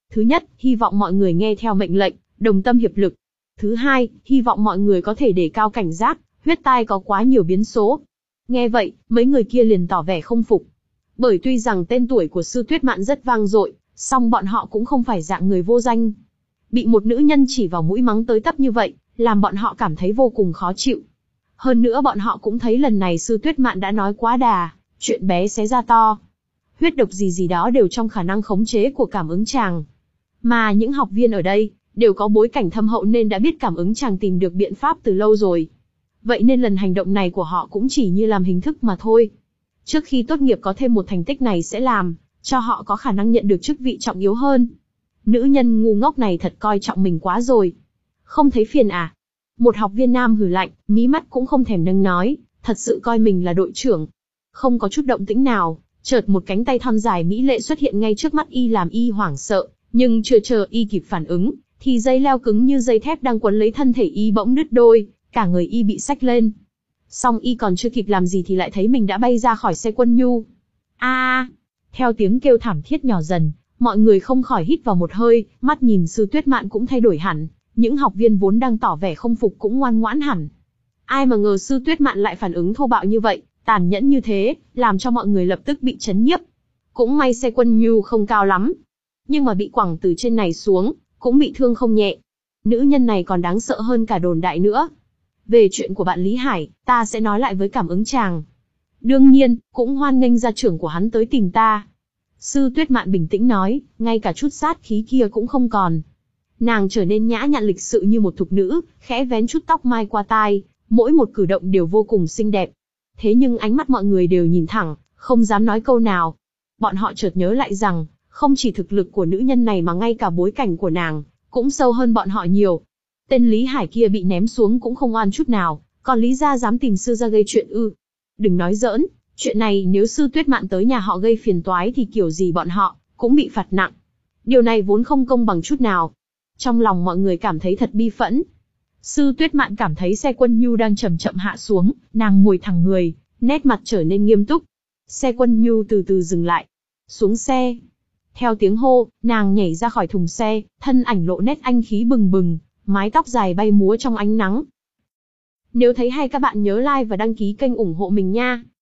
Thứ nhất, hy vọng mọi người nghe theo mệnh lệnh, đồng tâm hiệp lực. Thứ hai, hy vọng mọi người có thể đề cao cảnh giác, huyết tai có quá nhiều biến số. Nghe vậy, mấy người kia liền tỏ vẻ không phục. Bởi tuy rằng tên tuổi của Sư Tuyết Mạn rất vang dội, song bọn họ cũng không phải dạng người vô danh. Bị một nữ nhân chỉ vào mũi mắng tới tấp như vậy, làm bọn họ cảm thấy vô cùng khó chịu. Hơn nữa bọn họ cũng thấy lần này Sư Tuyết Mạn đã nói quá đà, chuyện bé xé ra to. Huyết độc gì gì đó đều trong khả năng khống chế của cảm ứng chàng. Mà những học viên ở đây, đều có bối cảnh thâm hậu nên đã biết cảm ứng chàng tìm được biện pháp từ lâu rồi. Vậy nên lần hành động này của họ cũng chỉ như làm hình thức mà thôi. Trước khi tốt nghiệp có thêm một thành tích này sẽ làm, cho họ có khả năng nhận được chức vị trọng yếu hơn. Nữ nhân ngu ngốc này thật coi trọng mình quá rồi. Không thấy phiền à? Một học viên nam hừ lạnh, mí mắt cũng không thèm nâng nói, thật sự coi mình là đội trưởng. Không có chút động tĩnh nào, chợt một cánh tay thon dài mỹ lệ xuất hiện ngay trước mắt y làm y hoảng sợ, nhưng chưa chờ y kịp phản ứng, thì dây leo cứng như dây thép đang quấn lấy thân thể y bỗng đứt đôi, cả người y bị xách lên. Song y còn chưa kịp làm gì thì lại thấy mình đã bay ra khỏi xe quân nhu. A! À, theo tiếng kêu thảm thiết nhỏ dần, mọi người không khỏi hít vào một hơi, mắt nhìn Sư Tuyết Mạn cũng thay đổi hẳn, những học viên vốn đang tỏ vẻ không phục cũng ngoan ngoãn hẳn. Ai mà ngờ Sư Tuyết Mạn lại phản ứng thô bạo như vậy, tàn nhẫn như thế, làm cho mọi người lập tức bị chấn nhiếp. Cũng may xe quân nhu không cao lắm, nhưng mà bị quẳng từ trên này xuống, cũng bị thương không nhẹ. Nữ nhân này còn đáng sợ hơn cả đồn đại nữa. Về chuyện của bạn Lý Hải, ta sẽ nói lại với cảm ứng chàng. Đương nhiên, cũng hoan nghênh gia trưởng của hắn tới tìm ta. Sư Tuyết Mạn bình tĩnh nói, ngay cả chút sát khí kia cũng không còn. Nàng trở nên nhã nhặn lịch sự như một thục nữ, khẽ vén chút tóc mai qua tai, mỗi một cử động đều vô cùng xinh đẹp. Thế nhưng ánh mắt mọi người đều nhìn thẳng, không dám nói câu nào. Bọn họ chợt nhớ lại rằng, không chỉ thực lực của nữ nhân này mà ngay cả bối cảnh của nàng, cũng sâu hơn bọn họ nhiều. Tên Lý Hải kia bị ném xuống cũng không oan chút nào, còn Lý gia dám tìm sư gia gây chuyện ư. Đừng nói giỡn, chuyện này nếu Sư Tuyết Mạn tới nhà họ gây phiền toái thì kiểu gì bọn họ cũng bị phạt nặng. Điều này vốn không công bằng chút nào. Trong lòng mọi người cảm thấy thật bi phẫn. Sư Tuyết Mạn cảm thấy xe quân nhu đang chậm chậm hạ xuống, nàng ngồi thẳng người, nét mặt trở nên nghiêm túc. Xe quân nhu từ từ dừng lại. Xuống xe. Theo tiếng hô, nàng nhảy ra khỏi thùng xe, thân ảnh lộ nét anh khí bừng bừng, mái tóc dài bay múa trong ánh nắng. Nếu thấy hay các bạn nhớ like và đăng ký kênh ủng hộ mình nha.